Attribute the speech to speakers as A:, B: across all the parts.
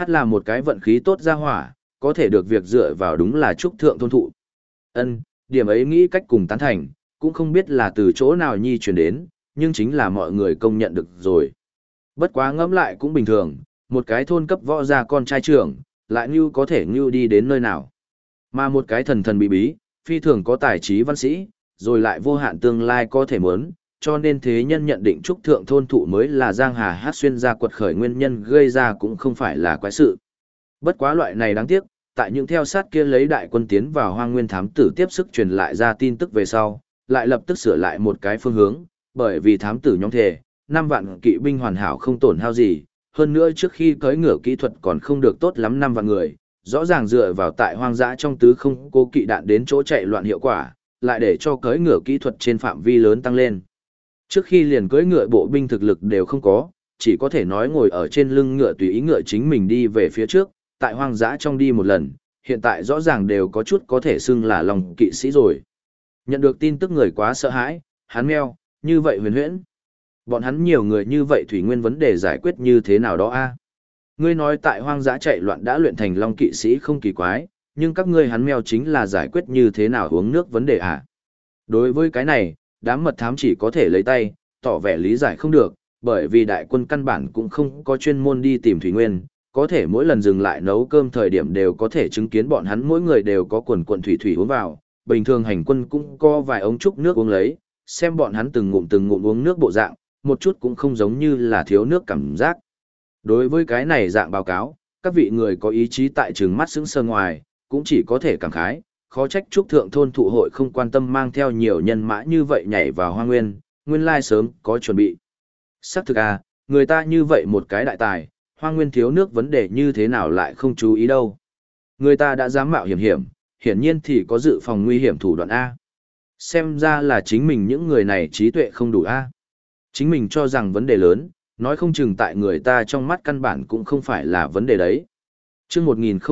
A: Hát là một cái vận khí tốt ra hỏa, có thể được việc dựa vào đúng là trúc thượng thôn thụ. Điểm ấy nghĩ cách cùng tán thành, cũng không biết là từ chỗ nào nhi truyền đến, nhưng chính là mọi người công nhận được rồi. Bất quá ngẫm lại cũng bình thường, một cái thôn cấp võ gia con trai trưởng, lại như có thể như đi đến nơi nào. Mà một cái thần thần bí bí, phi thường có tài trí văn sĩ, rồi lại vô hạn tương lai có thể muốn, cho nên thế nhân nhận định trúc thượng thôn thụ mới là Giang Hà Hát xuyên ra quật khởi nguyên nhân gây ra cũng không phải là quái sự. Bất quá loại này đáng tiếc, tại những theo sát kia lấy đại quân tiến vào Hoang Nguyên thám tử tiếp sức truyền lại ra tin tức về sau, lại lập tức sửa lại một cái phương hướng, bởi vì thám tử nhóm thề, 5 vạn kỵ binh hoàn hảo không tổn hao gì, hơn nữa trước khi cưỡi ngựa kỹ thuật còn không được tốt lắm 5 vạn người, rõ ràng dựa vào tại hoang dã trong tứ không cố kỵ đạn đến chỗ chạy loạn hiệu quả, lại để cho cưỡi ngựa kỹ thuật trên phạm vi lớn tăng lên. Trước khi liền cưỡi ngựa bộ binh thực lực đều không có, chỉ có thể nói ngồi ở trên lưng ngựa tùy ý ngựa chính mình đi về phía trước, tại hoang dã trong đi một lần, hiện tại rõ ràng đều có chút có thể xưng là lòng kỵ sĩ rồi. Nhận được tin tức người quá sợ hãi, hắn meo, như vậy huyền huyễn. Bọn hắn nhiều người như vậy thủy nguyên vấn đề giải quyết như thế nào đó a? Ngươi nói tại hoang dã chạy loạn đã luyện thành long kỵ sĩ không kỳ quái, nhưng các ngươi hắn meo chính là giải quyết như thế nào uống nước vấn đề à? Đối với cái này, đám mật thám chỉ có thể lấy tay, tỏ vẻ lý giải không được, bởi vì đại quân căn bản cũng không có chuyên môn đi tìm thủy nguyên, có thể mỗi lần dừng lại nấu cơm thời điểm đều có thể chứng kiến bọn hắn mỗi người đều có quần quần thủy thủy uống vào, bình thường hành quân cũng có vài ống trúc nước uống lấy, xem bọn hắn từng ngụm uống nước bộ dạng, một chút cũng không giống như là thiếu nước cảm giác. Đối với cái này dạng báo cáo, các vị người có ý chí tại trừng mắt sững sờ ngoài, cũng chỉ có thể cảm khái, khó trách trúc thượng thôn thụ hội không quan tâm mang theo nhiều nhân mã như vậy nhảy vào Hoang Nguyên, nguyên lai sớm có chuẩn bị. Xác thực à, người ta như vậy một cái đại tài, Hoang Nguyên thiếu nước vấn đề như thế nào lại không chú ý đâu. Người ta đã dám mạo hiểm, hiển nhiên thì có dự phòng nguy hiểm thủ đoạn A. Xem ra là chính mình những người này trí tuệ không đủ A. Chính mình cho rằng vấn đề lớn, nói không chừng tại người ta trong mắt căn bản cũng không phải là vấn đề đấy. Trước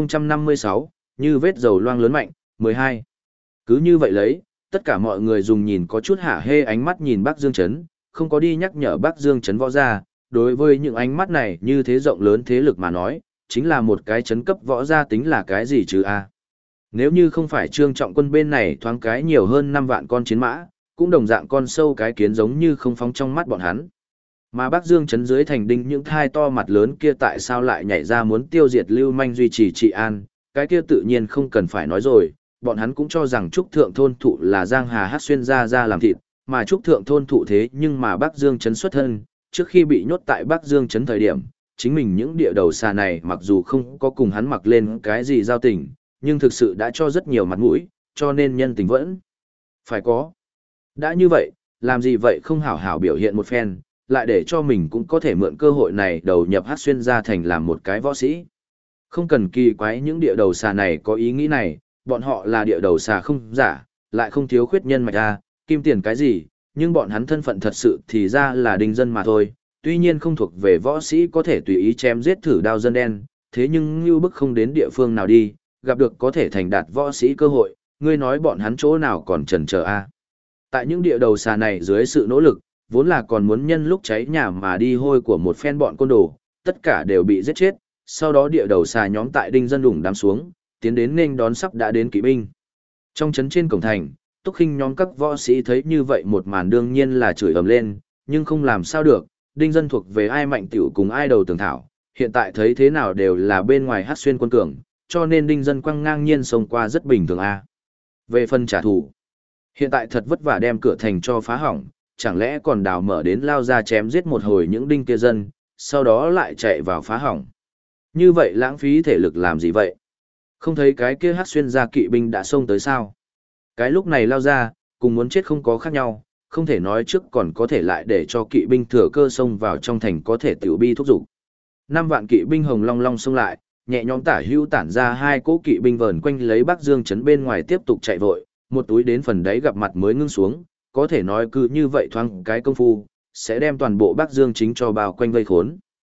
A: 1056, như vết dầu loang lớn mạnh, 12. Cứ như vậy lấy, tất cả mọi người dùng nhìn có chút hả hê ánh mắt nhìn Bắc Dương Trấn, không có đi nhắc nhở Bắc Dương Trấn võ gia, đối với những ánh mắt này như thế rộng lớn thế lực mà nói, chính là một cái trấn cấp võ gia tính là cái gì chứ a? Nếu như không phải Trương Trọng Quân bên này thoáng cái nhiều hơn 5 vạn con chiến mã, cũng đồng dạng con sâu cái kiến giống như không phóng trong mắt bọn hắn. Mà Bắc Dương trấn dưới thành đinh những thai to mặt lớn kia tại sao lại nhảy ra muốn tiêu diệt lưu manh duy trì trị an, cái kia tự nhiên không cần phải nói rồi, bọn hắn cũng cho rằng Trúc Thượng thôn thụ là Giang Hà Hát xuyên ra làm thịt, mà Trúc Thượng thôn thụ thế nhưng mà Bắc Dương trấn xuất thân, trước khi bị nhốt tại Bắc Dương trấn thời điểm, chính mình những địa đầu xà này mặc dù không có cùng hắn mặc lên cái gì giao tình, nhưng thực sự đã cho rất nhiều mặt mũi, cho nên nhân tình vẫn phải có. Đã như vậy, làm gì vậy không hảo hảo biểu hiện một phen, lại để cho mình cũng có thể mượn cơ hội này đầu nhập Hát xuyên ra thành làm một cái võ sĩ. Không cần kỳ quái những địa đầu xà này có ý nghĩ này, bọn họ là địa đầu xà không giả, lại không thiếu khuyết nhân mạch ra, kim tiền cái gì, nhưng bọn hắn thân phận thật sự thì ra là đinh dân mà thôi, tuy nhiên không thuộc về võ sĩ có thể tùy ý chém giết thử đao dân đen, thế nhưng như bức không đến địa phương nào đi, gặp được có thể thành đạt võ sĩ cơ hội, ngươi nói bọn hắn chỗ nào còn chần chờ a? Tại những địa đầu xà này dưới sự nỗ lực, vốn là còn muốn nhân lúc cháy nhà mà đi hôi của một phen bọn côn đồ, tất cả đều bị giết chết, sau đó địa đầu xà nhóm tại đinh dân đủng đám xuống, tiến đến nên đón sắp đã đến kỵ binh. Trong trấn trên cổng thành, Túc Khinh nhóm các võ sĩ thấy như vậy một màn đương nhiên là chửi ầm lên, nhưng không làm sao được, đinh dân thuộc về ai mạnh tiểu cùng ai đầu tường thảo, hiện tại thấy thế nào đều là bên ngoài Hát xuyên quân cường, cho nên đinh dân quăng ngang nhiên xông qua rất bình thường a. Về phần trả thù, hiện tại thật vất vả đem cửa thành cho phá hỏng, chẳng lẽ còn đào mở đến lao ra chém giết một hồi những đinh kia dân, sau đó lại chạy vào phá hỏng. Như vậy lãng phí thể lực làm gì vậy? Không thấy cái kia Hát xuyên ra kỵ binh đã xông tới sao? Cái lúc này lao ra, cùng muốn chết không có khác nhau, không thể nói trước còn có thể lại để cho kỵ binh thừa cơ xông vào trong thành có thể tiểu bi thúc giục. 5 vạn kỵ binh hồng long long xông lại, nhẹ nhõm tả hữu tản ra 2 cỗ kỵ binh vờn quanh lấy Bắc Dương trấn bên ngoài tiếp tục chạy vội, một túi đến phần đáy gặp mặt mới ngưng xuống, có thể nói cứ như vậy thoáng cái công phu, sẽ đem toàn bộ Bắc Dương chính cho bao quanh vây khốn.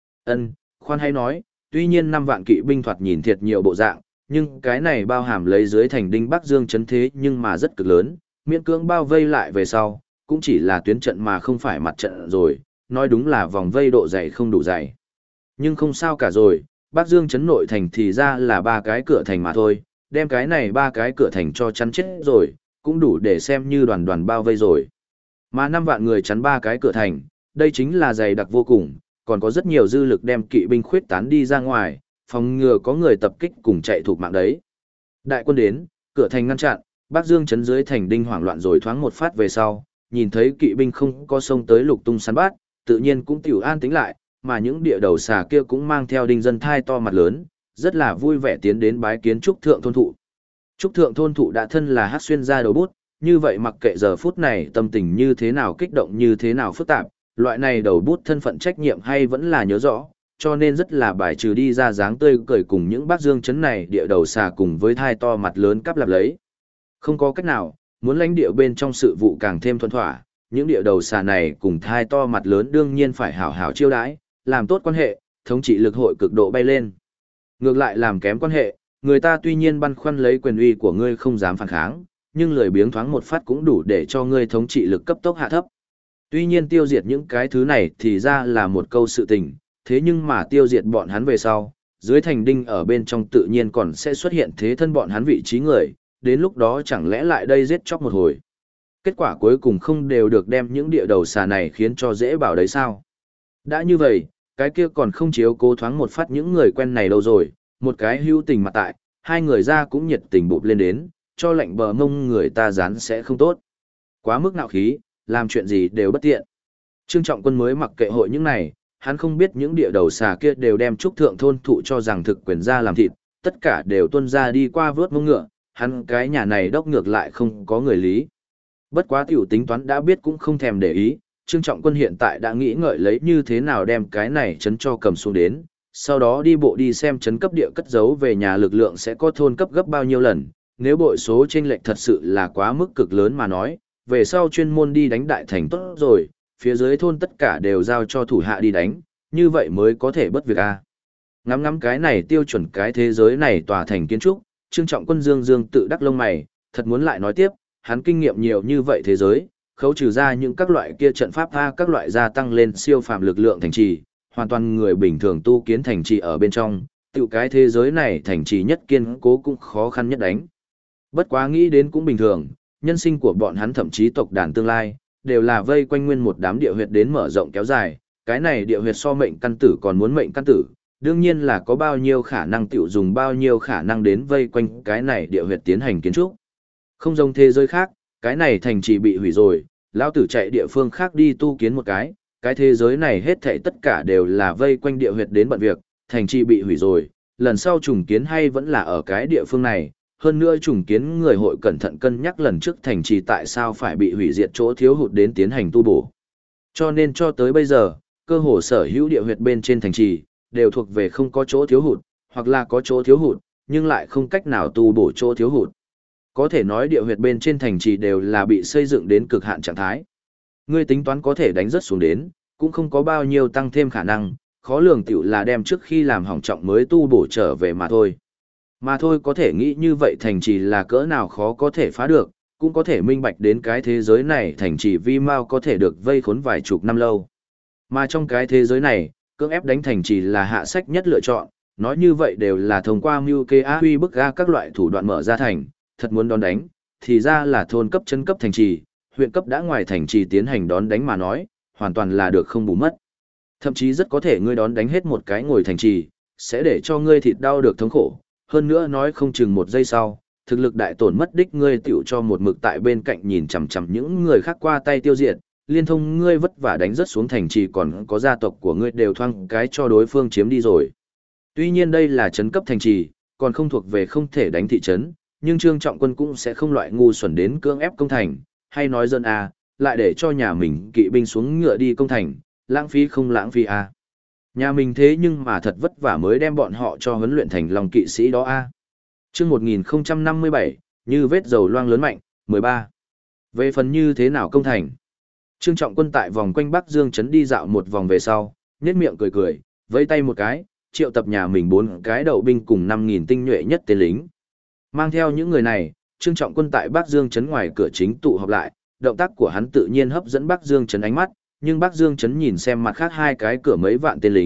A: Khoan hay nói, tuy nhiên 5 vạn kỵ binh thoạt nhìn thiệt nhiều bộ dạng, nhưng cái này bao hàm lấy dưới thành đinh Bắc Dương trấn thế nhưng mà rất cực lớn, miễn cưỡng bao vây lại về sau, cũng chỉ là tuyến trận mà không phải mặt trận rồi, nói đúng là vòng vây độ dày không đủ dày. Nhưng không sao cả rồi, Bắc Dương trấn nội thành thì ra là ba cái cửa thành mà thôi, đem cái này ba cái cửa thành cho chắn chết rồi, cũng đủ để xem như đoàn đoàn bao vây rồi. Mà 5 vạn người chắn ba cái cửa thành, đây chính là dày đặc vô cùng, còn có rất nhiều dư lực đem kỵ binh khuyết tán đi ra ngoài, phòng ngừa có người tập kích cùng chạy thuộc mạng đấy. Đại quân đến, cửa thành ngăn chặn, Bắc Dương trấn dưới thành đinh hoảng loạn rồi thoáng một phát về sau, nhìn thấy kỵ binh không có xông tới lục tung săn bát, tự nhiên cũng tiểu an tĩnh lại, mà những địa đầu xà kia cũng mang theo đinh dân thai to mặt lớn, rất là vui vẻ tiến đến bái kiến Trúc Thượng thôn thụ. Trúc Thượng thôn thụ đã thân là hát xuyên ra đầu bút, như vậy mặc kệ giờ phút này tâm tình như thế nào kích động như thế nào phức tạp, loại này đầu bút thân phận trách nhiệm hay vẫn là nhớ rõ, cho nên rất là bài trừ đi ra dáng tươi cười cùng những Bắc Dương trấn này địa đầu xà cùng với thai to mặt lớn cắp lặp lấy. Không có cách nào, muốn lãnh địa bên trong sự vụ càng thêm thuận thỏa, những địa đầu xà này cùng thai to mặt lớn đương nhiên phải hảo hảo chiêu đãi, làm tốt quan hệ, thống trị lực hội cực độ bay lên. Ngược lại làm kém quan hệ, người ta tuy nhiên băn khoăn lấy quyền uy của ngươi không dám phản kháng, nhưng lười biếng thoáng một phát cũng đủ để cho ngươi thống trị lực cấp tốc hạ thấp. Tuy nhiên tiêu diệt những cái thứ này thì ra là một câu sự tình, thế nhưng mà tiêu diệt bọn hắn về sau, dưới thành đinh ở bên trong tự nhiên còn sẽ xuất hiện thế thân bọn hắn vị trí người, đến lúc đó chẳng lẽ lại đây giết chóc một hồi. Kết quả cuối cùng không đều được đem những địa đầu xà này khiến cho dễ bảo đấy sao. Đã như vậy, cái kia còn không chiếu cố thoáng một phát những người quen này đâu rồi, một cái hữu tình mặt tại, hai người ra cũng nhiệt tình bụp lên đến, cho lệnh bờ mông người ta dán sẽ không tốt. Quá mức nạo khí, làm chuyện gì đều bất tiện. Trương Trọng Quân mới mặc kệ hội những này, hắn không biết những địa đầu xà kia đều đem Trúc Thượng thôn thụ cho rằng thực quyền ra làm thịt, tất cả đều tuân ra đi qua vớt mông ngựa, hắn cái nhà này đốc ngược lại không có người lý. Bất quá tiểu tính toán đã biết cũng không thèm để ý, Trương Trọng Quân hiện tại đã nghĩ ngợi lấy như thế nào đem cái này chấn cho cầm xuống đến, sau đó đi bộ đi xem chấn cấp địa cất giấu về nhà lực lượng sẽ có thôn cấp gấp bao nhiêu lần, nếu bội số chênh lệch thật sự là quá mức cực lớn mà nói, về sau chuyên môn đi đánh đại thành tốt rồi, phía dưới thôn tất cả đều giao cho thủ hạ đi đánh, như vậy mới có thể bất việc a. Ngắm ngắm cái này tiêu chuẩn cái thế giới này tòa thành kiến trúc, Trương Trọng Quân dương dương tự đắc lông mày, thật muốn lại nói tiếp, hắn kinh nghiệm nhiều như vậy thế giới, khấu trừ ra những các loại kia trận pháp tha các loại gia tăng lên siêu phàm lực lượng thành trì, hoàn toàn người bình thường tu kiến thành trì ở bên trong, tự cái thế giới này thành trì nhất kiên cố cũng khó khăn nhất đánh. Bất quá nghĩ đến cũng bình thường, nhân sinh của bọn hắn thậm chí tộc đàn tương lai, đều là vây quanh nguyên một đám địa huyệt đến mở rộng kéo dài, cái này địa huyệt so mệnh căn tử còn muốn mệnh căn tử, đương nhiên là có bao nhiêu khả năng tiểu dùng bao nhiêu khả năng đến vây quanh cái này địa huyệt tiến hành kiến trúc. Không giống thế giới khác, cái này thành trì bị hủy rồi, lão tử chạy địa phương khác đi tu kiến một cái thế giới này hết thảy tất cả đều là vây quanh địa huyệt đến bận việc, thành trì bị hủy rồi, lần sau trùng kiến hay vẫn là ở cái địa phương này, hơn nữa trùng kiến người hội cẩn thận cân nhắc lần trước thành trì tại sao phải bị hủy diệt chỗ thiếu hụt đến tiến hành tu bổ. Cho nên cho tới bây giờ, cơ hồ sở hữu địa huyệt bên trên thành trì, đều thuộc về không có chỗ thiếu hụt, hoặc là có chỗ thiếu hụt, nhưng lại không cách nào tu bổ chỗ thiếu hụt. Có thể nói địa huyệt bên trên thành trì đều là bị xây dựng đến cực hạn trạng thái. Ngươi tính toán có thể đánh rất xuống đến, cũng không có bao nhiêu tăng thêm khả năng, khó lường tiểu là đem trước khi làm hỏng trọng mới tu bổ trở về mà thôi. Mà thôi có thể nghĩ như vậy thành trì là cỡ nào khó có thể phá được, cũng có thể minh bạch đến cái thế giới này thành trì vi mau có thể được vây khốn vài chục năm lâu. Mà trong cái thế giới này, cưỡng ép đánh thành trì là hạ sách nhất lựa chọn, nói như vậy đều là thông qua mưu kê á huy bức ga các loại thủ đoạn mở ra thành, thật muốn đón đánh, thì ra là thôn cấp chân cấp thành trì, huyện cấp đã ngoài thành trì tiến hành đón đánh mà nói, hoàn toàn là được không bù mất. Thậm chí rất có thể ngươi đón đánh hết một cái ngồi thành trì, sẽ để cho ngươi thịt đau được thống khổ, hơn nữa nói không chừng một giây sau, thực lực đại tổn mất đích ngươi tiểu cho một mực tại bên cạnh nhìn chằm chằm những người khác qua tay tiêu diệt, liên thông ngươi vất vả đánh rất xuống thành trì còn có gia tộc của ngươi đều thoang cái cho đối phương chiếm đi rồi. Tuy nhiên đây là trấn cấp thành trì, còn không thuộc về không thể đánh thị trấn, nhưng Trương Trọng Quân cũng sẽ không loại ngu xuẩn đến cưỡng ép công thành, hay nói dân lại để cho nhà mình kỵ binh xuống ngựa đi công thành, lãng phí không lãng phí Nhà mình thế nhưng mà thật vất vả mới đem bọn họ cho huấn luyện thành lòng kỵ sĩ đó Chương 1057, như vết dầu loang lớn mạnh, 13. Về phần như thế nào công thành? Trương Trọng Quân tại vòng quanh Bắc Dương trấn đi dạo một vòng về sau, nhếch miệng cười cười, vẫy tay một cái, triệu tập nhà mình 4 cái đậu binh cùng 5.000 tinh nhuệ nhất tên lính. Mang theo những người này, Trương Trọng Quân tại Bắc Dương trấn ngoài cửa chính tụ họp lại, động tác của hắn tự nhiên hấp dẫn Bắc Dương trấn ánh mắt, nhưng Bắc Dương trấn nhìn xem mặt khác hai cái cửa mấy vạn tên lính,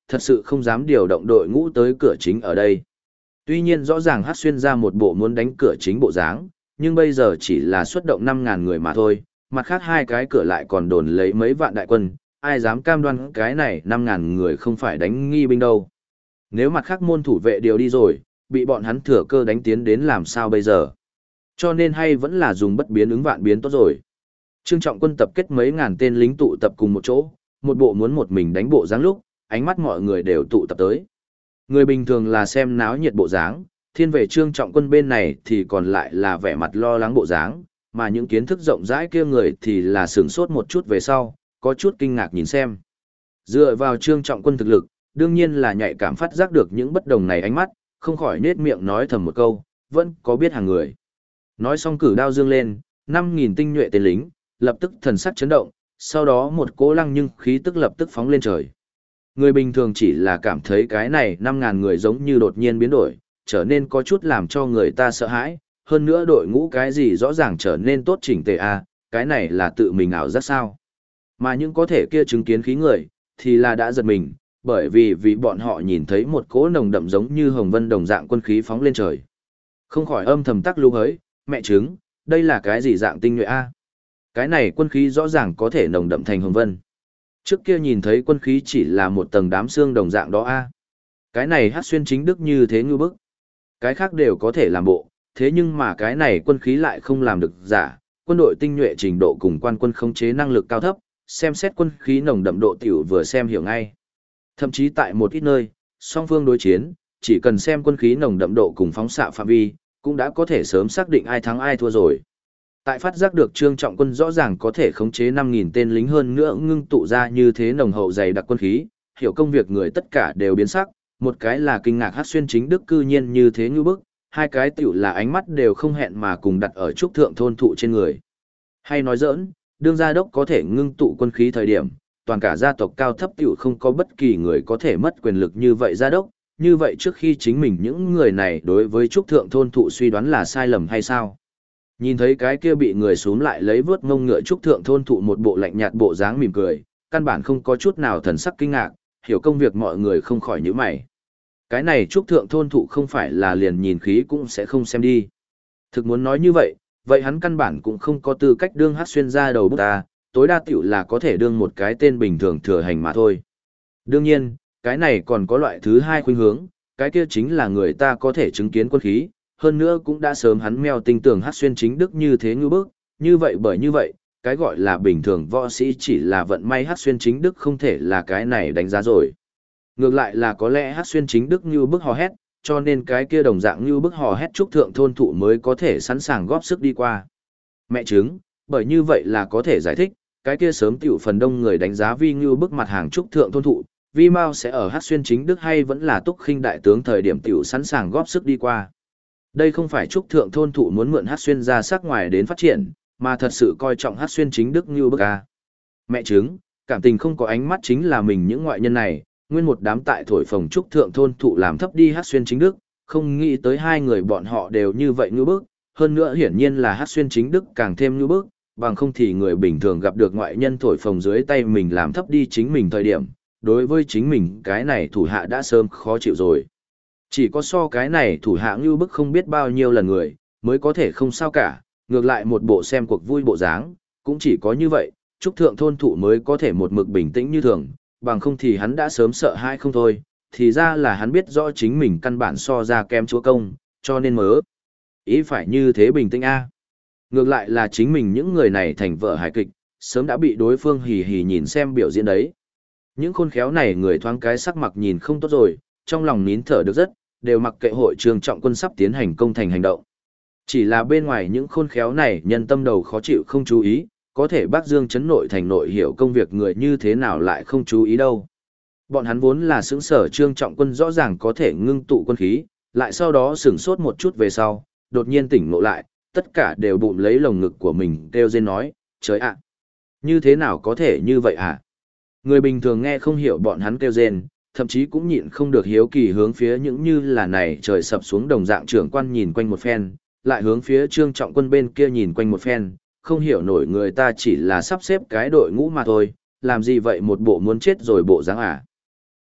A: thật sự không dám điều động đội ngũ tới cửa chính ở đây. Tuy nhiên rõ ràng Hát Xuyên ra một bộ muốn đánh cửa chính bộ dáng, nhưng bây giờ chỉ là xuất động 5.000 người mà thôi, mặt khác hai cái cửa lại còn đồn lấy mấy vạn đại quân, ai dám cam đoan cái này 5.000 người không phải đánh nghi binh đâu. Nếu mặt khác môn thủ vệ điều đi rồi, bị bọn hắn thừa cơ đánh tiến đến làm sao bây giờ? Cho nên hay vẫn là dùng bất biến ứng vạn biến tốt rồi. Trương Trọng Quân tập kết mấy ngàn tên lính tụ tập cùng một chỗ, một bộ muốn một mình đánh bộ dáng lúc, ánh mắt mọi người đều tụ tập tới. Người bình thường là xem náo nhiệt bộ dáng, thiên về Trương Trọng Quân bên này thì còn lại là vẻ mặt lo lắng bộ dáng, mà những kiến thức rộng rãi kia người thì là sửng sốt một chút về sau, có chút kinh ngạc nhìn xem. Dựa vào Trương Trọng Quân thực lực, đương nhiên là nhạy cảm phát giác được những bất đồng này ánh mắt, không khỏi nết miệng nói thầm một câu, vẫn có biết hàng người. Nói xong cử đao dương lên, 5.000 tinh nhuệ tên lính, lập tức thần sắc chấn động, sau đó một cỗ lăng nhưng khí tức lập tức phóng lên trời. Người bình thường chỉ là cảm thấy cái này 5.000 người giống như đột nhiên biến đổi, trở nên có chút làm cho người ta sợ hãi, hơn nữa đội ngũ cái gì rõ ràng trở nên tốt chỉnh tề cái này là tự mình ảo giác sao. Mà những có thể kia chứng kiến khí người, thì là đã giật mình, bởi vì bọn họ nhìn thấy một cỗ nồng đậm giống như hồng vân đồng dạng quân khí phóng lên trời. Không khỏi âm thầm tắc lưu hới, mẹ chứng, đây là cái gì dạng tinh nhuệ Cái này quân khí rõ ràng có thể nồng đậm thành hồng vân. Trước kia nhìn thấy quân khí chỉ là một tầng đám xương đồng dạng đó Cái này Hát Xuyên chính đức như thế ngư bức. Cái khác đều có thể làm bộ, thế nhưng mà cái này quân khí lại không làm được giả, quân đội tinh nhuệ trình độ cùng quan quân khống chế năng lực cao thấp, xem xét quân khí nồng đậm độ tiểu vừa xem hiểu ngay. Thậm chí tại một ít nơi, song phương đối chiến, chỉ cần xem quân khí nồng đậm độ cùng phóng xạ phạm vi, cũng đã có thể sớm xác định ai thắng ai thua rồi. Tại phát giác được Trương Trọng Quân rõ ràng có thể khống chế 5.000 tên lính hơn nữa ngưng tụ ra như thế nồng hậu dày đặc quân khí, hiểu công việc người tất cả đều biến sắc, một cái là kinh ngạc Hát Xuyên chính đức cư nhiên như thế như bức, hai cái tiểu là ánh mắt đều không hẹn mà cùng đặt ở trúc thượng thôn thụ trên người. Hay nói giỡn, đương gia đốc có thể ngưng tụ quân khí thời điểm, toàn cả gia tộc cao thấp tiểu không có bất kỳ người có thể mất quyền lực như vậy gia đốc, như vậy trước khi chính mình những người này đối với trúc thượng thôn thụ suy đoán là sai lầm hay sao? Nhìn thấy cái kia bị người xuống lại lấy vớt ngông ngựa trúc thượng thôn thụ một bộ lạnh nhạt bộ dáng mỉm cười, căn bản không có chút nào thần sắc kinh ngạc, hiểu công việc mọi người không khỏi nhíu mày. Cái này trúc thượng thôn thụ không phải là liền nhìn khí cũng sẽ không xem đi. Thực muốn nói như vậy, vậy hắn căn bản cũng không có tư cách đương Hát Xuyên ra đầu bút ta, tối đa tiểu là có thể đương một cái tên bình thường thừa hành mà thôi. Đương nhiên, cái này còn có loại thứ hai khuynh hướng, cái kia chính là người ta có thể chứng kiến quân khí, hơn nữa cũng đã sớm hắn meo tinh tưởng Hát Xuyên chính đức như thế ngư bức, như vậy bởi như vậy, cái gọi là bình thường võ sĩ chỉ là vận may Hát Xuyên chính đức không thể là cái này đánh giá rồi. Ngược lại là có lẽ Hát Xuyên chính đức như bức hò hét, cho nên cái kia đồng dạng như bức hò hét trúc thượng thôn thụ mới có thể sẵn sàng góp sức đi qua. Mẹ chứng, bởi như vậy là có thể giải thích, cái kia sớm tiểu phần đông người đánh giá vi như bức mặt hàng trúc thượng thôn thụ, vi Mao sẽ ở Hát Xuyên chính đức hay vẫn là Túc Khinh đại tướng thời điểm tiểu sẵn sàng góp sức đi qua. Đây không phải trúc thượng thôn thụ muốn mượn Hát Xuyên ra sắc ngoài đến phát triển, mà thật sự coi trọng Hát Xuyên chính đức như bức Mẹ chứng, cảm tình không có ánh mắt chính là mình những ngoại nhân này, nguyên một đám tại thổi phồng trúc thượng thôn thụ làm thấp đi Hát Xuyên chính đức, không nghĩ tới hai người bọn họ đều như vậy như bức, hơn nữa hiển nhiên là Hát Xuyên chính đức càng thêm như bức, bằng không thì người bình thường gặp được ngoại nhân thổi phồng dưới tay mình làm thấp đi chính mình thời điểm, đối với chính mình cái này thủ hạ đã sớm khó chịu rồi. Chỉ có so cái này thủ hạ như bức không biết bao nhiêu lần người, mới có thể không sao cả, ngược lại một bộ xem cuộc vui bộ dáng, cũng chỉ có như vậy, trúc thượng thôn thụ mới có thể một mực bình tĩnh như thường, bằng không thì hắn đã sớm sợ hãi không thôi, thì ra là hắn biết rõ chính mình căn bản so ra kém chúa công, cho nên mớ. Ý phải như thế bình tĩnh Ngược lại là chính mình những người này thành vợ hài kịch, sớm đã bị đối phương hì hì nhìn xem biểu diễn đấy. Những khôn khéo này người thoáng cái sắc mặt nhìn không tốt rồi, trong lòng nín thở được rất, đều mặc kệ hội Trương Trọng Quân sắp tiến hành công thành hành động. Chỉ là bên ngoài những khôn khéo này nhân tâm đầu khó chịu không chú ý, có thể Bắc Dương chấn nội thành nội hiểu công việc người như thế nào lại không chú ý đâu. Bọn hắn vốn là xứng sở Trương Trọng Quân rõ ràng có thể ngưng tụ quân khí, lại sau đó sửng sốt một chút về sau, đột nhiên tỉnh ngộ lại, tất cả đều bụng lấy lồng ngực của mình kêu rên nói, trời ạ, như thế nào có thể như vậy hả? Người bình thường nghe không hiểu bọn hắn kêu rên, thậm chí cũng nhịn không được hiếu kỳ hướng phía những như là này trời sập xuống đồng dạng trưởng quan nhìn quanh một phen, lại hướng phía Trương Trọng Quân bên kia nhìn quanh một phen, không hiểu nổi người ta chỉ là sắp xếp cái đội ngũ mà thôi, làm gì vậy một bộ muốn chết rồi bộ dáng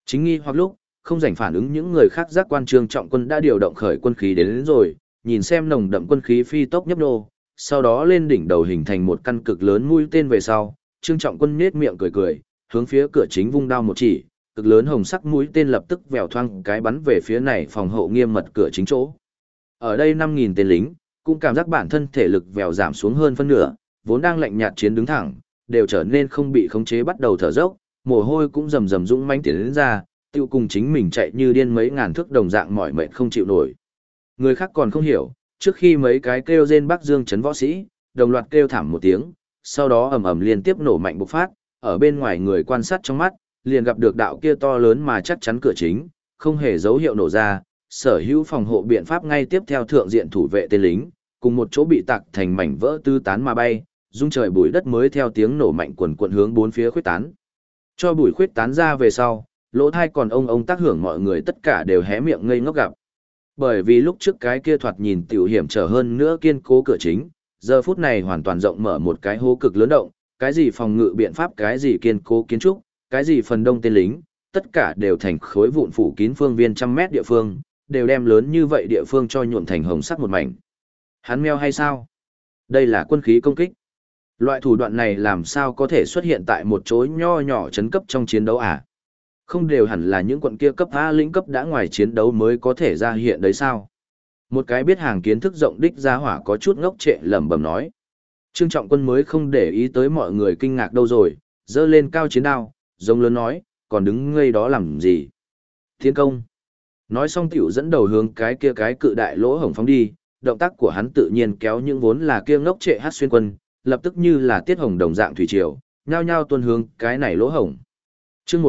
A: Chính nghi hoặc lúc, không rảnh phản ứng những người khác giác quan Trương Trọng Quân đã điều động khởi quân khí đến rồi, nhìn xem nồng đậm quân khí phi tốc nhấp nô, sau đó lên đỉnh đầu hình thành một căn cực lớn mũi tên về sau, Trương Trọng Quân nhếch miệng cười cười, hướng phía cửa chính vung đao một chỉ, cực lớn hồng sắc mũi tên lập tức vèo thoang cái bắn về phía này phòng hộ nghiêm mật cửa chính chỗ. Ở đây 5.000 tên lính, cũng cảm giác bản thân thể lực vèo giảm xuống hơn phân nửa, vốn đang lạnh nhạt chiến đứng thẳng, đều trở nên không bị khống chế bắt đầu thở dốc, mồ hôi cũng rầm rầm dũng mãnh tiến đến ra, tiêu cùng chính mình chạy như điên mấy ngàn thước đồng dạng mỏi mệt không chịu nổi. Người khác còn không hiểu, trước khi mấy cái kêu rên Bắc Dương chấn võ sĩ, đồng loạt kêu thảm một tiếng, sau đó ầm ầm liên tiếp nổ mạnh bộc phát, ở bên ngoài người quan sát trong mắt, liền gặp được đạo kia to lớn mà chắc chắn cửa chính, không hề dấu hiệu nổ ra, sở hữu phòng hộ biện pháp ngay tiếp theo thượng diện thủ vệ tên lính, cùng một chỗ bị tạc thành mảnh vỡ tứ tán mà bay, rung trời bụi đất mới theo tiếng nổ mạnh quần quần hướng bốn phía khuyết tán. Cho bụi khuyết tán ra về sau, lỗ thai còn ông tác hưởng mọi người tất cả đều hé miệng ngây ngốc gặp. Bởi vì lúc trước cái kia thoạt nhìn tiểu hiểm trở hơn nữa kiên cố cửa chính, giờ phút này hoàn toàn rộng mở một cái hố cực lớn động, cái gì phòng ngự biện pháp, cái gì kiên cố kiến trúc, cái gì phần đông tên lính, tất cả đều thành khối vụn phủ kín phương viên trăm mét địa phương, đều đem lớn như vậy địa phương cho nhuộm thành hồng sắc một mảnh. Hắn meo hay sao? Đây là quân khí công kích. Loại thủ đoạn này làm sao có thể xuất hiện tại một chỗ nho nhỏ chấn cấp trong chiến đấu à? Không đều hẳn là những quận kia cấp A lĩnh cấp đã ngoài chiến đấu mới có thể ra hiện đấy sao? Một cái biết hàng kiến thức rộng đích gia hỏa có chút ngốc trệ lẩm bẩm nói. Trương Trọng Quân mới không để ý tới mọi người kinh ngạc đâu rồi, giơ lên cao chiến đao, giống lớn nói, còn đứng ngây đó làm gì? Tiến công. Nói xong tiểu dẫn đầu hướng cái kia cái cự đại lỗ hổng phóng đi, động tác của hắn tự nhiên kéo những vốn là kia ngốc trệ hát xuyên quân, lập tức như là tiết hồng đồng dạng thủy triều, nhao nhao tuôn hướng cái này lỗ hổng. Chương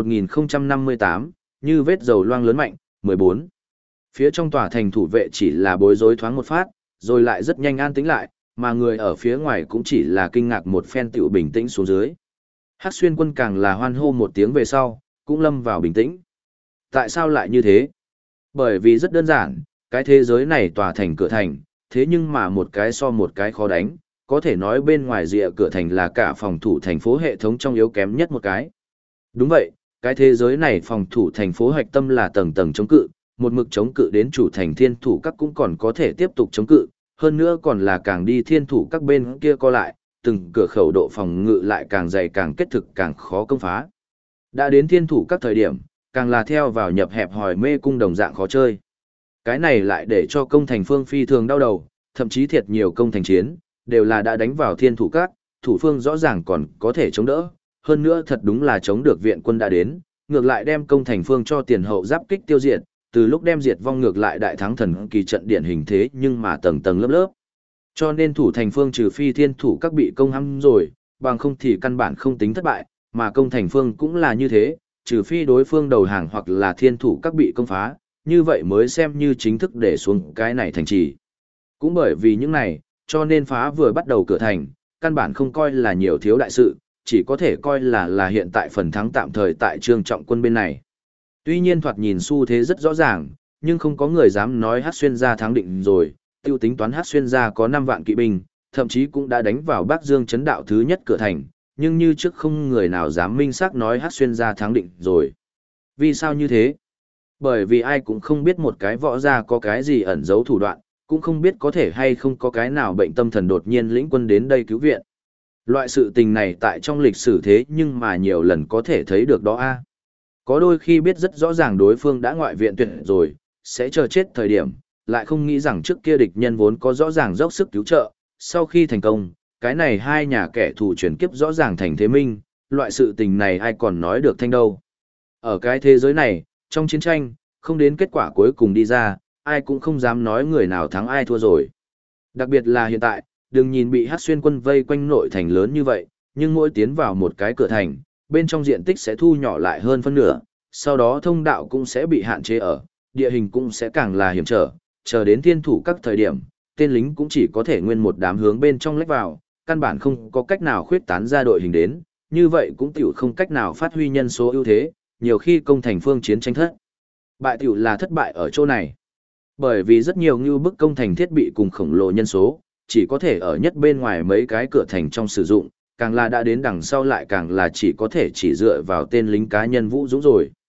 A: 1058, như vết dầu loang lớn mạnh, 14. Phía trong tòa thành thủ vệ chỉ là bối rối thoáng một phát, rồi lại rất nhanh an tĩnh lại, mà người ở phía ngoài cũng chỉ là kinh ngạc một phen tiểu bình tĩnh xuống dưới. Hắc xuyên quân càng là hoan hô một tiếng về sau, cũng lâm vào bình tĩnh. Tại sao lại như thế? Bởi vì rất đơn giản, cái thế giới này tòa thành cửa thành, thế nhưng mà một cái so một cái khó đánh, có thể nói bên ngoài rìa cửa thành là cả phòng thủ thành phố hệ thống trong yếu kém nhất một cái. Đúng vậy, cái thế giới này phòng thủ thành phố hạch tâm là tầng tầng chống cự, một mực chống cự đến chủ thành thiên thủ các cũng còn có thể tiếp tục chống cự, hơn nữa còn là càng đi thiên thủ các bên kia co lại, từng cửa khẩu độ phòng ngự lại càng dày càng kết thực càng khó công phá. Đã đến thiên thủ các thời điểm, càng là theo vào nhập hẹp hòi mê cung đồng dạng khó chơi. Cái này lại để cho công thành phương phi thường đau đầu, thậm chí thiệt nhiều công thành chiến, đều là đã đánh vào thiên thủ các, thủ phương rõ ràng còn có thể chống đỡ, hơn nữa thật đúng là chống được viện quân đã đến, ngược lại đem công thành phương cho tiền hậu giáp kích tiêu diệt, từ lúc đem diệt vong ngược lại đại thắng thần kỳ trận điển hình thế nhưng mà tầng tầng lớp lớp. Cho nên thủ thành phương trừ phi thiên thủ các bị công hăm rồi, bằng không thì căn bản không tính thất bại, mà công thành phương cũng là như thế, trừ phi đối phương đầu hàng hoặc là thiên thủ các bị công phá, như vậy mới xem như chính thức để xuống cái này thành trì. Cũng bởi vì những này, cho nên phá vừa bắt đầu cửa thành, căn bản không coi là nhiều thiếu đại sự, chỉ có thể coi là hiện tại phần thắng tạm thời tại Trương Trọng Quân bên này. Tuy nhiên thoạt nhìn xu thế rất rõ ràng, nhưng không có người dám nói Hắc Xuyên gia thắng định rồi, tiêu tính toán Hắc Xuyên gia có 5 vạn kỵ binh, thậm chí cũng đã đánh vào Bắc Dương trấn đạo thứ nhất cửa thành, nhưng như trước không người nào dám minh xác nói Hắc Xuyên gia thắng định rồi. Vì sao như thế? Bởi vì ai cũng không biết một cái võ gia có cái gì ẩn giấu thủ đoạn, cũng không biết có thể hay không có cái nào bệnh tâm thần đột nhiên lĩnh quân đến đây cứu viện. Loại sự tình này tại trong lịch sử thế nhưng mà nhiều lần có thể thấy được đó a. Có đôi khi biết rất rõ ràng đối phương đã ngoại viện tuyệt rồi, sẽ chờ chết thời điểm, lại không nghĩ rằng trước kia địch nhân vốn có rõ ràng dốc sức cứu trợ, sau khi thành công, cái này hai nhà kẻ thù chuyển kiếp rõ ràng thành thế minh, loại sự tình này ai còn nói được thanh đâu. Ở cái thế giới này, trong chiến tranh, không đến kết quả cuối cùng đi ra, ai cũng không dám nói người nào thắng ai thua rồi. Đặc biệt là hiện tại, đừng nhìn bị Hắc Xuyên quân vây quanh nội thành lớn như vậy, nhưng mỗi tiến vào một cái cửa thành, bên trong diện tích sẽ thu nhỏ lại hơn phân nửa, sau đó thông đạo cũng sẽ bị hạn chế ở, địa hình cũng sẽ càng là hiểm trở, chờ đến thiên thủ các thời điểm, tên lính cũng chỉ có thể nguyên một đám hướng bên trong lách vào, căn bản không có cách nào khuyết tán ra đội hình đến, như vậy cũng tiểu không cách nào phát huy nhân số ưu thế, nhiều khi công thành phương chiến tranh thất. Bại tiểu là thất bại ở chỗ này. Bởi vì rất nhiều như bức công thành thiết bị cùng khổng lồ nhân số, chỉ có thể ở nhất bên ngoài mấy cái cửa thành trong sử dụng, càng là đã đến đằng sau lại càng là chỉ có thể chỉ dựa vào tên lính cá nhân vũ dũng rồi.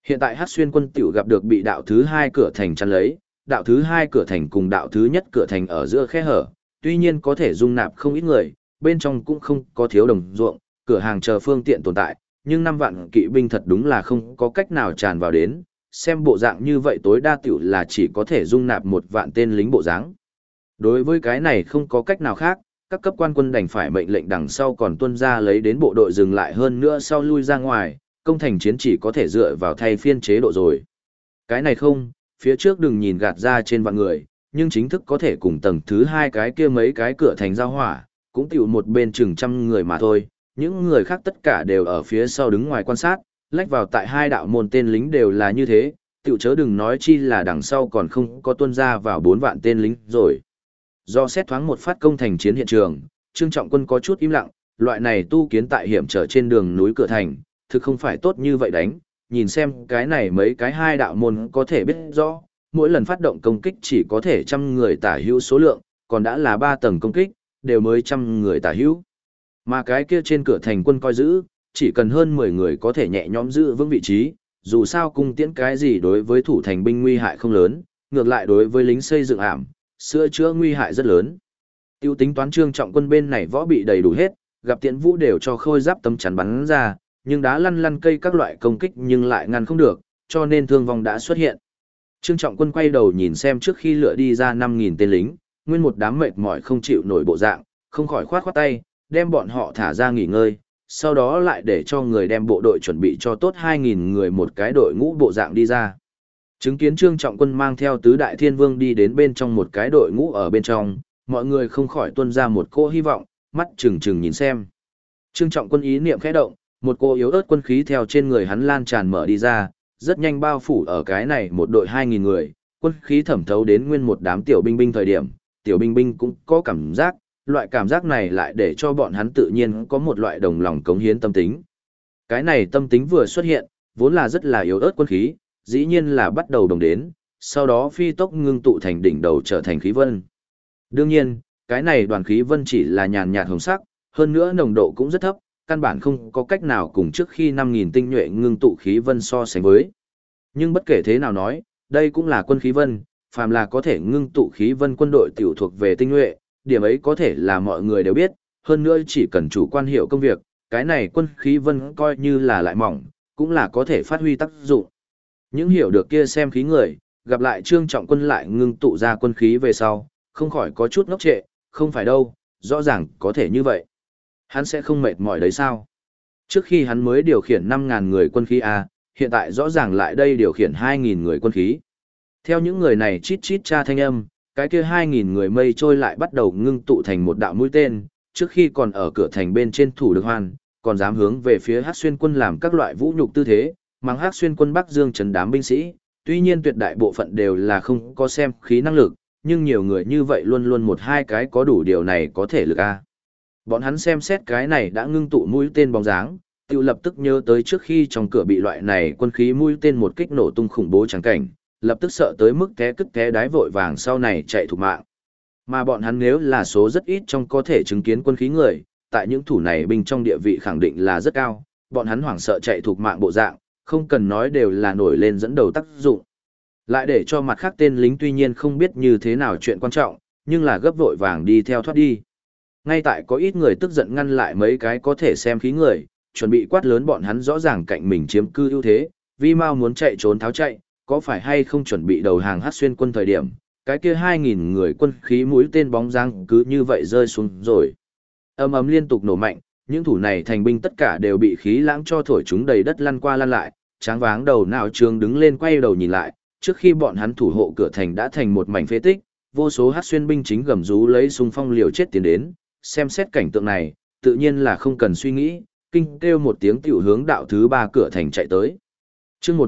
A: Hiện tại Hắc Xuyên quân tiểu gặp được bị đạo thứ hai cửa thành chắn lấy, đạo thứ hai cửa thành cùng đạo thứ nhất cửa thành ở giữa khe hở, tuy nhiên có thể dung nạp không ít người, bên trong cũng không có thiếu đồng ruộng, cửa hàng chờ phương tiện tồn tại, nhưng 5 vạn kỵ binh thật đúng là không có cách nào tràn vào đến, xem bộ dạng như vậy tối đa tiểu là chỉ có thể dung nạp 1 vạn tên lính bộ dáng. Đối với cái này không có cách nào khác, các cấp quan quân đành phải mệnh lệnh đằng sau còn tuân ra lấy đến bộ đội dừng lại hơn nữa sau lui ra ngoài, công thành chiến chỉ có thể dựa vào thay phiên chế độ rồi. Cái này không, phía trước đừng nhìn gạt ra trên vạn người, nhưng chính thức có thể cùng tầng thứ hai cái kia mấy cái cửa thành giao hỏa, cũng tiểu một bên chừng trăm người mà thôi, những người khác tất cả đều ở phía sau đứng ngoài quan sát, lách vào tại hai đạo môn tên lính đều là như thế, tiểu chớ đừng nói chi là đằng sau còn không có tuân ra vào 4 vạn tên lính rồi. Do xét thoáng một phát công thành chiến hiện trường, Trương Trọng Quân có chút im lặng, loại này tu kiến tại hiểm trở trên đường núi cửa thành, thực không phải tốt như vậy đánh, nhìn xem cái này mấy cái hai đạo môn có thể biết rõ, mỗi lần phát động công kích chỉ có thể 100 người tả hữu số lượng, còn đã là 3 tầng công kích, đều mới 100 người tả hữu. Mà cái kia trên cửa thành quân coi giữ, chỉ cần hơn 10 người có thể nhẹ nhõm giữ vững vị trí, dù sao cung tiễn cái gì đối với thủ thành binh nguy hại không lớn, ngược lại đối với lính xây dựng ảm, sửa chữa nguy hại rất lớn. Tiêu tính toán Trương Trọng Quân bên này võ bị đầy đủ hết, gặp tiễn vũ đều cho khôi giáp tấm chắn bắn ra, nhưng đá lăn lăn cây các loại công kích nhưng lại ngăn không được, cho nên thương vong đã xuất hiện. Trương Trọng Quân quay đầu nhìn xem trước khi lựa đi ra 5.000 tên lính, nguyên một đám mệt mỏi không chịu nổi bộ dạng, không khỏi khoát tay, đem bọn họ thả ra nghỉ ngơi, sau đó lại để cho người đem bộ đội chuẩn bị cho tốt 2.000 người một cái đội ngũ bộ dạng đi ra. Chứng kiến Trương Trọng Quân mang theo tứ đại thiên vương đi đến bên trong một cái đội ngũ ở bên trong, mọi người không khỏi tuôn ra một cô hy vọng, mắt trừng trừng nhìn xem. Trương Trọng Quân ý niệm khẽ động, một cô yếu ớt quân khí theo trên người hắn lan tràn mở đi ra, rất nhanh bao phủ ở cái này một đội 2.000 người, quân khí thẩm thấu đến nguyên một đám tiểu binh binh thời điểm, tiểu binh binh cũng có cảm giác, loại cảm giác này lại để cho bọn hắn tự nhiên có một loại đồng lòng cống hiến tâm tính. Cái này tâm tính vừa xuất hiện, vốn là rất là yếu ớt quân khí, dĩ nhiên là bắt đầu đồng đến, sau đó phi tốc ngưng tụ thành đỉnh đầu trở thành khí vân. Đương nhiên, cái này đoàn khí vân chỉ là nhàn nhạt hồng sắc, hơn nữa nồng độ cũng rất thấp, căn bản không có cách nào cùng trước khi 5.000 tinh nhuệ ngưng tụ khí vân so sánh với. Nhưng bất kể thế nào nói, đây cũng là quân khí vân, phàm là có thể ngưng tụ khí vân quân đội tiểu thuộc về tinh nhuệ, điểm ấy có thể là mọi người đều biết, hơn nữa chỉ cần chủ quan hiểu công việc, cái này quân khí vân coi như là lại mỏng, cũng là có thể phát huy tác dụng. Những hiểu được kia xem khí người, gặp lại Trương Trọng Quân lại ngưng tụ ra quân khí về sau, không khỏi có chút ngốc trệ, không phải đâu, rõ ràng có thể như vậy. Hắn sẽ không mệt mỏi đấy sao? Trước khi hắn mới điều khiển 5.000 người quân khí A, hiện tại rõ ràng lại đây điều khiển 2.000 người quân khí. Theo những người này chít chít cha thanh âm, cái kia 2.000 người mây trôi lại bắt đầu ngưng tụ thành một đạo mũi tên, trước khi còn ở cửa thành bên trên thủ được hoan, còn dám hướng về phía Hắc Xuyên quân làm các loại vũ nhục tư thế, mang Hắc Xuyên quân Bắc Dương trấn đám binh sĩ, tuy nhiên tuyệt đại bộ phận đều là không có xem khí năng lực, nhưng nhiều người như vậy luôn luôn một hai cái có đủ điều này có thể lực a. Bọn hắn xem xét cái này đã ngưng tụ mũi tên bóng dáng, tự lập tức nhớ tới trước khi trong cửa bị loại này quân khí mũi tên một kích nổ tung khủng bố trắng cảnh, lập tức sợ tới mức té cứt té đái vội vàng sau này chạy thục mạng. Mà bọn hắn nếu là số rất ít trong có thể chứng kiến quân khí người, tại những thủ này binh trong địa vị khẳng định là rất cao, bọn hắn hoảng sợ chạy thục mạng bộ dạng, không cần nói đều là nổi lên dẫn đầu tác dụng. Lại để cho mặt khác tên lính tuy nhiên không biết như thế nào chuyện quan trọng, nhưng là gấp vội vàng đi theo thoát đi. Ngay tại có ít người tức giận ngăn lại mấy cái có thể xem khí người, chuẩn bị quát lớn bọn hắn rõ ràng cạnh mình chiếm cư ưu thế, Vi Mao muốn chạy trốn tháo chạy, có phải hay không chuẩn bị đầu hàng Hắc Xuyên quân thời điểm, cái kia 2.000 người quân khí mũi tên bóng dáng cứ như vậy rơi xuống rồi. Ầm ầm liên tục nổ mạnh, những thủ này thành binh tất cả đều bị khí lãng cho thổi chúng đầy đất lăn qua lăn lại, tráng váng đầu não trường đứng lên quay đầu nhìn lại, trước khi bọn hắn thủ hộ cửa thành đã thành một mảnh phế tích, vô số Hắc Xuyên binh chính gầm rú lấy xung phong liều chết tiến đến, xem xét cảnh tượng này, tự nhiên là không cần suy nghĩ, kinh kêu một tiếng tiểu hướng đạo thứ 3 cửa thành chạy tới. Chương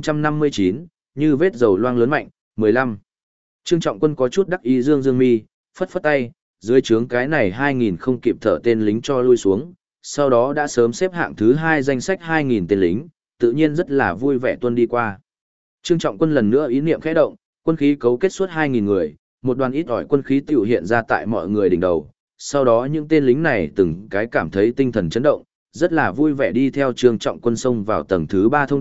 A: 1059, như vết dầu loang lớn mạnh, 15. Trương Trọng Quân có chút đắc ý dương dương mi, phất phất tay, dưới trướng cái này 2.000 không kịp thở tên lính cho lui xuống, sau đó đã sớm xếp hạng thứ 2 danh sách 2.000 tên lính, tự nhiên rất là vui vẻ tuân đi qua. Trương Trọng Quân lần nữa ý niệm khẽ động, quân khí cấu kết suốt 2.000 người, một đoàn ít ỏi quân khí tiểu hiện ra tại mọi người đỉnh đầu, sau đó những tên lính này từng cái cảm thấy tinh thần chấn động, rất là vui vẻ đi theo Trương Trọng Quân xông vào tầng thứ 3 thông đạo,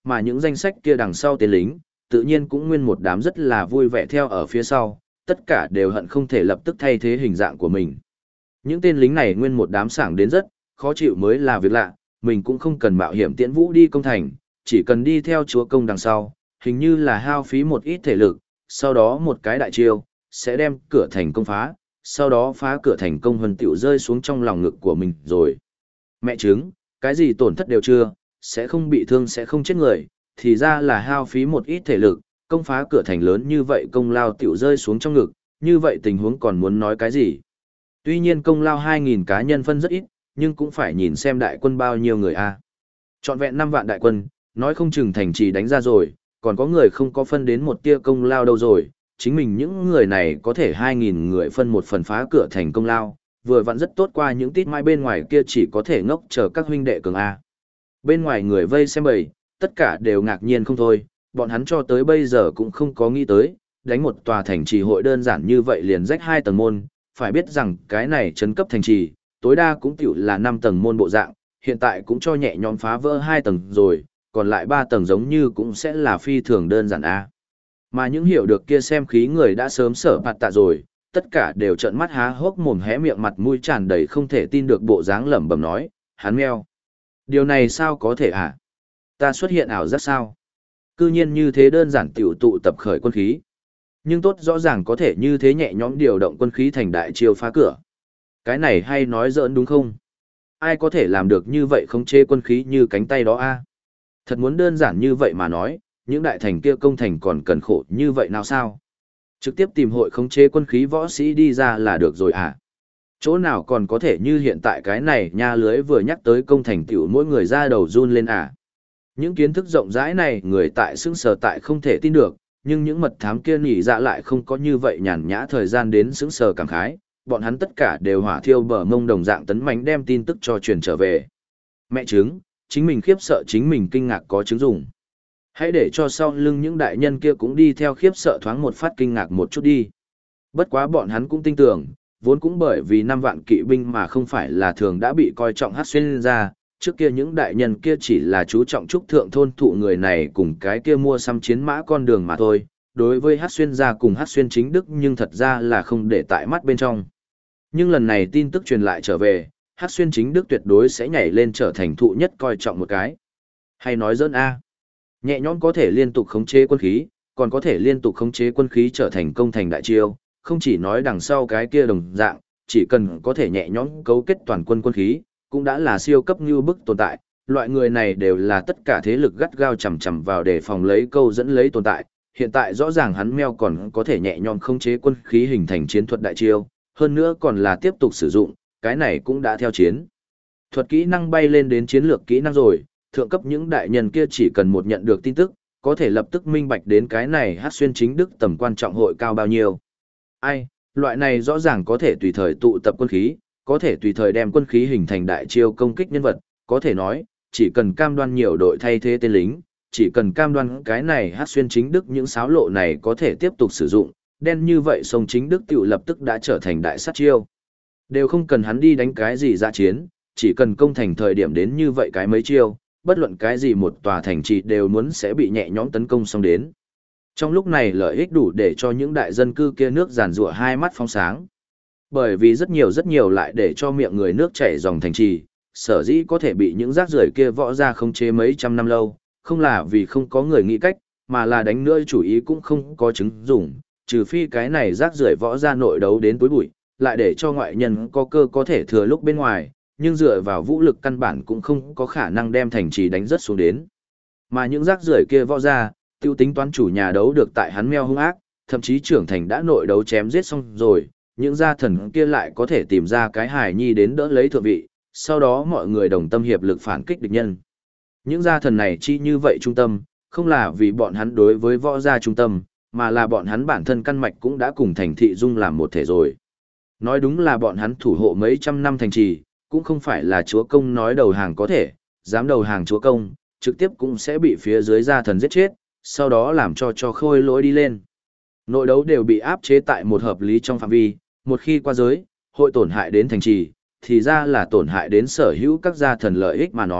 A: mà những danh sách kia đằng sau tên lính, tự nhiên cũng nguyên một đám rất là vui vẻ theo ở phía sau, tất cả đều hận không thể lập tức thay thế hình dạng của mình. Những tên lính này nguyên một đám sảng đến rất, khó chịu mới là việc lạ, mình cũng không cần mạo hiểm tiễn vũ đi công thành, chỉ cần đi theo chúa công đằng sau, hình như là hao phí một ít thể lực, sau đó một cái đại chiêu, sẽ đem cửa thành công phá, sau đó phá cửa thành công hân tiểu rơi xuống trong lòng ngực của mình rồi. Mẹ chứng, cái gì tổn thất đều chưa, sẽ không bị thương sẽ không chết người, thì ra là hao phí một ít thể lực, công phá cửa thành lớn như vậy công lao tiểu rơi xuống trong ngực, như vậy tình huống còn muốn nói cái gì. Tuy nhiên công lao 2.000 cá nhân phân rất ít, nhưng cũng phải nhìn xem đại quân bao nhiêu người a. Trọn vẹn 5 vạn đại quân, nói không chừng thành trì đánh ra rồi, còn có người không có phân đến một tia công lao đâu rồi, chính mình những người này có thể 2.000 người phân một phần phá cửa thành công lao, vừa vặn rất tốt qua những tít mai bên ngoài kia chỉ có thể ngốc chờ các huynh đệ cường A. Bên ngoài người vây xem bầy, tất cả đều ngạc nhiên không thôi, bọn hắn cho tới bây giờ cũng không có nghĩ tới, đánh một tòa thành trì hội đơn giản như vậy liền rách 2 tầng môn, phải biết rằng cái này trấn cấp thành trì, tối đa cũng tiểu là 5 tầng môn bộ dạng, hiện tại cũng cho nhẹ nhõm phá vỡ 2 tầng rồi, còn lại 3 tầng giống như cũng sẽ là phi thường đơn giản A. Mà những hiểu được kia xem khí người đã sớm sở bạt tạ rồi, tất cả đều trợn mắt há hốc mồm hé miệng mặt mũi tràn đầy không thể tin được bộ dáng lẩm bẩm nói, hắn meo. Điều này sao có thể hả? Ta xuất hiện ảo giác sao? Cư nhiên như thế đơn giản tiểu tụ tập khởi quân khí. Nhưng tốt rõ ràng có thể như thế nhẹ nhõm điều động quân khí thành đại chiêu phá cửa. Cái này hay nói giỡn đúng không? Ai có thể làm được như vậy không chê quân khí như cánh tay đó a? Thật muốn đơn giản như vậy mà nói, những đại thành kia công thành còn cần khổ như vậy nào sao? Trực tiếp tìm hội khống chế quân khí võ sĩ đi ra là được rồi à? Chỗ nào còn có thể như hiện tại cái này nha lưới vừa nhắc tới công thành tiểu mỗi người ra đầu run lên à? Những kiến thức rộng rãi này người tại xưng sở tại không thể tin được, nhưng những mật thám kia nhỉ dạ lại không có như vậy nhàn nhã thời gian đến xứng sờ cảm khái, bọn hắn tất cả đều hỏa thiêu bờ mông đồng dạng tấn mãnh đem tin tức cho truyền trở về. Mẹ chứng, chính mình khiếp sợ chính mình kinh ngạc có chứng dùng. Hãy để cho sau lưng những đại nhân kia cũng đi theo khiếp sợ thoáng một phát kinh ngạc một chút đi. Bất quá bọn hắn cũng tin tưởng, vốn cũng bởi vì 5 vạn kỵ binh mà không phải là thường đã bị coi trọng hát xuyên ra, trước kia những đại nhân kia chỉ là chú trọng trúc thượng thôn thụ người này cùng cái kia mua xăm chiến mã con đường mà thôi. Đối với hát xuyên gia cùng hát xuyên chính đức nhưng thật ra là không để tại mắt bên trong. Nhưng lần này tin tức truyền lại trở về, hát xuyên chính đức tuyệt đối sẽ nhảy lên trở thành thụ nhất coi trọng một cái. Hay nói dỡn A. Nhẹ nhõm có thể liên tục khống chế quân khí, còn có thể liên tục khống chế quân khí trở thành công thành đại chiêu, không chỉ nói đằng sau cái kia đồng dạng, chỉ cần có thể nhẹ nhõm cấu kết toàn quân quân khí, cũng đã là siêu cấp như bức tồn tại. Loại người này đều là tất cả thế lực gắt gao chằm chằm vào để phòng lấy câu dẫn lấy tồn tại. Hiện tại rõ ràng hắn meo còn có thể nhẹ nhõm khống chế quân khí hình thành chiến thuật đại chiêu, hơn nữa còn là tiếp tục sử dụng, cái này cũng đã theo chiến thuật kỹ năng bay lên đến chiến lược kỹ năng rồi. Thượng cấp những đại nhân kia chỉ cần một nhận được tin tức, có thể lập tức minh bạch đến cái này hát xuyên chính đức tầm quan trọng hội cao bao nhiêu. Ai, loại này rõ ràng có thể tùy thời tụ tập quân khí, có thể tùy thời đem quân khí hình thành đại chiêu công kích nhân vật, có thể nói, chỉ cần cam đoan nhiều đội thay thế tên lính, chỉ cần cam đoan cái này hát xuyên chính đức những xáo lộ này có thể tiếp tục sử dụng, đen như vậy sông chính đức tiểu lập tức đã trở thành đại sát chiêu. Đều không cần hắn đi đánh cái gì ra chiến, chỉ cần công thành thời điểm đến như vậy cái mấy chiêu, bất luận cái gì một tòa thành trì đều muốn sẽ bị nhẹ nhõm tấn công xong đến. Trong lúc này lợi ích đủ để cho những đại dân cư kia nước giàn rủa hai mắt phóng sáng. Bởi vì rất nhiều lại để cho miệng người nước chảy dòng thành trì, sở dĩ có thể bị những rác rưởi kia võ ra khống chế mấy trăm năm lâu, không là vì không có người nghĩ cách, mà là đánh nữa chủ ý cũng không có chứng dùng, trừ phi cái này rác rưởi võ ra nội đấu đến tối bụi, lại để cho ngoại nhân có cơ có thể thừa lúc bên ngoài, nhưng dựa vào vũ lực căn bản cũng không có khả năng đem thành trì đánh rất xuống đến. Mà những rác rưởi kia võ ra, tiêu tính toán chủ nhà đấu được tại hắn meo hung ác, thậm chí trưởng thành đã nội đấu chém giết xong rồi, những gia thần kia lại có thể tìm ra cái hài nhi đến đỡ lấy thượng vị, sau đó mọi người đồng tâm hiệp lực phản kích địch nhân. Những gia thần này chi như vậy trung tâm, không là vì bọn hắn đối với võ gia trung tâm, mà là bọn hắn bản thân căn mạch cũng đã cùng thành thị dung làm một thể rồi. Nói đúng là bọn hắn thủ hộ mấy trăm năm thành trì, cũng không phải là chúa công nói đầu hàng có thể, dám đầu hàng chúa công, trực tiếp cũng sẽ bị phía dưới gia thần giết chết, sau đó làm cho khôi lỗi đi lên. Nội đấu đều bị áp chế tại một hợp lý trong phạm vi, một khi qua giới, hội tổn hại đến thành trì, thì ra là tổn hại đến sở hữu các gia thần lợi ích mà nói,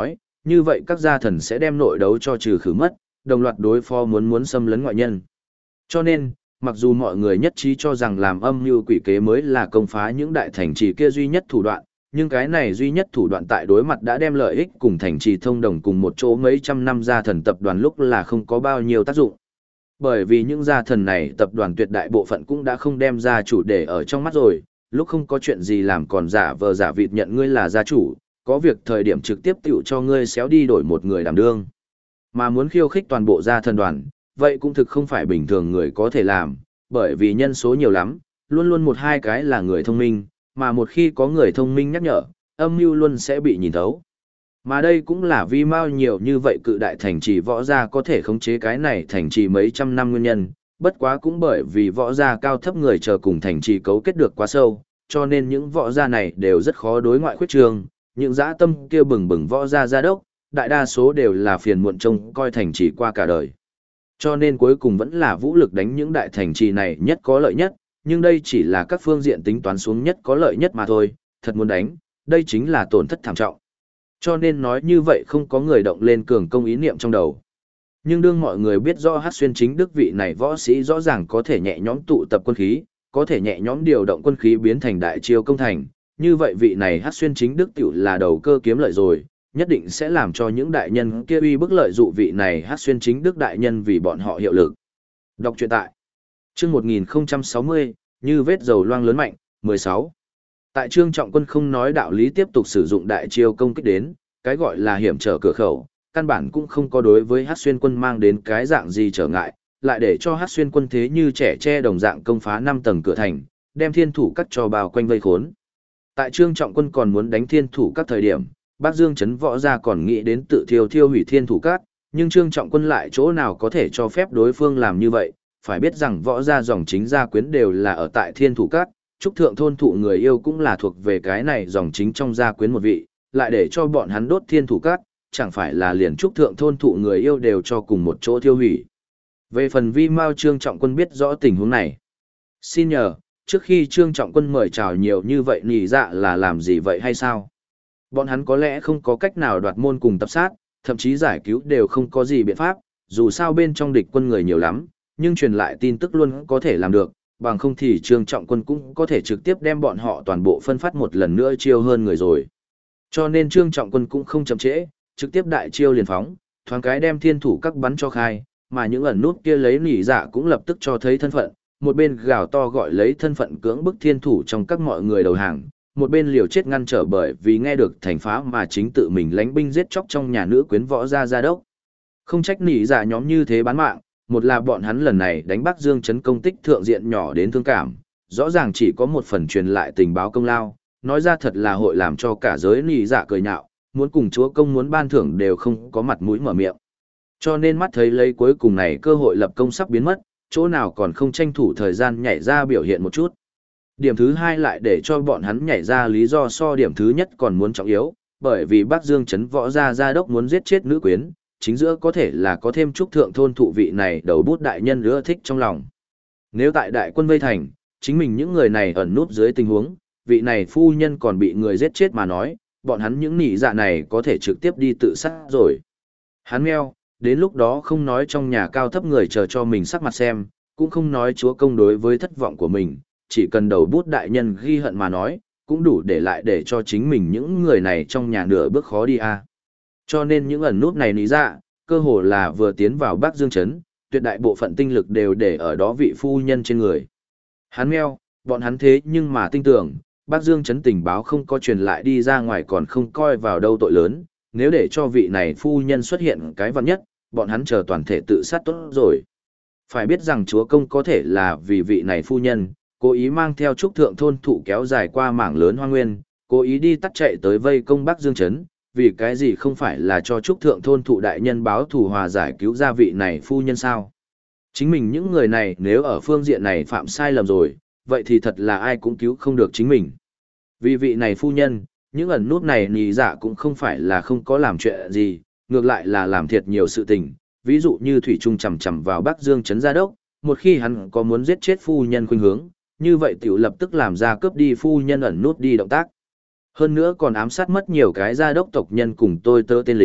A: như vậy các gia thần sẽ đem nội đấu cho trừ khử mất, đồng loạt đối phó muốn xâm lấn ngoại nhân. Cho nên, mặc dù mọi người nhất trí cho rằng làm âm mưu quỷ kế mới là công phá những đại thành trì kia duy nhất thủ đoạn, nhưng cái này duy nhất thủ đoạn tại đối mặt đã đem lợi ích cùng thành trì thông đồng cùng một chỗ mấy trăm năm gia thần tập đoàn lúc là không có bao nhiêu tác dụng. Bởi vì những gia thần này tập đoàn tuyệt đại bộ phận cũng đã không đem gia chủ để ở trong mắt rồi, lúc không có chuyện gì làm còn giả vờ giả vịt nhận ngươi là gia chủ, có việc thời điểm trực tiếp tiểu cho ngươi xéo đi đổi một người đảm đương. Mà muốn khiêu khích toàn bộ gia thần đoàn, vậy cũng thực không phải bình thường người có thể làm, bởi vì nhân số nhiều lắm, luôn luôn một hai cái là người thông minh, mà một khi có người thông minh nhắc nhở, âm mưu luôn sẽ bị nhìn thấu. Mà đây cũng là vì mau nhiều như vậy cự đại thành trì võ gia có thể khống chế cái này thành trì mấy trăm năm nguyên nhân, bất quá cũng bởi vì võ gia cao thấp người chờ cùng thành trì cấu kết được quá sâu, cho nên những võ gia này đều rất khó đối ngoại khuyết trường, những dã tâm kia bừng bừng võ gia gia đốc, đại đa số đều là phiền muộn trông coi thành trì qua cả đời. Cho nên cuối cùng vẫn là vũ lực đánh những đại thành trì này nhất có lợi nhất, nhưng đây chỉ là các phương diện tính toán xuống nhất có lợi nhất mà thôi, thật muốn đánh, đây chính là tổn thất thảm trọng. Cho nên nói như vậy không có người động lên cường công ý niệm trong đầu. Nhưng đương mọi người biết rõ Hắc Xuyên Chính Đức vị này võ sĩ rõ ràng có thể nhẹ nhõm tụ tập quân khí, có thể nhẹ nhõm điều động quân khí biến thành đại chiêu công thành, như vậy vị này Hắc Xuyên Chính Đức tiểu là đầu cơ kiếm lợi rồi, nhất định sẽ làm cho những đại nhân kia uy bức lợi dụ vị này Hắc Xuyên Chính Đức đại nhân vì bọn họ hiệu lực. Đọc truyện tại chương 1060, như vết dầu loang lớn mạnh, 16. Tại Trương Trọng Quân không nói đạo lý tiếp tục sử dụng đại chiêu công kích đến, cái gọi là hiểm trở cửa khẩu, căn bản cũng không có đối với Hắc Xuyên Quân mang đến cái dạng gì trở ngại, lại để cho Hắc Xuyên Quân thế như trẻ tre đồng dạng công phá 5 tầng cửa thành, đem thiên thủ cắt cho bao quanh vây khốn. Tại Trương Trọng Quân còn muốn đánh thiên thủ các thời điểm, Bắc Dương Trấn võ gia còn nghĩ đến tự thiêu hủy thiên thủ các, nhưng Trương Trọng Quân lại chỗ nào có thể cho phép đối phương làm như vậy, phải biết rằng võ gia dòng chính gia quyến đều là ở tại thiên thủ các, trúc thượng thôn thụ người yêu cũng là thuộc về cái này dòng chính trong gia quyến một vị, lại để cho bọn hắn đốt thiên thủ các, chẳng phải là liền trúc thượng thôn thụ người yêu đều cho cùng một chỗ thiêu hủy. Về phần Vi Mao Trương Trọng Quân biết rõ tình huống này. Xin nhờ, trước khi Trương Trọng Quân mời chào nhiều như vậy nhỉ dạ là làm gì vậy hay sao? Bọn hắn có lẽ không có cách nào đoạt môn cùng tập sát, thậm chí giải cứu đều không có gì biện pháp, dù sao bên trong địch quân người nhiều lắm, nhưng truyền lại tin tức luôn có thể làm được, bằng không thì Trương Trọng Quân cũng có thể trực tiếp đem bọn họ toàn bộ phân phát một lần nữa chiêu hơn người rồi. Cho nên Trương Trọng Quân cũng không chậm trễ, trực tiếp đại chiêu liền phóng, thoáng cái đem thiên thủ các bắn cho khai, mà những ẩn nút kia lấy nỉ dạ cũng lập tức cho thấy thân phận, một bên gào to gọi lấy thân phận cưỡng bức thiên thủ trong các mọi người đầu hàng, một bên liều chết ngăn trở bởi vì nghe được thành phá mà chính tự mình lánh binh giết chóc trong nhà nữ quyến võ gia đốc. Không trách nỉ dạ nhóm như thế bán mạng, một là bọn hắn lần này đánh Bắc Dương trấn công tích thượng diện nhỏ đến thương cảm, rõ ràng chỉ có một phần truyền lại tình báo công lao, nói ra thật là hội làm cho cả giới nỉ dạ cười nhạo, muốn cùng chúa công muốn ban thưởng đều không có mặt mũi mở miệng. Cho nên mắt thấy lấy cuối cùng này cơ hội lập công sắp biến mất, chỗ nào còn không tranh thủ thời gian nhảy ra biểu hiện một chút. Điểm thứ hai lại để cho bọn hắn nhảy ra lý do so điểm thứ nhất còn muốn trọng yếu, bởi vì Bắc Dương trấn võ gia đốc muốn giết chết nữ quyến, chính giữa có thể là có thêm trúc thượng thôn thụ vị này đầu bút đại nhân ưa thích trong lòng. Nếu tại đại quân vây thành, chính mình những người này ẩn núp dưới tình huống, vị này phu nhân còn bị người giết chết mà nói, bọn hắn những nỉ dạ này có thể trực tiếp đi tự sát rồi. Hắn meo, đến lúc đó không nói trong nhà cao thấp người chờ cho mình sắc mặt xem, cũng không nói chúa công đối với thất vọng của mình, chỉ cần đầu bút đại nhân ghi hận mà nói, cũng đủ để lại để cho chính mình những người này trong nhà nửa bước khó đi a. Cho nên những ẩn nút này lý dạ, cơ hồ là vừa tiến vào Bắc Dương trấn, tuyệt đại bộ phận tinh lực đều để ở đó vị phu nhân trên người. Hắn meo, bọn hắn thế nhưng mà tin tưởng, Bắc Dương trấn tình báo không có truyền lại đi ra ngoài còn không coi vào đâu tội lớn, nếu để cho vị này phu nhân xuất hiện cái vạn nhất, bọn hắn chờ toàn thể tự sát tốt rồi. Phải biết rằng chúa công có thể là vì vị này phu nhân, cố ý mang theo trúc thượng thôn thụ kéo dài qua mảng lớn hoang nguyên, cố ý đi tắt chạy tới vây công Bắc Dương trấn, vì cái gì không phải là cho trúc thượng thôn thụ đại nhân báo thù hòa giải cứu ra vị này phu nhân sao? Chính mình những người này nếu ở phương diện này phạm sai lầm rồi, vậy thì thật là ai cũng cứu không được chính mình. Vì vị này phu nhân, những ẩn nút này nì dạ cũng không phải là không có làm chuyện gì, ngược lại là làm thiệt nhiều sự tình, ví dụ như Thủy Trung chầm chầm vào Bắc Dương trấn gia đốc, một khi hắn có muốn giết chết phu nhân khuynh hướng, như vậy tiểu lập tức làm ra cướp đi phu nhân ẩn nút đi động tác. Hơn nữa còn ám sát mất nhiều cái gia đốc tộc nhân cùng tôi tớ tên lính,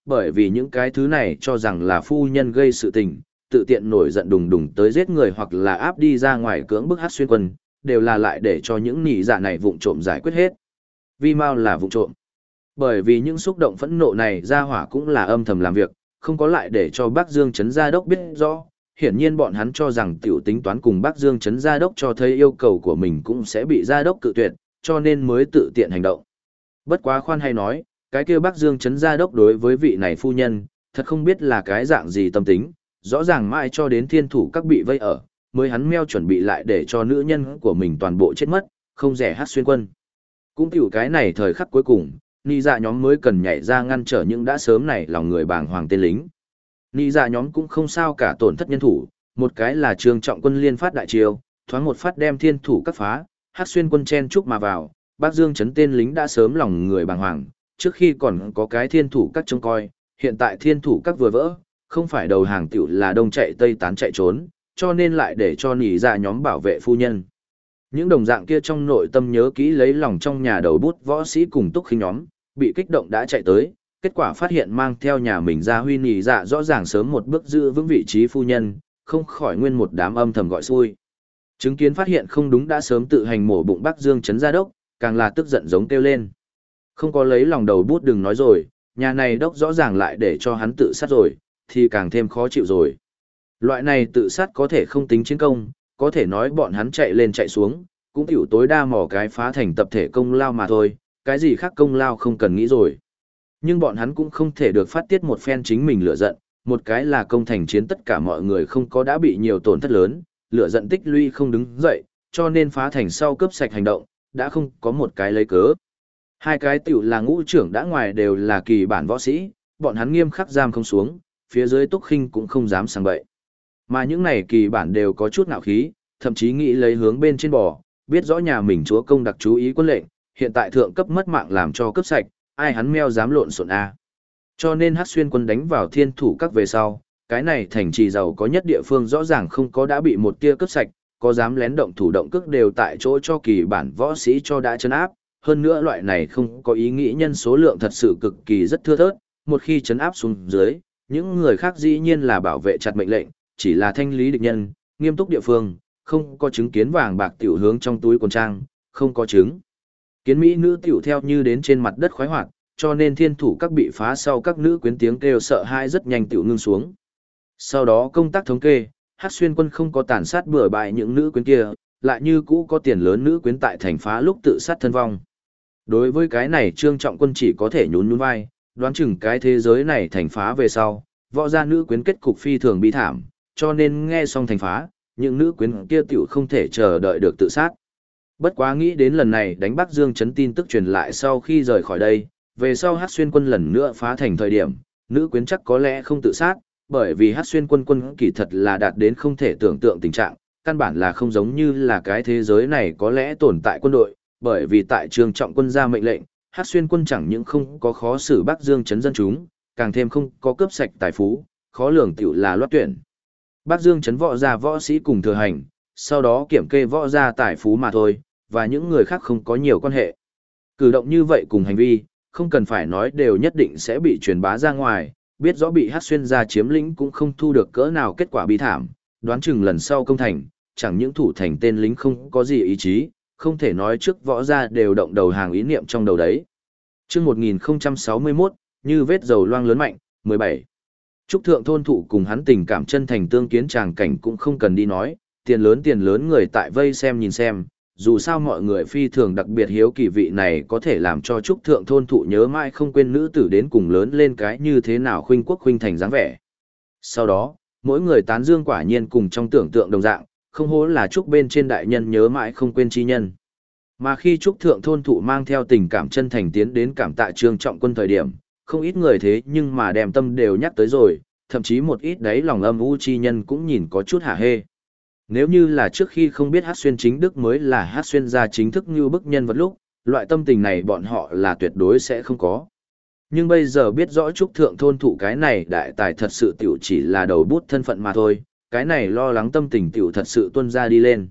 A: bởi vì những cái thứ này cho rằng là phu nhân gây sự tình, tự tiện nổi giận đùng đùng tới giết người hoặc là áp đi ra ngoài cưỡng bức Hát Xuyên Quân, đều là lại để cho những nị dạ này vụng trộm giải quyết hết. Vì mau là vụng trộm. Bởi vì những xúc động phẫn nộ này ra hỏa cũng là âm thầm làm việc, không có lại để cho Bắc Dương Trấn Gia Đốc biết rõ. Hiển nhiên bọn hắn cho rằng tiểu tính toán cùng Bắc Dương Trấn Gia Đốc cho thấy yêu cầu của mình cũng sẽ bị Gia Đốc cự tuyệt, cho nên mới tự tiện hành động. Bất quá khoan hay nói, cái kia Bắc Dương Trấn Gia Đốc đối với vị này phu nhân, thật không biết là cái dạng gì tâm tính, rõ ràng mãi cho đến thiên thủ các bị vây ở, mới hắn meo chuẩn bị lại để cho nữ nhân của mình toàn bộ chết mất, không rẻ Hát Xuyên Quân. Cũng tiểu cái này thời khắc cuối cùng, nị dạ nhóm mới cần nhảy ra ngăn trở những đã sớm này lòng người bàng hoàng tên lính. Nị dạ nhóm cũng không sao cả tổn thất nhân thủ, một cái là Trương Trọng Quân liên phát đại chiêu, thoáng một phát đem thiên thủ các phá, Hát Xuyên Quân chen chúc mà vào, Bắc Dương trấn tên lính đã sớm lòng người bàng hoàng, trước khi còn có cái thiên thủ các trông coi, hiện tại thiên thủ các vừa vỡ, không phải đầu hàng tiểu là đông chạy tây tán chạy trốn, cho nên lại để cho nị dạ nhóm bảo vệ phu nhân. Những đồng dạng kia trong nội tâm nhớ kỹ lấy lòng trong nhà đầu bút võ sĩ cùng túc khinh nhóm, bị kích động đã chạy tới, kết quả phát hiện mang theo nhà mình ra huy nị dạ rõ ràng sớm một bước giữ vững vị trí phu nhân, không khỏi nguyên một đám âm thầm gọi xui. Chứng kiến phát hiện không đúng đã sớm tự hành mổ bụng Bắc Dương Trấn Gia Đốc, càng là tức giận giống kêu lên. Không có lấy lòng đầu bút đừng nói rồi, nhà này đốc rõ ràng lại để cho hắn tự sát rồi, thì càng thêm khó chịu rồi. Loại này tự sát có thể không tính chiến công, có thể nói bọn hắn chạy lên chạy xuống, cũng tiểu tối đa mỏ cái phá thành tập thể công lao mà thôi, cái gì khác công lao không cần nghĩ rồi. Nhưng bọn hắn cũng không thể được phát tiết một phen chính mình lửa giận, một cái là công thành chiến tất cả mọi người không có đã bị nhiều tổn thất lớn, lửa giận tích lũy không đứng dậy, cho nên phá thành sau cướp sạch hành động, đã không có một cái lấy cớ. Hai cái tiểu là ngũ trưởng đã ngoài đều là kỳ bản võ sĩ, bọn hắn nghiêm khắc giam không xuống, phía dưới túc khinh cũng không dám sang bậy. Mà những này kỳ bản đều có chút ngạo khí, thậm chí nghĩ lấy hướng bên trên bò, biết rõ nhà mình chúa công đặc chú ý quân lệnh, hiện tại thượng cấp mất mạng làm cho cướp sạch, ai hắn meo dám lộn xộn a. Cho nên Hát Xuyên Quân đánh vào thiên thủ các về sau, cái này thành trì giàu có nhất địa phương rõ ràng không có đã bị một tia cướp sạch, có dám lén động thủ động cước đều tại chỗ cho kỳ bản võ sĩ cho đã trấn áp, hơn nữa loại này không có ý nghĩ nhân số lượng thật sự cực kỳ rất thưa thớt, một khi trấn áp xuống dưới, những người khác dĩ nhiên là bảo vệ chặt mệnh lệnh, chỉ là thanh lý địch nhân, nghiêm túc địa phương, không có chứng kiến vàng bạc tiểu hướng trong túi quần trang, không có chứng kiến mỹ nữ tiểu theo như đến trên mặt đất khoái hoạt, cho nên thiên thủ các bị phá sau các nữ quyến tiếng kêu sợ hãi rất nhanh tiểu ngưng xuống. Sau đó công tác thống kê, Hát Xuyên Quân không có tàn sát bừa bãi những nữ quyến kia, lại như cũ có tiền lớn nữ quyến tại thành phá lúc tự sát thân vong. Đối với cái này Trương Trọng Quân chỉ có thể nhún nhún vai, đoán chừng cái thế giới này thành phá về sau, võ gia nữ quyến kết cục phi thường bi thảm, cho nên nghe xong thành phá, những nữ quyến kia tiểu không thể chờ đợi được tự sát. Bất quá nghĩ đến lần này đánh Bắc Dương trấn tin tức truyền lại sau khi rời khỏi đây, về sau Hát Xuyên Quân lần nữa phá thành thời điểm, nữ quyến chắc có lẽ không tự sát, bởi vì Hát Xuyên Quân quân kỳ thật là đạt đến không thể tưởng tượng tình trạng, căn bản là không giống như là cái thế giới này có lẽ tồn tại quân đội, bởi vì tại Trương Trọng Quân ra mệnh lệnh, Hát Xuyên Quân chẳng những không có khó xử Bắc Dương trấn dân chúng, càng thêm không có cướp sạch tài phú, khó lường tiểu là loát tuyển. Bắc Dương trấn võ gia võ sĩ cùng thừa hành, sau đó kiểm kê võ gia tài phú mà thôi, và những người khác không có nhiều quan hệ. Cử động như vậy cùng hành vi, không cần phải nói đều nhất định sẽ bị truyền bá ra ngoài, biết rõ bị Hát Xuyên gia chiếm lĩnh cũng không thu được cỡ nào kết quả bi thảm, đoán chừng lần sau công thành, chẳng những thủ thành tên lính không có gì ý chí, không thể nói trước võ gia đều động đầu hàng ý niệm trong đầu đấy. Chương 1061, như vết dầu loang lớn mạnh, 17. Trúc thượng thôn thụ cùng hắn tình cảm chân thành tương kiến tràng cảnh cũng không cần đi nói, tiền lớn người tại vây xem nhìn xem, dù sao mọi người phi thường đặc biệt hiếu kỳ vị này có thể làm cho Trúc thượng thôn thụ nhớ mãi không quên nữ tử đến cùng lớn lên cái như thế nào khuynh quốc khuynh thành dáng vẻ. Sau đó, mỗi người tán dương quả nhiên cùng trong tưởng tượng đồng dạng, không hố là Trúc bên trên đại nhân nhớ mãi không quên chi nhân. Mà khi Trúc thượng thôn thụ mang theo tình cảm chân thành tiến đến cảm tạ Trương Trọng Quân thời điểm, không ít người thế nhưng mà đem tâm đều nhắc tới rồi, thậm chí một ít đấy lòng âm u chi nhân cũng nhìn có chút hả hê. Nếu như là trước khi không biết Hát Xuyên chính đức mới là Hát Xuyên gia chính thức như bức nhân vật lúc, loại tâm tình này bọn họ là tuyệt đối sẽ không có. Nhưng bây giờ biết rõ Trúc thượng thôn thụ cái này đại tài thật sự tiểu chỉ là đầu bút thân phận mà thôi, cái này lo lắng tâm tình tiểu thật sự tuôn ra đi lên.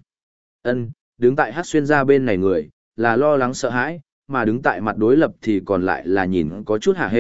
A: Đứng tại Hát Xuyên gia bên này người, là lo lắng sợ hãi, mà đứng tại mặt đối lập thì còn lại là nhìn có chút hả hê,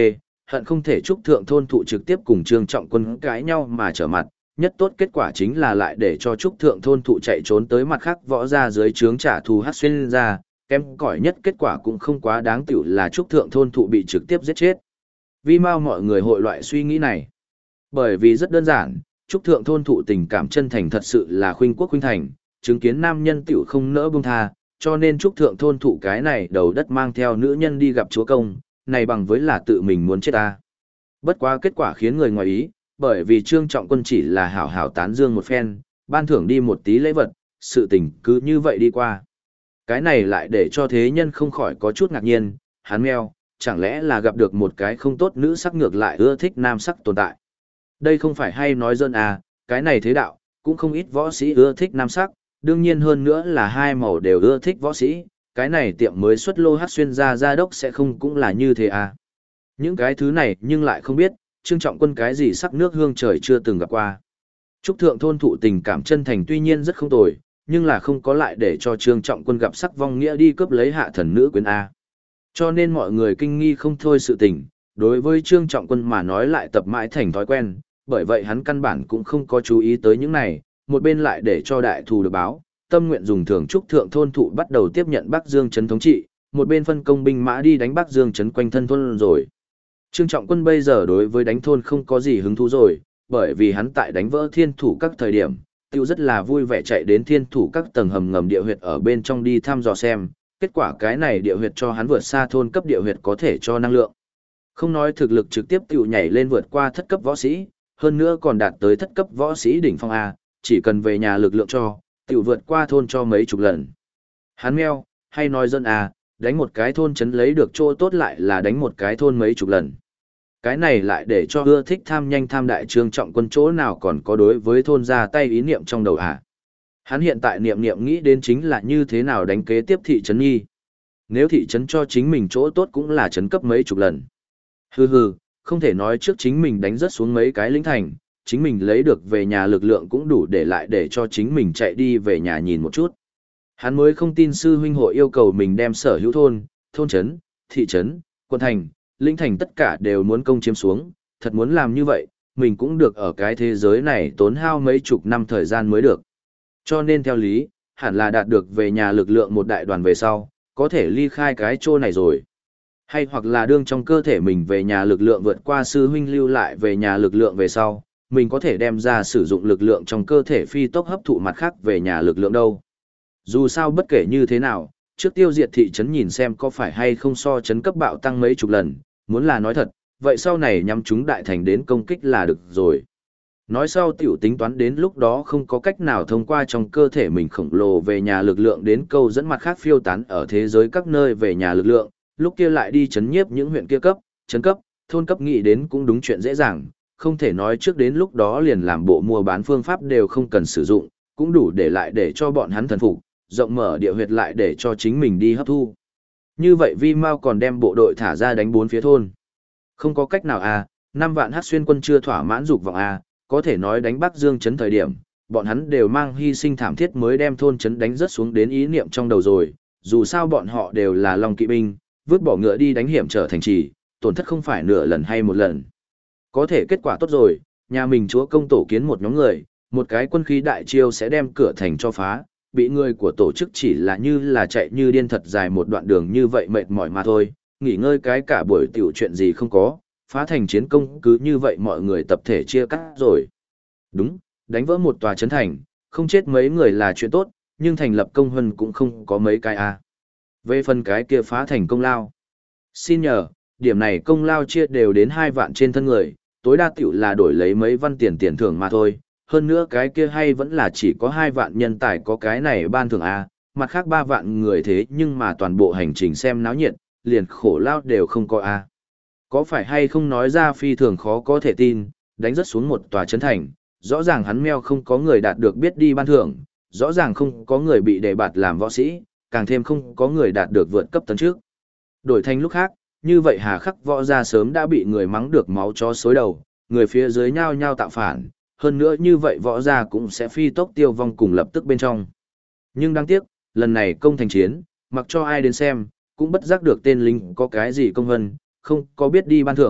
A: hận không thể Trúc Thượng thôn thụ trực tiếp cùng Trương Trọng Quân cãi nhau mà trở mặt, nhất tốt kết quả chính là lại để cho Trúc Thượng thôn thụ chạy trốn tới mặt khác võ ra dưới trướng trả thù Hắc Xuyên ra, kém cỏi nhất kết quả cũng không quá đáng tiểu là Trúc Thượng thôn thụ bị trực tiếp giết chết. Vì mau mọi người hội loại suy nghĩ này. Bởi vì rất đơn giản, Trúc Thượng thôn thụ tình cảm chân thành thật sự là khuynh quốc khuynh thành, chứng kiến nam nhân tiểu không nỡ buông tha, cho nên Trúc Thượng thôn thụ cái này đầu đất mang theo nữ nhân đi gặp chúa công, này bằng với là tự mình muốn chết ta. Bất quá kết quả khiến người ngoài ý, bởi vì Trương Trọng Quân chỉ là hảo hảo tán dương một phen, ban thưởng đi một tí lễ vật, sự tình cứ như vậy đi qua. Cái này lại để cho thế nhân không khỏi có chút ngạc nhiên, hắn meo, chẳng lẽ là gặp được một cái không tốt nữ sắc ngược lại ưa thích nam sắc tồn tại. Đây không phải hay nói dân à, cái này thế đạo, cũng không ít võ sĩ ưa thích nam sắc, đương nhiên hơn nữa là hai màu đều ưa thích võ sĩ, cái này tiệm mới xuất lô Hắc Xuyên gia đốc sẽ không cũng là như thế à. Những cái thứ này nhưng lại không biết, Trương Trọng Quân cái gì sắc nước hương trời chưa từng gặp qua. Trúc Thượng thôn thụ tình cảm chân thành tuy nhiên rất không tồi, nhưng là không có lại để cho Trương Trọng Quân gặp sắc vong nghĩa đi cướp lấy hạ thần nữ quyến A. Cho nên mọi người kinh nghi không thôi sự tình, đối với Trương Trọng Quân mà nói lại tập mãi thành thói quen, bởi vậy hắn căn bản cũng không có chú ý tới những này, một bên lại để cho đại thù được báo, tâm nguyện dùng thưởng Trúc Thượng thôn thụ bắt đầu tiếp nhận Bắc Dương trấn thống trị, một bên phân công binh mã đi đánh Bắc Dương trấn quanh thân thôn rồi. Trương Trọng Quân bây giờ đối với đánh thôn không có gì hứng thú rồi, bởi vì hắn tại đánh vỡ thiên thủ các thời điểm, tiêu rất là vui vẻ chạy đến thiên thủ các tầng hầm ngầm địa huyệt ở bên trong đi thăm dò xem, kết quả cái này địa huyệt cho hắn vượt xa thôn cấp địa huyệt có thể cho năng lượng. Không nói thực lực trực tiếp tiêu nhảy lên vượt qua thất cấp võ sĩ, hơn nữa còn đạt tới thất cấp võ sĩ đỉnh phong A, chỉ cần về nhà lực lượng cho, tiêu vượt qua thôn cho mấy chục lần. Hắn meo, hay nói dân A, đánh một cái thôn chấn lấy được chỗ tốt lại là đánh một cái thôn mấy chục lần. Cái này lại để cho ưa thích tham nhanh tham đại Trương Trọng Quân chỗ nào còn có đối với thôn ra tay ý niệm trong đầu à. Hắn hiện tại niệm nghĩ đến chính là như thế nào đánh kế tiếp thị trấn nhi. Nếu thị trấn cho chính mình chỗ tốt cũng là trấn cấp mấy chục lần. Hừ hừ, không thể nói trước chính mình đánh rất xuống mấy cái lĩnh thành, chính mình lấy được về nhà lực lượng cũng đủ để lại để cho chính mình chạy đi về nhà nhìn một chút. Hắn mới không tin sư huynh hội yêu cầu mình đem sở hữu thôn trấn, thị trấn, quân thành, linh thành tất cả đều muốn công chiếm xuống, thật muốn làm như vậy, mình cũng được ở cái thế giới này tốn hao mấy chục năm thời gian mới được. Cho nên theo lý, hẳn là đạt được về nhà lực lượng một đại đoàn về sau, có thể ly khai cái chỗ này rồi. Hay hoặc là đương trong cơ thể mình về nhà lực lượng vượt qua sư huynh lưu lại về nhà lực lượng về sau, mình có thể đem ra sử dụng lực lượng trong cơ thể phi tốc hấp thụ mặt khác về nhà lực lượng đâu. Dù sao bất kể như thế nào, trước tiêu diệt thị trấn nhìn xem có phải hay không so trấn cấp bạo tăng mấy chục lần, muốn là nói thật, vậy sau này nhắm chúng đại thành đến công kích là được rồi. Nói sau tiểu tính toán đến lúc đó không có cách nào thông qua trong cơ thể mình khổng lồ về nhà lực lượng đến câu dẫn mặt khác phiêu tán ở thế giới các nơi về nhà lực lượng, lúc kia lại đi chấn nhiếp những huyện kia cấp, trấn cấp, thôn cấp nghĩ đến cũng đúng chuyện dễ dàng, không thể nói trước đến lúc đó liền làm bộ mua bán phương pháp đều không cần sử dụng, cũng đủ để lại để cho bọn hắn thần phục, rộng mở địa huyệt lại để cho chính mình đi hấp thu. Như vậy Vi Mao còn đem bộ đội thả ra đánh bốn phía thôn. Không có cách nào à, 5 vạn Hắc Xuyên quân chưa thỏa mãn dục vọng à, có thể nói đánh Bắc Dương trấn thời điểm, bọn hắn đều mang hy sinh thảm thiết mới đem thôn trấn đánh rất xuống đến ý niệm trong đầu rồi, dù sao bọn họ đều là Long kỵ binh, vứt bỏ ngựa đi đánh hiểm trở thành trì, tổn thất không phải nửa lần hay một lần. Có thể kết quả tốt rồi, nhà mình chúa công tổ kiến một nhóm người, một cái quân khí đại chiêu sẽ đem cửa thành cho phá, bị người của tổ chức chỉ là như là chạy như điên thật dài một đoạn đường như vậy mệt mỏi mà thôi, nghỉ ngơi cái cả buổi tiểu chuyện gì không có, phá thành chiến công cứ như vậy mọi người tập thể chia cắt rồi. Đúng, đánh vỡ một tòa trấn thành, không chết mấy người là chuyện tốt, nhưng thành lập công huân cũng không có mấy cái a. Về phần cái kia phá thành công lao. Xin nhờ, điểm này công lao chia đều đến 2 vạn trên thân người, tối đa tiểu là đổi lấy mấy văn tiền thưởng mà thôi. Hơn nữa cái kia hay vẫn là chỉ có 2 vạn nhân tài có cái này ban thưởng A, mặt khác 3 vạn người thế nhưng mà toàn bộ hành trình xem náo nhiệt, liền khổ lao đều không có A. Có phải hay không nói ra phi thường khó có thể tin, đánh rất xuống một tòa trấn thành, rõ ràng hắn meo không có người đạt được biết đi ban thưởng, rõ ràng không có người bị đề bạt làm võ sĩ, càng thêm không có người đạt được vượt cấp tấn trước. Đổi thành lúc khác, như vậy hà khắc võ ra sớm đã bị người mắng được máu chó xối đầu, người phía dưới nhao nhao tạo phản, hơn nữa như vậy võ ra cũng sẽ phi tốc tiêu vong cùng lập tức bên trong. Nhưng đáng tiếc, lần này công thành chiến, mặc cho ai đến xem, cũng bất giác được tên lính có cái gì công vân, không có biết đi ban thưởng,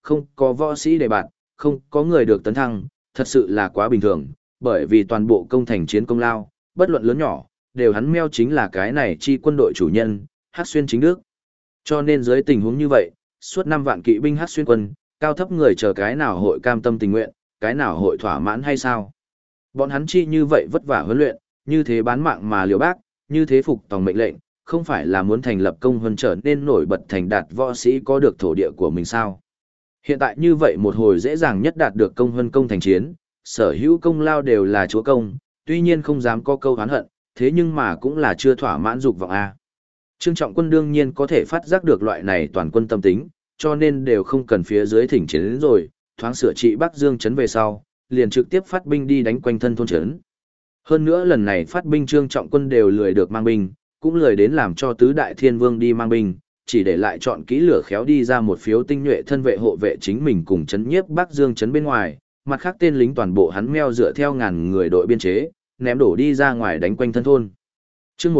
A: không có võ sĩ đề bạt, không có người được tấn thăng, thật sự là quá bình thường, bởi vì toàn bộ công thành chiến công lao, bất luận lớn nhỏ, đều hắn meo chính là cái này chi quân đội chủ nhân, Hắc Xuyên chính đức. Cho nên dưới tình huống như vậy, suốt 5 vạn kỵ binh Hắc Xuyên quân, cao thấp người chờ cái nào hội cam tâm tình nguyện, cái nào hội thỏa mãn hay sao? Bọn hắn chi như vậy vất vả huấn luyện, như thế bán mạng mà liều bác, như thế phục tòng mệnh lệnh, không phải là muốn thành lập công hơn trở nên nổi bật thành đạt võ sĩ có được thổ địa của mình sao? Hiện tại như vậy một hồi dễ dàng nhất đạt được công hơn công thành chiến, sở hữu công lao đều là chúa công, tuy nhiên không dám có câu hán hận, thế nhưng mà cũng là chưa thỏa mãn dục vọng a. Trương Trọng Quân đương nhiên có thể phát giác được loại này toàn quân tâm tính, cho nên đều không cần phía dưới thỉnh chiến đến rồi, thoáng sửa trị Bắc Dương trấn về sau, liền trực tiếp phát binh đi đánh quanh thân thôn trấn. Hơn nữa lần này phát binh Trương Trọng Quân đều lười được mang binh, cũng lười đến làm cho tứ đại thiên vương đi mang binh, chỉ để lại chọn kỹ lửa khéo đi ra một phiếu tinh nhuệ thân vệ hộ vệ chính mình cùng trấn nhiếp Bắc Dương trấn bên ngoài, mặt khác tên lính toàn bộ hắn meo dựa theo ngàn người đội biên chế, ném đổ đi ra ngoài đánh quanh thân thôn. Chương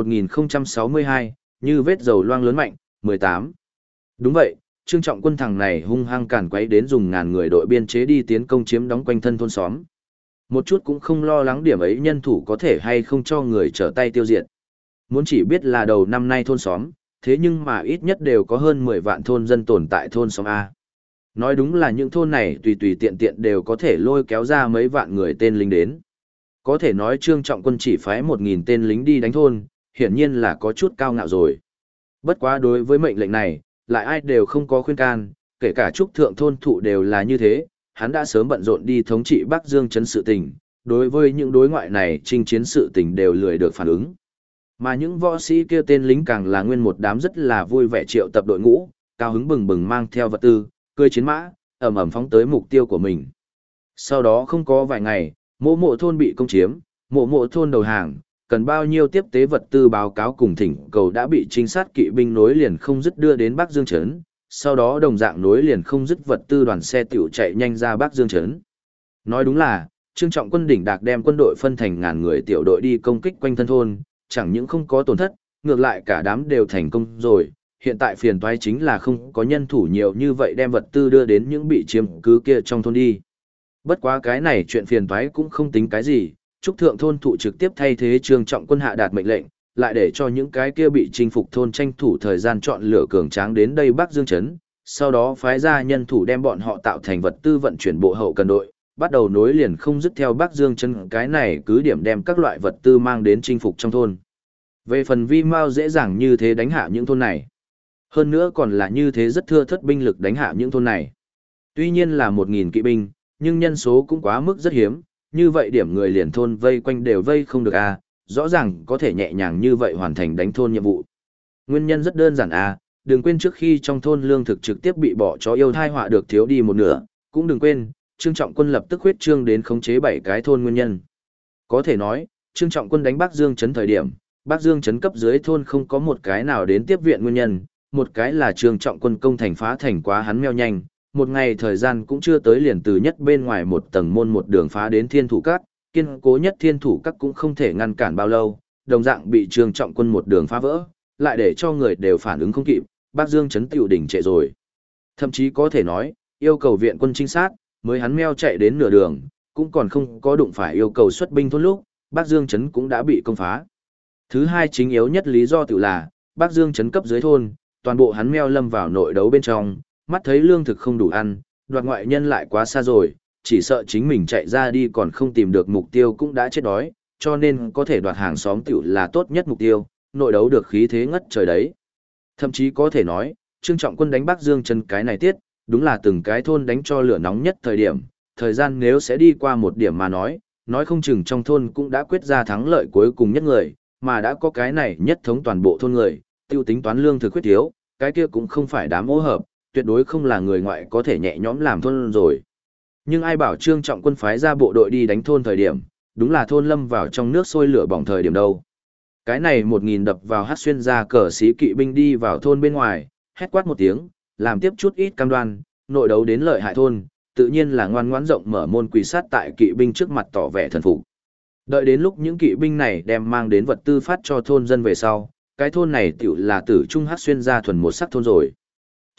A: 1062, như vết dầu loang lớn mạnh, 18. Đúng vậy, Trương Trọng Quân thằng này hung hăng càn quấy đến dùng ngàn người đội biên chế đi tiến công chiếm đóng quanh thân thôn xóm. Một chút cũng không lo lắng điểm ấy nhân thủ có thể hay không cho người trở tay tiêu diệt. Muốn chỉ biết là đầu năm nay thôn xóm, thế nhưng mà ít nhất đều có hơn 10 vạn thôn dân tồn tại thôn xóm A. Nói đúng là những thôn này tùy tùy tiện tiện đều có thể lôi kéo ra mấy vạn người tên lính đến. Có thể nói Trương Trọng Quân chỉ phái 1.000 tên lính đi đánh thôn, hiển nhiên là có chút cao ngạo rồi. Bất quá đối với mệnh lệnh này, lại ai đều không có khuyên can, kể cả trúc thượng thôn thụ đều là như thế, hắn đã sớm bận rộn đi thống trị Bắc Dương trấn sự tình, đối với những đối ngoại này chinh chiến sự tình đều lười được phản ứng. Mà những võ sĩ kia tên lính càng là nguyên một đám rất là vui vẻ triệu tập đội ngũ, cao hứng bừng bừng mang theo vật tư, cưỡi chiến mã, ầm ầm phóng tới mục tiêu của mình. Sau đó không có vài ngày, mộ thôn bị công chiếm, mộ thôn đầu hàng, cần bao nhiêu tiếp tế vật tư báo cáo cùng thỉnh cầu đã bị trinh sát kỵ binh nối liền không dứt đưa đến Bắc Dương trấn, sau đó đồng dạng nối liền không dứt vật tư đoàn xe tiểu chạy nhanh ra Bắc Dương trấn. Nói đúng là, Trương Trọng Quân đỉnh đạc đem quân đội phân thành ngàn người tiểu đội đi công kích quanh thân thôn, chẳng những không có tổn thất, ngược lại cả đám đều thành công rồi. Hiện tại phiền toái chính là không có nhân thủ nhiều như vậy đem vật tư đưa đến những bị chiếm cứ kia trong thôn đi. Bất quá cái này chuyện phiền toái cũng không tính cái gì, Trúc Thượng thôn thụ trực tiếp thay thế Trương Trọng Quân hạ đạt mệnh lệnh, lại để cho những cái kia bị chinh phục thôn tranh thủ thời gian chọn lựa cường tráng đến đây Bắc Dương trấn, sau đó phái ra nhân thủ đem bọn họ tạo thành vật tư vận chuyển bộ hậu cần đội, bắt đầu nối liền không dứt theo Bắc Dương trấn cái này cứ điểm đem các loại vật tư mang đến chinh phục trong thôn. Về phần vi mao dễ dàng như thế đánh hạ những thôn này. Hơn nữa còn là như thế rất thưa thớt binh lực đánh hạ những thôn này. Tuy nhiên là 1.000 kỵ binh, nhưng nhân số cũng quá mức rất hiếm, như vậy điểm người liền thôn vây quanh đều vây không được a, rõ ràng có thể nhẹ nhàng như vậy hoàn thành đánh thôn nhiệm vụ. Nguyên nhân rất đơn giản a, đừng quên trước khi trong thôn lương thực trực tiếp bị bỏ chó yêu thai họa được thiếu đi một nửa, cũng đừng quên, Trương Trọng Quân lập tức huyết trương đến khống chế 7 cái thôn nguyên nhân. Có thể nói, Trương Trọng Quân đánh Bắc Dương trấn thời điểm, Bắc Dương trấn cấp dưới thôn không có một cái nào đến tiếp viện nguyên nhân, một cái là Trương Trọng Quân công thành phá thành quá hắn meo nhanh, một ngày thời gian cũng chưa tới liền từ nhất bên ngoài một tầng môn một đường phá đến Thiên Thủ Các, kiên cố nhất Thiên Thủ Các cũng không thể ngăn cản bao lâu, đồng dạng bị Trương Trọng Quân một đường phá vỡ, lại để cho người đều phản ứng không kịp, Bắc Dương trấn tiểu đỉnh trệ rồi. Thậm chí có thể nói, yêu cầu viện quân trinh sát, mới hắn meo chạy đến nửa đường, cũng còn không có đụng phải yêu cầu xuất binh thôn lúc, Bắc Dương trấn cũng đã bị công phá. Thứ hai chính yếu nhất lý do tự là, Bắc Dương trấn cấp dưới thôn, toàn bộ hắn meo lâm vào nội đấu bên trong, mắt thấy lương thực không đủ ăn, đoạt ngoại nhân lại quá xa rồi, chỉ sợ chính mình chạy ra đi còn không tìm được mục tiêu cũng đã chết đói, cho nên có thể đoạt hàng xóm tiểu là tốt nhất mục tiêu, nội đấu được khí thế ngất trời đấy. Thậm chí có thể nói, Trương Trọng Quân đánh Bắc Dương trấn cái này tiết, đúng là từng cái thôn đánh cho lửa nóng nhất thời gian nếu sẽ đi qua một điểm mà nói không chừng trong thôn cũng đã quyết ra thắng lợi cuối cùng nhất người, mà đã có cái này nhất thống toàn bộ thôn người, tiêu tính toán lương thực quyết thiếu, cái kia cũng không phải đám ô hợp, tuyệt đối không là người ngoại có thể nhẹ nhõm làm thôn rồi. Nhưng ai bảo Trương Trọng Quân phái ra bộ đội đi đánh thôn thời điểm, đúng là thôn lâm vào trong nước sôi lửa bỏng thời điểm đâu. Cái này 1.000 đập vào hát xuyên ra cờ xí kỵ binh đi vào thôn bên ngoài, hét quát một tiếng, làm tiếp chút ít cam đoan, nội đấu đến lợi hại thôn, tự nhiên là ngoan ngoãn rộng mở môn quỳ sát tại kỵ binh trước mặt tỏ vẻ thần phục. Đợi đến lúc những kỵ binh này đem mang đến vật tư phát cho thôn dân về sau, cái thôn này tiểu là tử trung hát xuyên ra thuần một sắc thôn rồi.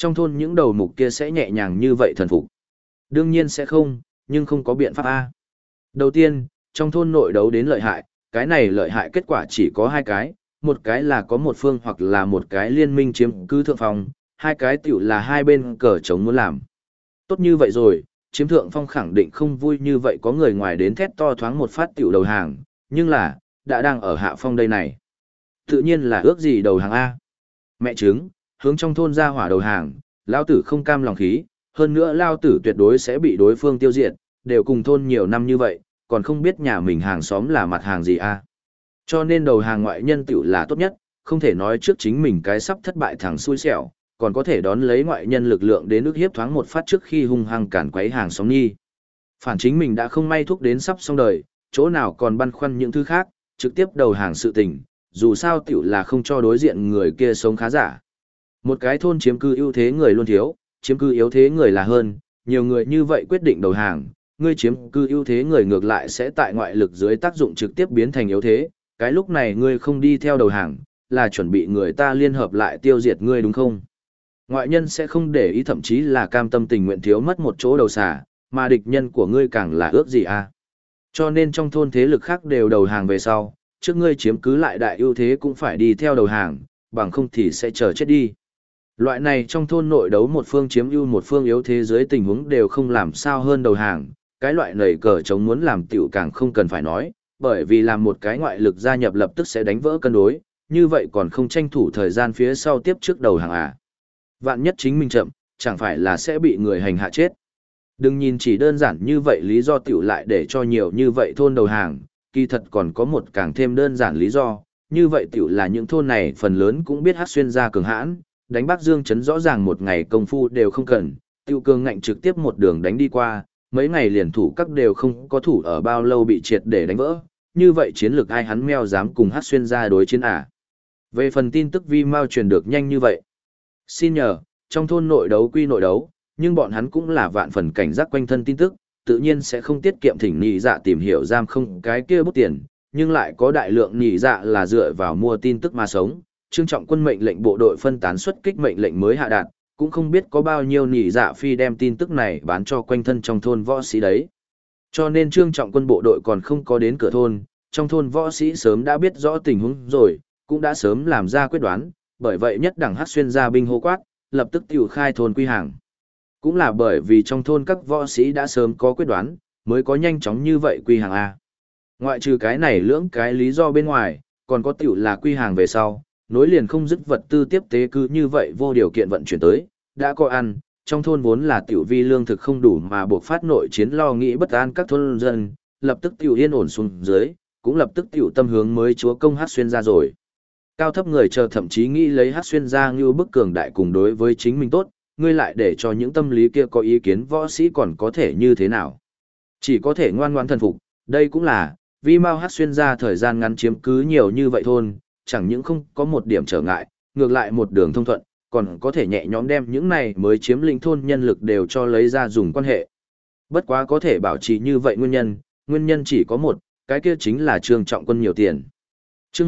A: trong thôn những đầu mục kia sẽ nhẹ nhàng như vậy thần phục. Đương nhiên sẽ không, nhưng không có biện pháp A. Đầu tiên, trong thôn nội đấu đến lợi hại, cái này lợi hại kết quả chỉ có hai cái, một cái là có một phương hoặc là một cái liên minh chiếm cứ thượng phong, hai cái tiểu là hai bên cờ chống muốn làm. Tốt như vậy rồi, chiếm thượng phong khẳng định không vui như vậy có người ngoài đến thét to thoáng một phát tiểu đầu hàng, nhưng là, đã đang ở hạ phong đây này. Tự nhiên là ước gì đầu hàng A. Mẹ chứng, hướng trong thôn ra hỏa đầu hàng, lao tử không cam lòng khí, hơn nữa lao tử tuyệt đối sẽ bị đối phương tiêu diệt, đều cùng thôn nhiều năm như vậy, còn không biết nhà mình hàng xóm là mặt hàng gì A. Cho nên đầu hàng ngoại nhân tiểu là tốt nhất, không thể nói trước chính mình cái sắp thất bại thằng xui xẻo, còn có thể đón lấy ngoại nhân lực lượng đến ức hiếp thoáng một phát trước khi hung hăng cản quấy hàng xóm nhi. Phản chính mình đã không may thúc đến sắp xong đời, chỗ nào còn băn khoăn những thứ khác, trực tiếp đầu hàng sự tình, dù sao tiểu là không cho đối diện người kia sống khá giả. Một cái thôn chiếm cư ưu thế người luôn thiếu, chiếm cư yếu thế người là hơn, nhiều người như vậy quyết định đầu hàng, ngươi chiếm cư ưu thế người ngược lại sẽ tại ngoại lực dưới tác dụng trực tiếp biến thành yếu thế, cái lúc này ngươi không đi theo đầu hàng, là chuẩn bị người ta liên hợp lại tiêu diệt ngươi đúng không? Ngoại nhân sẽ không để ý thậm chí là cam tâm tình nguyện thiếu mất một chỗ đầu xả, mà địch nhân của ngươi càng là ước gì à? Cho nên trong thôn thế lực khác đều đầu hàng về sau, trước ngươi chiếm cứ lại đại ưu thế cũng phải đi theo đầu hàng, bằng không thì sẽ chờ chết đi. Loại này trong thôn nội đấu một phương chiếm ưu một phương yếu thế dưới tình huống đều không làm sao hơn đầu hàng, cái loại nảy cờ chống muốn làm tiểu càng không cần phải nói, bởi vì làm một cái ngoại lực gia nhập lập tức sẽ đánh vỡ cân đối, như vậy còn không tranh thủ thời gian phía sau tiếp trước đầu hàng à. Vạn nhất chính mình chậm, chẳng phải là sẽ bị người hành hạ chết. Đừng nhìn chỉ đơn giản như vậy lý do tiểu lại để cho nhiều như vậy thôn đầu hàng, kỳ thật còn có một càng thêm đơn giản lý do, như vậy tiểu là những thôn này phần lớn cũng biết hát xuyên ra cường hãn, đánh Bắc Dương chấn rõ ràng một ngày công phu đều không cần, tiêu cường ngạnh trực tiếp một đường đánh đi qua, mấy ngày liền thủ các đều không có thủ ở bao lâu bị triệt để đánh vỡ, như vậy chiến lược ai hắn meo dám cùng hát xuyên ra đối chiến à. Về phần tin tức vi mau truyền được nhanh như vậy. Xin nhờ, trong thôn nội đấu quy nội đấu, nhưng bọn hắn cũng là vạn phần cảnh giác quanh thân tin tức, tự nhiên sẽ không tiết kiệm thỉnh nhị dạ tìm hiểu giam không cái kia bút tiền, nhưng lại có đại lượng nhị dạ là dựa vào mua tin tức mà sống. Trương Trọng Quân mệnh lệnh bộ đội phân tán xuất kích mệnh lệnh mới hạ đạt, cũng không biết có bao nhiêu nhị dạ phi đem tin tức này bán cho quanh thân trong thôn võ sĩ đấy. Cho nên Trương Trọng Quân bộ đội còn không có đến cửa thôn, trong thôn võ sĩ sớm đã biết rõ tình huống rồi, cũng đã sớm làm ra quyết đoán, bởi vậy nhất đẳng hát xuyên ra binh hô quát, lập tức tiểu khai thôn quy hàng. Cũng là bởi vì trong thôn các võ sĩ đã sớm có quyết đoán, mới có nhanh chóng như vậy quy hàng A. Ngoại trừ cái này lưỡng cái lý do bên ngoài, còn có tiểu là quy hàng về sau, nối liền không dứt vật tư tiếp tế cứ như vậy vô điều kiện vận chuyển tới, đã có ăn, trong thôn vốn là tiểu vi lương thực không đủ mà buộc phát nội chiến lo nghĩ bất an các thôn dân, lập tức tiểu yên ổn xuống dưới, cũng lập tức tiểu tâm hướng mới chúa công hát xuyên ra rồi. Cao thấp người chờ thậm chí nghĩ lấy hát xuyên ra như bức cường đại cùng đối với chính mình tốt, ngươi lại để cho những tâm lý kia có ý kiến võ sĩ còn có thể như thế nào. Chỉ có thể ngoan ngoãn thần phục, đây cũng là, vì mau hát xuyên ra thời gian ngắn chiếm cứ nhiều như vậy thôn, chẳng những không có một điểm trở ngại, ngược lại một đường thông thuận, còn có thể nhẹ nhõm đem những này mới chiếm lĩnh thôn nhân lực đều cho lấy ra dùng quan hệ. Bất quá có thể bảo trì như vậy nguyên nhân chỉ có một, cái kia chính là Trương Trọng Quân nhiều tiền. Chương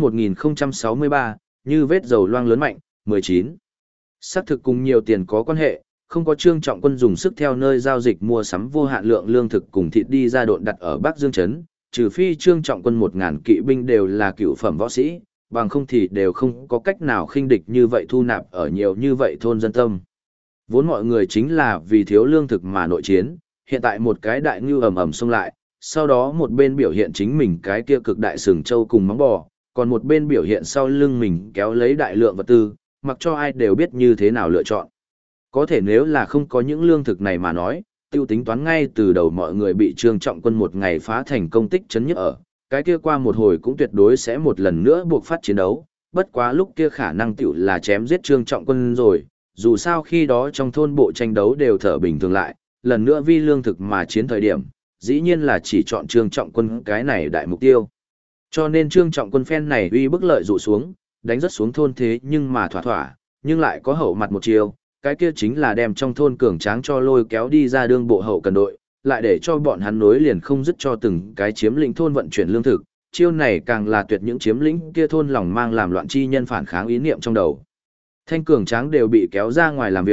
A: 1063, như vết dầu loang lớn mạnh, 19. Xác thực cùng nhiều tiền có quan hệ, không có Trương Trọng Quân dùng sức theo nơi giao dịch mua sắm vô hạn lượng lương thực cùng thịt đi ra độn đặt ở Bắc Dương Trấn, trừ phi Trương Trọng Quân 1000 kỵ binh đều là cựu phẩm võ sĩ, bằng không thì đều không có cách nào khinh địch như vậy thu nạp ở nhiều như vậy thôn dân tâm. Vốn mọi người chính là vì thiếu lương thực mà nội chiến, hiện tại một cái đại ngưu ầm ầm xông lại, sau đó một bên biểu hiện chính mình cái kia cực đại sừng trâu cùng móng bò, còn một bên biểu hiện sau lưng mình kéo lấy đại lượng vật tư, mặc cho ai đều biết như thế nào lựa chọn. Có thể nếu là không có những lương thực này mà nói, tiêu tính toán ngay từ đầu mọi người bị Trương Trọng Quân một ngày phá thành công tích chấn nhất ở, cái kia qua một hồi cũng tuyệt đối sẽ một lần nữa buộc phát chiến đấu, bất quá lúc kia khả năng tiểu là chém giết Trương Trọng Quân rồi, dù sao khi đó trong thôn bộ tranh đấu đều thở bình thường lại, lần nữa vì lương thực mà chiến thời điểm, dĩ nhiên là chỉ chọn Trương Trọng Quân cái này đại mục tiêu. Cho nên Trương Trọng Quân phen này uy bức lợi dụ xuống, đánh rất xuống thôn thế nhưng mà thỏa, nhưng lại có hậu mặt một chiều, cái kia chính là đem trong thôn cường tráng cho lôi kéo đi ra đương bộ hậu cần đội, lại để cho bọn hắn nối liền không dứt cho từng cái chiếm lĩnh thôn vận chuyển lương thực, chiêu này càng là tuyệt những chiếm lĩnh kia thôn lòng mang làm loạn chi nhân phản kháng ý niệm trong đầu. Thanh cường tráng đều bị kéo ra ngoài làm việc,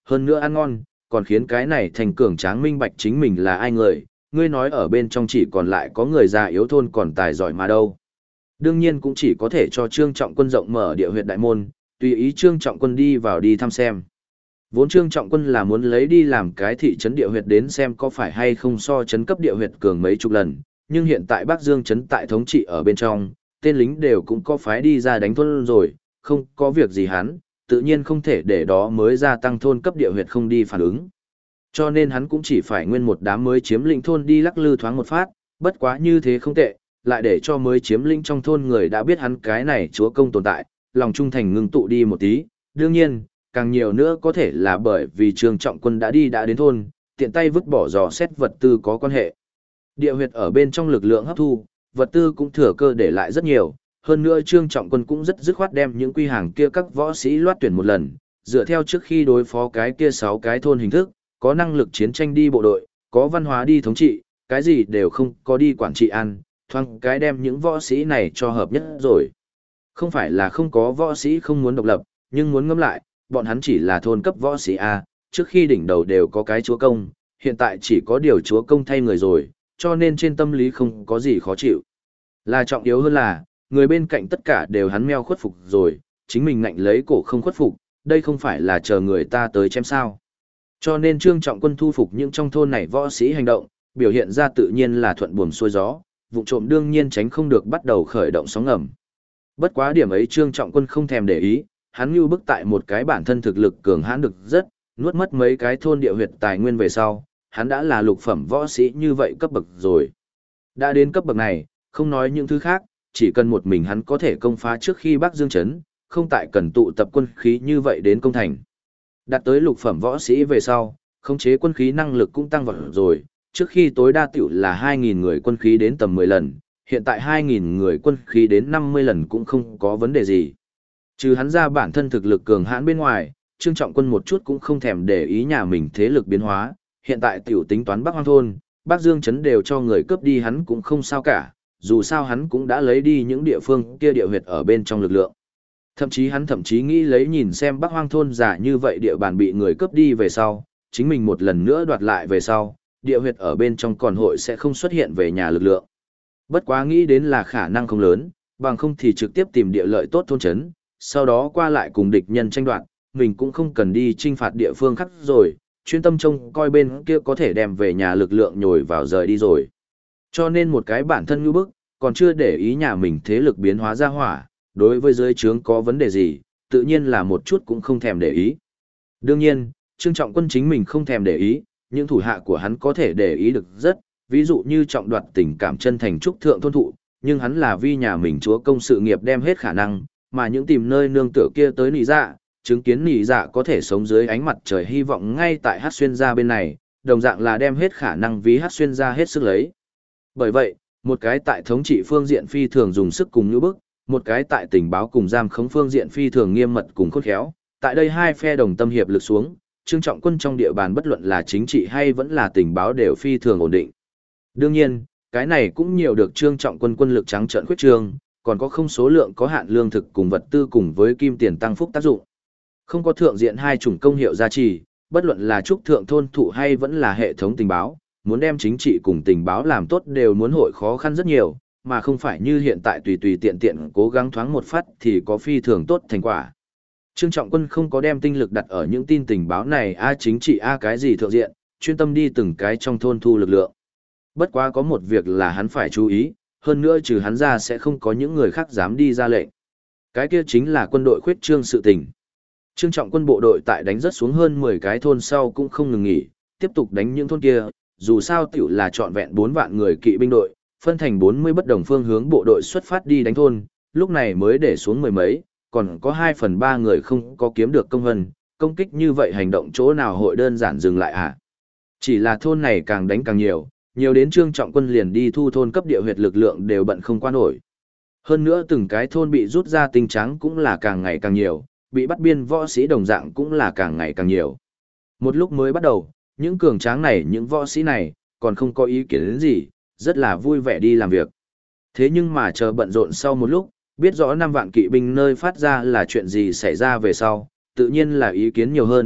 A: hơn nữa ăn ngon, còn khiến cái này thành cường tráng minh bạch chính mình là ai người, ngươi nói ở bên trong chỉ còn lại có người già yếu thôn còn tài giỏi mà đâu. Đương nhiên cũng chỉ có thể cho Trương Trọng Quân rộng mở địa huyệt đại môn, tùy ý Trương Trọng Quân đi vào đi thăm xem. Vốn Trương Trọng Quân là muốn lấy đi làm cái thị trấn địa huyệt đến xem có phải hay không so trấn cấp địa huyệt cường mấy chục lần, nhưng hiện tại Bắc Dương trấn tại thống trị ở bên trong, tên lính đều cũng có phái đi ra đánh thôn rồi, không có việc gì hắn, tự nhiên không thể để đó mới gia tăng thôn cấp địa huyệt không đi phản ứng. Cho nên hắn cũng chỉ phải nguyên một đám mới chiếm lĩnh thôn đi lắc lư thoáng một phát, bất quá như thế không tệ, lại để cho mới chiếm lĩnh trong thôn người đã biết hắn cái này chúa công tồn tại, lòng trung thành ngưng tụ đi một tí, đương nhiên, càng nhiều nữa có thể là bởi vì Trương Trọng Quân đã đến thôn, tiện tay vứt bỏ dò xét vật tư có quan hệ. Địa huyệt ở bên trong lực lượng hấp thu, vật tư cũng thừa cơ để lại rất nhiều, hơn nữa Trương Trọng Quân cũng rất dứt khoát đem những quy hàng kia các võ sĩ loát tuyển một lần, dựa theo trước khi đối phó cái kia 6 cái thôn hình thức, có năng lực chiến tranh đi bộ đội, có văn hóa đi thống trị, cái gì đều không có đi quản trị ăn, thoáng cái đem những võ sĩ này cho hợp nhất rồi. Không phải là không có võ sĩ không muốn độc lập, nhưng muốn ngẫm lại, bọn hắn chỉ là thôn cấp võ sĩ A, trước khi đỉnh đầu đều có cái chúa công, hiện tại chỉ có điều chúa công thay người rồi, cho nên trên tâm lý không có gì khó chịu. Là trọng yếu hơn là, người bên cạnh tất cả đều hắn meo khuất phục rồi, chính mình ngạnh lấy cổ không khuất phục, đây không phải là chờ người ta tới chém sao. Cho nên Trương Trọng Quân thu phục những trong thôn này võ sĩ hành động, biểu hiện ra tự nhiên là thuận buồm xuôi gió, vụ trộm đương nhiên tránh không được bắt đầu khởi động sóng ngầm. Bất quá điểm ấy Trương Trọng Quân không thèm để ý, hắn như bức tại một cái bản thân thực lực cường hãn được rất, nuốt mất mấy cái thôn địa huyệt tài nguyên về sau, hắn đã là lục phẩm võ sĩ như vậy cấp bậc rồi. Đã đến cấp bậc này, không nói những thứ khác, chỉ cần một mình hắn có thể công phá trước khi Bắc Dương trấn, không tại cần tụ tập quân khí như vậy đến công thành. Đạt tới lục phẩm võ sĩ về sau, khống chế quân khí năng lực cũng tăng vọt rồi, trước khi tối đa tiểu là 2.000 người quân khí đến tầm 10 lần, hiện tại 2.000 người quân khí đến 50 lần cũng không có vấn đề gì. Trừ hắn ra bản thân thực lực cường hãn bên ngoài, Trương Trọng Quân một chút cũng không thèm để ý nhà mình thế lực biến hóa, hiện tại tiểu tính toán Bắc Hoang thôn, Bắc Dương trấn đều cho người cướp đi hắn cũng không sao cả, dù sao hắn cũng đã lấy đi những địa phương kia địa huyệt ở bên trong lực lượng. Thậm chí hắn nghĩ lấy nhìn xem Bắc Hoang thôn giả như vậy địa bàn bị người cướp đi về sau, chính mình một lần nữa đoạt lại về sau, địa huyệt ở bên trong còn hội sẽ không xuất hiện về nhà lực lượng. Bất quá nghĩ đến là khả năng không lớn, bằng không thì trực tiếp tìm địa lợi tốt thôn trấn, sau đó qua lại cùng địch nhân tranh đoạt, mình cũng không cần đi trinh phạt địa phương khác rồi, chuyên tâm trông coi bên kia có thể đem về nhà lực lượng nhồi vào rời đi rồi. Cho nên một cái bản thân như bức, còn chưa để ý nhà mình thế lực biến hóa ra hỏa, đối với dưới trướng có vấn đề gì, tự nhiên là một chút cũng không thèm để ý. Đương nhiên, Trương Trọng Quân chính mình không thèm để ý, những thủ hạ của hắn có thể để ý được rất, ví dụ như trọng đoạt tình cảm chân thành trúc thượng thôn thụ, nhưng hắn là vì nhà mình chúa công sự nghiệp đem hết khả năng, mà những tìm nơi nương tựa kia tới nỉ dạ, chứng kiến nỉ dạ có thể sống dưới ánh mặt trời hy vọng ngay tại Hát Xuyên gia bên này, đồng dạng là đem hết khả năng vì Hát Xuyên gia hết sức lấy. Bởi vậy, một cái tại thống trị phương diện phi thường dùng sức cùng như bức, một cái tại tình báo cùng giam khống phương diện phi thường nghiêm mật cùng khôn khéo, tại đây hai phe đồng tâm hiệp lực xuống, Trương Trọng Quân trong địa bàn bất luận là chính trị hay vẫn là tình báo đều phi thường ổn định. Đương nhiên, cái này cũng nhiều được Trương Trọng Quân quân lực trắng trợn khuyết trương, còn có không số lượng có hạn lương thực cùng vật tư cùng với kim tiền tăng phúc tác dụng. Không có thượng diện hai chủng công hiệu gia trì, bất luận là trúc thượng thôn thụ hay vẫn là hệ thống tình báo, muốn đem chính trị cùng tình báo làm tốt đều muốn hội khó khăn rất nhiều, mà không phải như hiện tại tùy tùy tiện tiện cố gắng thoáng một phát thì có phi thường tốt thành quả. Trương Trọng Quân không có đem tinh lực đặt ở những tin tình báo này chính trị cái gì thượng diện, chuyên tâm đi từng cái trong thôn thu lực lượng. Bất quá có một việc là hắn phải chú ý, hơn nữa trừ hắn ra sẽ không có những người khác dám đi ra lệnh. Cái kia chính là quân đội khuyết trương sự tình. Trương Trọng Quân bộ đội tại đánh rất xuống hơn 10 cái thôn sau cũng không ngừng nghỉ, tiếp tục đánh những thôn kia, dù sao tiểu là trọn vẹn 4 vạn người kỵ binh đội, phân thành 40 bất đồng phương hướng bộ đội xuất phát đi đánh thôn, lúc này mới để xuống mười mấy, còn có 2/3 người không có kiếm được công hân, công kích như vậy hành động chỗ nào hội đơn giản dừng lại à? Chỉ là thôn này càng đánh càng nhiều, nhiều đến Trương Trọng Quân liền đi thu thôn cấp địa huyệt lực lượng đều bận không qua nổi. Hơn nữa từng cái thôn bị rút ra tinh trắng cũng là càng ngày càng nhiều, bị bắt biên võ sĩ đồng dạng cũng là càng ngày càng nhiều. Một lúc mới bắt đầu, những cường tráng này những võ sĩ này còn không có ý kiến đến gì, rất là vui vẻ đi làm việc. Thế nhưng mà chờ bận rộn sau một lúc, biết rõ 5 vạn kỵ binh nơi phát ra là chuyện gì xảy ra về sau, tự nhiên là ý kiến nhiều hơn,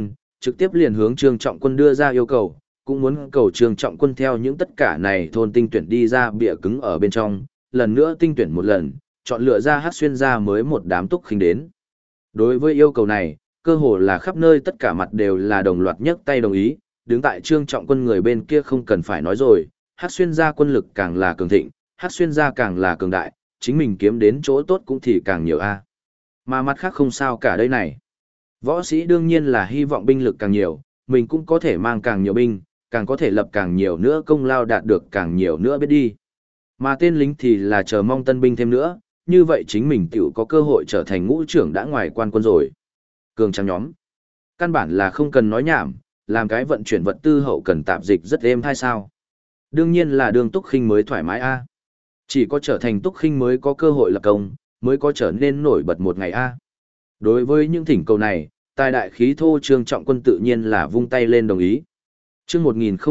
A: trực tiếp liền hướng Trương Trọng Quân đưa ra yêu cầu, cũng muốn cầu Trương Trọng Quân theo những tất cả này thôn tinh tuyển đi ra bịa cứng ở bên trong, lần nữa tinh tuyển một lần, chọn lựa ra Hắc Xuyên gia mới một đám Túc Khinh đến. Đối với yêu cầu này, cơ hồ là khắp nơi tất cả mặt đều là đồng loạt nhấc tay đồng ý, đứng tại Trương Trọng Quân người bên kia không cần phải nói rồi, Hắc Xuyên gia quân lực càng là cường thịnh, Hắc Xuyên gia càng là cường đại, chính mình kiếm đến chỗ tốt cũng thì càng nhiều a. Mà mặt khác không sao cả đây này. Võ sĩ đương nhiên là hy vọng binh lực càng nhiều, mình cũng có thể mang càng nhiều binh, càng có thể lập càng nhiều nữa công lao đạt được càng nhiều nữa biết đi. Mà tên lính thì là chờ mong tân binh thêm nữa, như vậy chính mình tiểu có cơ hội trở thành ngũ trưởng đã ngoài quan quân rồi. Cường tráng nhóm. Căn bản là không cần nói nhảm, làm cái vận chuyển vật tư hậu cần tạp dịch rất êm hay sao. Đương nhiên là đường Túc Khinh mới thoải mái a. Chỉ có trở thành Túc Khinh mới có cơ hội lập công, mới có trở nên nổi bật một ngày a. Đối với những thỉnh cầu này, tài đại khí thô Trương Trọng Quân tự nhiên là vung tay lên đồng ý. Chương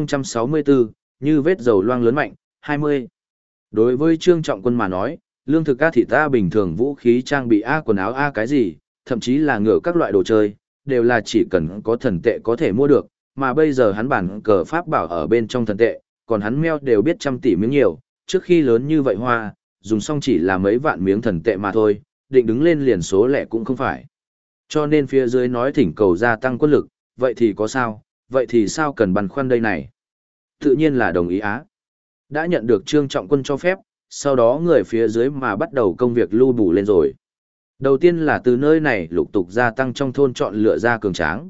A: 1064, như vết dầu loang lớn mạnh, 20. Đối với Trương Trọng Quân mà nói, lương thực A thị ta bình thường vũ khí trang bị A quần áo A cái gì, thậm chí là ngựa các loại đồ chơi, đều là chỉ cần có thần tệ có thể mua được, mà bây giờ hắn bản cờ pháp bảo ở bên trong thần tệ, còn hắn meo đều biết trăm tỷ miếng nhiều, trước khi lớn như vậy hoa, dùng xong chỉ là mấy vạn miếng thần tệ mà thôi, định đứng lên liền số lẻ cũng không phải. Cho nên phía dưới nói thỉnh cầu gia tăng quân lực, vậy thì có sao, vậy thì sao cần băn khoăn đây này? Tự nhiên là đồng ý á. Đã nhận được Trương Trọng Quân cho phép, sau đó người phía dưới mà bắt đầu công việc lưu bù lên rồi. Đầu tiên là từ nơi này lục tục gia tăng trong thôn chọn lựa ra cường tráng,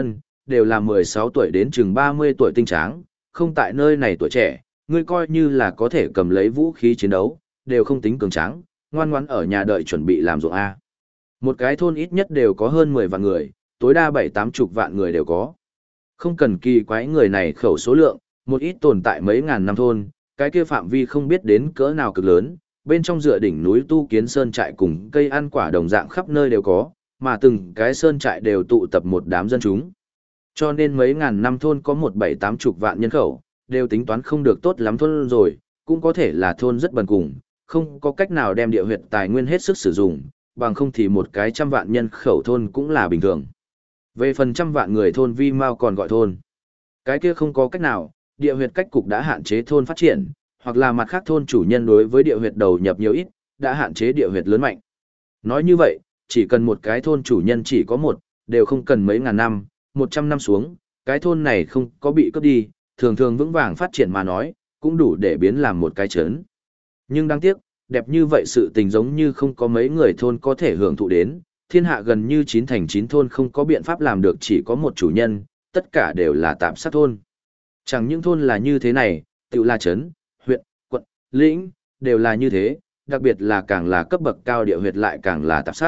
A: đều là 16 tuổi đến chừng 30 tuổi tinh tráng, không tại nơi này tuổi trẻ, ngươi coi như là có thể cầm lấy vũ khí chiến đấu, đều không tính cường tráng, ngoan ngoãn ở nhà đợi chuẩn bị làm ruộng A. Một cái thôn ít nhất đều có hơn 10 vạn người, tối đa 7-80 vạn người đều có. Không cần kỳ quái người này khẩu số lượng, một ít tồn tại mấy ngàn năm thôn, cái kia phạm vi không biết đến cỡ nào cực lớn, bên trong dựa đỉnh núi tu kiến sơn trại cùng cây ăn quả đồng dạng khắp nơi đều có, mà từng cái sơn trại đều tụ tập một đám dân chúng. Cho nên mấy ngàn năm thôn có 7-80 vạn nhân khẩu, đều tính toán không được tốt lắm thôn rồi, cũng có thể là thôn rất bần cùng, không có cách nào đem địa huyệt tài nguyên hết sức sử dụng, bằng không thì một cái 100 vạn nhân khẩu thôn cũng là bình thường. Về phần 100 vạn người thôn vi mau còn gọi thôn. Cái kia không có cách nào, địa huyệt cách cục đã hạn chế thôn phát triển, hoặc là mặt khác thôn chủ nhân đối với địa huyệt đầu nhập nhiều ít, đã hạn chế địa huyệt lớn mạnh. Nói như vậy, chỉ cần một cái thôn chủ nhân chỉ có một, đều không cần mấy ngàn năm, 100 năm xuống, cái thôn này không có bị cướp đi, thường thường vững vàng phát triển mà nói, cũng đủ để biến làm một cái trấn. Nhưng đáng tiếc, đẹp như vậy sự tình giống như không có mấy người thôn có thể hưởng thụ đến, thiên hạ gần như 9 thành 9 thôn không có biện pháp làm được chỉ có một chủ nhân, tất cả đều là tạm sát thôn. Chẳng những thôn là như thế này, tự là trấn, huyện, quận, lĩnh, đều là như thế, đặc biệt là càng là cấp bậc cao địa huyệt lại càng là tạp sát.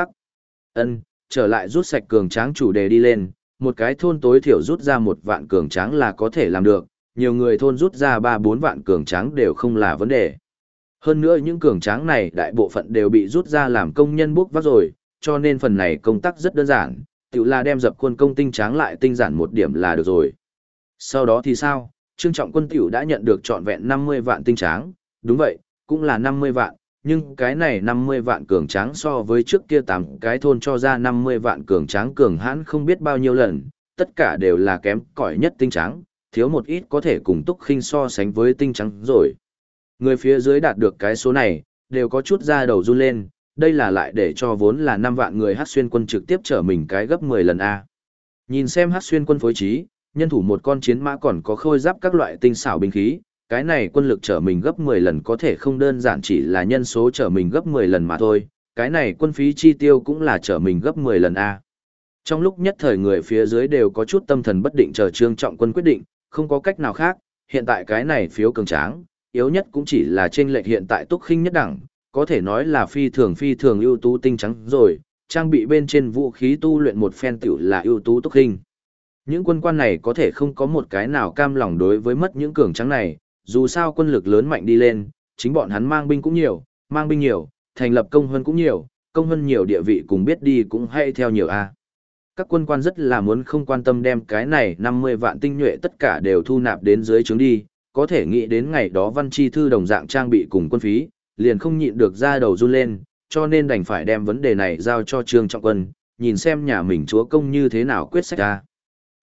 A: Trở lại rút sạch cường tráng chủ đề đi lên, một cái thôn tối thiểu rút ra 1 vạn cường tráng là có thể làm được, nhiều người thôn rút ra 3-4 vạn cường tráng đều không là vấn đề. Hơn nữa những cường tráng này đại bộ phận đều bị rút ra làm công nhân bốc vác rồi, cho nên phần này công tác rất đơn giản, tự là đem dập khuôn công tinh tráng lại tinh giản một điểm là được rồi. Sau đó thì sao? Trương Trọng Quân tiểu đã nhận được trọn vẹn 50 vạn tinh tráng, đúng vậy, cũng là 50 vạn, nhưng cái này 50 vạn cường tráng so với trước kia 8 cái thôn cho ra 50 vạn cường tráng cường hãn không biết bao nhiêu lần, tất cả đều là kém cỏi nhất tinh tráng, thiếu một ít có thể cùng Túc Khinh so sánh với tinh trắng rồi. Người phía dưới đạt được cái số này, đều có chút da đầu run lên, đây là lại để cho vốn là 5 vạn người Hắc Xuyên quân trực tiếp trở mình cái gấp 10 lần A. Nhìn xem Hắc Xuyên quân phối trí, nhân thủ một con chiến mã còn có khôi giáp các loại tinh xảo binh khí, cái này quân lực trở mình gấp 10 lần có thể không đơn giản chỉ là nhân số trở mình gấp 10 lần mà thôi, cái này quân phí chi tiêu cũng là trở mình gấp 10 lần A. Trong lúc nhất thời người phía dưới đều có chút tâm thần bất định chờ Trương Trọng Quân quyết định, không có cách nào khác, hiện tại cái này phiếu cường tráng, yếu nhất cũng chỉ là trên lệch hiện tại Túc Khinh nhất đẳng, có thể nói là phi thường ưu tú tinh trắng rồi, trang bị bên trên vũ khí tu luyện một phen tiểu là ưu tú Túc Khinh. Những quân quan này có thể không có một cái nào cam lòng đối với mất những cường tráng này, dù sao quân lực lớn mạnh đi lên, chính bọn hắn mang binh cũng nhiều, thành lập công hơn cũng nhiều, công hơn nhiều địa vị cùng biết đi cũng hay theo nhiều a. Các quân quan rất là muốn không quan tâm đem cái này 50 vạn tinh nhuệ tất cả đều thu nạp đến dưới trướng đi, có thể nghĩ đến ngày đó văn chi thư đồng dạng trang bị cùng quân phí, liền không nhịn được ra đầu run lên, cho nên đành phải đem vấn đề này giao cho Trương Trọng Quân, nhìn xem nhà mình chúa công như thế nào quyết sách ra.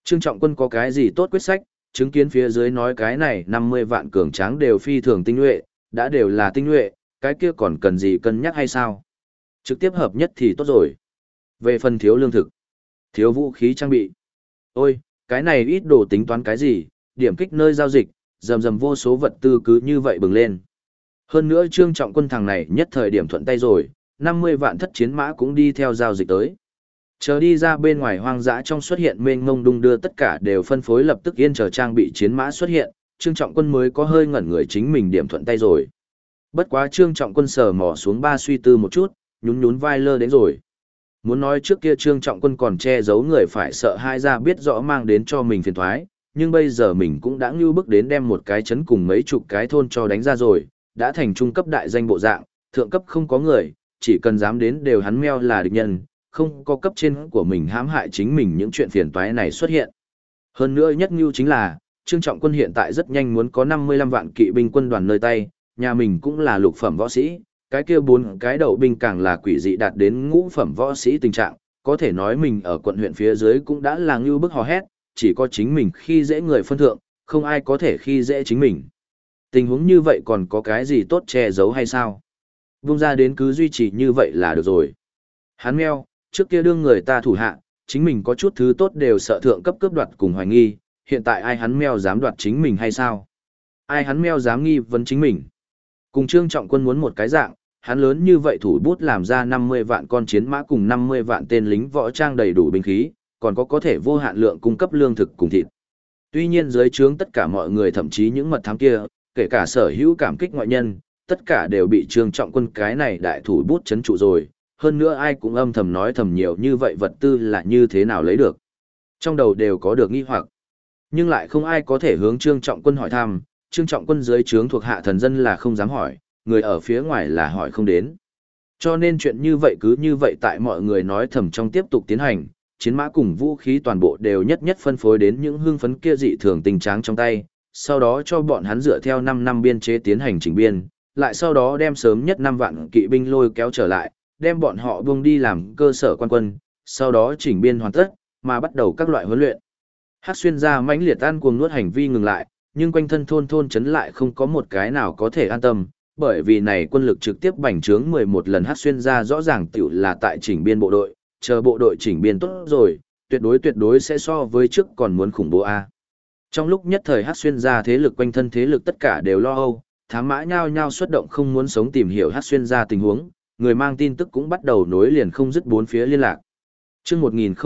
A: Trương Trọng Quân có cái gì tốt quyết sách, chứng kiến phía dưới nói cái này 50 vạn cường tráng đều phi thường tinh nhuệ, đã đều là tinh nhuệ, cái kia còn cần gì cân nhắc hay sao? Trực tiếp hợp nhất thì tốt rồi. Về phần thiếu lương thực, thiếu vũ khí trang bị. Ôi, cái này ít đồ tính toán cái gì, điểm kích nơi giao dịch, rầm rầm vô số vật tư cứ như vậy bừng lên. Hơn nữa Trương Trọng Quân thằng này nhất thời điểm thuận tay rồi, 50 vạn thất chiến mã cũng đi theo giao dịch tới. Chờ đi ra bên ngoài hoang dã trong xuất hiện mênh mông đung đưa tất cả đều phân phối lập tức yên chờ trang bị chiến mã xuất hiện, Trương Trọng Quân mới có hơi ngẩn người chính mình điểm thuận tay rồi. Bất quá Trương Trọng Quân sờ mò xuống ba suy tư một chút, nhún nhún vai lơ đến rồi. Muốn nói trước kia Trương Trọng Quân còn che giấu người phải sợ hai ra biết rõ mang đến cho mình phiền thoái, nhưng bây giờ mình cũng đã ngưu bức đến đem một cái chấn cùng mấy chục cái thôn cho đánh ra rồi, đã thành trung cấp đại danh bộ dạng, thượng cấp không có người, chỉ cần dám đến đều hắn meo là địch nhân, không có cấp trên của mình hãm hại chính mình những chuyện phiền toái này xuất hiện. Hơn nữa nhất ngưu chính là, Trương Trọng Quân hiện tại rất nhanh muốn có 55 vạn kỵ binh quân đoàn nơi tay, nhà mình cũng là lục phẩm võ sĩ, cái kia 4 cái đậu binh càng là quỷ dị đạt đến ngũ phẩm võ sĩ tình trạng, có thể nói mình ở quận huyện phía dưới cũng đã là ngưu bức hò hét, chỉ có chính mình khi dễ người phân thượng, không ai có thể khi dễ chính mình. Tình huống như vậy còn có cái gì tốt che giấu hay sao? Vung ra đến cứ duy trì như vậy là được rồi. Hắn meo, trước kia đương người ta thủ hạ, chính mình có chút thứ tốt đều sợ thượng cấp cướp đoạt cùng hoài nghi, hiện tại ai hắn meo dám đoạt chính mình hay sao? Ai hắn meo dám nghi vấn chính mình? Cùng Trương Trọng Quân muốn một cái dạng, hắn lớn như vậy thủ bút làm ra 50 vạn con chiến mã cùng 50 vạn tên lính võ trang đầy đủ binh khí, còn có thể vô hạn lượng cung cấp lương thực cùng thịt. Tuy nhiên dưới trướng tất cả mọi người thậm chí những mật thám kia, kể cả sở hữu cảm kích ngoại nhân, tất cả đều bị Trương Trọng Quân cái này đại thủ bút chấn trụ rồi, hơn nữa ai cũng âm thầm nói thầm nhiều như vậy vật tư là như thế nào lấy được. Trong đầu đều có được nghi hoặc, nhưng lại không ai có thể hướng Trương Trọng Quân hỏi thăm, Trương Trọng Quân dưới trướng thuộc hạ thần dân là không dám hỏi, người ở phía ngoài là hỏi không đến. Cho nên chuyện như vậy cứ như vậy tại mọi người nói thầm trong tiếp tục tiến hành, chiến mã cùng vũ khí toàn bộ đều nhất nhất phân phối đến những hương phấn kia dị thường tình tráng trong tay, sau đó cho bọn hắn dựa theo 5 năm biên chế tiến hành chỉnh biên, lại sau đó đem sớm nhất 5 vạn kỵ binh lôi kéo trở lại, đem bọn họ buông đi làm cơ sở quan quân, sau đó chỉnh biên hoàn tất, mà bắt đầu các loại huấn luyện. Hắc xuyên gia mãnh liệt ăn cuồng nuốt hành vi ngừng lại, nhưng quanh thân thôn trấn lại không có một cái nào có thể an tâm, bởi vì này quân lực trực tiếp bành trướng 11 lần. Hắc xuyên gia rõ ràng tiểu là tại chỉnh biên bộ đội, chờ bộ đội chỉnh biên tốt rồi, tuyệt đối sẽ so với trước còn muốn khủng bố a. Trong lúc nhất thời Hắc xuyên gia thế lực quanh thân thế lực tất cả đều lo âu, thám mã nhao nhao xuất động không muốn sống tìm hiểu Hắc xuyên gia tình huống, người mang tin tức cũng bắt đầu nối liền không dứt bốn phía liên lạc. Chương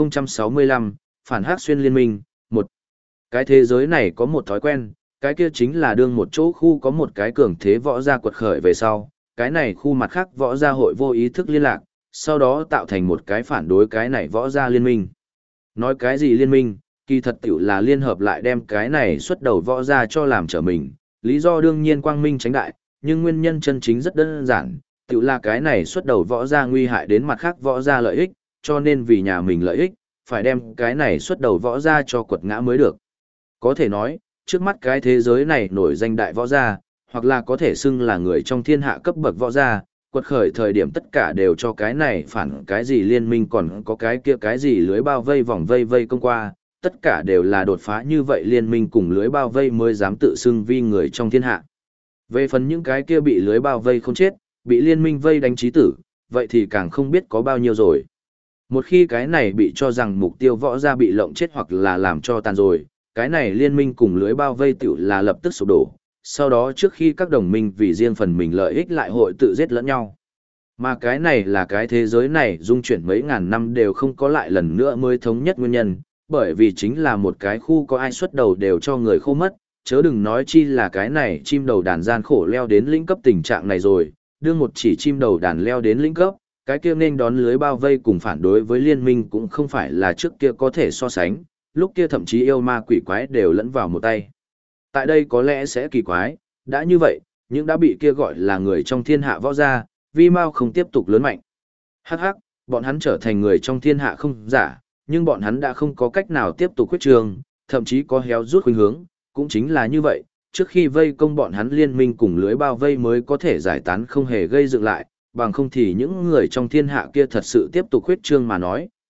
A: 1065, phản Hắc xuyên liên minh, 1. Cái thế giới này có một thói quen, cái kia chính là đương một chỗ khu có một cái cường thế võ gia quật khởi về sau, cái này khu mặt khác võ gia hội vô ý thức liên lạc, sau đó tạo thành một cái phản đối cái này võ gia liên minh. Nói cái gì liên minh, kỳ thật tiểu là liên hợp lại đem cái này xuất đầu võ gia cho làm trở mình, lý do đương nhiên quang minh tránh đại, nhưng nguyên nhân chân chính rất đơn giản, tiểu là cái này xuất đầu võ gia nguy hại đến mặt khác võ gia lợi ích, cho nên vì nhà mình lợi ích, phải đem cái này xuất đầu võ gia cho quật ngã mới được. Có thể nói, trước mắt cái thế giới này nổi danh đại võ gia, hoặc là có thể xưng là người trong thiên hạ cấp bậc võ gia, quật khởi thời điểm tất cả đều cho cái này phản cái gì liên minh còn có cái kia cái gì lưới bao vây vòng vây công qua, tất cả đều là đột phá như vậy liên minh cùng lưới bao vây mới dám tự xưng vi người trong thiên hạ. Về phần những cái kia bị lưới bao vây không chết, bị liên minh vây đánh chí tử, vậy thì càng không biết có bao nhiêu rồi. Một khi cái này bị cho rằng mục tiêu võ gia bị lộng chết hoặc là làm cho tàn rồi, cái này liên minh cùng lưới bao vây tiểu là lập tức sụp đổ, sau đó trước khi các đồng minh vì riêng phần mình lợi ích lại hội tự giết lẫn nhau. Mà cái này là cái thế giới này dung chuyển mấy ngàn năm đều không có lại lần nữa mới thống nhất nguyên nhân, bởi vì chính là một cái khu có ai xuất đầu đều cho người khô mất, chớ đừng nói chi là cái này chim đầu đàn gian khổ leo đến lĩnh cấp tình trạng này rồi, đương một chỉ chim đầu đàn leo đến lĩnh cấp, cái kia nên đón lưới bao vây cùng phản đối với liên minh cũng không phải là trước kia có thể so sánh, lúc kia thậm chí yêu ma quỷ quái đều lẫn vào một tay. Tại đây có lẽ sẽ kỳ quái, đã như vậy, những đã bị kia gọi là người trong thiên hạ võ gia, vi mau không tiếp tục lớn mạnh. Hắc hắc, bọn hắn trở thành người trong thiên hạ không giả, nhưng bọn hắn đã không có cách nào tiếp tục khuyết trường, thậm chí có héo rút khuynh hướng, cũng chính là như vậy, trước khi vây công bọn hắn liên minh cùng lưới bao vây mới có thể giải tán không hề gây dựng lại, bằng không thì những người trong thiên hạ kia thật sự tiếp tục khuyết trương mà nói,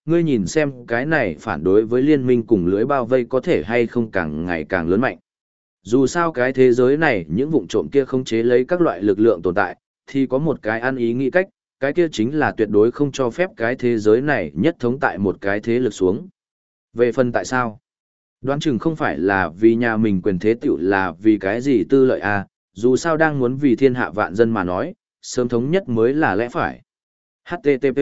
A: ngươi nhìn xem cái này phản đối với liên minh cùng lưới bao vây có thể hay không càng ngày càng lớn mạnh. Dù sao cái thế giới này những vụn trộm kia không chế lấy các loại lực lượng tồn tại, thì có một cái ăn ý nghĩ cách, cái kia chính là tuyệt đối không cho phép cái thế giới này nhất thống tại một cái thế lực xuống. Về phần tại sao? Đoán chừng không phải là vì nhà mình quyền thế tiểu là vì cái gì tư lợi à, dù sao đang muốn vì thiên hạ vạn dân mà nói, sớm thống nhất mới là lẽ phải. HTTP.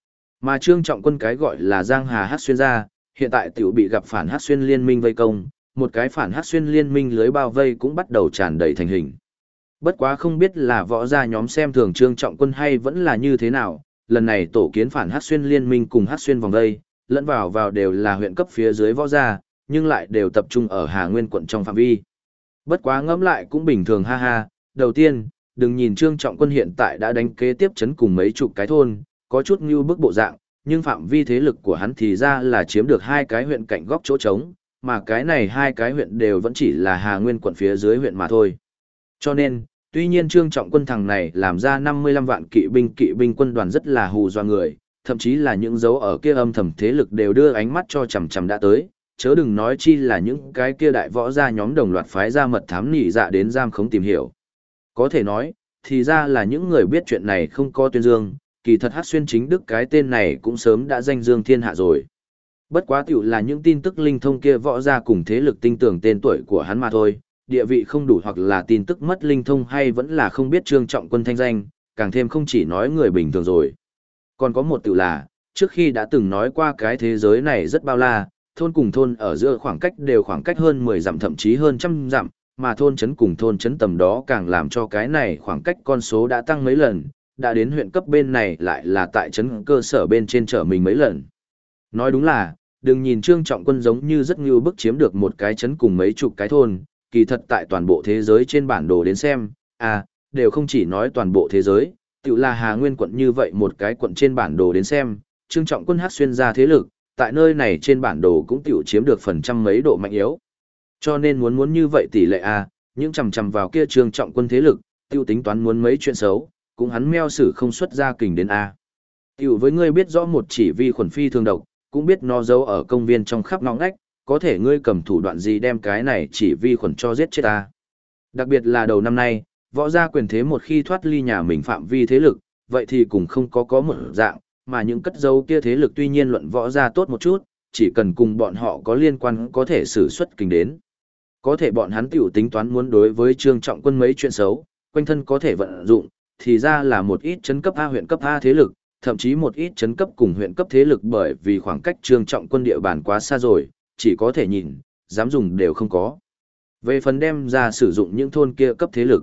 A: Mà Trương Trọng Quân cái gọi là Giang Hà Hắc Xuyên gia, hiện tại tiểu bị gặp phản Hắc Xuyên liên minh vây công, một cái phản Hắc Xuyên liên minh lưới bao vây cũng bắt đầu tràn đầy thành hình. Bất quá không biết là võ gia nhóm xem thường Trương Trọng Quân hay vẫn là như thế nào, lần này tổ kiến phản Hắc Xuyên liên minh cùng Hắc Xuyên vòng vây, lẫn vào đều là huyện cấp phía dưới võ gia, nhưng lại đều tập trung ở Hà Nguyên quận trong phạm vi. Bất quá ngẫm lại cũng bình thường ha ha, đầu tiên, đừng nhìn Trương Trọng Quân hiện tại đã đánh kế tiếp chấn cùng mấy chục cái thôn, có chút như bức bộ dạng, nhưng phạm vi thế lực của hắn thì ra là chiếm được 2 cái huyện cạnh góc chỗ trống, mà cái này 2 cái huyện đều vẫn chỉ là Hà Nguyên quận phía dưới huyện mà thôi. Cho nên, tuy nhiên Trương Trọng Quân thằng này làm ra 55 vạn kỵ binh quân đoàn rất là hù dọa người, thậm chí là những dấu ở kia âm thầm thế lực đều đưa ánh mắt cho chằm chằm đã tới, chớ đừng nói chi là những cái kia đại võ gia nhóm đồng loạt phái ra mật thám nỉ dạ đến giam khống tìm hiểu. Có thể nói, thì ra là những người biết chuyện này không có tuyên dương, kỳ thật Hắc Xuyên chính đức cái tên này cũng sớm đã danh dương thiên hạ rồi. Bất quá tiểu là những tin tức linh thông kia võ gia cùng thế lực tinh tưởng tên tuổi của hắn mà thôi, địa vị không đủ hoặc là tin tức mất linh thông hay vẫn là không biết Trương Trọng Quân thanh danh, càng thêm không chỉ nói người bình thường rồi. Còn có một tiểu là, trước khi đã từng nói qua cái thế giới này rất bao la, thôn cùng thôn ở giữa khoảng cách đều khoảng cách hơn 10 dặm thậm chí hơn trăm dặm, mà thôn trấn cùng thôn trấn tầm đó càng làm cho cái này khoảng cách con số đã tăng mấy lần, đã đến huyện cấp bên này lại là tại trấn cơ sở bên trên trở mình mấy lần. Nói đúng là, đừng nhìn Trương Trọng Quân giống như rất như bức chiếm được một cái trấn cùng mấy chục cái thôn, kỳ thật tại toàn bộ thế giới trên bản đồ đến xem, đều không chỉ nói toàn bộ thế giới, tự là Hà Nguyên quận như vậy một cái quận trên bản đồ đến xem, Trương Trọng Quân Hắc Xuyên ra thế lực, tại nơi này trên bản đồ cũng tiểu chiếm được phần trăm mấy độ mạnh yếu. Cho nên muốn như vậy tỷ lệ những chằm chằm vào kia Trương Trọng Quân thế lực, tiêu tính toán muốn mấy chuyện xấu, cũng hắn meo sử không xuất ra kình đến Tiểu với ngươi biết rõ một chỉ vi khuẩn phi thường độc, cũng biết nó giấu ở công viên trong khắp ngõ ngách, có thể ngươi cầm thủ đoạn gì đem cái này chỉ vi khuẩn cho giết chết Đặc biệt là đầu năm nay, võ gia quyền thế một khi thoát ly nhà mình phạm vi thế lực, vậy thì cũng không có một dạng, mà những cất dấu kia thế lực tuy nhiên luận võ gia tốt một chút, chỉ cần cùng bọn họ có liên quan có thể sử xuất kình đến. Có thể bọn hắn tiểu tính toán muốn đối với Trương Trọng Quân mấy chuyện xấu, quanh thân có thể vận dụng, thì ra là một ít trấn cấp A huyện cấp A thế lực, thậm chí một ít trấn cấp cùng huyện cấp thế lực bởi vì khoảng cách Trương Trọng Quân địa bàn quá xa rồi, chỉ có thể nhìn, dám dùng đều không có. Về phần đem ra sử dụng những thôn kia cấp thế lực.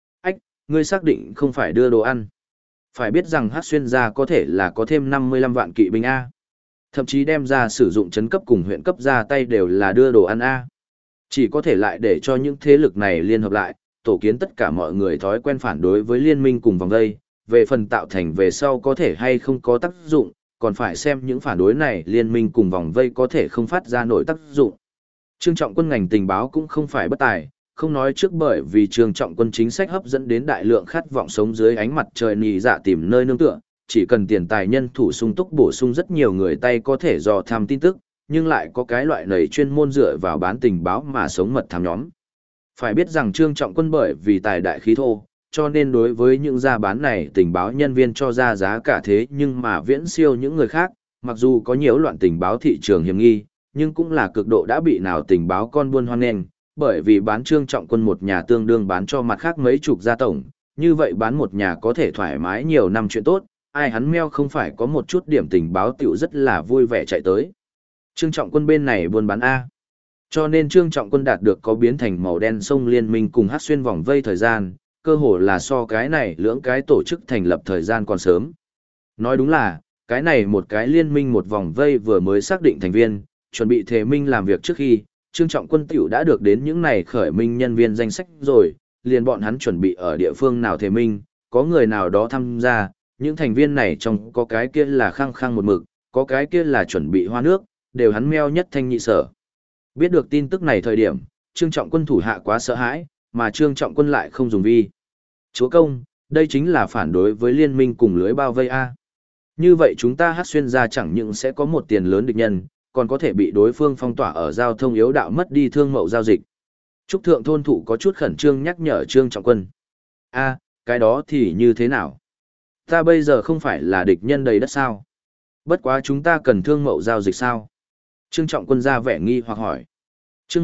A: Ngươi xác định không phải đưa đồ ăn. Phải biết rằng Hắc Xuyên gia có thể là có thêm 55 vạn kỵ binh thậm chí đem ra sử dụng trấn cấp cùng huyện cấp ra tay đều là đưa đồ ăn Chỉ có thể lại để cho những thế lực này liên hợp lại, tổ kiến tất cả mọi người thói quen phản đối với liên minh cùng vòng vây, về phần tạo thành về sau có thể hay không có tác dụng, còn phải xem những phản đối này liên minh cùng vòng vây có thể không phát ra nổi tác dụng. Trương Trọng Quân ngành tình báo cũng không phải bất tài, không nói trước bởi vì Trương Trọng Quân chính sách hấp dẫn đến đại lượng khát vọng sống dưới ánh mặt trời nì dạ tìm nơi nương tựa, chỉ cần tiền tài nhân thủ sung túc bổ sung rất nhiều người tay có thể dò tham tin tức, nhưng lại có cái loại này chuyên môn dựa vào bán tình báo mà sống mật thám nhóm. Phải biết rằng Trương Trọng Quân bởi vì tài đại khí thô, cho nên đối với những gia bán này tình báo nhân viên cho ra giá cả thế nhưng mà viễn siêu những người khác, mặc dù có nhiều loạn tình báo thị trường hiểm nghi, nhưng cũng là cực độ đã bị nào tình báo con buôn hoan nghênh, bởi vì bán Trương Trọng Quân một nhà tương đương bán cho mặt khác mấy chục gia tổng, như vậy bán một nhà có thể thoải mái nhiều năm chuyện tốt, ai hắn meo không phải có một chút điểm tình báo tiểu rất là vui vẻ chạy tới. Trương Trọng Quân bên này buôn bán cho nên Trương Trọng Quân đạt được có biến thành màu đen sông liên minh cùng Hắc Xuyên vòng vây thời gian, cơ hồ là so cái này lưỡng cái tổ chức thành lập thời gian còn sớm. Nói đúng là, cái này một cái liên minh một vòng vây vừa mới xác định thành viên, chuẩn bị thề minh làm việc trước khi, Trương Trọng Quân tiểu đã được đến những này khởi minh nhân viên danh sách rồi, liền bọn hắn chuẩn bị ở địa phương nào thề minh, có người nào đó tham gia, những thành viên này trong có cái kia là khăng khăng một mực, có cái kia là chuẩn bị hoa nước, đều hắn meo nhất thanh nhị sở. Biết được tin tức này thời điểm, Trương Trọng Quân thủ hạ quá sợ hãi, mà Trương Trọng Quân lại không dùng vi. Chúa công, đây chính là phản đối với liên minh cùng lưới bao vây Như vậy chúng ta Hắc Xuyên gia chẳng những sẽ có một tiền lớn địch nhân, còn có thể bị đối phương phong tỏa ở giao thông yếu đạo mất đi thương mậu giao dịch. Trúc thượng thôn thụ có chút khẩn trương nhắc nhở Trương Trọng Quân. A, cái đó thì như thế nào? Ta bây giờ không phải là địch nhân đầy đất sao? Bất quá chúng ta cần thương mậu giao dịch sao? Trương Trọng Quân ra vẻ nghi hoặc hỏi. Chương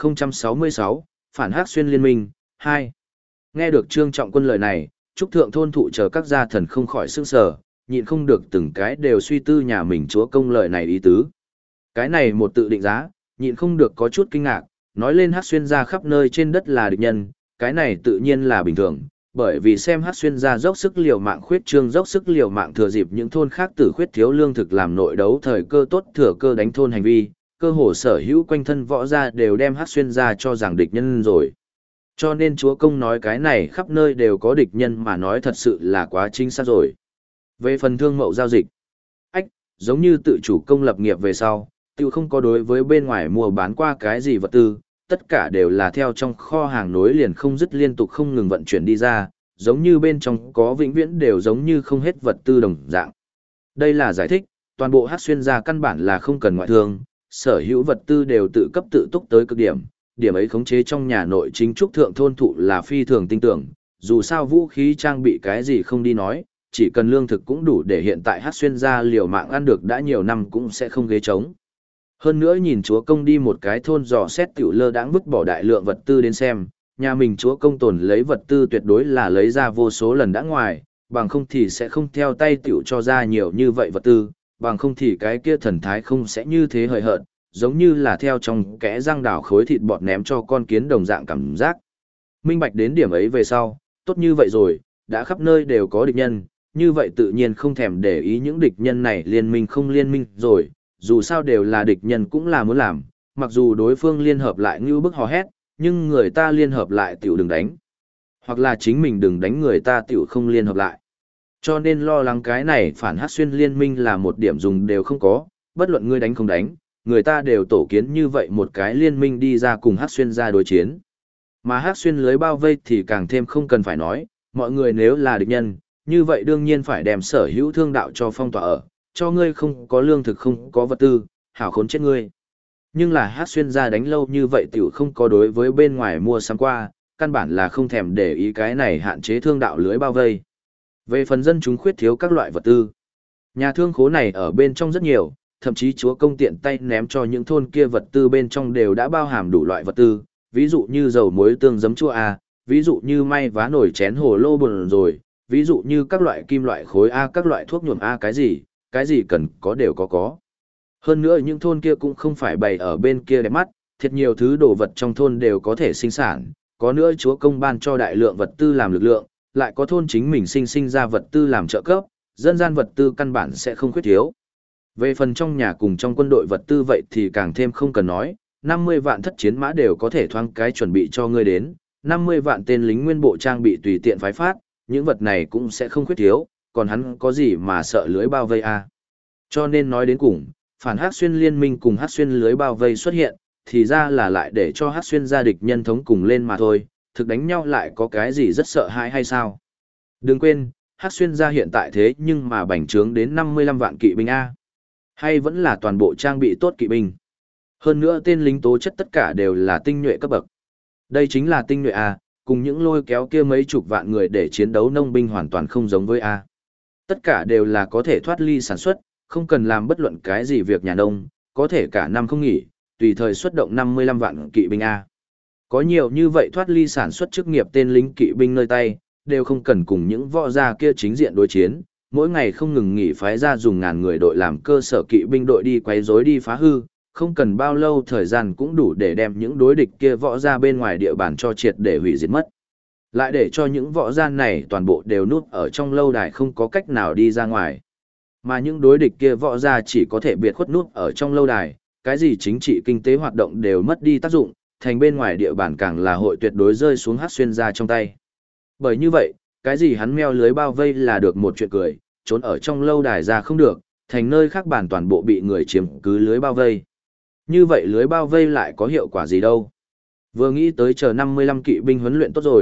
A: 1066, Phản Hắc Xuyên Liên minh, 2. Nghe được Trương Trọng Quân lời này, Trúc thượng thôn thụ chờ các gia thần không khỏi sửng sở, nhịn không được từng cái đều suy tư nhà mình chúa công lời này ý tứ. Cái này một tự định giá, nhịn không được có chút kinh ngạc, nói lên Hắc Xuyên gia khắp nơi trên đất là địch nhân, cái này tự nhiên là bình thường, bởi vì xem Hắc Xuyên gia dốc sức liều mạng khuyết trương dốc sức liều mạng thừa dịp những thôn khác tử khuyết thiếu lương thực làm nội đấu thời cơ tốt thừa cơ đánh thôn hành vi, cơ hồ sở hữu quanh thân võ gia đều đem Hắc Xuyên gia cho rằng địch nhân rồi. Cho nên chúa công nói cái này khắp nơi đều có địch nhân mà nói thật sự là quá chính xác rồi. Về phần thương mậu giao dịch, giống như tự chủ công lập nghiệp về sau, tiêu không có đối với bên ngoài mua bán qua cái gì vật tư, tất cả đều là theo trong kho hàng nối liền không dứt liên tục không ngừng vận chuyển đi ra, giống như bên trong có vĩnh viễn đều giống như không hết vật tư đồng dạng. Đây là giải thích, toàn bộ Hắc Xuyên gia căn bản là không cần ngoại thương, sở hữu vật tư đều tự cấp tự túc tới cực điểm, điểm ấy khống chế trong nhà nội chính trúc thượng thôn thụ là phi thường tin tưởng, dù sao vũ khí trang bị cái gì không đi nói, chỉ cần lương thực cũng đủ để hiện tại Hắc Xuyên gia liều mạng ăn được đã nhiều năm cũng sẽ không ghế trống. Hơn nữa nhìn chúa công đi một cái thôn dò xét tiểu lơ đãng vứt bỏ đại lượng vật tư đến xem, nhà mình chúa công tồn lấy vật tư tuyệt đối là lấy ra vô số lần đã ngoài, bằng không thì sẽ không theo tay tiểu cho ra nhiều như vậy vật tư, bằng không thì cái kia thần thái không sẽ như thế hời hợt, giống như là theo trong kẽ răng đảo khối thịt bọt ném cho con kiến đồng dạng cảm giác. Minh bạch đến điểm ấy về sau, tốt như vậy rồi, đã khắp nơi đều có địch nhân, như vậy tự nhiên không thèm để ý những địch nhân này liên minh không liên minh rồi, dù sao đều là địch nhân cũng là muốn làm, mặc dù đối phương liên hợp lại như bức hò hét, nhưng người ta liên hợp lại tiểu đừng đánh. Hoặc là chính mình đừng đánh người ta tiểu không liên hợp lại. Cho nên lo lắng cái này phản Hắc Xuyên liên minh là một điểm dùng đều không có, bất luận ngươi đánh không đánh, người ta đều tổ kiến như vậy một cái liên minh đi ra cùng Hắc Xuyên ra đối chiến. Mà Hắc Xuyên lưới bao vây thì càng thêm không cần phải nói, mọi người nếu là địch nhân, như vậy đương nhiên phải đem sở hữu thương đạo cho phong tỏa ở, cho ngươi không có lương thực không có vật tư, hảo khốn chết ngươi. Nhưng là Hắc Xuyên gia đánh lâu như vậy tiểu không có đối với bên ngoài mua sắm qua, căn bản là không thèm để ý cái này hạn chế thương đạo lưới bao vây. Về phần dân chúng khuyết thiếu các loại vật tư, nhà thương khố này ở bên trong rất nhiều, thậm chí chúa công tiện tay ném cho những thôn kia vật tư bên trong đều đã bao hàm đủ loại vật tư, ví dụ như dầu muối tương giấm chua A, ví dụ như may vá nồi chén hồ lô bồn rồi, ví dụ như các loại kim loại khối A, các loại thuốc nhuộm A, cái gì cần có đều có. Hơn nữa những thôn kia cũng không phải bày ở bên kia đẹp mắt, thiệt nhiều thứ đồ vật trong thôn đều có thể sinh sản, có nữa chúa công ban cho đại lượng vật tư làm lực lượng, lại có thôn chính mình sinh ra vật tư làm trợ cấp, dân gian vật tư căn bản sẽ không khuyết thiếu. Về phần trong nhà cùng trong quân đội vật tư vậy thì càng thêm không cần nói, 50 vạn thất chiến mã đều có thể thoáng cái chuẩn bị cho ngươi đến, 50 vạn tên lính nguyên bộ trang bị tùy tiện phái phát, những vật này cũng sẽ không khuyết thiếu, còn hắn có gì mà sợ lưới bao vây a? Cho nên nói đến cùng, phản Hắc Xuyên liên minh cùng Hắc Xuyên lưới bao vây xuất hiện, thì ra là lại để cho Hắc Xuyên gia địch nhân thống cùng lên mà thôi, thực đánh nhau lại có cái gì rất sợ hãi hay sao? Đừng quên, Hắc Xuyên gia hiện tại thế nhưng mà bành trướng đến 55 vạn kỵ binh a. Hay vẫn là toàn bộ trang bị tốt kỵ binh. Hơn nữa tên lính tố chất tất cả đều là tinh nhuệ cấp bậc. Đây chính là tinh nhuệ a, cùng những lôi kéo kia mấy chục vạn người để chiến đấu nông binh hoàn toàn không giống với a. Tất cả đều là có thể thoát ly sản xuất, không cần làm bất luận cái gì việc nhà nông, có thể cả năm không nghỉ, tùy thời xuất động 55 vạn kỵ binh A. Có nhiều như vậy thoát ly sản xuất chức nghiệp tên lính kỵ binh nơi tay, đều không cần cùng những võ gia kia chính diện đối chiến, mỗi ngày không ngừng nghỉ phái ra dùng ngàn người đội làm cơ sở kỵ binh đội đi quấy rối đi phá hư, không cần bao lâu thời gian cũng đủ để đem những đối địch kia võ gia bên ngoài địa bàn cho triệt để hủy diệt mất. Lại để cho những võ gia này toàn bộ đều núp ở trong lâu đài không có cách nào đi ra ngoài. Mà những đối địch kia võ gia chỉ có thể biệt khuất núp ở trong lâu đài, cái gì chính trị kinh tế hoạt động đều mất đi tác dụng, thành bên ngoài địa bàn càng là hội tuyệt đối rơi xuống Hắc Xuyên gia trong tay. Bởi như vậy, cái gì hắn meo lưới bao vây là được một chuyện cười, trốn ở trong lâu đài ra không được, thành nơi khác bản toàn bộ bị người chiếm cứ lưới bao vây. Như vậy lưới bao vây lại có hiệu quả gì đâu. Vừa nghĩ tới chờ 55 kỵ binh huấn luyện tốt rồi,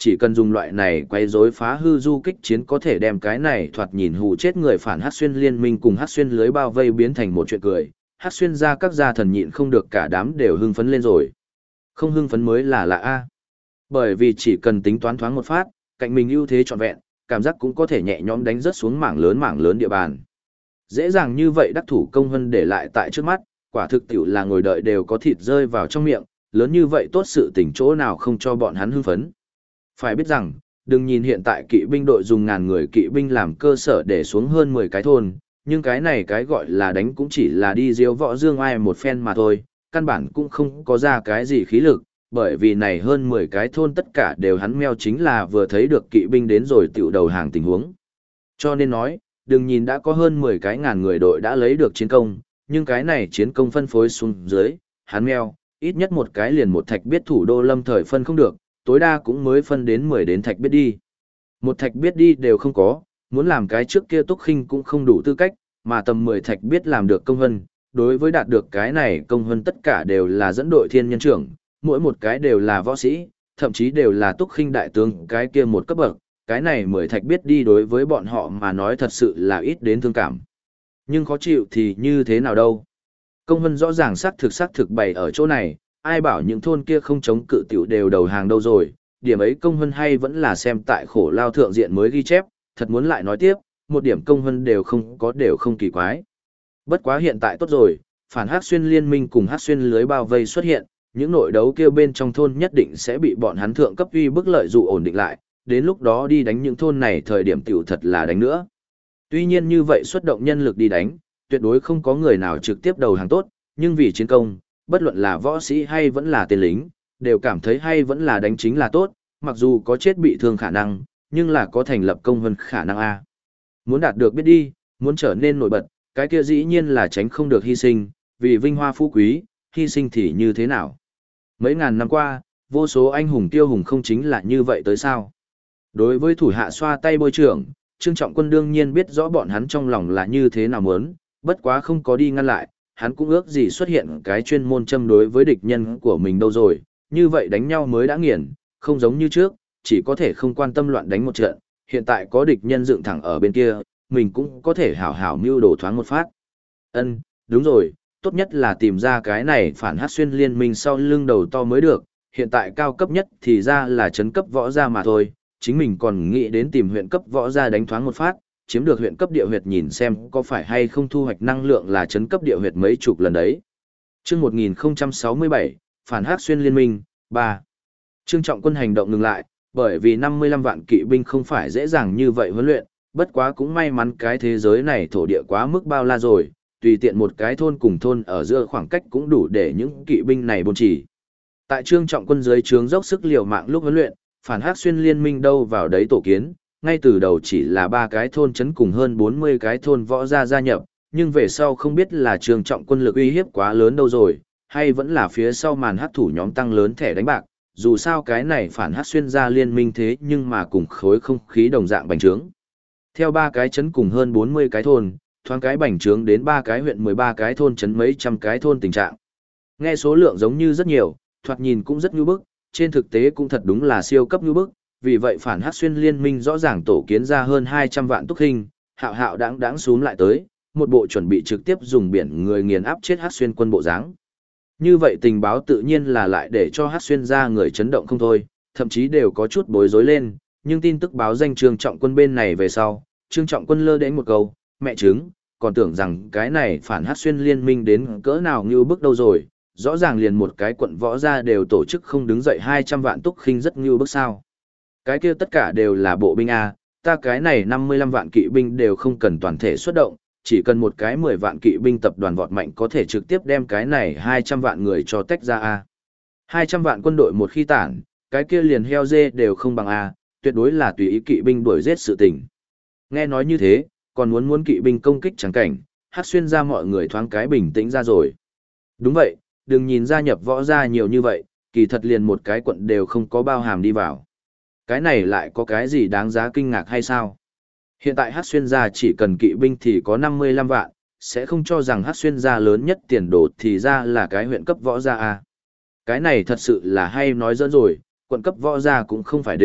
A: chỉ cần dùng loại này quấy rối phá hư du kích chiến có thể đem cái này thoạt nhìn hù chết người phản Hắc Xuyên liên minh cùng Hắc Xuyên lưới bao vây biến thành một chuyện cười, Hắc Xuyên ra các gia thần nhịn không được cả đám đều hưng phấn lên rồi. Không hưng phấn mới là lạ a. Bởi vì chỉ cần tính toán thoáng một phát, cạnh mình ưu thế trọn vẹn, cảm giác cũng có thể nhẹ nhõm đánh rớt xuống mảng lớn địa bàn. Dễ dàng như vậy đắc thủ công hơn để lại tại trước mắt, quả thực tiểu là ngồi đợi đều có thịt rơi vào trong miệng, lớn như vậy tốt sự tình chỗ nào không cho bọn hắn hưng phấn. Phải biết rằng, đừng nhìn hiện tại kỵ binh đội dùng ngàn người kỵ binh làm cơ sở để xuống hơn 10 cái thôn, nhưng cái này cái gọi là đánh cũng chỉ là đi diếu võ dương ai một phen mà thôi, căn bản cũng không có ra cái gì khí lực, bởi vì này hơn 10 cái thôn tất cả đều hắn meo chính là vừa thấy được kỵ binh đến rồi tiểu đầu hàng tình huống. Cho nên nói, đừng nhìn đã có hơn 10 cái ngàn người đội đã lấy được chiến công, nhưng cái này chiến công phân phối xuống dưới, hắn meo, ít nhất một cái liền một thạch biết thủ đô lâm thời phân không được, tối đa cũng mới phân đến 10 đến thạch biết đi. Một thạch biết đi đều không có, muốn làm cái trước kia Túc Khinh cũng không đủ tư cách, mà tầm 10 thạch biết làm được công hân, đối với đạt được cái này công hân tất cả đều là dẫn đội thiên nhân trưởng, mỗi một cái đều là võ sĩ, thậm chí đều là Túc Khinh đại tướng cái kia một cấp bậc, cái này 10 thạch biết đi đối với bọn họ mà nói thật sự là ít đến thương cảm. Nhưng khó chịu thì như thế nào đâu? Công hân rõ ràng xác thực bày ở chỗ này, ai bảo những thôn kia không chống cự tiểu đều đầu hàng đâu rồi, điểm ấy công hân hay vẫn là xem tại khổ lao thượng diện mới ghi chép, thật muốn lại nói tiếp, một điểm công hân đều không kỳ quái. Bất quá hiện tại tốt rồi, phản Hắc Xuyên liên minh cùng Hắc Xuyên lưới bao vây xuất hiện, những nội đấu kia bên trong thôn nhất định sẽ bị bọn hắn thượng cấp uy bức lợi dụ ổn định lại, đến lúc đó đi đánh những thôn này thời điểm tiểu thật là đánh nữa. Tuy nhiên như vậy xuất động nhân lực đi đánh, tuyệt đối không có người nào trực tiếp đầu hàng tốt, nhưng vì chiến công, bất luận là võ sĩ hay vẫn là tên lính, đều cảm thấy hay vẫn là đánh chính là tốt, mặc dù có chết bị thương khả năng, nhưng là có thành lập công hơn khả năng A. Muốn đạt được biết đi, muốn trở nên nổi bật, cái kia dĩ nhiên là tránh không được hy sinh, vì vinh hoa phú quý, hy sinh thì như thế nào? Mấy ngàn năm qua, vô số anh hùng tiêu hùng không chính là như vậy tới sao? Đối với thủ hạ xoa tay bôi trưởng, Trương Trọng Quân đương nhiên biết rõ bọn hắn trong lòng là như thế nào muốn, bất quá không có đi ngăn lại, hắn cũng ước gì xuất hiện cái chuyên môn châm đối với địch nhân của mình đâu rồi, như vậy đánh nhau mới đã nghiền, không giống như trước, chỉ có thể không quan tâm loạn đánh một trận, hiện tại có địch nhân dựng thẳng ở bên kia, mình cũng có thể hảo hảo mưu đồ thoáng một phát. Đúng rồi, tốt nhất là tìm ra cái này phản Hắc Xuyên liên minh sau lưng đầu to mới được, hiện tại cao cấp nhất thì ra là trấn cấp võ gia mà thôi, chính mình còn nghĩ đến tìm huyện cấp võ gia đánh thoáng một phát, chiếm được huyện cấp địa huyệt nhìn xem có phải hay không thu hoạch năng lượng là trấn cấp địa huyệt mấy chục lần đấy. Chương 1067, phản Hắc Xuyên liên minh, 3. Trương Trọng Quân hành động ngừng lại, bởi vì 55 vạn kỵ binh không phải dễ dàng như vậy huấn luyện, bất quá cũng may mắn cái thế giới này thổ địa quá mức bao la rồi, tùy tiện một cái thôn cùng thôn ở giữa khoảng cách cũng đủ để những kỵ binh này bôn chỉ. Tại Trương Trọng Quân dưới trướng dốc sức liều mạng lúc huấn luyện, phản Hắc Xuyên liên minh đâu vào đấy tổ kiến, ngay từ đầu chỉ là 3 cái thôn trấn cùng hơn 40 cái thôn võ gia nhập, nhưng về sau không biết là Trương Trọng Quân lực uy hiếp quá lớn đâu rồi, hay vẫn là phía sau màn hắc thủ nhóm tăng lớn thẻ đánh bạc, dù sao cái này phản Hắc Xuyên gia liên minh thế nhưng mà cùng khối không khí đồng dạng bành trướng. Theo 3 cái trấn cùng hơn 40 cái thôn, thoáng cái bành trướng đến 3 cái huyện 13 cái thôn trấn mấy trăm cái thôn tình trạng. Nghe số lượng giống như rất nhiều, thoạt nhìn cũng rất nhu bức, trên thực tế cũng thật đúng là siêu cấp nhu bức, vì vậy phản Hắc Xuyên liên minh rõ ràng tổ kiến ra hơn 200 vạn túc hình, hạo hạo đáng xuống lại tới, một bộ chuẩn bị trực tiếp dùng biển người nghiền áp chết Hắc Xuyên quân bộ dáng. Như vậy tình báo tự nhiên là lại để cho Hắc Xuyên ra người chấn động không thôi, thậm chí đều có chút bối rối lên, nhưng tin tức báo danh Trương Trọng Quân bên này về sau, Trương Trọng Quân lơ đến một câu, mẹ chứng, còn tưởng rằng cái này phản Hắc Xuyên liên minh đến cỡ nào như bức đâu rồi, rõ ràng liền một cái quận võ gia đều tổ chức không đứng dậy 200 vạn túc khinh rất như bức sao. Cái kia tất cả đều là bộ binh A, ta cái này 55 vạn kỵ binh đều không cần toàn thể xuất động, chỉ cần một cái 10 vạn kỵ binh tập đoàn vọt mạnh có thể trực tiếp đem cái này 200 vạn người cho tách ra A. 200 vạn quân đội một khi tản, cái kia liền heo dê đều không bằng A, tuyệt đối là tùy ý kỵ binh đuổi giết sự tình. Nghe nói như thế, còn muốn kỵ binh công kích chẳng cảnh, Hắc Xuyên ra mọi người thoáng cái bình tĩnh ra rồi. Đúng vậy, đừng nhìn gia nhập võ gia nhiều như vậy, kỳ thật liền một cái quận đều không có bao hàm đi vào. Cái này lại có cái gì đáng giá kinh ngạc hay sao? Hiện tại Hắc Xuyên gia chỉ cần kỵ binh thì có 55 vạn, sẽ không cho rằng Hắc Xuyên gia lớn nhất tiền đồ thì ra là cái huyện cấp võ gia A. Cái này thật sự là hay nói dẫn rồi, quận cấp võ gia cũng không phải đỉnh,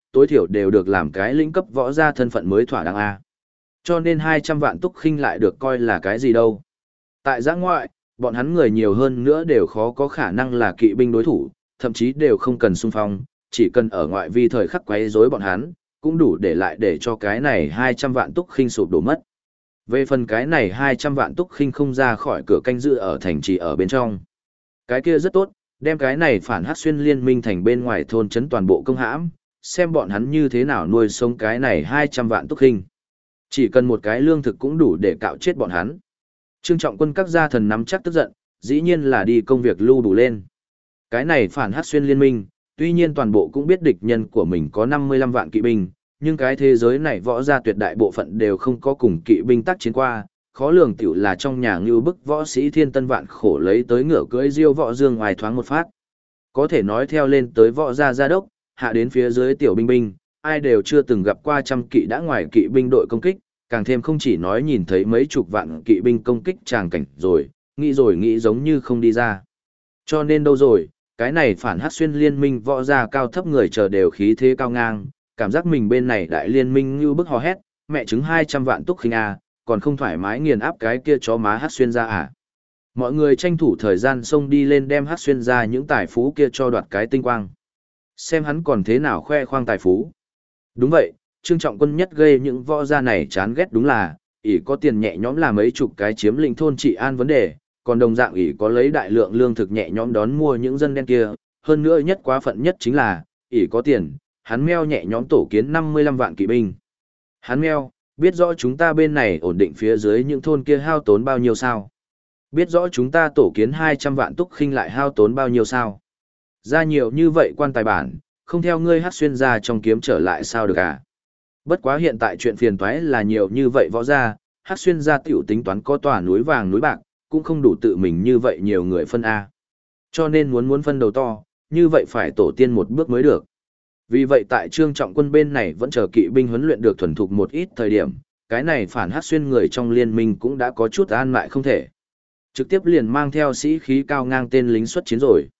A: tối thiểu đều được làm cái lĩnh cấp võ gia thân phận mới thỏa đáng a. Cho nên 200 vạn túc khinh lại được coi là cái gì đâu. Tại giã ngoại, bọn hắn người nhiều hơn nữa đều khó có khả năng là kỵ binh đối thủ, thậm chí đều không cần xung phong, chỉ cần ở ngoại vi thời khắc quấy rối bọn hắn, cũng đủ để lại để cho cái này 200 vạn túc khinh sụp đổ mất. Về phần cái này 200 vạn túc khinh không ra khỏi cửa canh giữ ở thành trì ở bên trong. Cái kia rất tốt, đem cái này phản hắc xuyên liên minh thành bên ngoài thôn trấn toàn bộ công hãm, xem bọn hắn như thế nào nuôi sống cái này 200 vạn túc khinh. Chỉ cần một cái lương thực cũng đủ để cạo chết bọn hắn. Trương Trọng Quân các gia thần nắm chắc tức giận, dĩ nhiên là đi công việc lưu đủ lên. Cái này phản hắc xuyên liên minh, tuy nhiên toàn bộ cũng biết địch nhân của mình có 55 vạn kỵ binh, nhưng cái thế giới này võ gia tuyệt đại bộ phận đều không có cùng kỵ binh tác chiến qua, khó lường tiểu là trong nhà ngưu bức võ sĩ thiên tân vạn khổ lấy tới ngựa cưỡi diêu võ dương ngoài thoáng một phát. Có thể nói theo lên tới võ gia gia đốc, hạ đến phía dưới tiểu binh binh, ai đều chưa từng gặp qua trăm kỵ đã ngoài kỵ binh đội công kích, càng thêm không chỉ nói nhìn thấy mấy chục vạn kỵ binh công kích tràng cảnh rồi nghĩ giống như không đi ra. Cho nên đâu rồi, cái này phản hắc xuyên liên minh võ gia cao thấp người chờ đều khí thế cao ngang, cảm giác mình bên này đại liên minh như bức hò hét, mẹ chứng 200 vạn túc khinh a, còn không thoải mái nghiền áp cái kia chó má hắc xuyên ra à. Mọi người tranh thủ thời gian xông đi lên đem hắc xuyên ra những tài phú kia cho đoạt cái tinh quang. Xem hắn còn thế nào khoe khoang tài phú. Đúng vậy, Trương Trọng Quân nhất gây những võ gia này chán ghét đúng là, ỷ có tiền nhẹ nhõm là mấy chục cái chiếm lĩnh thôn trị an vấn đề, còn đồng dạng ỷ có lấy đại lượng lương thực nhẹ nhõm đón mua những dân đen kia, hơn nữa nhất quá phận nhất chính là, ỷ có tiền, hắn meo nhẹ nhõm tổ kiến 55 vạn kỵ binh. Hắn meo, biết rõ chúng ta bên này ổn định phía dưới những thôn kia hao tốn bao nhiêu sao? Biết rõ chúng ta tổ kiến 200 vạn túc khinh lại hao tốn bao nhiêu sao? Ra nhiều như vậy quan tài bản, không theo ngươi hát xuyên ra trong kiếm trở lại sao được à? Bất quá hiện tại chuyện phiền toái là nhiều như vậy võ ra, hát xuyên ra tiểu tính toán có tòa núi vàng núi bạc, cũng không đủ tự mình như vậy nhiều người phân A. Cho nên muốn phân đầu to, như vậy phải tổ tiên một bước mới được. Vì vậy tại Trương Trọng Quân bên này vẫn chờ kỵ binh huấn luyện được thuần thục một ít thời điểm, cái này phản hát xuyên người trong liên minh cũng đã có chút an mại không thể. Trực tiếp liền mang theo sĩ khí cao ngang tên lính xuất chiến rồi.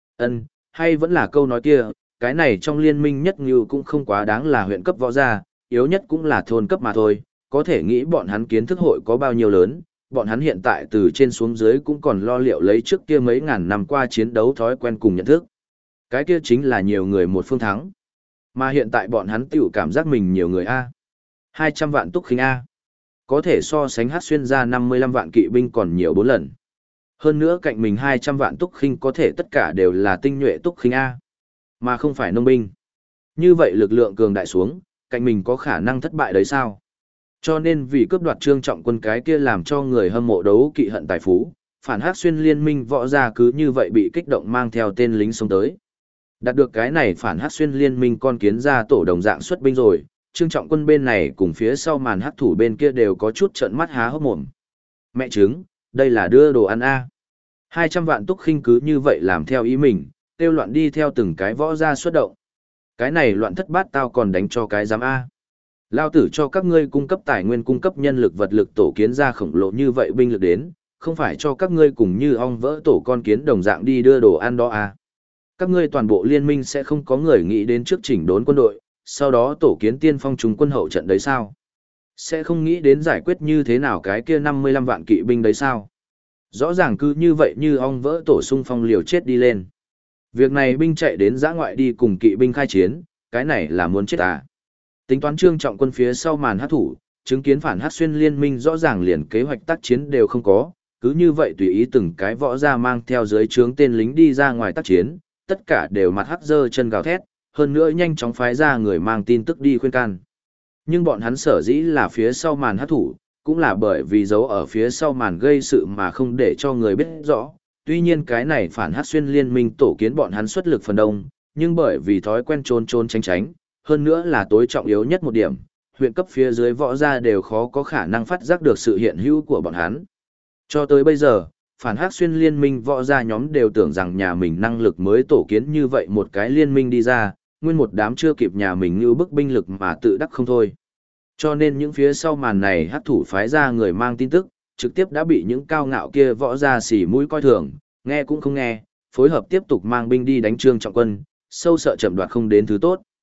A: Hay vẫn là câu nói kia, cái này trong liên minh nhất như cũng không quá đáng là huyện cấp võ gia, yếu nhất cũng là thôn cấp mà thôi, có thể nghĩ bọn hắn kiến thức hội có bao nhiêu lớn, bọn hắn hiện tại từ trên xuống dưới cũng còn lo liệu lấy trước kia mấy ngàn năm qua chiến đấu thói quen cùng nhận thức. Cái kia chính là nhiều người một phương thắng. Mà hiện tại bọn hắn tiểu cảm giác mình nhiều người A. 200 vạn túc khinh A. Có thể so sánh hát xuyên ra 55 vạn kỵ binh còn nhiều 4 lần. Hơn nữa cạnh mình 200 vạn túc khinh có thể tất cả đều là tinh nhuệ túc khinh A. Mà không phải nông binh. Như vậy lực lượng cường đại xuống, cạnh mình có khả năng thất bại đấy sao? Cho nên vì cướp đoạt Trương Trọng Quân cái kia làm cho người hâm mộ đấu kỵ hận tài phú, phản hắc xuyên liên minh võ gia cứ như vậy bị kích động mang theo tên lính xông tới. Đạt được cái này phản hắc xuyên liên minh con kiến ra tổ đồng dạng xuất binh rồi, Trương Trọng Quân bên này cùng phía sau màn hắc thủ bên kia đều có chút trợn mắt há hốc mồm. Mẹ trứng, đây là đưa đồ ăn a. 200 vạn túc khinh cứ như vậy làm theo ý mình, tiêu loạn đi theo từng cái võ gia xuất động. Cái này loạn thất bát tao còn đánh cho cái giám A. Lao tử cho các ngươi cung cấp tài nguyên cung cấp nhân lực vật lực tổ kiến ra khổng lồ như vậy binh lực đến, không phải cho các ngươi cùng như ong vỡ tổ con kiến đồng dạng đi đưa đồ ăn đó A. Các ngươi toàn bộ liên minh sẽ không có người nghĩ đến trước chỉnh đốn quân đội, sau đó tổ kiến tiên phong trùng quân hậu trận đấy sao? Sẽ không nghĩ đến giải quyết như thế nào cái kia 55 vạn kỵ binh đấy sao? Rõ ràng cứ như vậy như ong vỡ tổ xung phong liều chết đi lên. Việc này binh chạy đến giã ngoại đi cùng kỵ binh khai chiến, cái này là muốn chết à. Tính toán Trương Trọng Quân phía sau màn hát thủ, chứng kiến phản hát xuyên liên minh rõ ràng liền kế hoạch tác chiến đều không có, cứ như vậy tùy ý từng cái võ ra mang theo dưới trướng tên lính đi ra ngoài tác chiến, tất cả đều mặt hắc dơ chân gào thét, hơn nữa nhanh chóng phái ra người mang tin tức đi khuyên can. Nhưng bọn hắn sở dĩ là phía sau màn hát thủ, cũng là bởi vì giấu ở phía sau màn gây sự mà không để cho người biết rõ. Tuy nhiên cái này phản hát xuyên liên minh tổ kiến bọn hắn xuất lực phần đông, nhưng bởi vì thói quen trốn trốn tránh tránh, hơn nữa là tối trọng yếu nhất một điểm, huyện cấp phía dưới võ gia đều khó có khả năng phát giác được sự hiện hữu của bọn hắn. Cho tới bây giờ, phản hát xuyên liên minh võ gia nhóm đều tưởng rằng nhà mình năng lực mới tổ kiến như vậy một cái liên minh đi ra, nguyên một đám chưa kịp nhà mình như bức binh lực mà tự đắc không thôi. Cho nên những phía sau màn này hắc thủ phái ra người mang tin tức, trực tiếp đã bị những cao ngạo kia võ ra xỉ mũi coi thường, nghe cũng không nghe, phối hợp tiếp tục mang binh đi đánh Trương Trọng Quân, sâu sợ chậm đoạt không đến thứ tốt.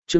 A: Chương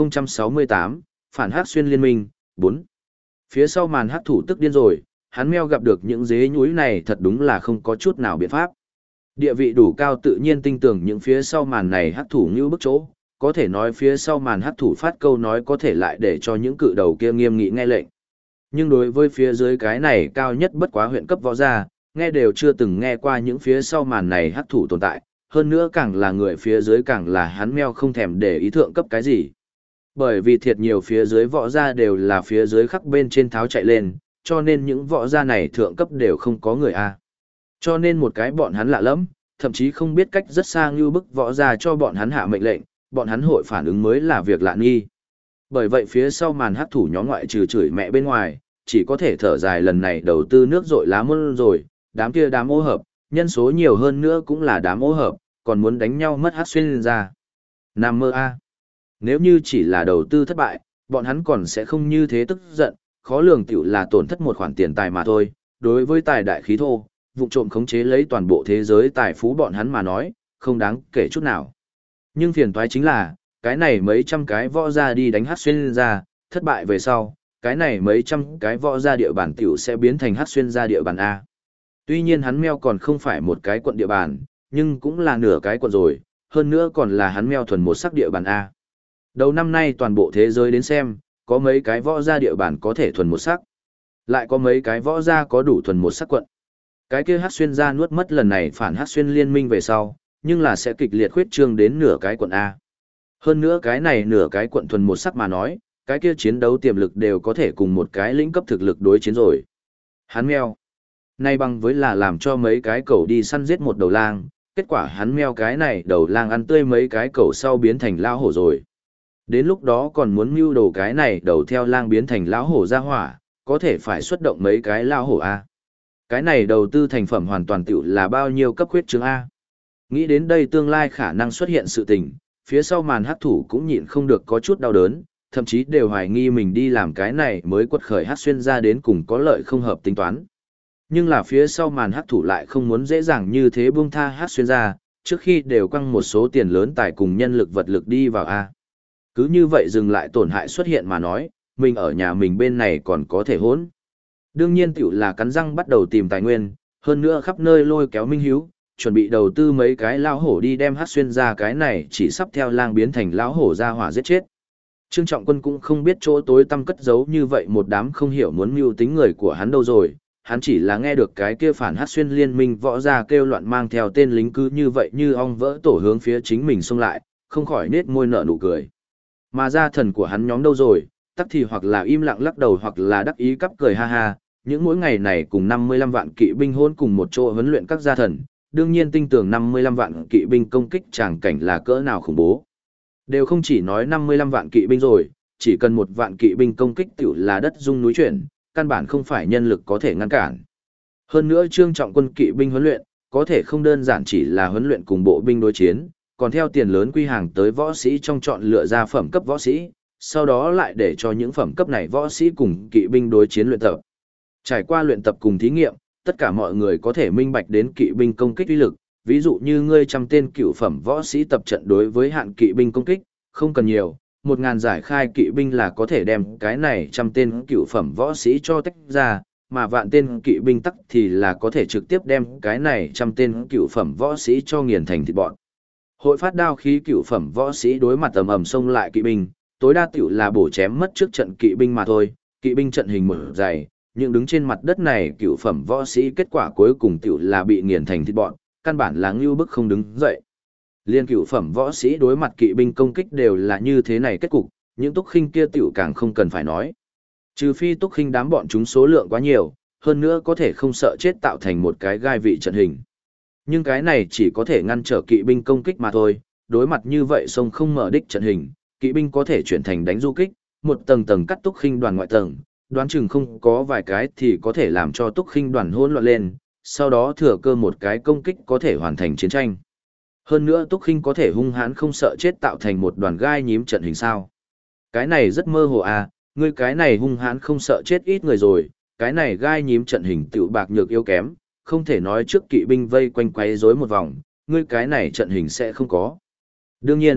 A: 1068, Phản Hắc Xuyên Liên Minh, 4. Phía sau màn hắc thủ tức điên rồi, hắn meo gặp được những dế nhúi này thật đúng là không có chút nào biện pháp. Địa vị đủ cao tự nhiên tin tưởng những phía sau màn này hắc thủ như bức chỗ, có thể nói phía sau màn hắc thủ phát câu nói có thể lại để cho những cự đầu kia nghiêm nghị nghe lệnh. Nhưng đối với phía dưới cái này cao nhất bất quá huyện cấp võ gia, nghe đều chưa từng nghe qua những phía sau màn này hắc thủ tồn tại, hơn nữa càng là người phía dưới càng là hắn meo không thèm để ý thượng cấp cái gì. Bởi vì thiệt nhiều phía dưới võ gia đều là phía dưới khắc bên trên tháo chạy lên, cho nên những võ gia này thượng cấp đều không có người A. Cho nên một cái bọn hắn lạ lắm, thậm chí không biết cách rất xa như bức võ gia cho bọn hắn hạ mệnh lệnh, bọn hắn hội phản ứng mới là việc lạ nghi. Bởi vậy phía sau màn hắc thủ nhóm ngoại trừ chửi mẹ bên ngoài, chỉ có thể thở dài lần này đầu tư nước rội lá môn rồi, đám kia đám ô hợp, nhân số nhiều hơn nữa cũng là đám ô hợp, còn muốn đánh nhau mất hắc xuyên ra. Nam mơ A. Nếu như chỉ là đầu tư thất bại, bọn hắn còn sẽ không như thế tức giận, khó lường tiểu là tổn thất một khoản tiền tài mà thôi. Đối với tài đại khí thô, vụ trộm khống chế lấy toàn bộ thế giới tài phú bọn hắn mà nói, không đáng kể chút nào. Nhưng phiền toái chính là, cái này mấy trăm cái võ gia đi đánh hắc xuyên ra, thất bại về sau, cái này mấy trăm cái võ gia địa bàn tiểu sẽ biến thành hắc xuyên ra địa bàn A. Tuy nhiên hắn meo còn không phải một cái quận địa bàn, nhưng cũng là nửa cái quận rồi, hơn nữa còn là hắn meo thuần một sắc địa bàn A. Đầu năm nay toàn bộ thế giới đến xem, có mấy cái võ gia địa bàn có thể thuần một sắc. Lại có mấy cái võ gia có đủ thuần một sắc quận. Cái kia hắc xuyên gia nuốt mất lần này phản hắc xuyên liên minh về sau, nhưng là sẽ kịch liệt khuyết trương đến nửa cái quận A. Hơn nữa cái này nửa cái quận thuần một sắc mà nói, cái kia chiến đấu tiềm lực đều có thể cùng một cái lĩnh cấp thực lực đối chiến rồi. Hắn meo. Nay bằng với là làm cho mấy cái cẩu đi săn giết một đầu lang, kết quả hắn meo cái này đầu lang ăn tươi mấy cái cẩu sau biến thành lao hổ rồi. Đến lúc đó còn muốn mưu đồ cái này đầu theo lang biến thành lão hổ ra hỏa, có thể phải xuất động mấy cái lao hổ A. Cái này đầu tư thành phẩm hoàn toàn tiểu là bao nhiêu cấp khuyết chứng A. Nghĩ đến đây tương lai khả năng xuất hiện sự tình, phía sau màn hắc thủ cũng nhịn không được có chút đau đớn, thậm chí đều hoài nghi mình đi làm cái này mới quật khởi hắc xuyên ra đến cùng có lợi không hợp tính toán. Nhưng là phía sau màn hắc thủ lại không muốn dễ dàng như thế buông tha hắc xuyên ra, trước khi đều quăng một số tiền lớn tài cùng nhân lực vật lực đi vào A. Cứ như vậy dừng lại tổn hại xuất hiện mà nói, mình ở nhà mình bên này còn có thể hỗn. Đương nhiên tiểu là cắn răng bắt đầu tìm tài nguyên, hơn nữa khắp nơi lôi kéo Minh Hiếu, chuẩn bị đầu tư mấy cái lao hổ đi đem hắc xuyên ra cái này chỉ sắp theo lang biến thành lão hổ ra hỏa giết chết. Trương Trọng Quân cũng không biết chỗ tối tăm cất giấu như vậy một đám không hiểu muốn mưu tính người của hắn đâu rồi, hắn chỉ là nghe được cái kia phản hắc xuyên liên minh võ ra kêu loạn mang theo tên lính cứ như vậy như ong vỡ tổ hướng phía chính mình xông lại, không khỏi nết môi nở nụ cười. Mà gia thần của hắn nhóm đâu rồi, tắc thì hoặc là im lặng lắc đầu hoặc là đắc ý cắp cười ha ha, những mỗi ngày này cùng 55 vạn kỵ binh hôn cùng một chỗ huấn luyện các gia thần, đương nhiên tin tưởng 55 vạn kỵ binh công kích tràng cảnh là cỡ nào khủng bố. Đều không chỉ nói 55 vạn kỵ binh rồi, chỉ cần một vạn kỵ binh công kích tiểu là đất rung núi chuyển, căn bản không phải nhân lực có thể ngăn cản. Hơn nữa Trương Trọng Quân kỵ binh huấn luyện, có thể không đơn giản chỉ là huấn luyện cùng bộ binh đối chiến, còn theo tiền lớn quy hàng tới võ sĩ trong chọn lựa ra phẩm cấp võ sĩ, sau đó lại để cho những phẩm cấp này võ sĩ cùng kỵ binh đối chiến luyện tập. Trải qua luyện tập cùng thí nghiệm, tất cả mọi người có thể minh bạch đến kỵ binh công kích uy lực, ví dụ như ngươi trăm tên cựu phẩm võ sĩ tập trận đối với hạn kỵ binh công kích, không cần nhiều, 1000 giải khai kỵ binh là có thể đem cái này trăm tên cựu phẩm võ sĩ cho tách ra, mà vạn tên kỵ binh tắc thì là có thể trực tiếp đem cái này trăm tên cựu phẩm võ sĩ cho nghiền thành thịt bọn. Hội phát đao khí cựu phẩm võ sĩ đối mặt ầm xông lại kỵ binh, tối đa tiểu là bổ chém mất trước trận kỵ binh mà thôi, kỵ binh trận hình mở dày, nhưng đứng trên mặt đất này cựu phẩm võ sĩ kết quả cuối cùng tiểu là bị nghiền thành thịt bọn, căn bản là ngưu bức không đứng dậy. Liên cựu phẩm võ sĩ đối mặt kỵ binh công kích đều là như thế này kết cục, những túc khinh kia tiểu càng không cần phải nói. Trừ phi túc khinh đám bọn chúng số lượng quá nhiều, hơn nữa có thể không sợ chết tạo thành một cái gai vị trận hình. Nhưng cái này chỉ có thể ngăn trở kỵ binh công kích mà thôi, đối mặt như vậy sông không mở đích trận hình, kỵ binh có thể chuyển thành đánh du kích, một tầng tầng cắt túc khinh đoàn ngoại tầng, đoán chừng không có vài cái thì có thể làm cho túc khinh đoàn hỗn loạn lên, sau đó thừa cơ một cái công kích có thể hoàn thành chiến tranh. Hơn nữa túc khinh có thể hung hãn không sợ chết tạo thành một đoàn gai nhím trận hình sao. Cái này rất mơ hồ à, ngươi cái này hung hãn không sợ chết ít người rồi, cái này gai nhím trận hình tiểu bạc nhược yếu kém, không thể nói trước kỵ binh vây quanh quấy rối một vòng, ngươi cái này trận hình sẽ không có. Đương nhiên,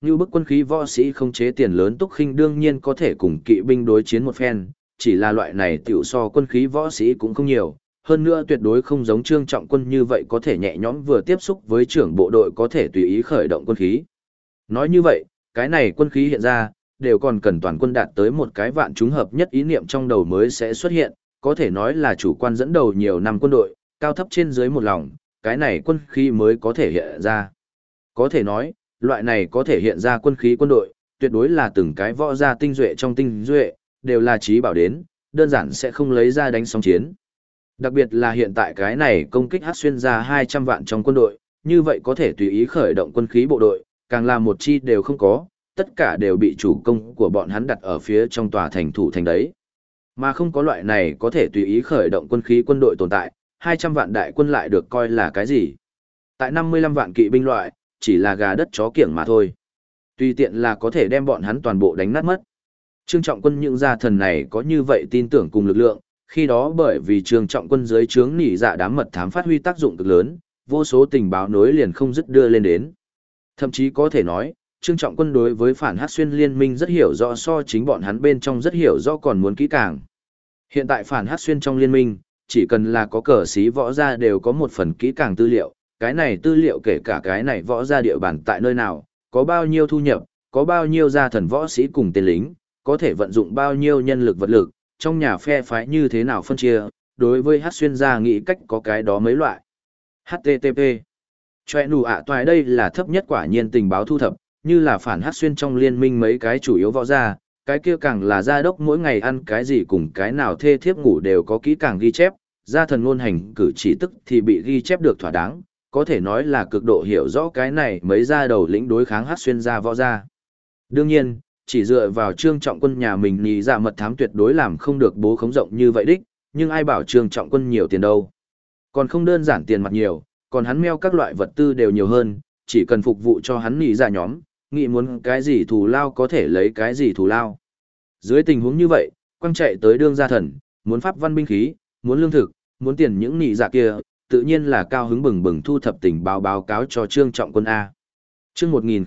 A: Như bức quân khí võ sĩ không chế tiền lớn Túc Khinh đương nhiên có thể cùng kỵ binh đối chiến một phen, chỉ là loại này tiểu so quân khí võ sĩ cũng không nhiều, hơn nữa tuyệt đối không giống Trương Trọng Quân như vậy có thể nhẹ nhõm vừa tiếp xúc với trưởng bộ đội có thể tùy ý khởi động quân khí. Nói như vậy, cái này quân khí hiện ra, đều còn cần toàn quân đạt tới một cái vạn chúng hợp nhất ý niệm trong đầu mới sẽ xuất hiện, có thể nói là chủ quan dẫn đầu nhiều năm quân đội, cao thấp trên dưới một lòng, cái này quân khí mới có thể hiện ra. Có thể nói, loại này có thể hiện ra quân khí quân đội, tuyệt đối là từng cái võ gia tinh duệ trong tinh duệ, đều là trí bảo đến, đơn giản sẽ không lấy ra đánh sóng chiến. Đặc biệt là hiện tại cái này công kích hát xuyên ra 200 vạn trong quân đội, như vậy có thể tùy ý khởi động quân khí bộ đội, càng là một chi đều không có, tất cả đều bị chủ công của bọn hắn đặt ở phía trong tòa thành thủ thành đấy. Mà không có loại này có thể tùy ý khởi động quân khí quân đội tồn tại, 200 vạn đại quân lại được coi là cái gì? Tại 55 vạn kỵ binh loại, chỉ là gà đất chó kiểng mà thôi. Tùy tiện là có thể đem bọn hắn toàn bộ đánh nát mất. Trương Trọng Quân những gia thần này có như vậy tin tưởng cùng lực lượng, khi đó bởi vì Trương Trọng Quân dưới trướng nỉ dạ đám mật thám phát huy tác dụng cực lớn, vô số tình báo nối liền không dứt đưa lên đến. Thậm chí có thể nói, Trương Trọng Quân đối với phản Hắc Xuyên liên minh rất hiểu rõ so chính bọn hắn bên trong rất hiểu rõ còn muốn kỹ càng. Hiện tại phản Hắc Xuyên trong liên minh, chỉ cần là có cờ sĩ võ gia đều có một phần kỹ càng tư liệu, cái này tư liệu kể cả cái này võ gia địa bàn tại nơi nào, có bao nhiêu thu nhập, có bao nhiêu gia thần võ sĩ cùng tên lính, có thể vận dụng bao nhiêu nhân lực vật lực, trong nhà phe phái như thế nào phân chia, đối với Hắc Xuyên gia nghĩ cách có cái đó mấy loại. HTTP Choe nụ ạ toài đây là thấp nhất quả nhiên tình báo thu thập, như là phản Hắc Xuyên trong liên minh mấy cái chủ yếu võ gia, cái kia càng là gia đốc mỗi ngày ăn cái gì cùng cái nào thê thiếp ngủ đều có kỹ càng ghi chép, gia thần ngôn hành cử chỉ tức thì bị ghi chép được thỏa đáng, có thể nói là cực độ hiểu rõ cái này mấy gia đầu lĩnh đối kháng Hắc Xuyên gia võ gia. Đương nhiên, chỉ dựa vào Trương Trọng Quân nhà mình nhì dạ mật thám tuyệt đối làm không được bố khống rộng như vậy đích, nhưng ai bảo Trương Trọng Quân nhiều tiền đâu. Còn không đơn giản tiền mặt nhiều, còn hắn meo các loại vật tư đều nhiều hơn, chỉ cần phục vụ cho hắn nhì dạ nhóm, nghĩ muốn cái gì thù lao có thể lấy cái gì thù lao. Dưới tình huống như vậy, quang chạy tới đương gia thần, muốn pháp văn binh khí, muốn lương thực, muốn tiền những nhì dạ kia, tự nhiên là cao hứng bừng bừng thu thập tình báo cáo cho Trương Trọng Quân A. Chương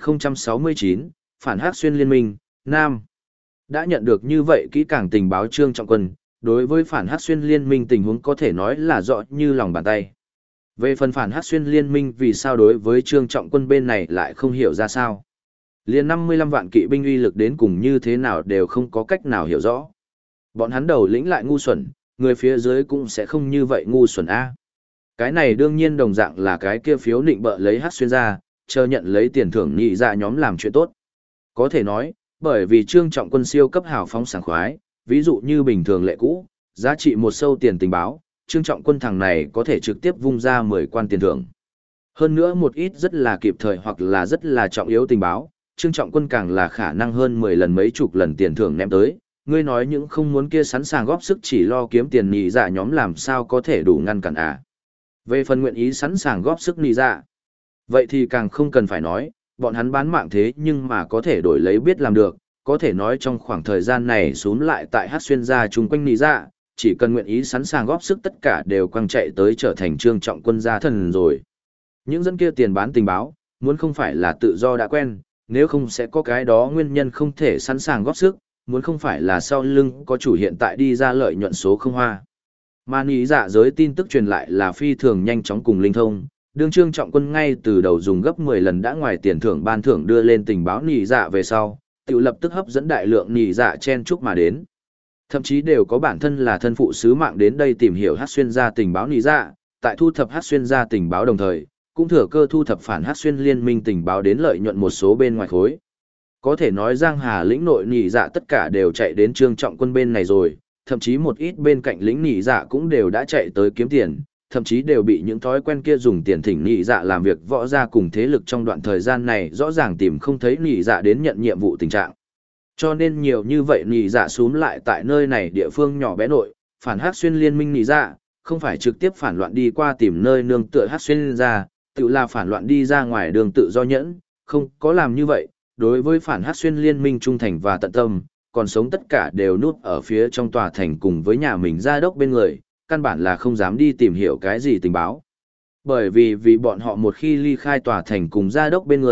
A: 1069, phản Hắc Xuyên liên minh, Nam. Đã nhận được như vậy kỹ càng tình báo Trương Trọng Quân, đối với phản Hắc Xuyên liên minh tình huống có thể nói là rõ như lòng bàn tay. Về phần phản Hắc Xuyên liên minh vì sao đối với Trương Trọng Quân bên này lại không hiểu ra sao. Liên 55 vạn kỵ binh uy lực đến cùng như thế nào đều không có cách nào hiểu rõ. Bọn hắn đầu lĩnh lại ngu xuẩn, người phía dưới cũng sẽ không như vậy ngu xuẩn A. Cái này đương nhiên đồng dạng là cái kia phiếu nịnh bợ lấy Hắc Xuyên ra, chờ nhận lấy tiền thưởng nhị dạ nhóm làm chuyện tốt. Có thể nói, bởi vì Trương Trọng Quân siêu cấp hào phóng sảng khoái, ví dụ như bình thường lệ cũ, giá trị một sâu tiền tình báo, Trương Trọng Quân thằng này có thể trực tiếp vung ra 10 quan tiền thưởng. Hơn nữa một ít rất là kịp thời hoặc là rất là trọng yếu tình báo, Trương Trọng Quân càng là khả năng hơn 10 lần mấy chục lần tiền thưởng ném tới. Ngươi nói những không muốn kia sẵn sàng góp sức chỉ lo kiếm tiền nhị dạ nhóm làm sao có thể đủ ngăn cản à. Về phần nguyện ý sẵn sàng góp sức nhị dạ, vậy thì càng không cần phải nói, bọn hắn bán mạng thế nhưng mà có thể đổi lấy biết làm được, có thể nói trong khoảng thời gian này xuống lại tại Hắc Xuyên gia chung quanh nhị dạ, chỉ cần nguyện ý sẵn sàng góp sức tất cả đều quăng chạy tới trở thành Trương Trọng Quân gia thần rồi. Những dân kia tiền bán tình báo, muốn không phải là tự do đã quen, nếu không sẽ có cái đó nguyên nhân không thể sẵn sàng góp sức, muốn không phải là sau lưng có chủ hiện tại đi ra lợi nhuận số không hoa. Mà nhị dạ giới tin tức truyền lại là phi thường nhanh chóng cùng linh thông, đương Trương Trọng Quân ngay từ đầu dùng gấp 10 lần đã ngoài tiền thưởng ban thưởng đưa lên tình báo nhị dạ về sau, tự lập tức hấp dẫn đại lượng nhị dạ chen chúc mà đến. Thậm chí đều có bản thân là thân phụ sứ mạng đến đây tìm hiểu Hắc Xuyên gia tình báo nhị dạ, tại thu thập Hắc Xuyên gia tình báo đồng thời, cũng thừa cơ thu thập phản Hắc Xuyên liên minh tình báo đến lợi nhuận một số bên ngoài khối. Có thể nói Giang Hà lĩnh nội nhị dạ tất cả đều chạy đến Trương Trọng Quân bên này rồi, thậm chí một ít bên cạnh lĩnh nhị dạ cũng đều đã chạy tới kiếm tiền, thậm chí đều bị những thói quen kia dùng tiền thỉnh nhị dạ làm việc võ gia cùng thế lực trong đoạn thời gian này rõ ràng tìm không thấy nhị dạ đến nhận nhiệm vụ tình trạng. Cho nên nhiều như vậy nhị dạ xuống lại tại nơi này địa phương nhỏ bé nội, phản Hắc Xuyên liên minh nhị dạ, không phải trực tiếp phản loạn đi qua tìm nơi nương tựa Hắc Xuyên ra, tự là phản loạn đi ra ngoài đường tự do nhẫn, không có làm như vậy, đối với phản Hắc Xuyên liên minh trung thành và tận tâm, còn sống tất cả đều núp ở phía trong tòa thành cùng với nhà mình gia đốc bên người, căn bản là không dám đi tìm hiểu cái gì tình báo. Bởi vì bọn họ một khi ly khai tòa thành cùng gia đốc bên người,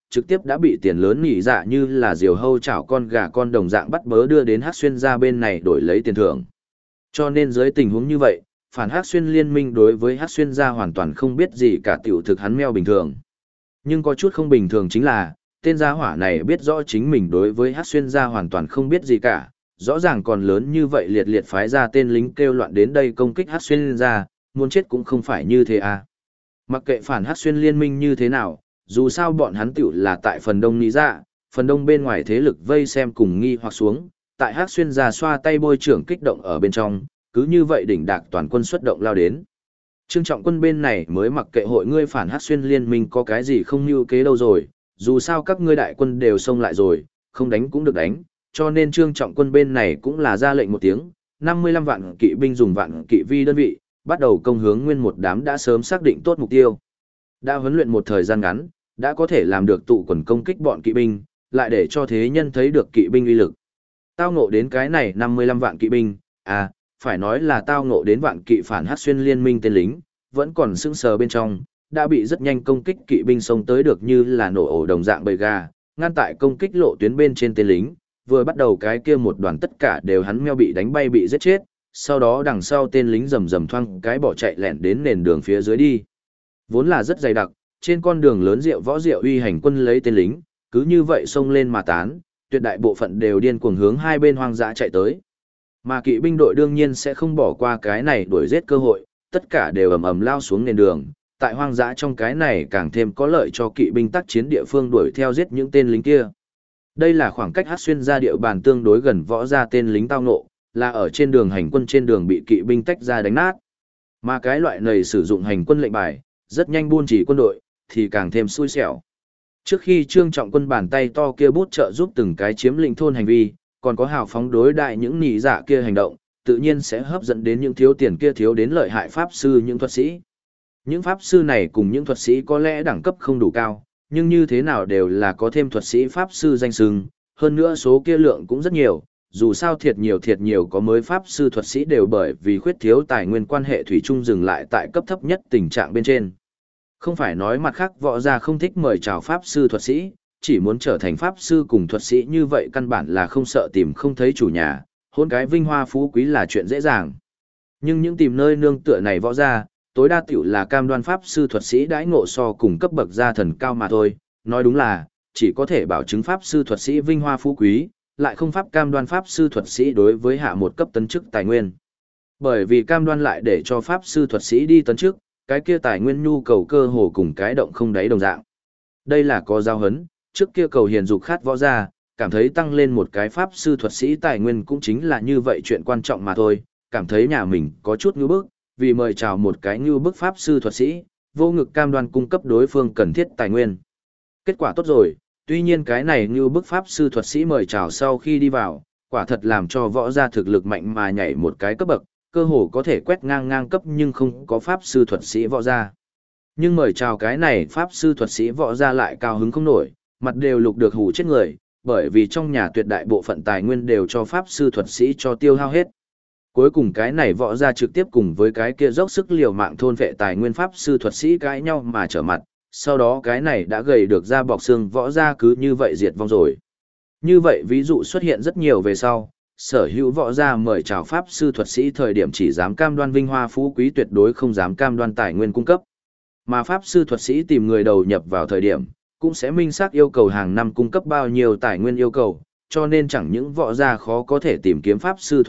A: trực tiếp đã bị tiền lớn nhỉ dạ như là diều hâu chảo con gà con đồng dạng bắt bớ đưa đến Hắc Xuyên gia bên này đổi lấy tiền thưởng. Cho nên dưới tình huống như vậy, phản Hắc Xuyên liên minh đối với Hắc Xuyên gia hoàn toàn không biết gì cả, tiểu thực hắn meo bình thường. Nhưng có chút không bình thường chính là, tên gia hỏa này biết rõ chính mình đối với Hắc Xuyên gia hoàn toàn không biết gì cả, rõ ràng còn lớn như vậy liệt liệt phái ra tên lính kêu loạn đến đây công kích Hắc Xuyên gia, muốn chết cũng không phải như thế à. Mặc kệ phản Hắc Xuyên liên minh như thế nào, dù sao bọn hắn tiểu là tại phần đông lý dạ, phần đông bên ngoài thế lực vây xem cùng nghi hoặc xuống, tại Hắc Xuyên gia xoa tay bôi trưởng kích động ở bên trong, cứ như vậy đỉnh đạc toàn quân xuất động lao đến. Trương Trọng Quân bên này mới mặc kệ hội ngươi phản Hắc Xuyên liên minh có cái gì không mưu kế đâu rồi, dù sao các ngươi đại quân đều xông lại rồi, không đánh cũng được đánh, cho nên Trương Trọng Quân bên này cũng là ra lệnh một tiếng, 55 vạn kỵ binh dùng vạn kỵ vi đơn vị, bắt đầu công hướng nguyên một đám đã sớm xác định tốt mục tiêu. Đã huấn luyện một thời gian ngắn, đã có thể làm được tụ quần công kích bọn kỵ binh, lại để cho thế nhân thấy được kỵ binh uy lực. Tao ngộ đến cái này 55 vạn kỵ binh, phải nói là tao ngộ đến vạn kỵ phản Hắc Xuyên liên minh tên lính, vẫn còn sững sờ bên trong, đã bị rất nhanh công kích kỵ binh xông tới được như là nổ ổ đồng dạng bầy gà, ngăn tại công kích lộ tuyến bên trên tên lính, vừa bắt đầu cái kia một đoàn tất cả đều hắn meo bị đánh bay bị giết chết, sau đó đằng sau tên lính rầm rầm thoang cái bỏ chạy lẹn đến nền đường phía dưới đi. Vốn là rất dày đặc, trên con đường lớn rượu võ rượu uy hành quân lấy tên lính, cứ như vậy xông lên mà tán, tuyệt đại bộ phận đều điên cuồng hướng hai bên hoang dã chạy tới. Mà kỵ binh đội đương nhiên sẽ không bỏ qua cái này đuổi giết cơ hội, tất cả đều ầm ầm lao xuống nền đường, tại hoang dã trong cái này càng thêm có lợi cho kỵ binh tác chiến địa phương đuổi theo giết những tên lính kia. Đây là khoảng cách Hắc Xuyên ra địa bàn tương đối gần võ ra tên lính tao ngộ, là ở trên đường hành quân trên đường bị kỵ binh tách ra đánh nát. Mà cái loại này sử dụng hành quân lệnh bài, rất nhanh buôn chỉ quân đội, thì càng thêm xui xẻo. Trước khi Trương Trọng Quân bàn tay to kia bút trợ giúp từng cái chiếm lĩnh thôn hành vi, còn có hào phóng đối đại những nỉ dạ kia hành động, tự nhiên sẽ hấp dẫn đến những thiếu tiền kia thiếu đến lợi hại pháp sư những thuật sĩ. Những pháp sư này cùng những thuật sĩ có lẽ đẳng cấp không đủ cao, nhưng như thế nào đều là có thêm thuật sĩ pháp sư danh xưng, hơn nữa số kia lượng cũng rất nhiều, dù sao thiệt nhiều có mới pháp sư thuật sĩ đều bởi vì khuyết thiếu tài nguyên quan hệ thủy chung dừng lại tại cấp thấp nhất tình trạng bên trên. Không phải nói mặt khác võ gia không thích mời chào pháp sư thuật sĩ, chỉ muốn trở thành pháp sư cùng thuật sĩ như vậy căn bản là không sợ tìm không thấy chủ nhà, hôn cái vinh hoa phú quý là chuyện dễ dàng. Nhưng những tìm nơi nương tựa này võ gia, tối đa tiểu là cam đoan pháp sư thuật sĩ đãi ngộ so cùng cấp bậc gia thần cao mà thôi, nói đúng là, chỉ có thể bảo chứng pháp sư thuật sĩ vinh hoa phú quý, lại không pháp cam đoan pháp sư thuật sĩ đối với hạ một cấp tấn chức tài nguyên. Bởi vì cam đoan lại để cho pháp sư thuật sĩ đi tấn chức, cái kia tài nguyên nhu cầu cơ hồ cùng cái động không đáy đồng dạng. Đây là có giao hấn, trước kia cầu hiền dục khát võ gia, cảm thấy tăng lên một cái pháp sư thuật sĩ tài nguyên cũng chính là như vậy chuyện quan trọng mà thôi, cảm thấy nhà mình có chút ngưu bức, vì mời chào một cái ngưu bức pháp sư thuật sĩ, vô ngực cam đoan cung cấp đối phương cần thiết tài nguyên. Kết quả tốt rồi, tuy nhiên cái này ngưu bức pháp sư thuật sĩ mời chào sau khi đi vào, quả thật làm cho võ gia thực lực mạnh mà nhảy một cái cấp bậc, cơ hồ có thể quét ngang cấp nhưng không có pháp sư thuật sĩ võ gia. Nhưng mời chào cái này pháp sư thuật sĩ võ gia lại cao hứng không nổi, mặt đều lục được hù chết người, bởi vì trong nhà tuyệt đại bộ phận tài nguyên đều cho pháp sư thuật sĩ cho tiêu hao hết. Cuối cùng cái này võ gia trực tiếp cùng với cái kia dốc sức liều mạng thôn vệ tài nguyên pháp sư thuật sĩ cãi nhau mà trở mặt, sau đó cái này đã gầy được ra bọc xương võ gia cứ như vậy diệt vong rồi. Như vậy ví dụ xuất hiện rất nhiều về sau, sở hữu võ gia mời chào pháp sư thuật sĩ thời điểm chỉ dám cam đoan vinh hoa phú quý tuyệt đối không dám cam đoan tài nguyên cung cấp. Mà pháp sư thuật sĩ tìm người đầu nhập vào thời điểm, cũng sẽ minh xác yêu cầu hàng năm cung cấp bao nhiêu tài nguyên yêu cầu, cho nên chẳng những võ gia khó có thể tìm kiếm pháp sư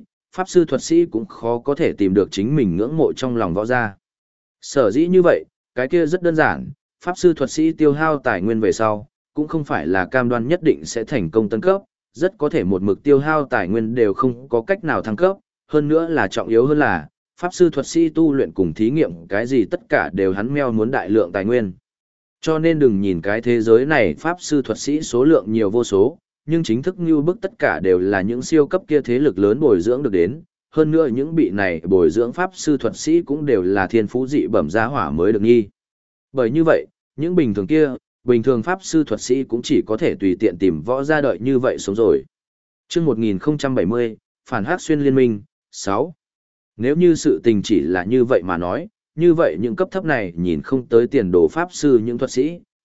A: thuật sĩ cũng khó có thể tìm được chính mình ngưỡng mộ trong lòng võ gia. Sở dĩ như vậy, cái kia rất đơn giản, pháp sư thuật sĩ tiêu hao tài nguyên về sau, cũng không phải là cam đoan nhất định sẽ thành công tấn cấp, rất có thể một mực tiêu hao tài nguyên đều không có cách nào thăng cấp, hơn nữa là trọng yếu hơn là, pháp sư thuật sĩ tu luyện cùng thí nghiệm cái gì tất cả đều hắn meo muốn đại lượng tài nguyên. Cho nên đừng nhìn cái thế giới này pháp sư thuật sĩ số lượng nhiều vô số, nhưng chính thức như bức tất cả đều là những siêu cấp kia thế lực lớn bồi dưỡng được đến, hơn nữa những bị này bồi dưỡng pháp sư thuật sĩ cũng đều là thiên phú dị bẩm giá hỏa mới được nghi. Bởi như vậy, những bình thường pháp sư thuật sĩ cũng chỉ có thể tùy tiện tìm võ gia đợi như vậy sống rồi. Chương 1070, Phản Hắc Xuyên Liên minh, 6. Nếu như sự tình chỉ là như vậy mà nói, như vậy những cấp thấp này nhìn không tới tiền đồ pháp sư những thuật sĩ,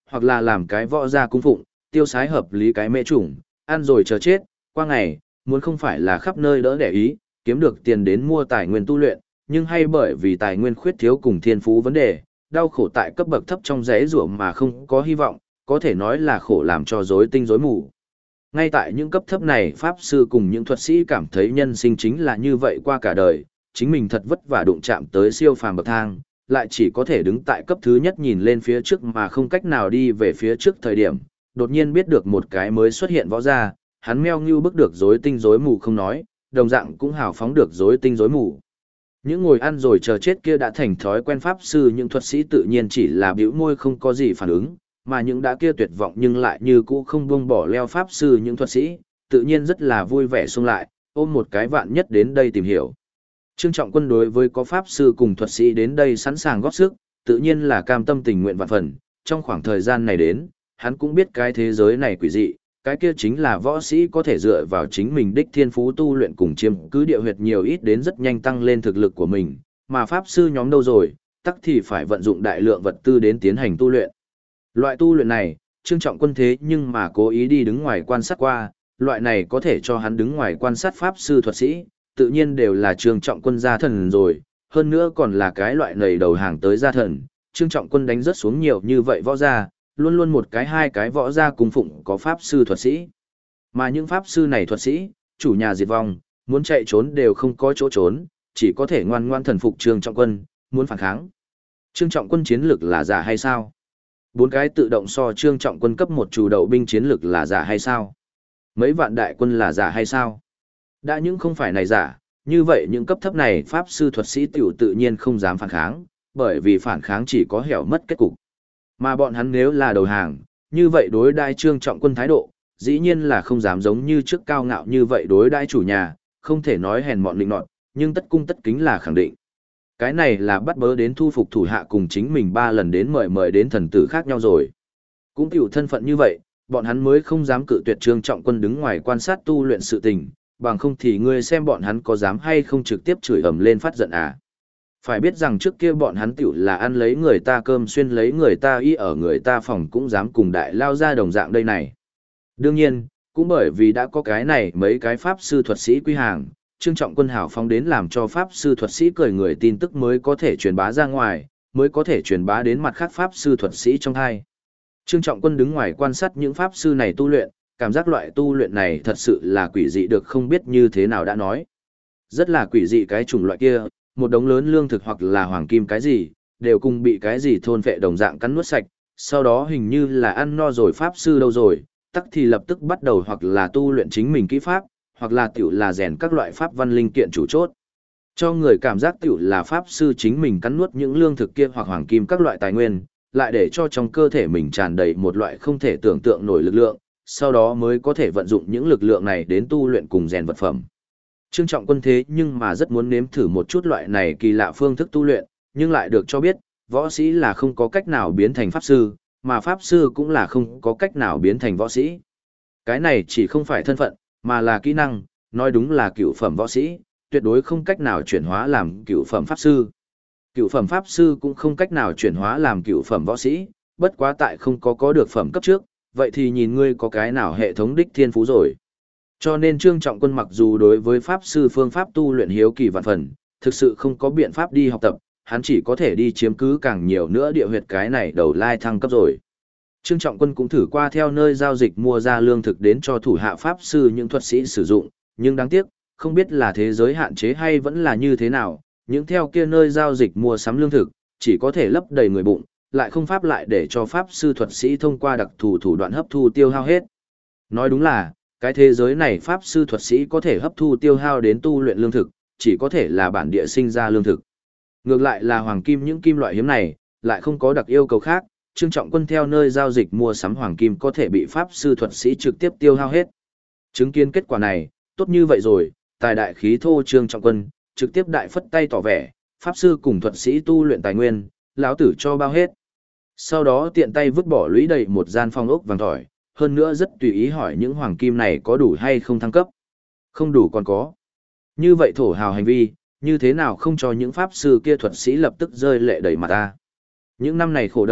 A: hoặc là làm cái võ gia cung phụng, tiêu sái hợp lý cái mễ chủng, ăn rồi chờ chết, qua ngày, muốn không phải là khắp nơi đỡ đẻ ý, kiếm được tiền đến mua tài nguyên tu luyện, nhưng hay bởi vì tài nguyên khuyết thiếu cùng thiên phú vấn đề, đau khổ tại cấp bậc thấp trong rẽ rủa mà không có hy vọng, có thể nói là khổ làm cho rối tinh rối mù. Ngay tại những cấp thấp này, pháp sư cùng những thuật sĩ cảm thấy nhân sinh chính là như vậy qua cả đời, chính mình thật vất vả đụng chạm tới siêu phàm bậc thang, lại chỉ có thể đứng tại cấp thứ nhất nhìn lên phía trước mà không cách nào đi về phía trước thời điểm, đột nhiên biết được một cái mới xuất hiện võ gia, hắn meo như bức được rối tinh rối mù không nói, đồng dạng cũng hào phóng được rối tinh rối mù. Những ngồi ăn rồi chờ chết kia đã thành thói quen pháp sư, những thuật sĩ tự nhiên chỉ là bĩu môi không có gì phản ứng, mà những đã kia tuyệt vọng nhưng lại như cũ không buông bỏ leo pháp sư những thuật sĩ, tự nhiên rất là vui vẻ xung lại, ôm một cái vạn nhất đến đây tìm hiểu. Trương Trọng Quân đối với có pháp sư cùng thuật sĩ đến đây sẵn sàng góp sức, tự nhiên là cam tâm tình nguyện vạn phần, trong khoảng thời gian này đến, hắn cũng biết cái thế giới này quỷ dị, cái kia chính là võ sĩ có thể dựa vào chính mình đích thiên phú tu luyện cùng chiếm cứ địa huyệt nhiều ít đến rất nhanh tăng lên thực lực của mình, mà pháp sư nhóm đâu rồi, tắc thì phải vận dụng đại lượng vật tư đến tiến hành tu luyện. Loại tu luyện này, Trương Trọng Quân thế nhưng mà cố ý đi đứng ngoài quan sát qua, loại này có thể cho hắn đứng ngoài quan sát pháp sư thuật sĩ, tự nhiên đều là Trương Trọng Quân gia thần rồi, hơn nữa còn là cái loại nầy đầu hàng tới gia thần, Trương Trọng Quân đánh rất xuống nhiều như vậy võ gia, luôn luôn một cái hai cái võ gia cung phụng có pháp sư thuật sĩ. Mà những pháp sư này thuật sĩ, chủ nhà diệt vong, muốn chạy trốn đều không có chỗ trốn, chỉ có thể ngoan ngoan thần phục Trương Trọng Quân, muốn phản kháng. Trương Trọng Quân chiến lược là giả hay sao? Bốn cái tự động so Trương Trọng Quân cấp một chủ đậu binh chiến lược là giả hay sao? Mấy vạn đại quân là giả hay sao? Đã những không phải này giả, như vậy những cấp thấp này pháp sư thuật sĩ tiểu tự nhiên không dám phản kháng, bởi vì phản kháng chỉ có hẻo mất kết cục. Mà bọn hắn nếu là đầu hàng, như vậy đối đai Trương Trọng Quân thái độ, dĩ nhiên là không dám giống như trước cao ngạo như vậy đối đai chủ nhà, không thể nói hèn mọn lịnh nọt, nhưng tất cung tất kính là khẳng định. Cái này là bắt bớ đến thu phục thủ hạ cùng chính mình 3 lần đến mời đến thần tử khác nhau rồi. Cũng tiểu thân phận như vậy, bọn hắn mới không dám cự tuyệt Trương Trọng Quân đứng ngoài quan sát tu luyện sự tình, bằng không thì ngươi xem bọn hắn có dám hay không trực tiếp chửi ầm lên phát giận à. Phải biết rằng trước kia bọn hắn tiểu là ăn lấy người ta cơm xuyên lấy người ta y ở người ta phòng cũng dám cùng đại lao ra đồng dạng đây này. Đương nhiên, cũng bởi vì đã có cái này mấy cái pháp sư thuật sĩ quy hàng, Trương Trọng Quân hảo phóng đến làm cho pháp sư thuật sĩ cười người tin tức mới có thể truyền bá ra ngoài, mới có thể truyền bá đến mặt khác pháp sư thuật sĩ trong hai. Trương Trọng Quân đứng ngoài quan sát những pháp sư này tu luyện, cảm giác loại tu luyện này thật sự là quỷ dị được không biết như thế nào đã nói. Rất là quỷ dị cái chủng loại kia, một đống lớn lương thực hoặc là hoàng kim cái gì, đều cùng bị cái gì thôn phệ đồng dạng cắn nuốt sạch, sau đó hình như là ăn no rồi pháp sư đâu rồi, tắc thì lập tức bắt đầu hoặc là tu luyện chính mình kỹ pháp, hoặc là tiểu là rèn các loại pháp văn linh kiện chủ chốt. Cho người cảm giác tiểu là pháp sư chính mình cắn nuốt những lương thực kia hoặc hoàng kim các loại tài nguyên, lại để cho trong cơ thể mình tràn đầy một loại không thể tưởng tượng nổi lực lượng, sau đó mới có thể vận dụng những lực lượng này đến tu luyện cùng rèn vật phẩm. Trương Trọng Quân thế nhưng mà rất muốn nếm thử một chút loại này kỳ lạ phương thức tu luyện, nhưng lại được cho biết, võ sĩ là không có cách nào biến thành pháp sư, mà pháp sư cũng là không có cách nào biến thành võ sĩ. Cái này chỉ không phải thân phận, mà là kỹ năng, nói đúng là cựu phẩm võ sĩ, tuyệt đối không cách nào chuyển hóa làm cựu phẩm pháp sư. Cựu phẩm pháp sư cũng không cách nào chuyển hóa làm cựu phẩm võ sĩ, bất quá tại không có được phẩm cấp trước, vậy thì nhìn ngươi có cái nào hệ thống đích thiên phú rồi. Cho nên Trương Trọng Quân mặc dù đối với pháp sư phương pháp tu luyện hiếu kỳ vạn phần, thực sự không có biện pháp đi học tập, hắn chỉ có thể đi chiếm cứ càng nhiều nữa địa huyệt cái này đầu lai thăng cấp rồi. Trương Trọng Quân cũng thử qua theo nơi giao dịch mua ra lương thực đến cho thủ hạ pháp sư những thuật sĩ sử dụng, nhưng đáng tiếc, không biết là thế giới hạn chế hay vẫn là như thế nào, những theo kia nơi giao dịch mua sắm lương thực, chỉ có thể lấp đầy người bụng, lại không pháp lại để cho pháp sư thuật sĩ thông qua đặc thù thủ đoạn hấp thu tiêu hao hết. Nói đúng là, cái thế giới này pháp sư thuật sĩ có thể hấp thu tiêu hao đến tu luyện lương thực, chỉ có thể là bản địa sinh ra lương thực. Ngược lại là hoàng kim những kim loại hiếm này, lại không có đặc yêu cầu khác, Trương Trọng Quân theo nơi giao dịch mua sắm hoàng kim có thể bị pháp sư thuật sĩ trực tiếp tiêu hao hết. Chứng kiến kết quả này, tốt như vậy rồi, tài đại khí thô Trương Trọng Quân, trực tiếp đại phất tay tỏ vẻ, pháp sư cùng thuật sĩ tu luyện tài nguyên, lão tử cho bao hết. Sau đó tiện tay vứt bỏ lũy đầy một gian phong ốc vàng tỏi, hơn nữa rất tùy ý hỏi những hoàng kim này có đủ hay không thăng cấp. Không đủ còn có. Như vậy thổ hào hành vi, như thế nào không cho những pháp sư kia thuật sĩ lập tức rơi lệ đầy mặt ta. Những năm này khổ đợi,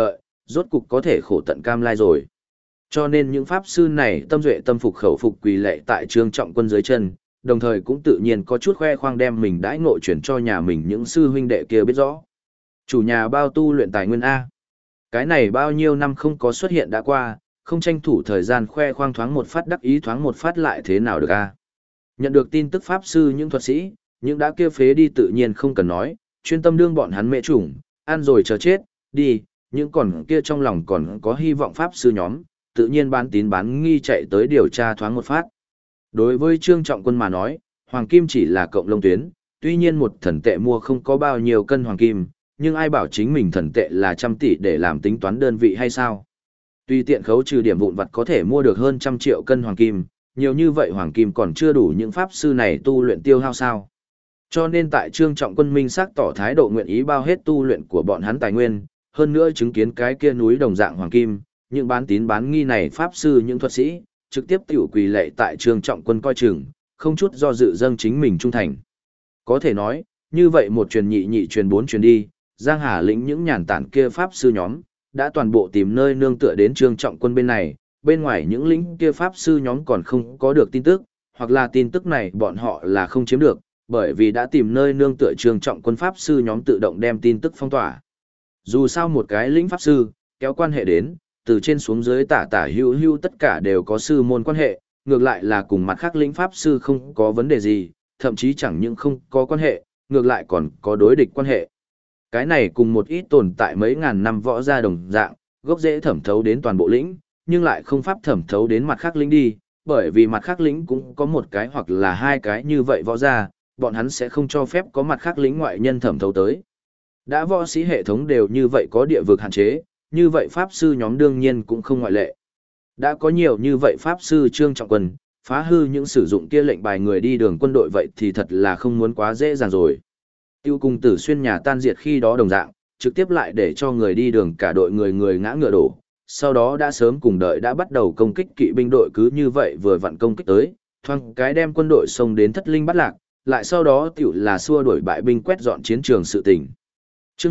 A: rốt cục có thể khổ tận cam lai rồi. Cho nên những pháp sư này tâm duệ tâm phục khẩu phục quỳ lạy tại Trương Trọng Quân dưới chân, đồng thời cũng tự nhiên có chút khoe khoang đem mình đãi ngộ chuyển cho nhà mình những sư huynh đệ kia biết rõ. Chủ nhà bao tu luyện tài nguyên A. Cái này bao nhiêu năm không có xuất hiện đã qua, không tranh thủ thời gian khoe khoang thoáng một phát đắc ý thoáng một phát lại thế nào được A. Nhận được tin tức pháp sư những thuật sĩ, những đã kia phế đi tự nhiên không cần nói, chuyên tâm đương bọn hắn mẹ chủng, ăn rồi chờ chết, đi, những còn kia trong lòng còn có hy vọng pháp sư nhóm, tự nhiên bán tín bán nghi chạy tới điều tra thoáng một phát. Đối với Trương Trọng Quân mà nói, hoàng kim chỉ là cộng lông tuyến, tuy nhiên một thần tệ mua không có bao nhiêu cân hoàng kim, nhưng ai bảo chính mình thần tệ là trăm tỷ để làm tính toán đơn vị hay sao? Tuy tiện khấu trừ điểm vụn vặt có thể mua được hơn 100 triệu cân hoàng kim, nhiều như vậy hoàng kim còn chưa đủ những pháp sư này tu luyện tiêu hao sao. Cho nên tại Trương Trọng Quân minh xác tỏ thái độ nguyện ý bao hết tu luyện của bọn hắn tài nguyên, hơn nữa chứng kiến cái kia núi đồng dạng hoàng kim, những bán tín bán nghi này pháp sư những thuật sĩ, trực tiếp tiểu quỳ lệ tại Trương Trọng Quân coi chừng, không chút do dự dâng chính mình trung thành. Có thể nói, như vậy một truyền nhị nhị truyền bốn truyền đi, Giang Hà lĩnh những nhàn tản kia pháp sư nhóm, đã toàn bộ tìm nơi nương tựa đến Trương Trọng Quân bên này, bên ngoài những lĩnh kia pháp sư nhóm còn không có được tin tức, hoặc là tin tức này bọn họ là không chiếm được, bởi vì đã tìm nơi nương tựa Trương Trọng Quân pháp sư nhóm tự động đem tin tức phong tỏa. Dù sao một cái lĩnh pháp sư, kéo quan hệ đến, từ trên xuống dưới tả tả hữu hữu tất cả đều có sư môn quan hệ, ngược lại là cùng mặt khác lĩnh pháp sư không có vấn đề gì, thậm chí chẳng những không có quan hệ, ngược lại còn có đối địch quan hệ. Cái này cùng một ít tồn tại mấy ngàn năm võ gia đồng dạng, gốc rễ thẩm thấu đến toàn bộ lĩnh, nhưng lại không pháp thẩm thấu đến mặt khác lĩnh đi, bởi vì mặt khác lĩnh cũng có một cái hoặc là hai cái như vậy võ gia, bọn hắn sẽ không cho phép có mặt khác lĩnh ngoại nhân thẩm thấu tới. Đã võ sĩ hệ thống đều như vậy có địa vực hạn chế, như vậy pháp sư nhóm đương nhiên cũng không ngoại lệ. Đã có nhiều như vậy pháp sư Trương Trọng Quân, phá hư những sử dụng kia lệnh bài người đi đường quân đội vậy thì thật là không muốn quá dễ dàng rồi. Tiêu cùng Tử Xuyên nhà tan diệt khi đó đồng dạng, trực tiếp lại để cho người đi đường cả đội người người ngã ngựa đổ. Sau đó đã sớm cùng đợi đã bắt đầu công kích kỵ binh đội cứ như vậy vừa vặn công kích tới, thoang cái đem quân đội xông đến thất linh bắt lạc, lại sau đó tiểu là xua đuổi bại binh quét dọn chiến trường sự tình. Chương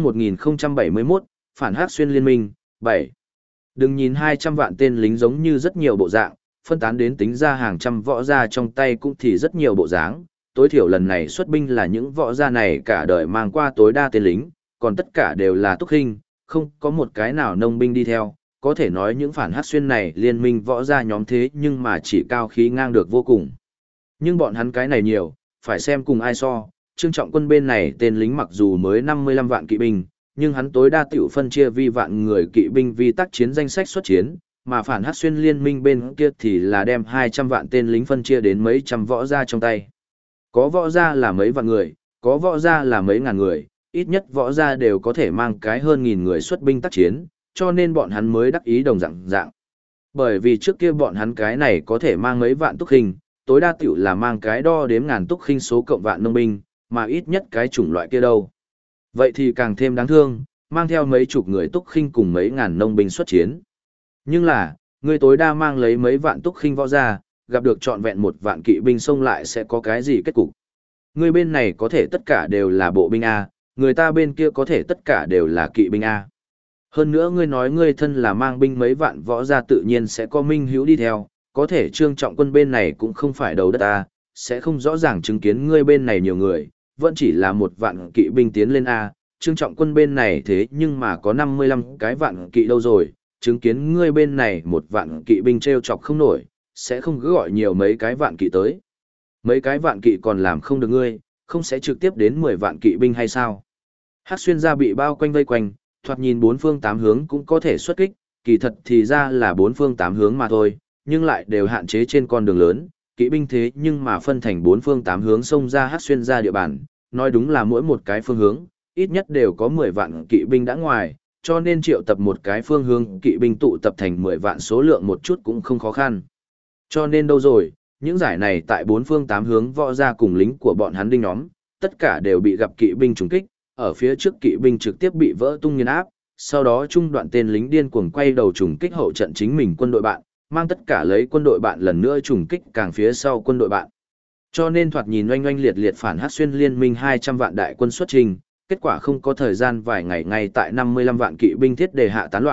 A: 1071, Phản Hắc Xuyên Liên minh, 7. Đừng nhìn 200 vạn tên lính giống như rất nhiều bộ dạng, phân tán đến tính ra hàng trăm võ gia trong tay cũng thì rất nhiều bộ dáng, tối thiểu lần này xuất binh là những võ gia này cả đời mang qua tối đa tên lính, còn tất cả đều là túc hình, không có một cái nào nông binh đi theo, có thể nói những Phản Hắc Xuyên này liên minh võ gia nhóm thế nhưng mà chỉ cao khí ngang được vô cùng. Nhưng bọn hắn cái này nhiều, phải xem cùng ai so, Trương Trọng Quân bên này tên lính mặc dù mới 55 vạn kỵ binh, nhưng hắn tối đa tiểu phân chia vi vạn người kỵ binh vì tác chiến danh sách xuất chiến, mà Phản Hắc Xuyên liên minh bên kia thì là đem 200 vạn tên lính phân chia đến mấy trăm võ gia trong tay. Có võ gia là mấy vạn người, có võ gia là mấy ngàn người, ít nhất võ gia đều có thể mang cái hơn nghìn người xuất binh tác chiến, cho nên bọn hắn mới đắc ý đồng dạng. Bởi vì trước kia bọn hắn cái này có thể mang mấy vạn túc hình, tối đa tiểu là mang cái đo đếm ngàn túc khinh số cộng vạn nông binh, mà ít nhất cái chủng loại kia đâu. Vậy thì càng thêm đáng thương, mang theo mấy chục người túc khinh cùng mấy ngàn nông binh xuất chiến. Nhưng là, người tối đa mang lấy mấy vạn túc khinh võ ra, gặp được trọn vẹn một vạn kỵ binh xông lại sẽ có cái gì kết cục. Người bên này có thể tất cả đều là bộ binh A, người ta bên kia có thể tất cả đều là kỵ binh A. Hơn nữa ngươi nói ngươi thân là mang binh mấy vạn võ ra tự nhiên sẽ có minh hữu đi theo, có thể Trương Trọng Quân bên này cũng không phải đầu đất A, sẽ không rõ ràng chứng kiến ngươi bên này nhiều người, vẫn chỉ là một vạn kỵ binh tiến lên A, Trương Trọng Quân bên này thế nhưng mà có 55 cái vạn kỵ đâu rồi, chứng kiến ngươi bên này một vạn kỵ binh treo chọc không nổi, sẽ không cứ gọi nhiều mấy cái vạn kỵ tới. Mấy cái vạn kỵ còn làm không được ngươi, không sẽ trực tiếp đến 10 vạn kỵ binh hay sao? Hắc Xuyên gia bị bao quanh vây quanh, thoạt nhìn bốn phương tám hướng cũng có thể xuất kích, kỳ thật thì ra là bốn phương tám hướng mà thôi, nhưng lại đều hạn chế trên con đường lớn, kỵ binh thế nhưng mà phân thành bốn phương tám hướng xông ra Hắc Xuyên gia địa bàn, nói đúng là mỗi một cái phương hướng, ít nhất đều có 10 vạn kỵ binh đã ngoài, cho nên triệu tập một cái phương hướng kỵ binh tụ tập thành 10 vạn số lượng một chút cũng không khó khăn. Cho nên đâu rồi, những giải này tại bốn phương tám hướng võ ra cùng lính của bọn hắn đinh nhóm, tất cả đều bị gặp kỵ binh trùng kích, ở phía trước kỵ binh trực tiếp bị vỡ tung nghiền áp, sau đó trung đoạn tên lính điên cuồng quay đầu trùng kích hậu trận chính mình quân đội bạn, mang tất cả lấy quân đội bạn lần nữa trùng kích càng phía sau quân đội bạn. Cho nên thoạt nhìn oanh oanh liệt liệt Phản Hắc Xuyên liên minh 200 vạn đại quân xuất trình, kết quả không có thời gian vài ngày ngay tại 55 vạn kỵ binh thiết đề hạ tán loạn,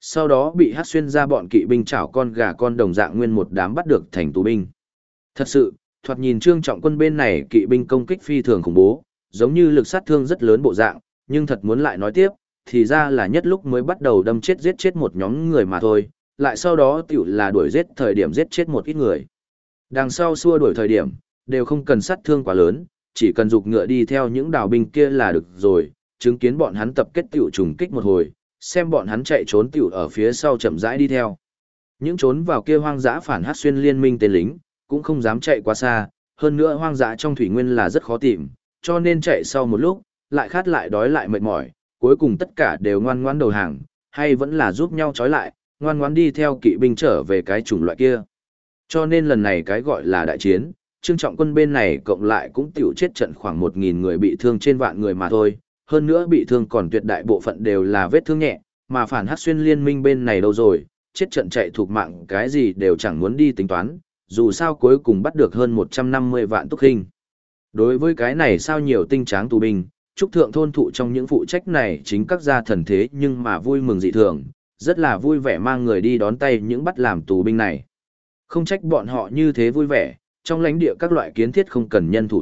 A: sau đó bị Hắc Xuyên gia bọn kỵ binh chảo con gà con đồng dạng nguyên một đám bắt được thành tù binh. Thật sự, thoạt nhìn Trương Trọng Quân bên này kỵ binh công kích phi thường khủng bố, giống như lực sát thương rất lớn bộ dạng, nhưng thật muốn lại nói tiếp, thì ra là nhất lúc mới bắt đầu đâm chết giết chết một nhóm người mà thôi, lại sau đó tiểu là đuổi giết thời điểm giết chết một ít người. Đằng sau xua đuổi thời điểm, đều không cần sát thương quá lớn, chỉ cần dục ngựa đi theo những đào binh kia là được rồi, chứng kiến bọn hắn tập kết tiểu trùng kích một hồi, xem bọn hắn chạy trốn tiểu ở phía sau chậm rãi đi theo. Những trốn vào kia hoang dã phản Hắc Xuyên liên minh tên lính, cũng không dám chạy quá xa, hơn nữa hoang dã trong thủy nguyên là rất khó tìm, cho nên chạy sau một lúc, lại khát lại đói lại mệt mỏi, cuối cùng tất cả đều ngoan ngoãn đầu hàng, hay vẫn là giúp nhau trói lại, ngoan ngoãn đi theo kỵ binh trở về cái chủng loại kia. Cho nên lần này cái gọi là đại chiến, Trương Trọng Quân bên này cộng lại cũng tiểu chết trận khoảng 1.000 người bị thương trên vạn người mà thôi, hơn nữa bị thương còn tuyệt đại bộ phận đều là vết thương nhẹ, mà phản Hắc Xuyên liên minh bên này đâu rồi, chết trận chạy thuộc mạng cái gì đều chẳng muốn đi tính toán, dù sao cuối cùng bắt được hơn 150 vạn túc hình. Đối với cái này sao nhiều tinh tráng tù binh, Trúc Thượng thôn thụ trong những phụ trách này chính các gia thần thế nhưng mà vui mừng dị thường, rất là vui vẻ mang người đi đón tay những bắt làm tù binh này. Không trách bọn họ như thế vui vẻ, trong lãnh địa các loại kiến thiết không cần nhân thủ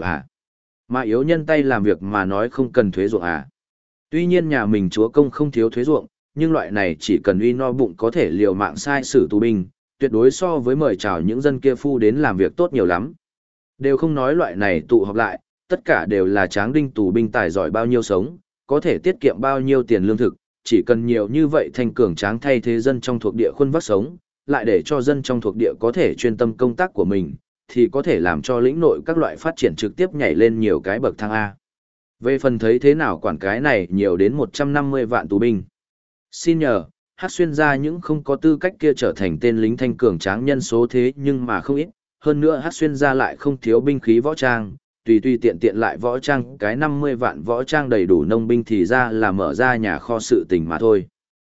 A: mà yếu nhân tay làm việc mà nói không cần thuế ruộng Tuy nhiên nhà mình chúa công không thiếu thuế ruộng, nhưng loại này chỉ cần uy no bụng có thể liều mạng sai sử tù binh, tuyệt đối so với mời chào những dân kia phu đến làm việc tốt nhiều lắm. Đều không nói loại này tụ họp lại, tất cả đều là tráng đinh tù binh tài giỏi bao nhiêu sống, có thể tiết kiệm bao nhiêu tiền lương thực, chỉ cần nhiều như vậy thành cường tráng thay thế dân trong thuộc địa khuôn vác sống, lại để cho dân trong thuộc địa có thể chuyên tâm công tác của mình, thì có thể làm cho lĩnh nội các loại phát triển trực tiếp nhảy lên nhiều cái bậc thang A. Về phần thấy thế nào quản cái này nhiều đến 150 vạn tù binh. Xin nhờ, Hắc Xuyên gia những không có tư cách kia trở thành tên lính thanh cường tráng nhân số thế nhưng mà không ít, hơn nữa Hắc Xuyên gia lại không thiếu binh khí võ trang, tùy tùy tiện tiện lại võ trang cái 50 vạn võ trang đầy đủ nông binh thì ra là mở ra nhà kho sự tình mà thôi.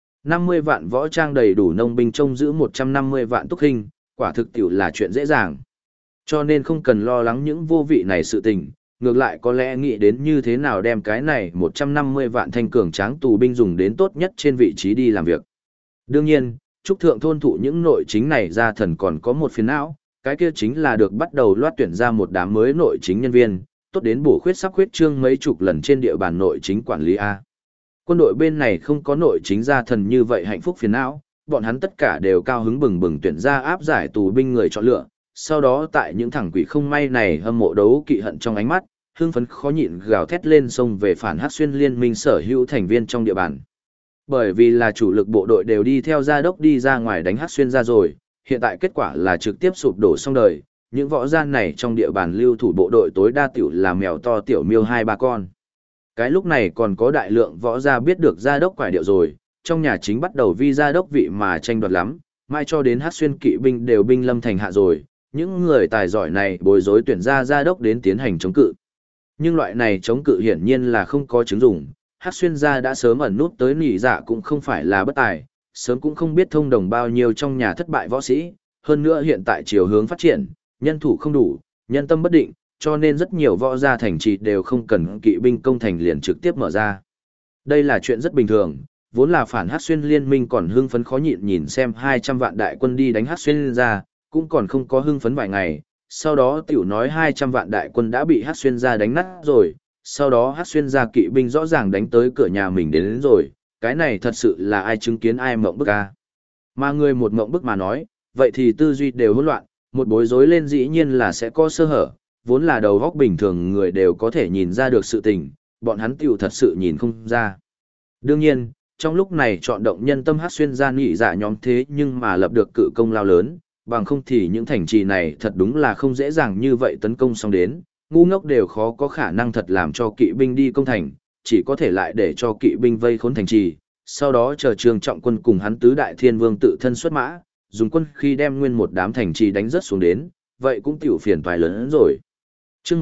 A: 50 vạn võ trang đầy đủ nông binh trông giữ 150 vạn túc hình, quả thực tiểu là chuyện dễ dàng. Cho nên không cần lo lắng những vô vị này sự tình, ngược lại có lẽ nghĩ đến như thế nào đem cái này 150 vạn thanh cường tráng tù binh dùng đến tốt nhất trên vị trí đi làm việc. Đương nhiên, Trúc Thượng thôn thụ những nội chính này ra thần còn có một phiền não, cái kia chính là được bắt đầu loát tuyển ra một đám mới nội chính nhân viên, tốt đến bổ khuyết sắp khuyết trương mấy chục lần trên địa bàn nội chính quản lý A. Quân đội bên này không có nội chính gia thần như vậy hạnh phúc phiền não, bọn hắn tất cả đều cao hứng bừng bừng tuyển ra áp giải tù binh người chọn lựa, sau đó tại những thằng quỷ không may này hâm mộ đấu kỵ hận trong ánh mắt, hưng phấn khó nhịn gào thét lên xông về phản Hắc Xuyên liên minh sở hữu thành viên trong địa bàn. Bởi vì là chủ lực bộ đội đều đi theo gia đốc đi ra ngoài đánh Hắc Xuyên ra rồi, hiện tại kết quả là trực tiếp sụp đổ xong đời, những võ gian này trong địa bàn lưu thủ bộ đội tối đa tiểu là mèo to tiểu miêu 2-3 con. Cái lúc này còn có đại lượng võ gia biết được gia đốc quải điệu rồi, trong nhà chính bắt đầu vì gia đốc vị mà tranh đoạt lắm, mai cho đến Hắc Xuyên kỵ binh đều binh lâm thành hạ rồi, những người tài giỏi này bối rối tuyển ra gia đốc đến tiến hành chống cự. Nhưng loại này chống cự hiển nhiên là không có chứng dụng, Hắc Xuyên gia đã sớm ẩn nút tới nỉ dạ cũng không phải là bất tài, sớm cũng không biết thông đồng bao nhiêu trong nhà thất bại võ sĩ, hơn nữa hiện tại chiều hướng phát triển, nhân thủ không đủ, nhân tâm bất định, cho nên rất nhiều võ gia thành trì đều không cần kỵ binh công thành liền trực tiếp mở ra. Đây là chuyện rất bình thường, vốn là phản Hắc Xuyên liên minh còn hưng phấn khó nhịn nhìn xem 200 vạn đại quân đi đánh Hắc Xuyên gia, cũng còn không có hưng phấn vài ngày, sau đó tiểu nói 200 vạn đại quân đã bị Hắc Xuyên gia đánh nát rồi, sau đó Hắc Xuyên gia kỵ binh rõ ràng đánh tới cửa nhà mình đến rồi, cái này thật sự là ai chứng kiến ai mộng bức a. Mà người một mộng bức mà nói, vậy thì tư duy đều hỗn loạn, một bối rối lên dĩ nhiên là sẽ có sơ hở, vốn là đầu óc bình thường người đều có thể nhìn ra được sự tình, bọn hắn tiểu thật sự nhìn không ra. Đương nhiên, trong lúc này chọn động nhân tâm Hắc Xuyên gia nhị dạ nhóm thế nhưng mà lập được cự công lao lớn, bằng không thì những thành trì này thật đúng là không dễ dàng như vậy tấn công xong đến, ngu ngốc đều khó có khả năng thật làm cho kỵ binh đi công thành, chỉ có thể lại để cho kỵ binh vây khốn thành trì, sau đó chờ Trương Trọng Quân cùng hắn tứ đại thiên vương tự thân xuất mã, dùng quân khi đem nguyên một đám thành trì đánh rất xuống đến, vậy cũng tiểu phiền toái lớn hơn rồi. Chương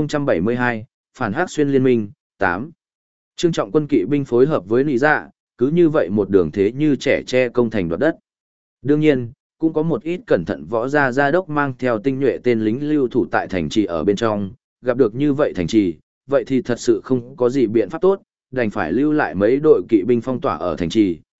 A: 1072, phản Hắc Xuyên liên minh, 8. Trương Trọng Quân kỵ binh phối hợp với Lý Dạ, cứ như vậy một đường thế như trẻ tre công thành đoạt đất. Đương nhiên, cũng có một ít cẩn thận võ gia gia đốc mang theo tinh nhuệ tên lính lưu thủ tại thành trì ở bên trong, gặp được như vậy thành trì, vậy thì thật sự không có gì biện pháp tốt, đành phải lưu lại mấy đội kỵ binh phong tỏa ở thành trì,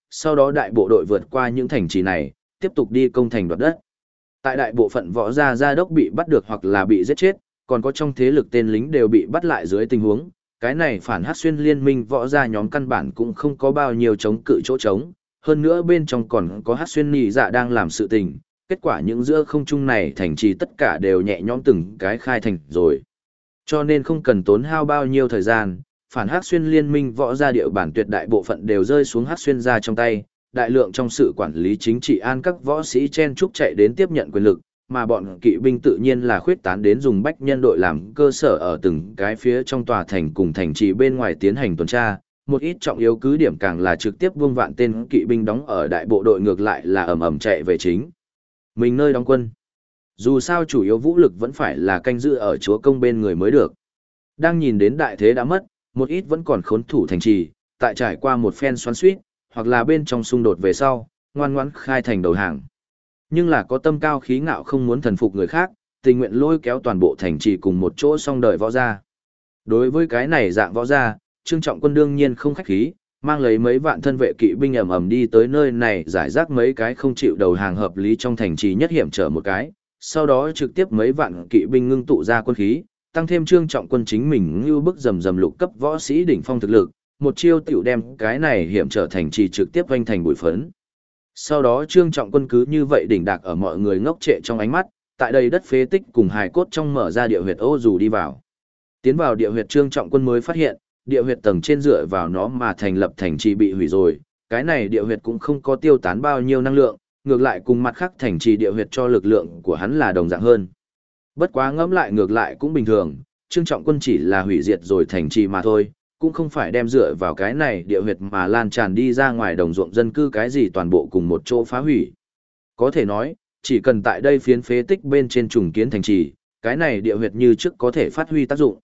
A: sau đó đại bộ đội vượt qua những thành trì này, tiếp tục đi công thành đoạt đất. Tại đại bộ phận võ gia đốc bị bắt được hoặc là bị giết chết, còn có trong thế lực tên lính đều bị bắt lại dưới tình huống, cái này phản Hắc Xuyên liên minh võ gia nhóm căn bản cũng không có bao nhiêu chống cự chỗ trống, hơn nữa bên trong còn có Hắc Xuyên nhị dạ đang làm sự tình, kết quả những giữa không trung này thành trì tất cả đều nhẹ nhõm từng cái khai thành rồi. Cho nên không cần tốn hao bao nhiêu thời gian, phản Hắc Xuyên liên minh võ gia địa bản tuyệt đại bộ phận đều rơi xuống Hắc Xuyên gia trong tay, đại lượng trong sự quản lý chính trị an các võ sĩ chen chúc chạy đến tiếp nhận quyền lực, mà bọn kỵ binh tự nhiên là khuyết tán đến dùng bách nhân đội làm cơ sở ở từng cái phía trong tòa thành cùng thành trì bên ngoài tiến hành tuần tra, một ít trọng yếu cứ điểm càng là trực tiếp vương vạn tên kỵ binh đóng ở đại bộ đội ngược lại là ầm ầm chạy về chính mình nơi đóng quân. Dù sao chủ yếu vũ lực vẫn phải là canh giữ ở chúa công bên người mới được. Đang nhìn đến đại thế đã mất, một ít vẫn còn khốn thủ thành trì, tại trải qua một phen xoắn xuýt, hoặc là bên trong xung đột về sau, ngoan ngoãn khai thành đầu hàng. Nhưng là có tâm cao khí ngạo không muốn thần phục người khác, tình nguyện lôi kéo toàn bộ thành trì cùng một chỗ song đời võ gia. Đối với cái này dạng võ gia, Trương Trọng Quân đương nhiên không khách khí, mang lấy mấy vạn thân vệ kỵ binh ầm ầm đi tới nơi này giải rác mấy cái không chịu đầu hàng hợp lý trong thành trì nhất hiểm trở một cái, sau đó trực tiếp mấy vạn kỵ binh ngưng tụ ra quân khí, tăng thêm Trương Trọng Quân chính mình như bức rầm rầm lục cấp võ sĩ đỉnh phong thực lực, một chiêu tiểu đem cái này hiểm trở thành trì trực tiếp vanh thành bụi phấn. Sau đó Trương Trọng Quân cứ như vậy đỉnh đạc ở mọi người ngốc trệ trong ánh mắt, tại đây đất phế tích cùng hài cốt trong mở ra địa huyệt ô dù đi vào. Tiến vào địa huyệt Trương Trọng Quân mới phát hiện, địa huyệt tầng trên dựa vào nó mà thành lập thành trì bị hủy rồi, cái này địa huyệt cũng không có tiêu tán bao nhiêu năng lượng, ngược lại cùng mặt khác thành trì địa huyệt cho lực lượng của hắn là đồng dạng hơn. Bất quá ngẫm lại ngược lại cũng bình thường, Trương Trọng Quân chỉ là hủy diệt rồi thành trì mà thôi, cũng không phải đem dựa vào cái này địa huyệt mà lan tràn đi ra ngoài đồng ruộng dân cư cái gì toàn bộ cùng một chỗ phá hủy. Có thể nói, chỉ cần tại đây phiến phế tích bên trên trùng kiến thành trì, cái này địa huyệt như trước có thể phát huy tác dụng.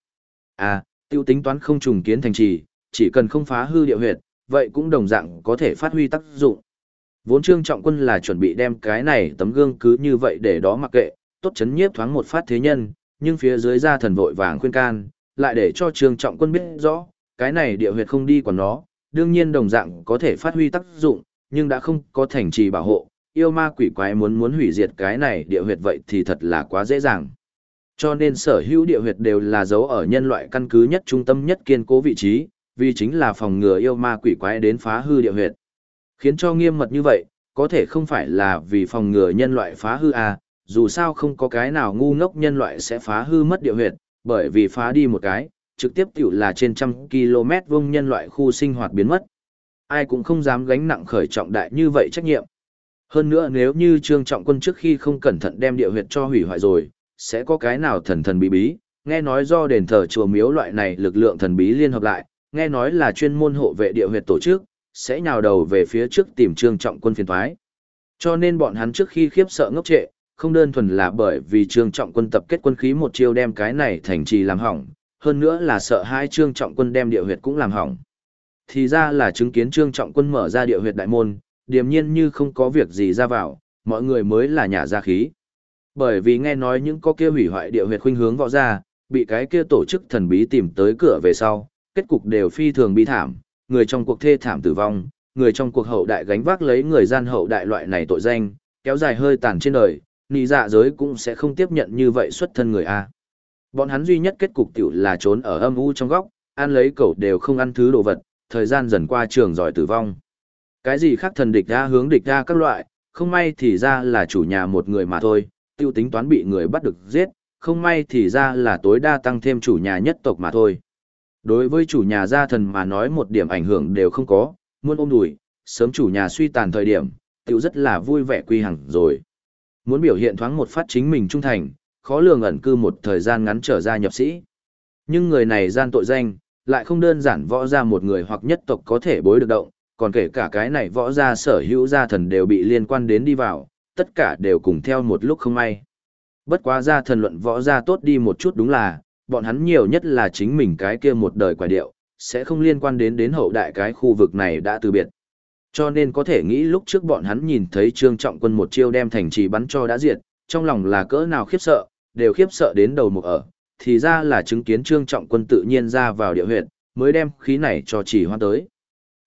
A: Tiêu tính toán không trùng kiến thành trì, chỉ cần không phá hư địa huyệt, vậy cũng đồng dạng có thể phát huy tác dụng. Vốn Trương Trọng Quân là chuẩn bị đem cái này tấm gương cứ như vậy để đó mặc kệ, tốt chấn nhiếp thoáng một phát thế nhân, nhưng phía dưới gia thần vội vàng khuyên can, lại để cho Trương Trọng Quân biết rõ, cái này địa huyệt không đi còn nó, đương nhiên đồng dạng có thể phát huy tác dụng, nhưng đã không có thành trì bảo hộ, yêu ma quỷ quái muốn hủy diệt cái này địa huyệt vậy thì thật là quá dễ dàng. Cho nên sở hữu địa huyệt đều là dấu ở nhân loại căn cứ nhất trung tâm nhất kiên cố vị trí, vì chính là phòng ngừa yêu ma quỷ quái đến phá hư địa huyệt. Khiến cho nghiêm mật như vậy, có thể không phải là vì phòng ngừa nhân loại phá hư dù sao không có cái nào ngu ngốc nhân loại sẽ phá hư mất địa huyệt, bởi vì phá đi một cái, trực tiếp tiểu là trên 100 km vuông nhân loại khu sinh hoạt biến mất. Ai cũng không dám gánh nặng khởi trọng đại như vậy trách nhiệm. Hơn nữa nếu như Trương Trọng Quân trước khi không cẩn thận đem địa huyệt cho hủy hoại rồi, sẽ có cái nào thần thần bí bí, nghe nói do đền thờ chùa miếu loại này lực lượng thần bí liên hợp lại, nghe nói là chuyên môn hộ vệ địa huyệt tổ chức, sẽ nhào đầu về phía trước tìm Trương Trọng Quân phiền toái. Cho nên bọn hắn trước khi khiếp sợ ngốc trệ, không đơn thuần là bởi vì Trương Trọng Quân tập kết quân khí một chiêu đem cái này thành trì làm hỏng, hơn nữa là sợ hai Trương Trọng Quân đem địa huyệt cũng làm hỏng. Thì ra là chứng kiến Trương Trọng Quân mở ra địa huyệt đại môn, điềm nhiên như không có việc gì ra vào, mọi người mới là nhả ra khí. Bởi vì nghe nói những có kia hủy hoại địa huyệt khuynh hướng võ ra, bị cái kia tổ chức thần bí tìm tới cửa về sau, kết cục đều phi thường bi thảm, người trong cuộc thê thảm tử vong, người trong cuộc hậu đại gánh vác lấy người gian hậu đại loại này tội danh, kéo dài hơi tàn trên đời, nị dạ giới cũng sẽ không tiếp nhận như vậy xuất thân người A. Bọn hắn duy nhất kết cục tiểu là trốn ở âm u trong góc, ăn lấy cẩu đều không ăn thứ đồ vật, thời gian dần qua trường giỏi tử vong. Cái gì khác thần địch ra hướng địch ra các loại, không may thì ra là chủ nhà một người mà thôi, tiêu tính toán bị người bắt được giết, không may thì ra là tối đa tăng thêm chủ nhà nhất tộc mà thôi. Đối với chủ nhà gia thần mà nói một điểm ảnh hưởng đều không có, muốn ôm đùi, sớm chủ nhà suy tàn thời điểm, tiêu rất là vui vẻ quy hằng rồi. Muốn biểu hiện thoáng một phát chính mình trung thành, khó lường ẩn cư một thời gian ngắn trở ra nhập sĩ. Nhưng người này gian tội danh, lại không đơn giản võ ra một người hoặc nhất tộc có thể bối được động, còn kể cả cái này võ ra sở hữu gia thần đều bị liên quan đến đi vào, tất cả đều cùng theo một lúc không may. Bất quá gia thần luận võ ra tốt đi một chút đúng là, bọn hắn nhiều nhất là chính mình cái kia một đời quả điệu, sẽ không liên quan đến hậu đại cái khu vực này đã từ biệt. Cho nên có thể nghĩ lúc trước bọn hắn nhìn thấy Trương Trọng Quân một chiêu đem thành trì bắn cho đã diệt, trong lòng là cỡ nào khiếp sợ, đều khiếp sợ đến đầu mục ở, thì ra là chứng kiến Trương Trọng Quân tự nhiên ra vào địa huyệt, mới đem khí này cho chỉ hoan tới.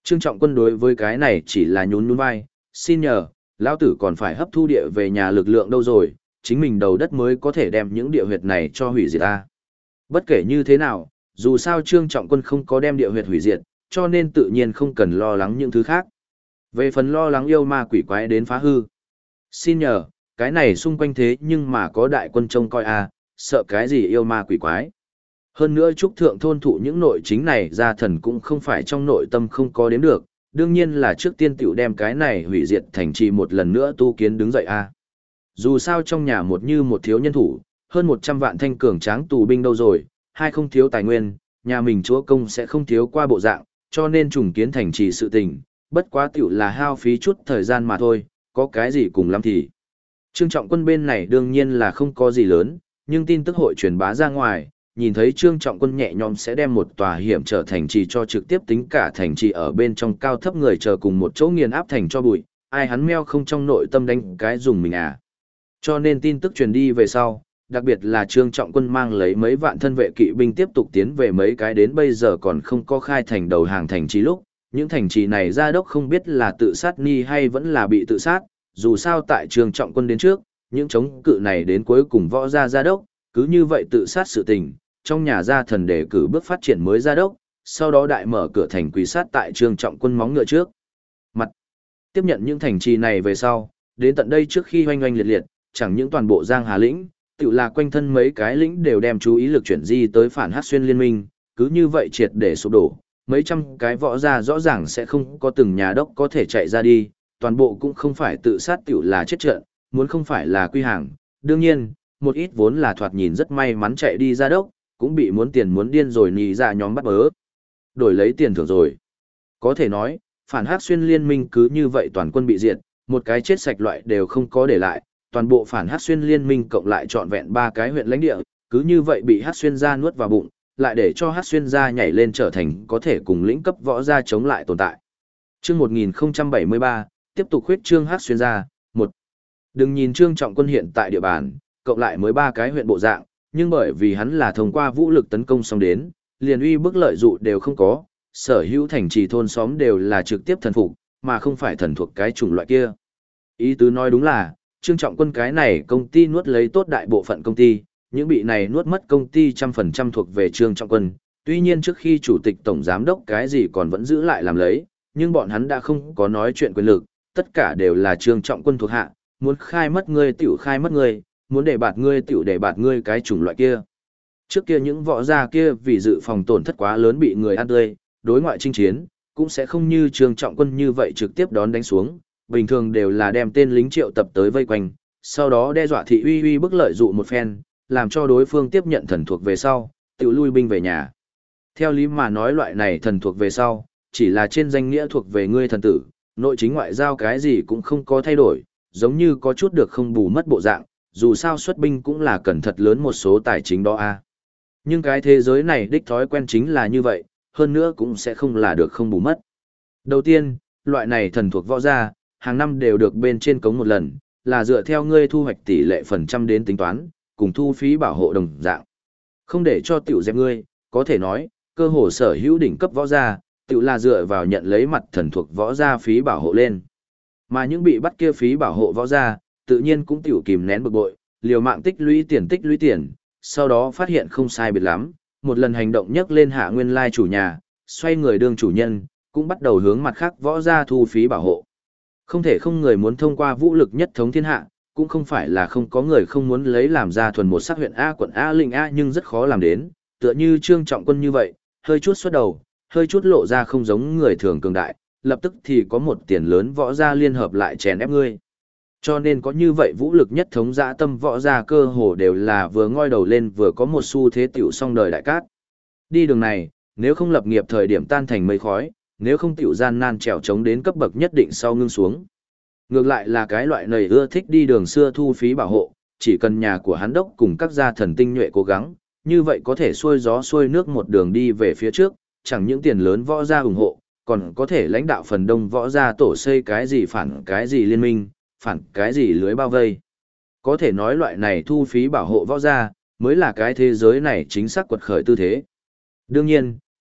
A: Trương Trọng Quân đối với cái này chỉ là nhún nhún vai, xin nhờ, lão tử còn phải hấp thu địa về nhà lực lượng đâu rồi, chính mình đầu đất mới có thể đem những địa huyệt này cho hủy diệt ta. Bất kể như thế nào, dù sao Trương Trọng Quân không có đem địa huyệt hủy diệt, cho nên tự nhiên không cần lo lắng những thứ khác. Về phần lo lắng yêu ma quỷ quái đến phá hư, xin nhờ, cái này xung quanh thế nhưng mà có đại quân trông coi à, sợ cái gì yêu ma quỷ quái. Hơn nữa trúc thượng thôn thụ những nội chính này gia thần cũng không phải trong nội tâm không có đếm được, đương nhiên là trước tiên tiểu đem cái này hủy diệt thành trì một lần nữa tu kiến đứng dậy a. Dù sao trong nhà một như một thiếu nhân thủ, hơn 100 vạn thanh cường tráng tù binh đâu rồi, hai không thiếu tài nguyên, nhà mình chúa công sẽ không thiếu qua bộ dạng, cho nên trùng kiến thành trì sự tình, bất quá tiểu là hao phí chút thời gian mà thôi, có cái gì cùng lắm thì. Trương Trọng Quân bên này đương nhiên là không có gì lớn, nhưng tin tức hội truyền bá ra ngoài, nhìn thấy Trương Trọng Quân nhẹ nhõm sẽ đem một tòa hiểm trở thành trì cho trực tiếp tính cả thành trì ở bên trong cao thấp người chờ cùng một chỗ nghiền áp thành cho bụi, ai hắn meo không trong nội tâm đánh cái dùng mình à. Cho nên tin tức truyền đi về sau, đặc biệt là Trương Trọng Quân mang lấy mấy vạn thân vệ kỵ binh tiếp tục tiến về mấy cái đến bây giờ còn không có khai thành đầu hàng thành trì lúc, những thành trì này gia đốc không biết là tự sát ni hay vẫn là bị tự sát, dù sao tại Trương Trọng Quân đến trước, những chống cự này đến cuối cùng võ gia đốc, cứ như vậy tự sát sự tình, trong nhà gia thần đề cử bước phát triển mới gia đốc, sau đó đại mở cửa thành quỳ sát tại Trương Trọng Quân móng ngựa trước. Mặt tiếp nhận những thành trì này về sau, đến tận đây trước khi oanh oanh liệt liệt, chẳng những toàn bộ Giang Hà lĩnh, tự là quanh thân mấy cái lĩnh đều đem chú ý lực chuyển di tới phản Hắc Xuyên liên minh, cứ như vậy triệt để sụp đổ, mấy trăm cái võ gia rõ ràng sẽ không có từng nhà đốc có thể chạy ra đi, toàn bộ cũng không phải tự sát tiểu là chết trận, muốn không phải là quy hàng. Đương nhiên, một ít vốn là thoạt nhìn rất may mắn chạy đi ra đốc, cũng bị muốn tiền muốn điên rồi nì ra nhóm bắt bớ. Đổi lấy tiền thưởng rồi. Có thể nói, phản Hắc Xuyên liên minh cứ như vậy toàn quân bị diệt, một cái chết sạch loại đều không có để lại, toàn bộ phản Hắc Xuyên liên minh cộng lại trọn vẹn 3 cái huyện lãnh địa, cứ như vậy bị Hắc Xuyên gia nuốt vào bụng, lại để cho Hắc Xuyên gia nhảy lên trở thành có thể cùng lĩnh cấp võ gia chống lại tồn tại. Chương 1073, tiếp tục khuyết trương Hắc Xuyên gia. 1. Đừng nhìn Trương Trọng Quân hiện tại địa bàn, cộng lại mới 3 cái huyện bộ dạng, nhưng bởi vì hắn là thông qua vũ lực tấn công xong đến, liền uy bức lợi dụ đều không có, sở hữu thành trì thôn xóm đều là trực tiếp thần phục, mà không phải thần thuộc cái chủng loại kia. Ý tứ nói đúng là, Trương Trọng Quân cái này công ty nuốt lấy tốt đại bộ phận công ty, những bị này nuốt mất công ty 100% thuộc về Trương Trọng Quân, tuy nhiên trước khi chủ tịch tổng giám đốc cái gì còn vẫn giữ lại làm lấy, nhưng bọn hắn đã không có nói chuyện quyền lực, tất cả đều là Trương Trọng Quân thuộc hạ, muốn khai mất ngươi tiểu khai mất ngươi, muốn để bạt ngươi tiểu để bạt ngươi cái chủng loại kia. Trước kia những võ gia kia vì dự phòng tổn thất quá lớn bị người ăn tươi, đối ngoại chinh chiến, cũng sẽ không như Trương Trọng Quân như vậy trực tiếp đón đánh xuống, bình thường đều là đem tên lính triệu tập tới vây quanh, sau đó đe dọa thị uy bức lợi dụ một phen, làm cho đối phương tiếp nhận thần thuộc về sau, tiểu lui binh về nhà. Theo lý mà nói loại này thần thuộc về sau, chỉ là trên danh nghĩa thuộc về ngươi thần tử, nội chính ngoại giao cái gì cũng không có thay đổi, giống như có chút được không bù mất bộ dạng, dù sao xuất binh cũng là cần thật lớn một số tài chính đó a. Nhưng cái thế giới này đích thói quen chính là như vậy, hơn nữa cũng sẽ không là được không bù mất. Đầu tiên, loại này thần thuộc võ gia, hàng năm đều được bên trên cống một lần, là dựa theo ngươi thu hoạch tỷ lệ phần trăm đến tính toán, cùng thu phí bảo hộ đồng dạng. Không để cho tiểu dẹp ngươi, có thể nói, cơ hồ sở hữu đỉnh cấp võ gia, tiểu là dựa vào nhận lấy mặt thần thuộc võ gia phí bảo hộ lên. Mà những bị bắt kia phí bảo hộ võ gia, tự nhiên cũng tiểu kìm nén bực bội, liều mạng tích lũy tiền, sau đó phát hiện không sai biệt lắm, một lần hành động nhấc lên hạ nguyên lai chủ nhà, xoay người đương chủ nhân, cũng bắt đầu hướng mặt khác võ gia thu phí bảo hộ. Không thể không người muốn thông qua vũ lực nhất thống thiên hạ, cũng không phải là không có người không muốn lấy làm ra thuần một sắc huyện A quận A linh A nhưng rất khó làm đến, tựa như Trương Trọng Quân như vậy, hơi chút xuất đầu, hơi chút lộ ra không giống người thường cường đại, lập tức thì có một tiền lớn võ gia liên hợp lại chèn ép ngươi. Cho nên có như vậy vũ lực nhất thống dã tâm võ gia cơ hồ đều là vừa ngoi đầu lên vừa có một xu thế tiểu song đời đại cát. Đi đường này, nếu không lập nghiệp thời điểm tan thành mây khói, nếu không tiểu gian nan trèo chống đến cấp bậc nhất định sau ngưng xuống. Ngược lại là cái loại này ưa thích đi đường xưa thu phí bảo hộ, chỉ cần nhà của hắn đốc cùng các gia thần tinh nhuệ cố gắng, như vậy có thể xuôi gió xuôi nước một đường đi về phía trước, chẳng những tiền lớn võ gia ủng hộ, còn có thể lãnh đạo phần đông võ gia tổ xây cái gì phản cái gì liên minh, phản cái gì lưới bao vây. Có thể nói loại này thu phí bảo hộ võ gia, mới là cái thế giới này chính xác quật khởi tư thế. Đương nhiên,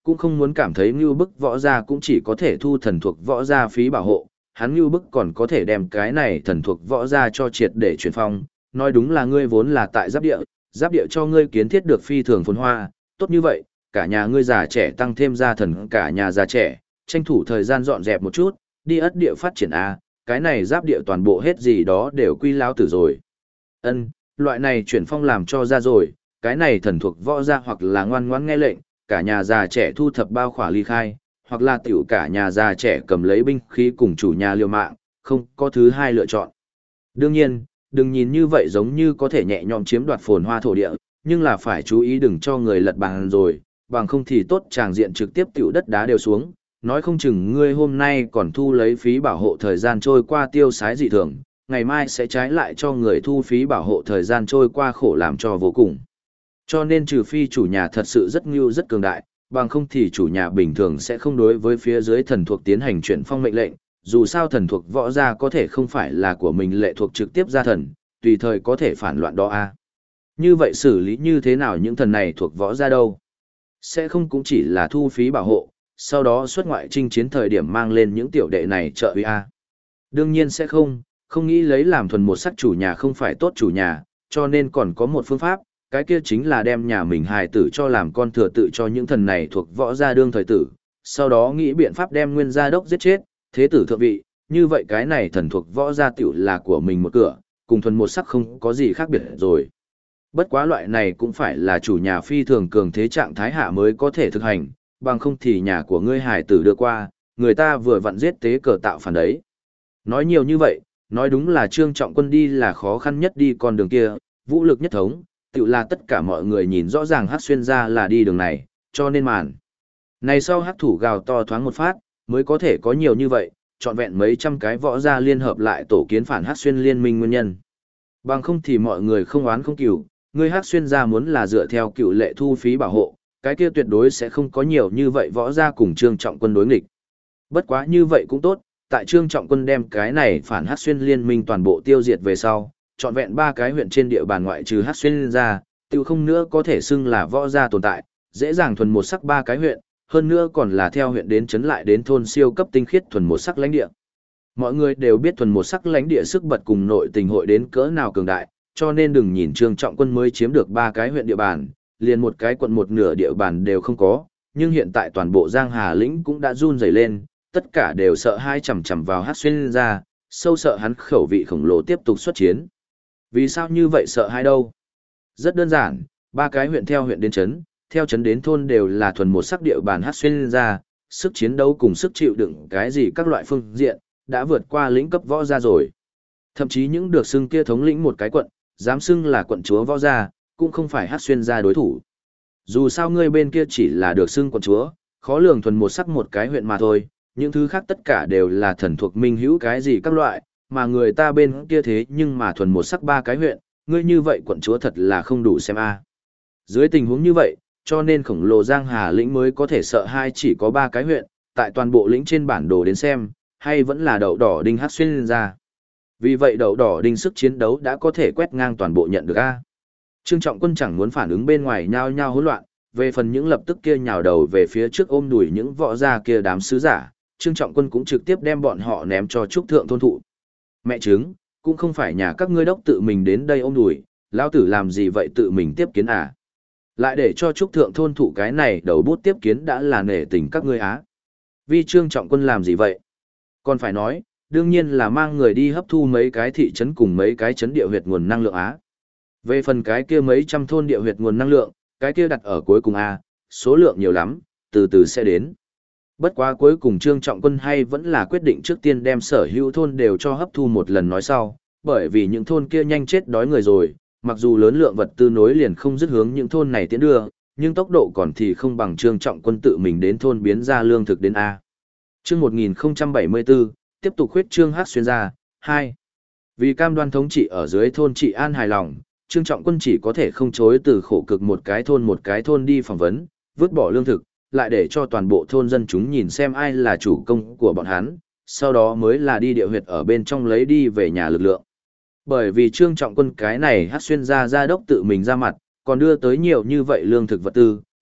A: cũng không muốn cảm thấy Ngưu Bức võ gia cũng chỉ có thể thu thần thuộc võ gia phí bảo hộ, hắn Ngưu Bức còn có thể đem cái này thần thuộc võ gia cho triệt để truyền phong, nói đúng là ngươi vốn là tại giáp địa cho ngươi kiến thiết được phi thường phồn hoa, tốt như vậy, cả nhà ngươi già trẻ tăng thêm gia thần cả nhà già trẻ, tranh thủ thời gian dọn dẹp một chút, đi ất địa phát triển a, cái này giáp địa toàn bộ hết gì đó đều quy lão tử rồi. Ân, loại này chuyển phong làm cho ra rồi, cái này thần thuộc võ gia hoặc là ngoan ngoãn nghe lệnh, cả nhà già trẻ thu thập bao khỏa ly khai, hoặc là tiểu cả nhà già trẻ cầm lấy binh khí cùng chủ nhà liều mạng, không có thứ hai lựa chọn. Đương nhiên, đừng nhìn như vậy giống như có thể nhẹ nhõm chiếm đoạt phồn hoa thổ địa, nhưng là phải chú ý đừng cho người lật bàn rồi, bằng không thì tốt tràng diện trực tiếp tiểu đất đá đều xuống, nói không chừng ngươi hôm nay còn thu lấy phí bảo hộ thời gian trôi qua tiêu sái dị thường, ngày mai sẽ trái lại cho người thu phí bảo hộ thời gian trôi qua khổ làm cho vô cùng. Cho nên trừ phi chủ nhà thật sự rất ngưu rất cường đại, bằng không thì chủ nhà bình thường sẽ không đối với phía dưới thần thuộc tiến hành chuyển phong mệnh lệnh, dù sao thần thuộc võ gia có thể không phải là của mình lệ thuộc trực tiếp gia thần, tùy thời có thể phản loạn đó a. Như vậy xử lý như thế nào những thần này thuộc võ gia đâu? Sẽ không cũng chỉ là thu phí bảo hộ, sau đó xuất ngoại chinh chiến thời điểm mang lên những tiểu đệ này trợ uy a. Đương nhiên sẽ không, không nghĩ lấy làm thuần một sắc chủ nhà không phải tốt chủ nhà, cho nên còn có một phương pháp, cái kia chính là đem nhà mình hài tử cho làm con thừa tự cho những thần này thuộc võ gia đương thời tử, sau đó nghĩ biện pháp đem nguyên gia đốc giết chết, thế tử thượng vị, như vậy cái này thần thuộc võ gia tiểu là của mình một cửa, cùng thuần một sắc không có gì khác biệt rồi. Bất quá loại này cũng phải là chủ nhà phi thường cường thế trạng thái hạ mới có thể thực hành, bằng không thì nhà của ngươi hài tử đưa qua, người ta vừa vặn giết tế cờ tạo phản đấy. Nói nhiều như vậy, nói đúng là Trương Trọng Quân đi là khó khăn nhất đi con đường kia, vũ lực nhất thống, tự là tất cả mọi người nhìn rõ ràng Hắc Xuyên ra là đi đường này, cho nên màn. Này sau Hắc thủ gào to thoáng một phát, mới có thể có nhiều như vậy, trọn vẹn mấy trăm cái võ gia liên hợp lại tổ kiến phản Hắc Xuyên liên minh nguyên nhân. Bằng không thì mọi người không oán không cừu, người Hắc Xuyên gia muốn là dựa theo cựu lệ thu phí bảo hộ, cái kia tuyệt đối sẽ không có nhiều như vậy võ gia cùng Trương Trọng Quân đối nghịch. Bất quá như vậy cũng tốt, tại Trương Trọng Quân đem cái này phản Hắc Xuyên liên minh toàn bộ tiêu diệt về sau, trọn vẹn 3 cái huyện trên địa bàn ngoại trừ Hắc Xuyên ra, tiêu không nữa có thể xưng là võ gia tồn tại, dễ dàng thuần một sắc 3 cái huyện, hơn nữa còn là theo huyện đến trấn lại đến thôn siêu cấp tinh khiết thuần một sắc lãnh địa. Mọi người đều biết thuần một sắc lãnh địa sức bật cùng nội tình hội đến cỡ nào cường đại, cho nên đừng nhìn Trương Trọng Quân mới chiếm được 3 cái huyện địa bàn, liền một cái quận một nửa địa bàn đều không có, nhưng hiện tại toàn bộ Giang Hà lĩnh cũng đã run rẩy lên, tất cả đều sợ hai chằm chằm vào Hắc Xuyên ra, sâu sợ hắn khẩu vị khổng lồ tiếp tục xuất chiến. Vì sao như vậy sợ hai đâu? Rất đơn giản, 3 cái huyện theo huyện đến trấn, theo trấn đến thôn đều là thuần một sắc địa bàn Hắc Xuyên ra, sức chiến đấu cùng sức chịu đựng cái gì các loại phương diện, đã vượt qua lĩnh cấp võ gia rồi. Thậm chí những được xưng kia thống lĩnh một cái quận, dám xưng là quận chúa võ gia, cũng không phải Hắc Xuyên gia đối thủ. Dù sao ngươi bên kia chỉ là được xưng quận chúa, khó lường thuần một sắc một cái huyện mà thôi, những thứ khác tất cả đều là thần thuộc minh hữu cái gì các loại, mà người ta bên kia thế nhưng mà thuần một sắc 3 cái huyện, ngươi như vậy quận chúa thật là không đủ xem a. Dưới tình huống như vậy, cho nên khổng lồ Giang Hà lĩnh mới có thể sợ hai chỉ có 3 cái huyện, tại toàn bộ lĩnh trên bản đồ đến xem, hay vẫn là đậu đỏ đinh Hắc Xuyên ra. Vì vậy đậu đỏ đinh sức chiến đấu đã có thể quét ngang toàn bộ nhận được a. Trương Trọng Quân chẳng muốn phản ứng bên ngoài nhao nhao hỗn loạn, về phần những lập tức kia nhào đầu về phía trước ôm đùi những võ gia kia đám sứ giả, Trương Trọng Quân cũng trực tiếp đem bọn họ ném cho trúc thượng thôn thụ. Mẹ chứng, cũng không phải nhà các ngươi đốc tự mình đến đây ôm đùi, lão tử làm gì vậy tự mình tiếp kiến à? Lại để cho trúc thượng thôn thụ cái này đầu bút tiếp kiến đã là nể tình các ngươi á. Vì Trương Trọng Quân làm gì vậy? Còn phải nói, đương nhiên là mang người đi hấp thu mấy cái thị trấn cùng mấy cái trấn địa huyệt nguồn năng lượng á. Về phần cái kia mấy trăm thôn địa huyệt nguồn năng lượng, cái kia đặt ở cuối cùng a, số lượng nhiều lắm, từ từ sẽ đến. Bất quá cuối cùng Trương Trọng Quân hay vẫn là quyết định trước tiên đem sở hữu thôn đều cho hấp thu một lần nói sau, bởi vì những thôn kia nhanh chết đói người rồi, mặc dù lớn lượng vật tư nối liền không dứt hướng những thôn này tiến đưa, nhưng tốc độ còn thì không bằng Trương Trọng Quân tự mình đến thôn biến ra lương thực đến A. Chương 1074, tiếp tục khuyết trương Hắc Xuyên ra, 2. Vì cam đoan thống trị ở dưới thôn trị an hài lòng, Trương Trọng Quân chỉ có thể không chối từ khổ cực một cái thôn đi phỏng vấn, vứt bỏ lương thực, lại để cho toàn bộ thôn dân chúng nhìn xem ai là chủ công của bọn hắn, sau đó mới là đi địa huyệt ở bên trong lấy đi về nhà lực lượng. Bởi vì Trương Trọng Quân cái này Hắc Xuyên gia đốc tự mình ra mặt, còn đưa tới nhiều như vậy lương thực vật tư,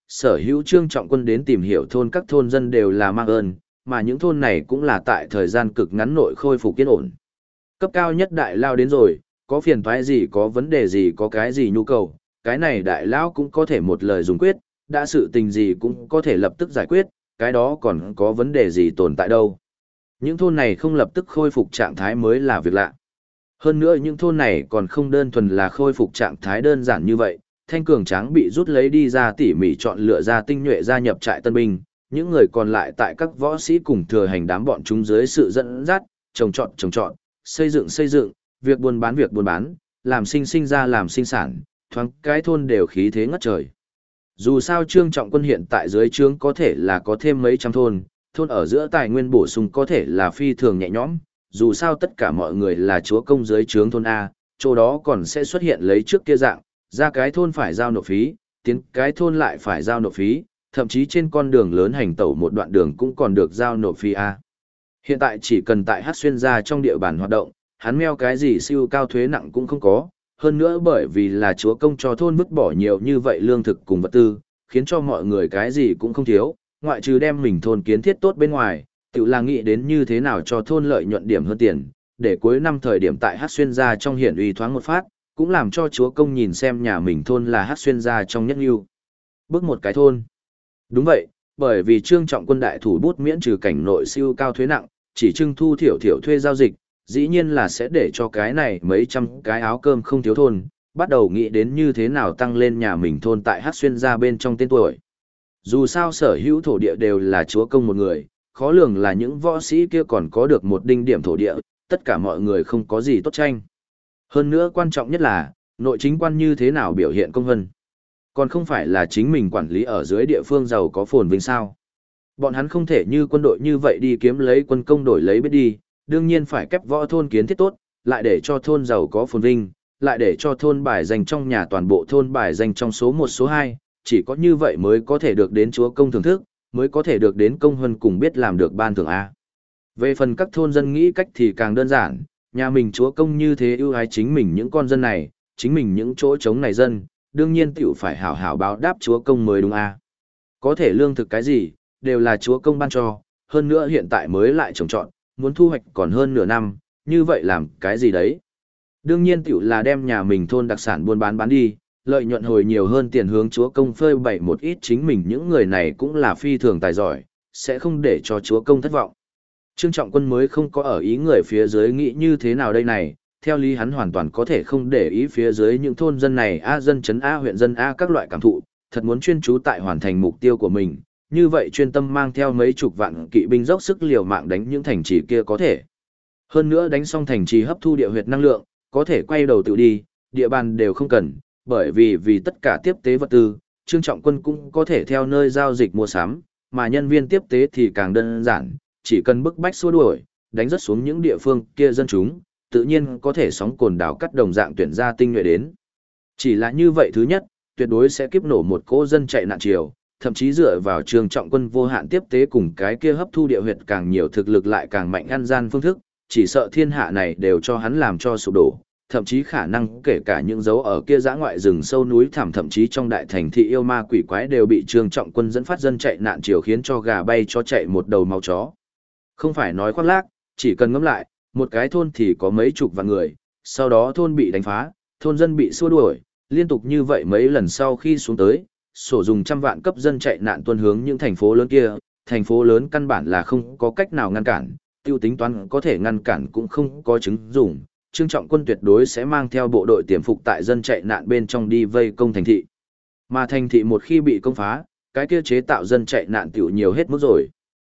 A: sở hữu Trương Trọng Quân đến tìm hiểu thôn các thôn dân đều là mang ơn, mà những thôn này cũng là tại thời gian cực ngắn nội khôi phục yên ổn. Cấp cao nhất đại lao đến rồi, có phiền toái gì, có vấn đề gì, có cái gì nhu cầu, cái này đại lao cũng có thể một lời dùng quyết, đã sự tình gì cũng có thể lập tức giải quyết, cái đó còn có vấn đề gì tồn tại đâu. Những thôn này không lập tức khôi phục trạng thái mới là việc lạ. Hơn nữa những thôn này còn không đơn thuần là khôi phục trạng thái đơn giản như vậy, thanh cường tráng bị rút lấy đi ra tỉ mỉ chọn lựa ra tinh nhuệ gia nhập trại tân binh, những người còn lại tại các võ sĩ cùng thừa hành đám bọn chúng dưới sự dẫn dắt, trồng trọt, xây dựng, việc buôn bán, làm sinh ra làm sinh sản, thoáng cái thôn đều khí thế ngất trời. Dù sao Trương Trọng Quân hiện tại dưới trướng có thể là có thêm mấy trăm thôn ở giữa tài nguyên bổ sung có thể là phi thường nhẹ nhõm, dù sao tất cả mọi người là chúa công dưới trướng thôn A, chỗ đó còn sẽ xuất hiện lấy trước kia dạng, ra cái thôn phải giao nộp phí, tiến cái thôn lại phải giao nộp phí, thậm chí trên con đường lớn hành tẩu một đoạn đường cũng còn được giao nộp phí A. Hiện tại chỉ cần tại Hát Xuyên gia trong địa bàn hoạt động, hắn meo cái gì siêu cao thuế nặng cũng không có, hơn nữa bởi vì là chúa công cho thôn vứt bỏ nhiều như vậy lương thực cùng vật tư, khiến cho mọi người cái gì cũng không thiếu, ngoại trừ đem mình thôn kiến thiết tốt bên ngoài, tự là nghĩ đến như thế nào cho thôn lợi nhuận điểm hơn tiền, để cuối năm thời điểm tại Hát Xuyên gia trong hiển uy thoáng một phát, cũng làm cho chúa công nhìn xem nhà mình thôn là Hát Xuyên gia trong nhất lưu. Bước một cái thôn. Đúng vậy, bởi vì Trương Trọng Quân đại thủ bút miễn trừ cảnh nội siêu cao thuế nặng, chỉ trưng thu thiểu thuê giao dịch, dĩ nhiên là sẽ để cho cái này mấy trăm cái áo cơm không thiếu thôn, bắt đầu nghĩ đến như thế nào tăng lên nhà mình thôn tại Hát Xuyên gia bên trong tên tuổi. Dù sao sở hữu thổ địa đều là chúa công một người, khó lường là những võ sĩ kia còn có được một đinh điểm thổ địa, tất cả mọi người không có gì tốt tranh. Hơn nữa quan trọng nhất là, nội chính quan như thế nào biểu hiện công vân. Còn không phải là chính mình quản lý ở dưới địa phương giàu có phồn vinh sao. Bọn hắn không thể như quân đội như vậy đi kiếm lấy quân công đổi lấy biết đi, đương nhiên phải kép võ thôn kiến thiết tốt, lại để cho thôn giàu có phồn vinh, lại để cho thôn bài danh trong nhà toàn bộ thôn bài danh trong số 1 số 2, chỉ có như vậy mới có thể được đến chúa công thưởng thức, mới có thể được đến công huân cùng biết làm được ban thưởng A. Về phần các thôn dân nghĩ cách thì càng đơn giản, nhà mình chúa công như thế ưu ái chính mình những con dân này, chính mình những chỗ trống này dân, đương nhiên tiểu phải hảo hảo báo đáp chúa công mới đúng A. Có thể lương thực cái gì, đều là chúa công ban cho, hơn nữa hiện tại mới lại trồng trọt, muốn thu hoạch còn hơn nửa năm, như vậy làm cái gì đấy. Đương nhiên tiểu là đem nhà mình thôn đặc sản buôn bán đi, lợi nhuận hồi nhiều hơn tiền hướng chúa công phơi bày một ít, chính mình những người này cũng là phi thường tài giỏi, sẽ không để cho chúa công thất vọng. Trương Trọng Quân mới không có ở ý người phía dưới nghĩ như thế nào đây này, theo lý hắn hoàn toàn có thể không để ý phía dưới những thôn dân này dân trấn A huyện dân A các loại cảm thụ, thật muốn chuyên chú tại hoàn thành mục tiêu của mình, như vậy chuyên tâm mang theo mấy chục vạn kỵ binh dốc sức liều mạng đánh những thành trì kia có thể. Hơn nữa đánh xong thành trì hấp thu địa huyệt năng lượng, có thể quay đầu tự đi, địa bàn đều không cần, bởi vì tất cả tiếp tế vật tư, Trương Trọng Quân cũng có thể theo nơi giao dịch mua sắm, mà nhân viên tiếp tế thì càng đơn giản, chỉ cần bức bách xua đuổi, đánh rất xuống những địa phương kia dân chúng, tự nhiên có thể sóng cồn đảo cắt đồng dạng tuyển ra tinh nhuệ đến. Chỉ là như vậy thứ nhất, tuyệt đối sẽ kiếp nổ một cỗ dân chạy nạn chiều, thậm chí dựa vào Trương Trọng Quân vô hạn tiếp tế cùng cái kia hấp thu địa huyệt càng nhiều thực lực lại càng mạnh ăn gian phương thức, chỉ sợ thiên hạ này đều cho hắn làm cho sụp đổ, thậm chí khả năng kể cả những dấu ở kia dã ngoại rừng sâu núi thẳm, thậm chí trong đại thành thị yêu ma quỷ quái đều bị Trương Trọng Quân dẫn phát dân chạy nạn chiều khiến cho gà bay cho chạy một đầu máu chó. Không phải nói khoác lác, chỉ cần ngẫm lại, một cái thôn thì có mấy chục vạn người, sau đó thôn bị đánh phá, thôn dân bị xua đuổi, liên tục như vậy mấy lần sau khi xuống tới, sổ dùng trăm vạn cấp dân chạy nạn tuân hướng những thành phố lớn kia, thành phố lớn căn bản là không có cách nào ngăn cản, tiêu tính toán có thể ngăn cản cũng không có chứng dùng. Trương Trọng Quân tuyệt đối sẽ mang theo bộ đội tiềm phục tại dân chạy nạn bên trong đi vây công thành thị. Mà thành thị một khi bị công phá, cái kia chế tạo dân chạy nạn tiểu nhiều hết mức rồi.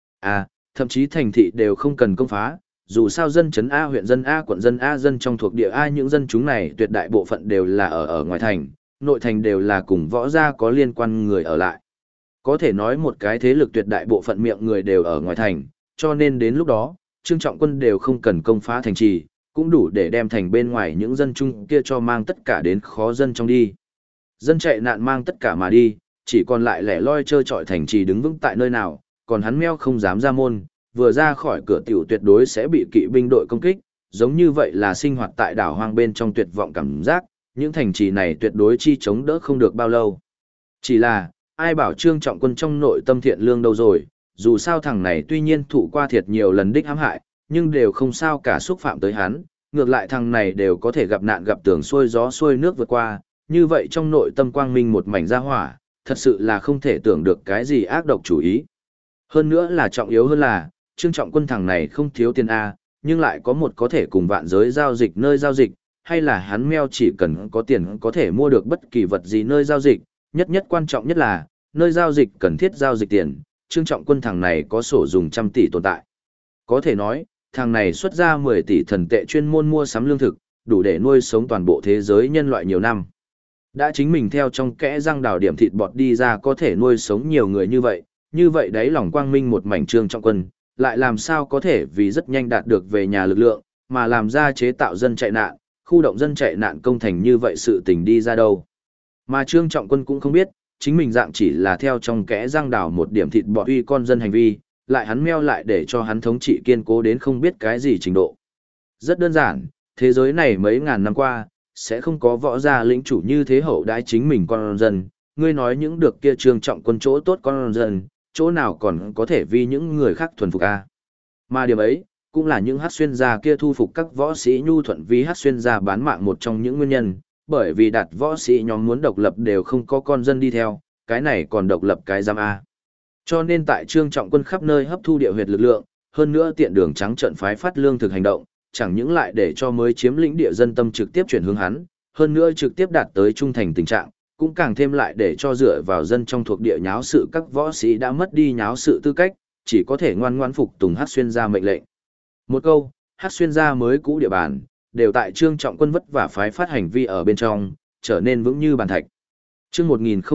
A: Thậm chí thành thị đều không cần công phá, dù sao dân trấn A huyện dân A quận dân A dân trong thuộc địa A những dân chúng này tuyệt đại bộ phận đều là ở ngoài thành, nội thành đều là cùng võ gia có liên quan người ở lại. Có thể nói một cái thế lực tuyệt đại bộ phận miệng người đều ở ngoài thành, cho nên đến lúc đó, Trương Trọng Quân đều không cần công phá thành trì, cũng đủ để đem thành bên ngoài những dân chung kia cho mang tất cả đến khó dân trong đi. Dân chạy nạn mang tất cả mà đi, chỉ còn lại lẻ loi trơ trọi thành trì đứng vững tại nơi nào, còn hắn meo không dám ra môn, vừa ra khỏi cửa tiểu tuyệt đối sẽ bị kỵ binh đội công kích, giống như vậy là sinh hoạt tại đảo hoang bên trong tuyệt vọng cảm giác, những thành trì này tuyệt đối chi chống đỡ không được bao lâu. Chỉ là, ai bảo Trương Trọng Quân trong nội tâm thiện lương đâu rồi, dù sao thằng này tuy nhiên thụ qua thiệt nhiều lần đích hãm hại, nhưng đều không sao cả xúc phạm tới hắn, ngược lại thằng này đều có thể gặp nạn gặp tường xuôi gió xuôi nước vượt qua, như vậy trong nội tâm quang minh một mảnh ra hỏa, thật sự là không thể tưởng được cái gì ác độc chủ ý. Hơn nữa là trọng yếu hơn là, Trương Trọng Quân thằng này không thiếu tiền A, nhưng lại có một có thể cùng vạn giới giao dịch nơi giao dịch, hay là hắn meo chỉ cần có tiền có thể mua được bất kỳ vật gì nơi giao dịch, nhất quan trọng nhất là, nơi giao dịch cần thiết giao dịch tiền, Trương Trọng Quân thằng này có sổ dùng trăm tỷ tồn tại. Có thể nói, thằng này xuất ra 10 tỷ thần tệ chuyên môn mua sắm lương thực, đủ để nuôi sống toàn bộ thế giới nhân loại nhiều năm. Đã chính mình theo trong kẽ răng đào điểm thịt bọt đi ra có thể nuôi sống nhiều người như vậy đấy lòng quang minh một mảnh Trương Trọng Quân, lại làm sao có thể vì rất nhanh đạt được về nhà lực lượng, mà làm ra chế tạo dân chạy nạn, khu động dân chạy nạn công thành như vậy sự tình đi ra đâu. Mà Trương Trọng Quân cũng không biết, chính mình dạng chỉ là theo trong kẽ răng đào một điểm thịt bọt uy con dân hành vi, lại hắn meo lại để cho hắn thống trị kiên cố đến không biết cái gì trình độ. Rất đơn giản, thế giới này mấy ngàn năm qua, sẽ không có võ gia lĩnh chủ như thế hậu đãi chính mình con dân, ngươi nói những được kia Trương Trọng Quân chỗ tốt con dân, chỗ nào còn có thể vì những người khác thuần phục a. Mà điểm ấy, cũng là những hát xuyên gia kia thu phục các võ sĩ nhu thuận vì hát xuyên gia bán mạng một trong những nguyên nhân, bởi vì đặt võ sĩ nhóm muốn độc lập đều không có con dân đi theo, cái này còn độc lập cái giam a. Cho nên tại Trương Trọng Quân khắp nơi hấp thu địa huyệt lực lượng, hơn nữa tiện đường trắng trận phái phát lương thực hành động, chẳng những lại để cho mới chiếm lĩnh địa dân tâm trực tiếp chuyển hướng hắn, hơn nữa trực tiếp đạt tới trung thành tình trạng, cũng càng thêm lại để cho dựa vào dân trong thuộc địa nháo sự các võ sĩ đã mất đi nháo sự tư cách, chỉ có thể ngoan ngoãn phục tùng hát xuyên gia mệnh lệnh. Một câu, hát xuyên gia mới cũ địa bàn, đều tại Trương Trọng Quân vất vả phái phát hành vi ở bên trong, trở nên vững như bàn thạch. Chương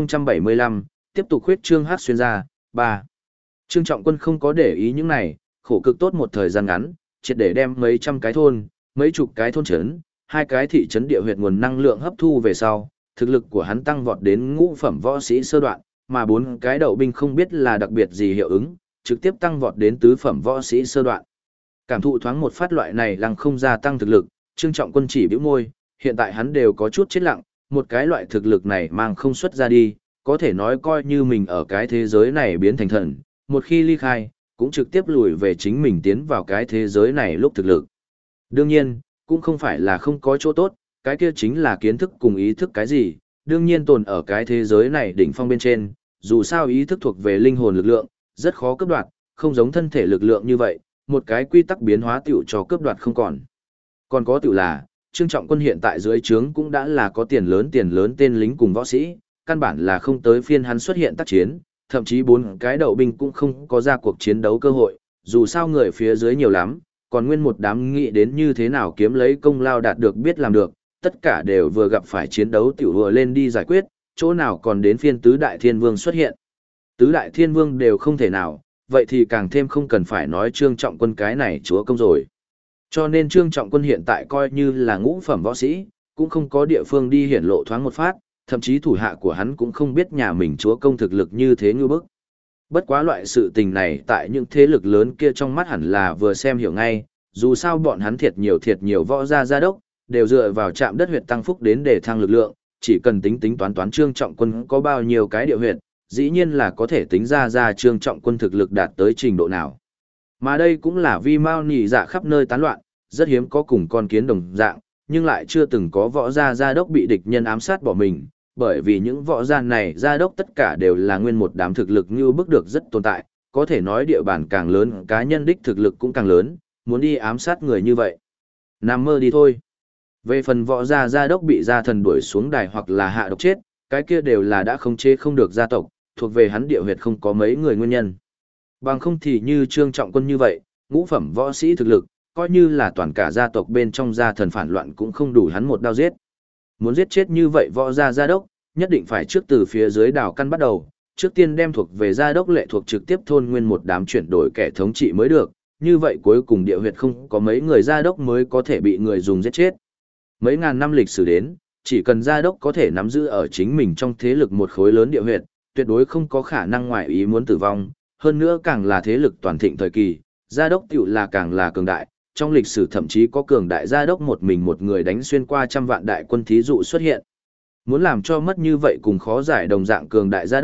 A: 1075, tiếp tục khuyết trương hát xuyên gia, 3. Trương Trọng Quân không có để ý những này, khổ cực tốt một thời gian ngắn, triệt để đem mấy trăm cái thôn, mấy chục cái thôn trấn, 2 cái thị trấn địa huyệt nguồn năng lượng hấp thu về sau, thực lực của hắn tăng vọt đến ngũ phẩm võ sĩ sơ đoạn, mà 4 cái đậu binh không biết là đặc biệt gì hiệu ứng, trực tiếp tăng vọt đến tứ phẩm võ sĩ sơ đoạn. Cảm thụ thoáng một phát loại này lăng không gia tăng thực lực, Trương Trọng Quân chỉ bĩu môi, hiện tại hắn đều có chút chết lặng, một cái loại thực lực này mang không xuất ra đi, có thể nói coi như mình ở cái thế giới này biến thành thần, một khi ly khai, cũng trực tiếp lùi về chính mình tiến vào cái thế giới này lúc thực lực. Đương nhiên, cũng không phải là không có chỗ tốt, cái kia chính là kiến thức cùng ý thức cái gì, đương nhiên tồn ở cái thế giới này đỉnh phong bên trên, dù sao ý thức thuộc về linh hồn lực lượng, rất khó cướp đoạt, không giống thân thể lực lượng như vậy, một cái quy tắc biến hóa tiểu cho cướp đoạt không còn. Còn có tiểu là, Trương Trọng Quân hiện tại dưới trướng cũng đã là có tiền lớn tên lính cùng võ sĩ, căn bản là không tới phiên hắn xuất hiện tác chiến, thậm chí 4 cái đậu binh cũng không có ra cuộc chiến đấu cơ hội, dù sao người phía dưới nhiều lắm, còn nguyên một đám nghĩ đến như thế nào kiếm lấy công lao đạt được biết làm được, tất cả đều vừa gặp phải chiến đấu tiểu vừa lên đi giải quyết, chỗ nào còn đến phiên tứ đại thiên vương xuất hiện. Tứ đại thiên vương đều không thể nào, vậy thì càng thêm không cần phải nói Trương Trọng Quân cái này chúa công rồi. Cho nên Trương Trọng Quân hiện tại coi như là ngũ phẩm võ sĩ, cũng không có địa phương đi hiển lộ thoáng một phát, thậm chí thủ hạ của hắn cũng không biết nhà mình chúa công thực lực như thế như bức. Bất quá loại sự tình này tại những thế lực lớn kia trong mắt hẳn là vừa xem hiểu ngay, dù sao bọn hắn thiệt nhiều võ gia đốc, đều dựa vào trạm đất huyệt tăng phúc đến để thăng lực lượng, chỉ cần tính toán Trương Trọng Quân có bao nhiêu cái địa huyệt, dĩ nhiên là có thể tính ra Trương Trọng Quân thực lực đạt tới trình độ nào. Mà đây cũng là vì Mao nhị dạ khắp nơi tán loạn, rất hiếm có cùng con kiến đồng dạng, nhưng lại chưa từng có võ gia đốc bị địch nhân ám sát bỏ mình, bởi vì những võ gia này gia đốc tất cả đều là nguyên một đám thực lực như bức được rất tồn tại, có thể nói địa bàn càng lớn cá nhân đích thực lực cũng càng lớn, muốn đi ám sát người như vậy. Nằm mơ đi thôi. Về phần võ gia đốc bị gia thần đuổi xuống đài hoặc là hạ độc chết, cái kia đều là đã khống chế không được gia tộc, thuộc về hắn địa huyệt không có mấy người nguyên nhân. Bằng không thì như Trương Trọng Quân như vậy, ngũ phẩm võ sĩ thực lực, coi như là toàn cả gia tộc bên trong gia thần phản loạn cũng không đủ hắn một đao giết. Muốn giết chết như vậy võ gia đốc, nhất định phải trước từ phía dưới đào căn bắt đầu, trước tiên đem thuộc về gia đốc lệ thuộc trực tiếp thôn nguyên một đám chuyển đổi kẻ thống trị mới được, như vậy cuối cùng địa huyệt không có mấy người gia đốc mới có thể bị người dùng giết chết. Mấy ngàn năm lịch sử đến, chỉ cần gia đốc có thể nắm giữ ở chính mình trong thế lực một khối lớn địa huyệt, tuyệt đối không có khả năng ngoại ý muốn tử vong, hơn nữa càng là thế lực toàn thịnh thời kỳ, gia đốc tiểu là càng là cường đại, trong lịch sử thậm chí có cường đại gia đốc một mình một người đánh xuyên qua trăm vạn đại quân thí dụ xuất hiện. Muốn làm cho mất như vậy cùng khó giải đồng dạng cường đại gia đốc,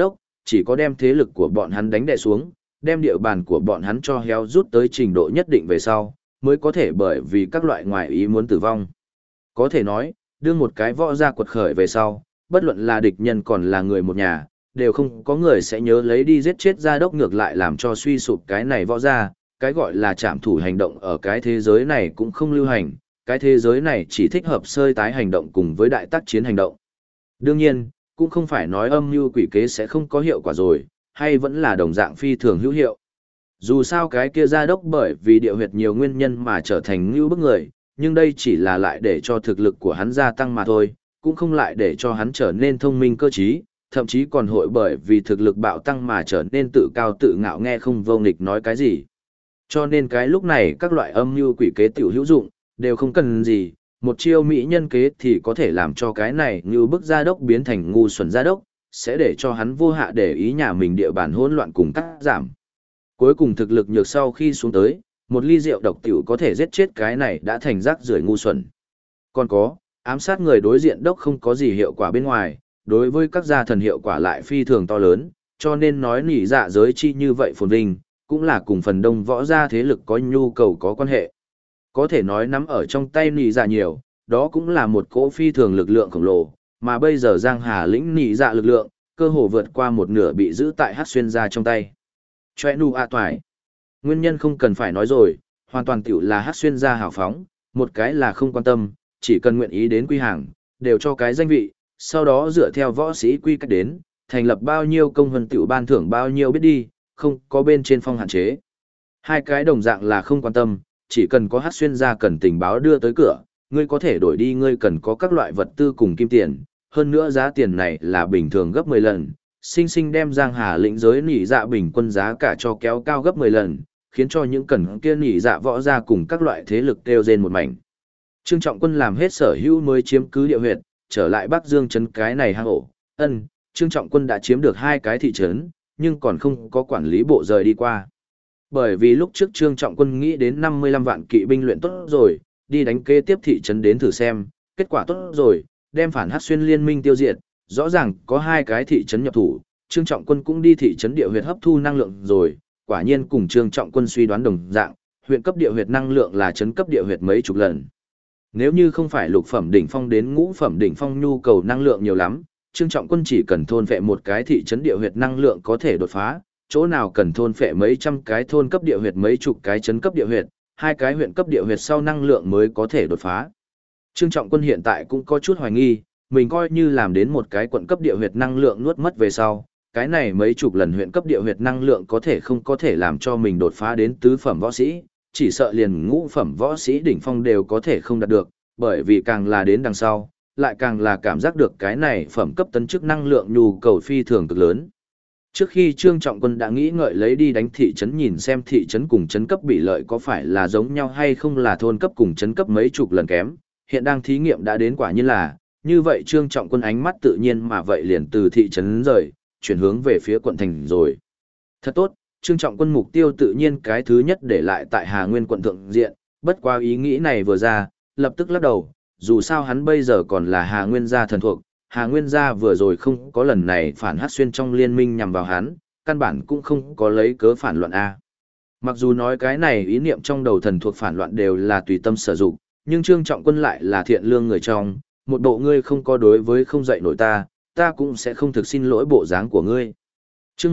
A: chỉ có đem thế lực của bọn hắn đánh đè xuống, đem địa bàn của bọn hắn cho héo rút tới trình độ nhất định về sau, mới có thể bởi vì các loại ngoại ý muốn tử vong. Có thể nói, đưa một cái võ gia quật khởi về sau, bất luận là địch nhân còn là người một nhà, đều không có người sẽ nhớ lấy đi giết chết gia đốc, ngược lại làm cho suy sụp cái này võ gia, cái gọi là trảm thủ hành động ở cái thế giới này cũng không lưu hành, cái thế giới này chỉ thích hợp sơi tái hành động cùng với đại tác chiến hành động. Đương nhiên, cũng không phải nói âm mưu quỷ kế sẽ không có hiệu quả rồi, hay vẫn là đồng dạng phi thường hữu hiệu. Dù sao cái kia gia đốc bởi vì địa huyệt nhiều nguyên nhân mà trở thành ngưu bức người, nhưng đây chỉ là lại để cho thực lực của hắn gia tăng mà thôi, cũng không lại để cho hắn trở nên thông minh cơ trí, thậm chí còn hội bởi vì thực lực bạo tăng mà trở nên tự cao tự ngạo, nghe không vô nghịch nói cái gì. Cho nên cái lúc này các loại âm mưu quỷ kế tiểu hữu dụng, đều không cần gì, một chiêu mỹ nhân kế thì có thể làm cho cái này như bức gia đốc biến thành ngu xuẩn gia đốc, sẽ để cho hắn vô hạ để ý nhà mình địa bàn hỗn loạn cùng cắt giảm. Cuối cùng thực lực nhược sau khi xuống tới, một ly rượu độc tiểu có thể giết chết cái này đã thành rác rưởi ngu xuẩn. Còn có, ám sát người đối diện đốc không có gì hiệu quả bên ngoài, đối với các gia thần hiệu quả lại phi thường to lớn, cho nên nói nỉ dạ giới chi như vậy phồn vinh, cũng là cùng phần đông võ gia thế lực có nhu cầu có quan hệ. Có thể nói nắm ở trong tay nỉ dạ nhiều, đó cũng là một cỗ phi thường lực lượng khổng lồ, mà bây giờ Giang Hà lĩnh nỉ dạ lực lượng, cơ hồ vượt qua một nửa bị giữ tại Hắc Xuyên gia trong tay. Chòe nu a toại. Nguyên nhân không cần phải nói rồi, hoàn toàn tiểu là Hắc Xuyên gia hào phóng, một cái là không quan tâm, chỉ cần nguyện ý đến quy hàng, đều cho cái danh vị, sau đó dựa theo võ sĩ quy cách đến, thành lập bao nhiêu công huân tiểu ban thưởng bao nhiêu biết đi, không có bên trên phong hạn chế. Hai cái đồng dạng là không quan tâm, chỉ cần có Hắc Xuyên gia cần tình báo đưa tới cửa, ngươi có thể đổi đi, ngươi cần có các loại vật tư cùng kim tiền, hơn nữa giá tiền này là bình thường gấp 10 lần, sinh sinh đem Giang Hà lĩnh giới nỉ dạ bình quân giá cả cho kéo cao gấp 10 lần, khiến cho những cần kia nỉ dạ võ gia cùng các loại thế lực kêu rên một mảnh. Trương Trọng Quân làm hết sở hữu mới chiếm cứ địa huyệt, trở lại Bắc Dương trấn cái này hang ổ. Trương Trọng Quân đã chiếm được 2 cái thị trấn, nhưng còn không có quản lý bộ rời đi qua. Bởi vì lúc trước Trương Trọng Quân nghĩ đến 55 vạn kỵ binh luyện tốt rồi, đi đánh kế tiếp thị trấn đến thử xem, kết quả tốt rồi, đem phản Hắc Xuyên liên minh tiêu diệt, rõ ràng có 2 cái thị trấn nhập thủ, Trương Trọng Quân cũng đi thị trấn địa huyệt hấp thu năng lượng rồi, quả nhiên cùng Trương Trọng Quân suy đoán đồng dạng, huyện cấp địa huyệt năng lượng là trấn cấp địa huyệt mấy chục lần. Nếu như không phải lục phẩm đỉnh phong đến ngũ phẩm đỉnh phong nhu cầu năng lượng nhiều lắm, Trương Trọng Quân chỉ cần thôn phệ một cái thị trấn địa huyệt năng lượng có thể đột phá, chỗ nào cần thôn phệ mấy trăm cái thôn cấp địa huyệt mấy chục cái trấn cấp địa huyệt, 2 cái huyện cấp địa huyệt sau năng lượng mới có thể đột phá. Trương Trọng Quân hiện tại cũng có chút hoài nghi, mình coi như làm đến một cái quận cấp địa huyệt năng lượng nuốt mất về sau, cái này mấy chục lần huyện cấp địa huyệt năng lượng có thể không có thể làm cho mình đột phá đến tứ phẩm võ sĩ, chỉ sợ liền ngũ phẩm võ sĩ đỉnh phong đều có thể không đạt được, bởi vì càng là đến đằng sau, lại càng là cảm giác được cái này phẩm cấp tấn chức năng lượng nhu cầu phi thường cực lớn. Trước khi Trương Trọng Quân đã nghĩ ngợi lấy đi đánh thị trấn nhìn xem thị trấn cùng trấn cấp bị lợi có phải là giống nhau hay không là thôn cấp cùng trấn cấp mấy chục lần kém, hiện đang thí nghiệm đã đến quả nhiên là, như vậy Trương Trọng Quân ánh mắt tự nhiên mà vậy liền từ thị trấn rời, chuyển hướng về phía quận thành rồi. Thật tốt, Trương Trọng Quân mục tiêu tự nhiên cái thứ nhất để lại tại Hà Nguyên quận thượng diện, bất qua ý nghĩ này vừa ra, lập tức lắc đầu, dù sao hắn bây giờ còn là Hà Nguyên gia thần thuộc, Hà Nguyên gia vừa rồi không có lần này phản Hắc Xuyên trong liên minh nhằm vào hắn, căn bản cũng không có lấy cớ phản loạn A. Mặc dù nói cái này ý niệm trong đầu thần thuộc phản loạn đều là tùy tâm sử dụng, nhưng Trương Trọng Quân lại là thiện lương người trong, một bộ ngươi không có đối với không dạy nổi ta cũng sẽ không thực xin lỗi bộ dáng của ngươi. Chương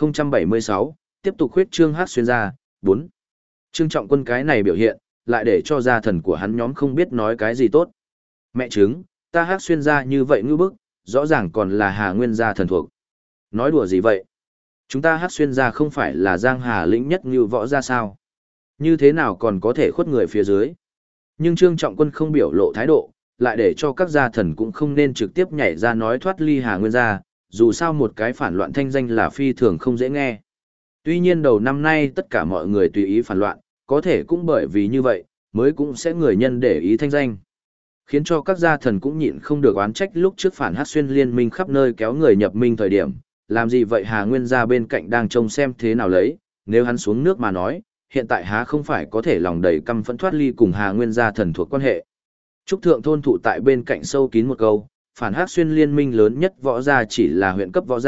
A: 1076, tiếp tục khuyết trương Hắc Xuyên gia, 4. Trương Trọng Quân cái này biểu hiện, lại để cho gia thần của hắn nhóm không biết nói cái gì tốt. Mẹ chứng, ta Hắc Xuyên gia như vậy ngư bức, rõ ràng còn là Hà Nguyên gia thần thuộc. Nói đùa gì vậy? Chúng ta Hắc Xuyên gia không phải là Giang Hà lĩnh nhất như võ gia sao? Như thế nào còn có thể khuất người phía dưới? Nhưng Trương Trọng Quân không biểu lộ thái độ, lại để cho các gia thần cũng không nên trực tiếp nhảy ra nói thoát ly Hà Nguyên gia, dù sao một cái phản loạn thanh danh là phi thường không dễ nghe. Tuy nhiên đầu năm nay tất cả mọi người tùy ý phản loạn, có thể cũng bởi vì như vậy, mới cũng sẽ người nhân để ý thanh danh. Khiến cho các gia thần cũng nhịn không được oán trách lúc trước phản Hắc Xuyên liên minh khắp nơi kéo người nhập minh thời điểm, làm gì vậy Hà Nguyên gia bên cạnh đang trông xem thế nào lấy, nếu hắn xuống nước mà nói, hiện tại há không phải có thể lòng đầy căm phẫn thoát ly cùng Hà Nguyên gia thần thuộc quan hệ. Trúc Thượng thôn thụ tại bên cạnh sâu kín một câu, phản Hắc Xuyên liên minh lớn nhất võ gia chỉ là huyện cấp võ gia,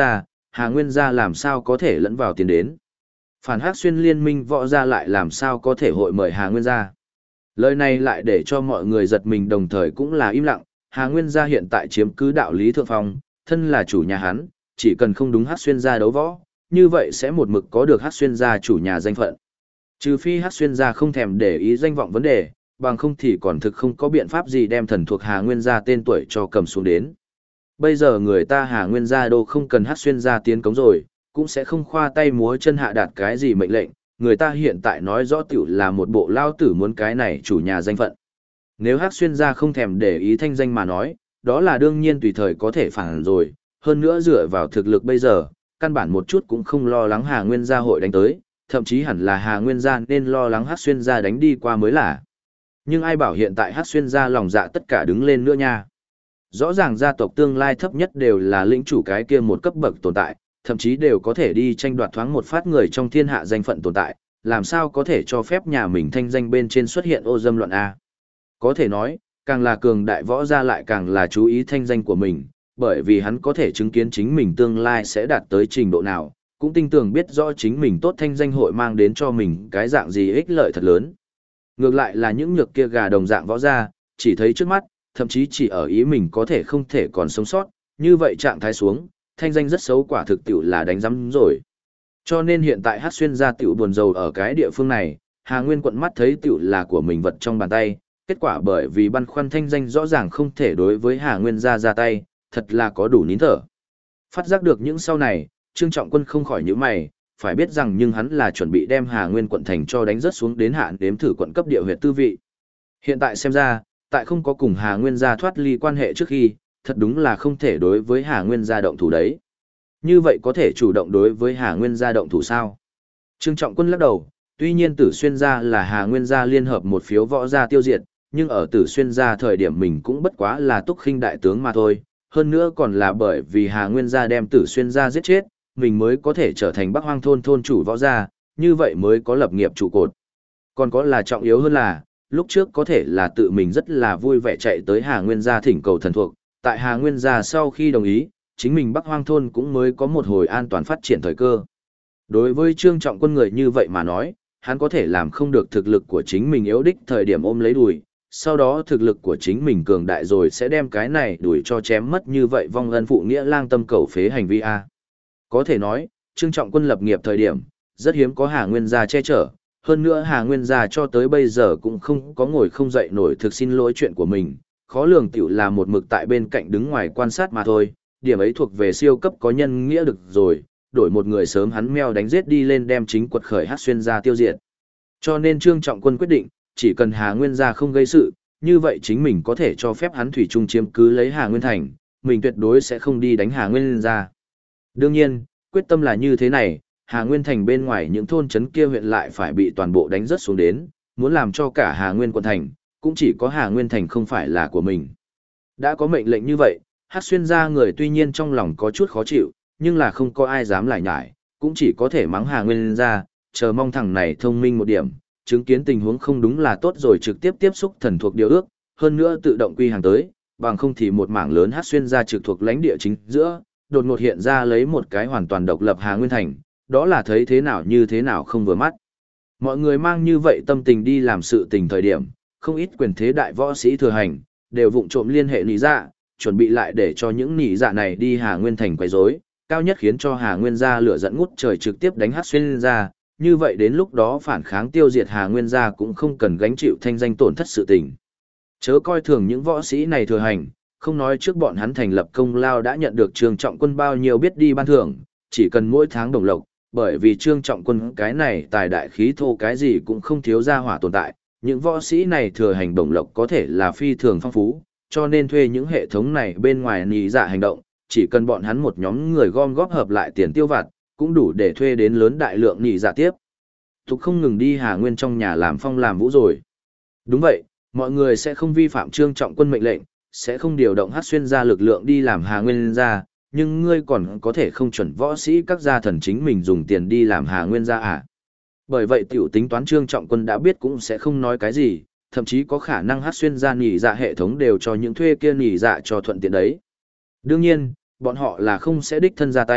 A: Hà Nguyên gia làm sao có thể lẫn vào tiền đến. Phản Hắc Xuyên liên minh võ gia lại làm sao có thể hội mời Hà Nguyên gia. Lời này lại để cho mọi người giật mình đồng thời cũng là im lặng, Hà Nguyên gia hiện tại chiếm cứ đạo lý thượng phong, thân là chủ nhà hắn, chỉ cần không đúng Hắc Xuyên gia đấu võ, như vậy sẽ một mực có được Hắc Xuyên gia chủ nhà danh phận. Trừ phi Hắc Xuyên gia không thèm để ý danh vọng vấn đề, bằng không thì còn thực không có biện pháp gì đem thần thuộc Hà Nguyên gia tên tuổi cho cầm xuống đến. Bây giờ người ta Hà Nguyên gia đô không cần Hắc Xuyên gia tiến cống rồi, cũng sẽ không khoa tay múa chân hạ đạt cái gì mệnh lệnh, người ta hiện tại nói rõ tiểu là một bộ lao tử muốn cái này chủ nhà danh phận. Nếu Hắc Xuyên gia không thèm để ý thanh danh mà nói, đó là đương nhiên tùy thời có thể phản rồi, hơn nữa dựa vào thực lực bây giờ, căn bản một chút cũng không lo lắng Hà Nguyên gia hội đánh tới, thậm chí hẳn là Hà Nguyên gia nên lo lắng Hắc Xuyên gia đánh đi qua mới là. Nhưng ai bảo hiện tại Hắc Xuyên gia lòng dạ tất cả đứng lên nữa nha. Rõ ràng gia tộc tương lai thấp nhất đều là lĩnh chủ cái kia một cấp bậc tồn tại, thậm chí đều có thể đi tranh đoạt thoáng một phát người trong thiên hạ danh phận tồn tại, làm sao có thể cho phép nhà mình thanh danh bên trên xuất hiện ô dâm loạn A. Có thể nói, càng là cường đại võ gia lại càng là chú ý thanh danh của mình, bởi vì hắn có thể chứng kiến chính mình tương lai sẽ đạt tới trình độ nào, cũng tin tưởng biết rõ chính mình tốt thanh danh hội mang đến cho mình cái dạng gì ích lợi thật lớn. Ngược lại là những nhược kia gà đồng dạng võ gia, chỉ thấy trước mắt, thậm chí chỉ ở ý mình có thể không thể còn sống sót, như vậy trạng thái xuống, thanh danh rất xấu quả thực tiểu là đánh giấm rồi. Cho nên hiện tại Hắc Xuyên gia tiểu buồn rầu ở cái địa phương này, Hà Nguyên quận mắt thấy tiểu là của mình vật trong bàn tay, kết quả bởi vì băn khoăn thanh danh rõ ràng không thể đối với Hà Nguyên gia ra tay, thật là có đủ nín thở. Phát giác được những sau này, Trương Trọng Quân không khỏi nhíu mày, phải biết rằng nhưng hắn là chuẩn bị đem Hà Nguyên quận thành cho đánh rất xuống đến hạn đếm thử quận cấp địa huyệt tư vị. Hiện tại xem ra, tại không có cùng Hà Nguyên gia thoát ly quan hệ trước khi, thật đúng là không thể đối với Hà Nguyên gia động thủ đấy. Như vậy có thể chủ động đối với Hà Nguyên gia động thủ sao? Trương Trọng Quân lắc đầu, tuy nhiên Tử Xuyên gia là Hà Nguyên gia liên hợp một phiếu võ gia tiêu diệt, nhưng ở Tử Xuyên gia thời điểm mình cũng bất quá là túc khinh đại tướng mà thôi, hơn nữa còn là bởi vì Hà Nguyên gia đem Tử Xuyên gia giết chết, mình mới có thể trở thành Bắc Hoang thôn thôn chủ võ gia, như vậy mới có lập nghiệp trụ cột. Còn có là trọng yếu hơn là, lúc trước có thể là tự mình rất là vui vẻ chạy tới Hà Nguyên gia thỉnh cầu thần thuộc, tại Hà Nguyên gia sau khi đồng ý, chính mình Bắc Hoang thôn cũng mới có một hồi an toàn phát triển thời cơ. Đối với Trương Trọng Quân người như vậy mà nói, hắn có thể làm không được thực lực của chính mình yếu đích thời điểm ôm lấy đùi, sau đó thực lực của chính mình cường đại rồi sẽ đem cái này đuổi cho chém mất như vậy vong ân phụ nghĩa lang tâm cầu phế hành vi A. Có thể nói, Trương Trọng Quân lập nghiệp thời điểm, rất hiếm có Hà Nguyên gia che chở, hơn nữa Hà Nguyên gia cho tới bây giờ cũng không có ngồi không dậy nổi thực xin lỗi chuyện của mình, khó lường tiểu là một mực tại bên cạnh đứng ngoài quan sát mà thôi, điểm ấy thuộc về siêu cấp có nhân nghĩa được rồi, đổi một người sớm hắn meo đánh giết đi lên đem chính quật khởi Hắc Xuyên gia tiêu diệt. Cho nên Trương Trọng Quân quyết định, chỉ cần Hà Nguyên gia không gây sự, như vậy chính mình có thể cho phép hắn thủy chung chiếm cứ lấy Hà Nguyên thành, mình tuyệt đối sẽ không đi đánh Hà Nguyên gia. Đương nhiên, quyết tâm là như thế này, Hà Nguyên thành bên ngoài những thôn trấn kia huyện lại phải bị toàn bộ đánh rất xuống đến, muốn làm cho cả Hà Nguyên quận thành, cũng chỉ có Hà Nguyên thành không phải là của mình. Đã có mệnh lệnh như vậy, Hắc Xuyên gia người tuy nhiên trong lòng có chút khó chịu, nhưng là không có ai dám lại nhải, cũng chỉ có thể mắng Hà Nguyên gia, chờ mong thằng này thông minh một điểm, chứng kiến tình huống không đúng là tốt rồi trực tiếp tiếp xúc thần thuộc điều ước, hơn nữa tự động quy hàng tới, bằng không thì một mảng lớn Hắc Xuyên gia trực thuộc lãnh địa chính giữa, đột ngột hiện ra lấy một cái hoàn toàn độc lập Hà Nguyên thành, đó là thấy thế nào như thế nào không vừa mắt. Mọi người mang như vậy tâm tình đi làm sự tình thời điểm, không ít quyền thế đại võ sĩ thừa hành, đều vụng trộm liên hệ nỉ dạ, chuẩn bị lại để cho những nỉ dạ này đi Hà Nguyên thành quấy rối, cao nhất khiến cho Hà Nguyên gia lửa giận ngút trời trực tiếp đánh Hắc Xuyên gia, như vậy đến lúc đó phản kháng tiêu diệt Hà Nguyên gia cũng không cần gánh chịu thanh danh tổn thất sự tình. Chớ coi thường những võ sĩ này thừa hành, không nói trước bọn hắn thành lập công lao đã nhận được Trương Trọng Quân bao nhiêu biết đi ban thưởng, chỉ cần mỗi tháng đồng lộc, bởi vì Trương Trọng Quân cái này tài đại khí thô cái gì cũng không thiếu ra hỏa tồn tại, những võ sĩ này thừa hành đồng lộc có thể là phi thường phong phú, cho nên thuê những hệ thống này bên ngoài nì dạ hành động, chỉ cần bọn hắn một nhóm người gom góp hợp lại tiền tiêu vặt, cũng đủ để thuê đến lớn đại lượng nì dạ tiếp. Tục không ngừng đi Hà Nguyên trong nhà làm phong làm vũ rồi. Đúng vậy, mọi người sẽ không vi phạm Trương Trọng Quân mệnh lệnh, sẽ không điều động Hắc Xuyên gia lực lượng đi làm Hà Nguyên gia, nhưng ngươi còn có thể không chuẩn võ sĩ các gia thần chính mình dùng tiền đi làm Hà Nguyên gia à. Bởi vậy tiểu tính toán Trương Trọng Quân đã biết cũng sẽ không nói cái gì, thậm chí có khả năng Hắc Xuyên gia nỉ dạ hệ thống đều cho những thuê kia nỉ dạ cho thuận tiện đấy. Đương nhiên, bọn họ là không sẽ đích thân ra tay,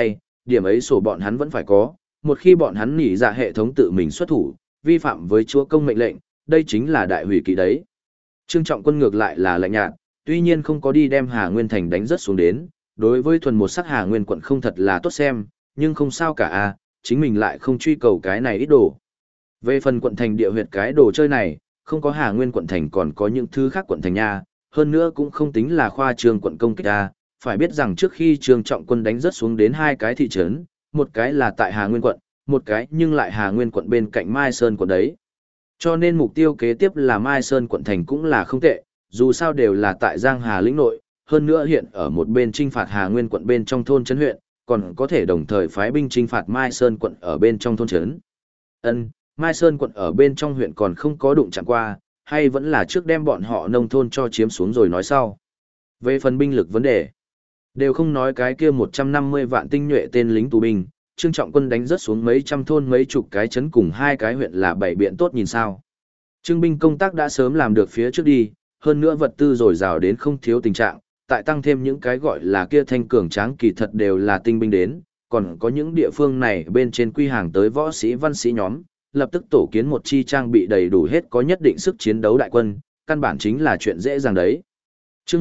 A: điểm ấy sổ bọn hắn vẫn phải có, một khi bọn hắn nỉ dạ hệ thống tự mình xuất thủ, vi phạm với chúa công mệnh lệnh, đây chính là đại hủy kỵ đấy. Trương Trọng Quân ngược lại là lạnh nhạt, tuy nhiên không có đi đem Hà Nguyên Thành đánh rất xuống đến, đối với thuần một sắc Hà Nguyên quận không thật là tốt xem, nhưng không sao cả a, chính mình lại không truy cầu cái này ít đồ. Về phần quận thành địa huyệt cái đồ chơi này, không có Hà Nguyên quận thành còn có những thứ khác quận thành nha, hơn nữa cũng không tính là khoa trương quận công kích a, phải biết rằng trước khi Trương Trọng Quân đánh rất xuống đến hai cái thị trấn, một cái là tại Hà Nguyên quận, một cái nhưng lại Hà Nguyên quận bên cạnh Mai Sơn quận đấy. Cho nên mục tiêu kế tiếp là Mai Sơn quận thành cũng là không tệ, dù sao đều là tại Giang Hà lĩnh nội, hơn nữa hiện ở một bên trinh phạt Hà Nguyên quận bên trong thôn trấn huyện, còn có thể đồng thời phái binh trinh phạt Mai Sơn quận ở bên trong thôn trấn. Mai Sơn quận ở bên trong huyện còn không có đụng chạm qua, hay vẫn là trước đem bọn họ nông thôn cho chiếm xuống rồi nói sau. Về phần binh lực vấn đề, đều không nói cái kia 150 vạn tinh nhuệ tên lính tù binh, Trương Trọng Quân đánh rất xuống mấy trăm thôn mấy chục cái trấn cùng hai cái huyện là bảy biện tốt nhìn sao. Trưng binh công tác đã sớm làm được phía trước đi, hơn nữa vật tư dồi dào đến không thiếu tình trạng, tại tăng thêm những cái gọi là kia thanh cường tráng kỳ thật đều là tinh binh đến, còn có những địa phương này bên trên quy hàng tới võ sĩ văn sĩ nhóm, lập tức tổ kiến một chi trang bị đầy đủ hết có nhất định sức chiến đấu đại quân, căn bản chính là chuyện dễ dàng đấy. Chương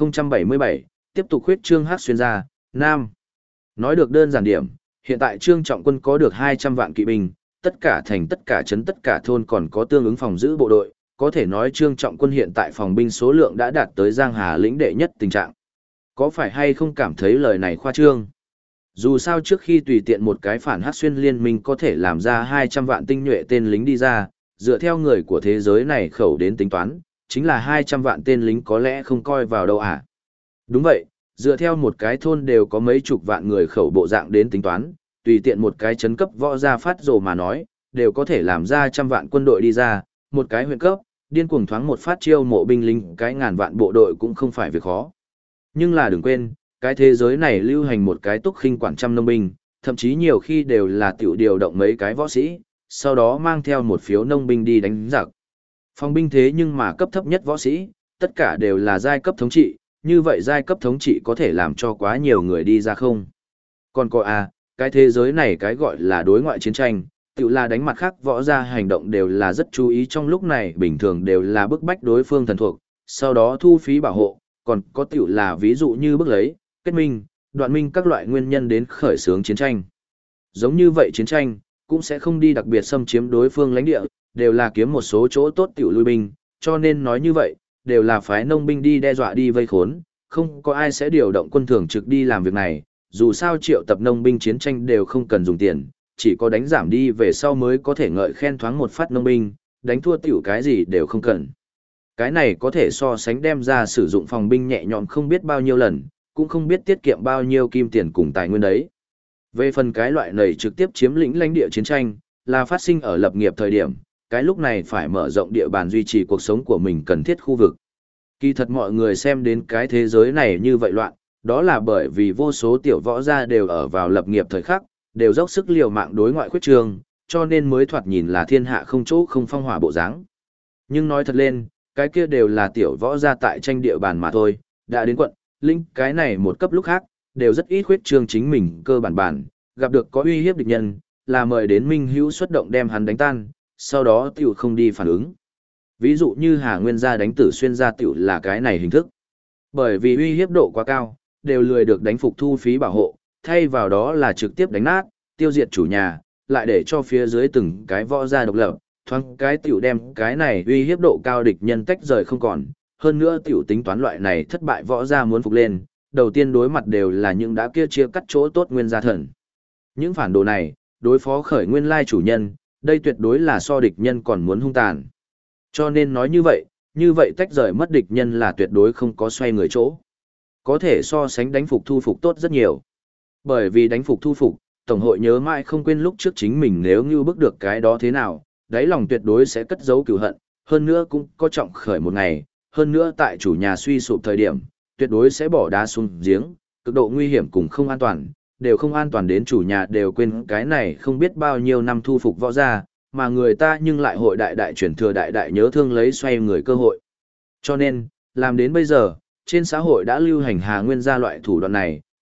A: 1077, tiếp tục khuyết trương hát xuyên ra, Nam. Nói được đơn giản điểm, hiện tại Trương Trọng Quân có được 200 vạn kỵ binh, tất cả thành tất cả trấn tất cả thôn còn có tương ứng phòng giữ bộ đội, có thể nói Trương Trọng Quân hiện tại phòng binh số lượng đã đạt tới Giang Hà lĩnh đệ nhất tình trạng. Có phải hay không cảm thấy lời này khoa trương? Dù sao trước khi tùy tiện một cái phản hắc xuyên liên minh có thể làm ra 200 vạn tinh nhuệ tên lính đi ra, dựa theo người của thế giới này khẩu đến tính toán, chính là 200 vạn tên lính có lẽ không coi vào đâu à. Đúng vậy, dựa theo một cái thôn đều có mấy chục vạn người khẩu bộ dạng đến tính toán, tùy tiện một cái chấn cấp võ gia phát rồ mà nói, đều có thể làm ra trăm vạn quân đội đi ra, một cái huyện cấp, điên cuồng thoáng một phát chiêu mộ binh lính, cái ngàn vạn bộ đội cũng không phải việc khó. Nhưng là đừng quên, cái thế giới này lưu hành một cái túc khinh quản trăm nông binh, thậm chí nhiều khi đều là tiểu điều động mấy cái võ sĩ, sau đó mang theo một phiếu nông binh đi đánh giặc. Phòng binh thế nhưng mà cấp thấp nhất võ sĩ, tất cả đều là giai cấp thống trị, như vậy giai cấp thống trị có thể làm cho quá nhiều người đi ra không? Còn có cái thế giới này cái gọi là đối ngoại chiến tranh, tự là đánh mặt khác võ gia hành động đều là rất chú ý trong lúc này bình thường đều là bức bách đối phương thần thuộc, sau đó thu phí bảo hộ, còn có tiểu là ví dụ như bức lấy, kết minh, đoạn minh các loại nguyên nhân đến khởi xướng chiến tranh. Giống như vậy chiến tranh, cũng sẽ không đi đặc biệt xâm chiếm đối phương lãnh địa, đều là kiếm một số chỗ tốt tiểu lui binh, cho nên nói như vậy, đều là phái nông binh đi đe dọa đi vây khốn, không có ai sẽ điều động quân thường trực đi làm việc này, dù sao triệu tập nông binh chiến tranh đều không cần dùng tiền, chỉ có đánh giảm đi về sau mới có thể ngợi khen thoáng một phát nông binh, đánh thua tiểu cái gì đều không cần. Cái này có thể so sánh đem ra sử dụng phòng binh nhẹ nhõm không biết bao nhiêu lần, cũng không biết tiết kiệm bao nhiêu kim tiền cùng tài nguyên đấy. Về phần cái loại này trực tiếp chiếm lĩnh lãnh địa chiến tranh, là phát sinh ở lập nghiệp thời điểm, cái lúc này phải mở rộng địa bàn duy trì cuộc sống của mình cần thiết khu vực. Kỳ thật mọi người xem đến cái thế giới này như vậy loạn, đó là bởi vì vô số tiểu võ gia đều ở vào lập nghiệp thời khắc, đều dốc sức liều mạng đối ngoại khuyết trường, cho nên mới thoạt nhìn là thiên hạ không chỗ không phong hỏa bộ dáng. Nhưng nói thật lên, cái kia đều là tiểu võ gia tại tranh địa bàn mà thôi, đã đến quận, lĩnh cái này một cấp lúc khác, đều rất ít khuyết trương chính mình cơ bản, gặp được có uy hiếp địch nhân, là mời đến minh hữu xuất động đem hắn đánh tan, sau đó tiểu không đi phản ứng. Ví dụ như Hà Nguyên gia đánh Tử Xuyên gia tiểu là cái này hình thức. Bởi vì uy hiếp độ quá cao, đều lười được đánh phục thu phí bảo hộ, thay vào đó là trực tiếp đánh nát, tiêu diệt chủ nhà, lại để cho phía dưới từng cái võ gia độc lập, thoáng cái tiểu đem cái này uy hiếp độ cao địch nhân tách rời không còn, hơn nữa tiểu tính toán loại này thất bại võ gia muốn phục lên, đầu tiên đối mặt đều là những đã kia chia cắt chỗ tốt nguyên gia thần. Những phản đồ này, đối phó khởi nguyên lai chủ nhân, đây tuyệt đối là so địch nhân còn muốn hung tàn. Cho nên nói như vậy tách rời mất địch nhân là tuyệt đối không có xoay người chỗ. Có thể so sánh đánh phục thu phục tốt rất nhiều. Bởi vì đánh phục thu phục, Tổng hội nhớ mãi không quên lúc trước chính mình nếu như bước được cái đó thế nào, đáy lòng tuyệt đối sẽ cất giấu cừu hận, hơn nữa cũng có trọng khởi một ngày, hơn nữa tại chủ nhà suy sụp thời điểm, tuyệt đối sẽ bỏ đá xuống giếng, cực độ nguy hiểm cùng không an toàn, đều không an toàn đến chủ nhà đều quên cái này không biết bao nhiêu năm thu phục võ gia, mà người ta nhưng lại hội đại đại chuyển thừa đại đại nhớ thương lấy xoay người cơ hội. Cho nên, làm đến bây giờ, trên xã hội đã lưu hành Hà Nguyên gia loại thủ đoạn này,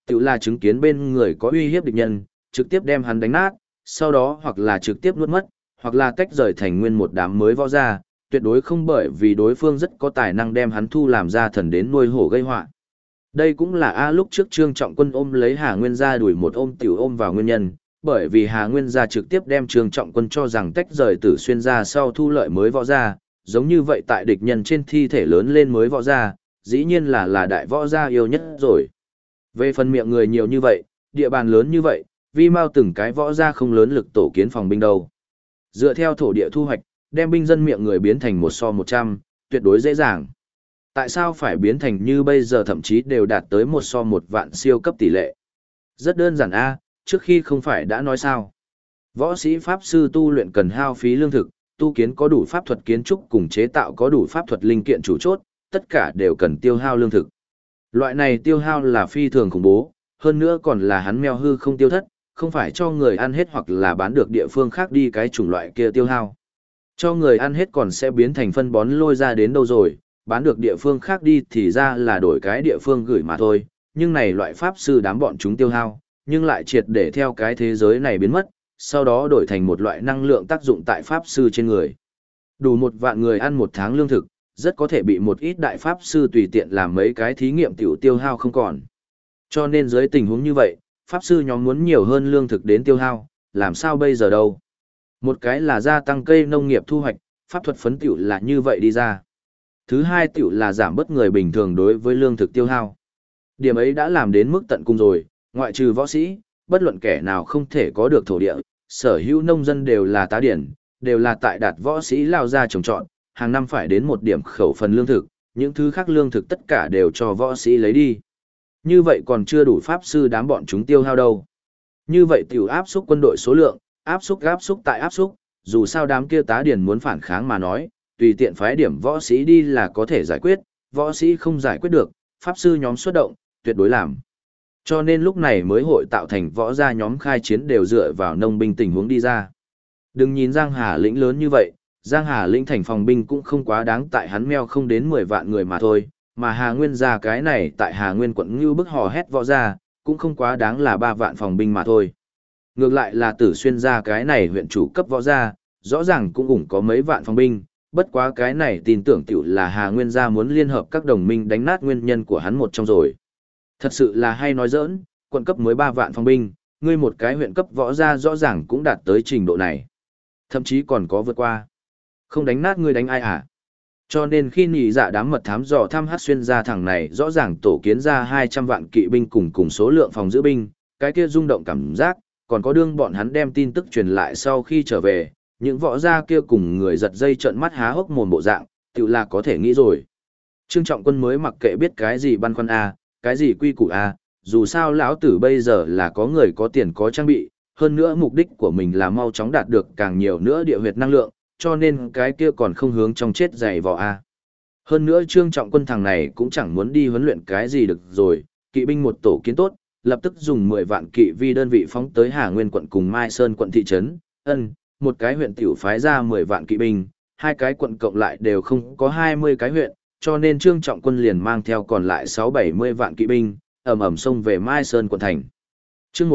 A: Tự là chứng kiến bên người có uy hiếp địch nhân, trực tiếp đem hắn đánh nát, sau đó hoặc là trực tiếp nuốt mất, hoặc là tách rời thành nguyên một đám mới võ ra, tuyệt đối không bởi vì đối phương rất có tài năng đem hắn thu làm ra thần đến nuôi hổ gây họa. Đây cũng là lúc trước Trương Trọng Quân ôm lấy Hà Nguyên gia đuổi một ôm tiểu ôm vào nguyên nhân, bởi vì Hà Nguyên gia trực tiếp đem Trương Trọng Quân cho rằng tách rời Tử Xuyên ra sau thu lợi mới võ ra, giống như vậy tại địch nhân trên thi thể lớn lên mới võ ra, dĩ nhiên là đại võ gia yêu nhất rồi. Về phần miệng người nhiều như vậy, địa bàn lớn như vậy, vì mau từng cái võ gia không lớn lực tổ kiến phòng binh đâu. Dựa theo thổ địa thu hoạch, đem binh dân miệng người biến thành 1:100, tuyệt đối dễ dàng. Tại sao phải biến thành như bây giờ thậm chí đều đạt tới 1:1 vạn siêu cấp tỷ lệ? Rất đơn giản trước khi không phải đã nói sao. Võ sĩ pháp sư tu luyện cần hao phí lương thực, tu kiến có đủ pháp thuật kiến trúc cùng chế tạo có đủ pháp thuật linh kiện chủ chốt, tất cả đều cần tiêu hao lương thực. Loại này tiêu hao là phi thường khủng bố, hơn nữa còn là hắn meo hư không tiêu thất, không phải cho người ăn hết hoặc là bán được địa phương khác đi cái chủng loại kia tiêu hao. Cho người ăn hết còn sẽ biến thành phân bón lôi ra đến đâu rồi, bán được địa phương khác đi thì ra là đổi cái địa phương gửi mà thôi, nhưng này loại pháp sư đám bọn chúng tiêu hao, nhưng lại triệt để theo cái thế giới này biến mất, sau đó đổi thành một loại năng lượng tác dụng tại pháp sư trên người. Đủ 1 vạn người ăn 1 tháng lương thực, rất có thể bị một ít đại pháp sư tùy tiện làm mấy cái thí nghiệm tiểu tiêu hao không còn. Cho nên dưới tình huống như vậy, pháp sư nhóm muốn nhiều hơn lương thực đến tiêu hao, làm sao bây giờ đâu. Một cái là gia tăng cây nông nghiệp thu hoạch, pháp thuật phấn tiểu là như vậy đi ra. Thứ hai tiểu là giảm bớt người bình thường đối với lương thực tiêu hao. Điểm ấy đã làm đến mức tận cùng rồi, ngoại trừ võ sĩ, bất luận kẻ nào không thể có được thổ địa, sở hữu nông dân đều là tá điển, đều là tại đạt võ sĩ lao ra trồng trọt, hàng năm phải đến một điểm khẩu phần lương thực, những thứ khác lương thực tất cả đều cho võ sĩ lấy đi. Như vậy còn chưa đủ pháp sư đám bọn chúng tiêu hao đâu. Như vậy tiểu áp xúc quân đội số lượng, áp xúc tại áp xúc, dù sao đám kia tá điển muốn phản kháng mà nói, tùy tiện phái điểm võ sĩ đi là có thể giải quyết, võ sĩ không giải quyết được, pháp sư nhóm xuất động, tuyệt đối làm. Cho nên lúc này mới hội tạo thành võ gia nhóm khai chiến đều dựa vào nông binh tình huống đi ra. Đừng nhìn Giang Hà lĩnh lớn như vậy, Giang Hà lĩnh thành phòng binh cũng không quá đáng tại hắn meo không đến 10 vạn người mà thôi, mà Hà Nguyên gia cái này tại Hà Nguyên quận Ngưu bức hò hét võ gia, cũng không quá đáng là 3 vạn phòng binh mà thôi. Ngược lại là Tử Xuyên gia cái này huyện chủ cấp võ gia, rõ ràng cũng ủng có mấy vạn phòng binh, bất quá cái này tin tưởng tiểu là Hà Nguyên gia muốn liên hợp các đồng minh đánh nát nguyên nhân của hắn một trong rồi. Thật sự là hay nói giỡn, quận cấp mới 3 vạn phòng binh, ngươi một cái huyện cấp võ gia rõ ràng cũng đạt tới trình độ này. Thậm chí còn có vượt qua. Không đánh nát ngươi đánh ai à? Cho nên khi nhị dạ đám mật thám dò thăm Hát Xuyên gia thằng này rõ ràng tổ kiến ra 200 vạn kỵ binh cùng số lượng phòng giữ binh, cái kia rung động cảm giác, còn có đương bọn hắn đem tin tức truyền lại sau khi trở về, những võ gia kia cùng người giật dây trợn mắt há hốc mồm bộ dạng, tự là có thể nghĩ rồi. Trương Trọng Quân mới mặc kệ biết cái gì băn khoăn cái gì quy củ dù sao lão tử bây giờ là có người có tiền có trang bị, hơn nữa mục đích của mình là mau chóng đạt được càng nhiều nữa địa huyệt năng lượng, cho nên cái kia còn không hướng trong chết dày vò Hơn nữa Trương Trọng Quân thằng này cũng chẳng muốn đi huấn luyện cái gì được rồi, kỵ binh một tổ kiến tốt, lập tức dùng 10 vạn kỵ vi đơn vị phóng tới Hà Nguyên quận cùng Mai Sơn quận thị trấn, một cái huyện tiểu phái ra 10 vạn kỵ binh, hai cái quận cộng lại đều không có 20 cái huyện, cho nên Trương Trọng Quân liền mang theo còn lại 6-70 vạn kỵ binh, ầm xông về Mai Sơn quận thành. Chương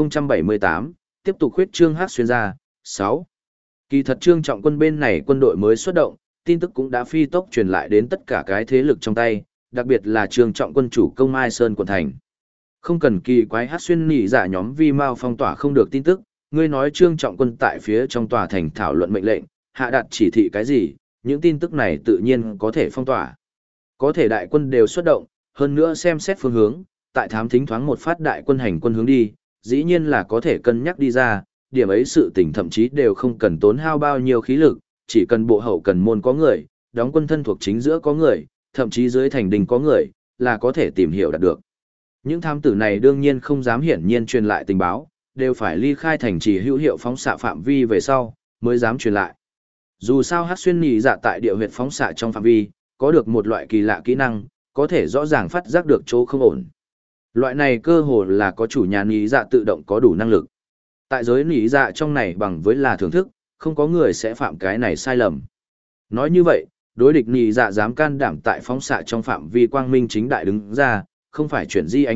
A: 1078, tiếp tục khuyết trương Hát Xuyên ra. 6. Kỳ thật Trương Trọng Quân bên này quân đội mới xuất động, tin tức cũng đã phi tốc truyền lại đến tất cả cái thế lực trong tay, đặc biệt là Trương Trọng Quân chủ công Mai Sơn quận thành. Không cần kỳ quái Hát Xuyên nhị giả nhóm vi mau phong tỏa không được tin tức, ngươi nói Trương Trọng Quân tại phía trong tòa thành thảo luận mệnh lệnh, hạ đạt chỉ thị cái gì, những tin tức này tự nhiên có thể phong tỏa. Có thể đại quân đều xuất động, hơn nữa xem xét phương hướng, tại thám thính thoáng một phát đại quân hành quân hướng đi, dĩ nhiên là có thể cân nhắc đi ra, điểm ấy sự tình thậm chí đều không cần tốn hao bao nhiêu khí lực, chỉ cần bộ hậu cần môn có người, đóng quân thân thuộc chính giữa có người, thậm chí dưới thành đình có người, là có thể tìm hiểu đạt được. Những thám tử này đương nhiên không dám hiển nhiên truyền lại tình báo, đều phải ly khai thành trì hữu hiệu phóng xạ phạm vi về sau, mới dám truyền lại. Dù sao Hát Xuyên nhị dạ tại địa huyệt phóng xạ trong phạm vi, có được một loại kỳ lạ kỹ năng, có thể rõ ràng phát giác được chỗ không ổn. Loại này cơ hồ là có chủ nhà nhị dạ tự động có đủ năng lực. Tại giới nhị dạ trong này bằng với là thưởng thức, không có người sẽ phạm cái này sai lầm. Nói như vậy, đối địch nhị dạ dám can đảm tại phóng xạ trong phạm vi quang minh chính đại đứng ra, không phải chuyển di ánh mắt,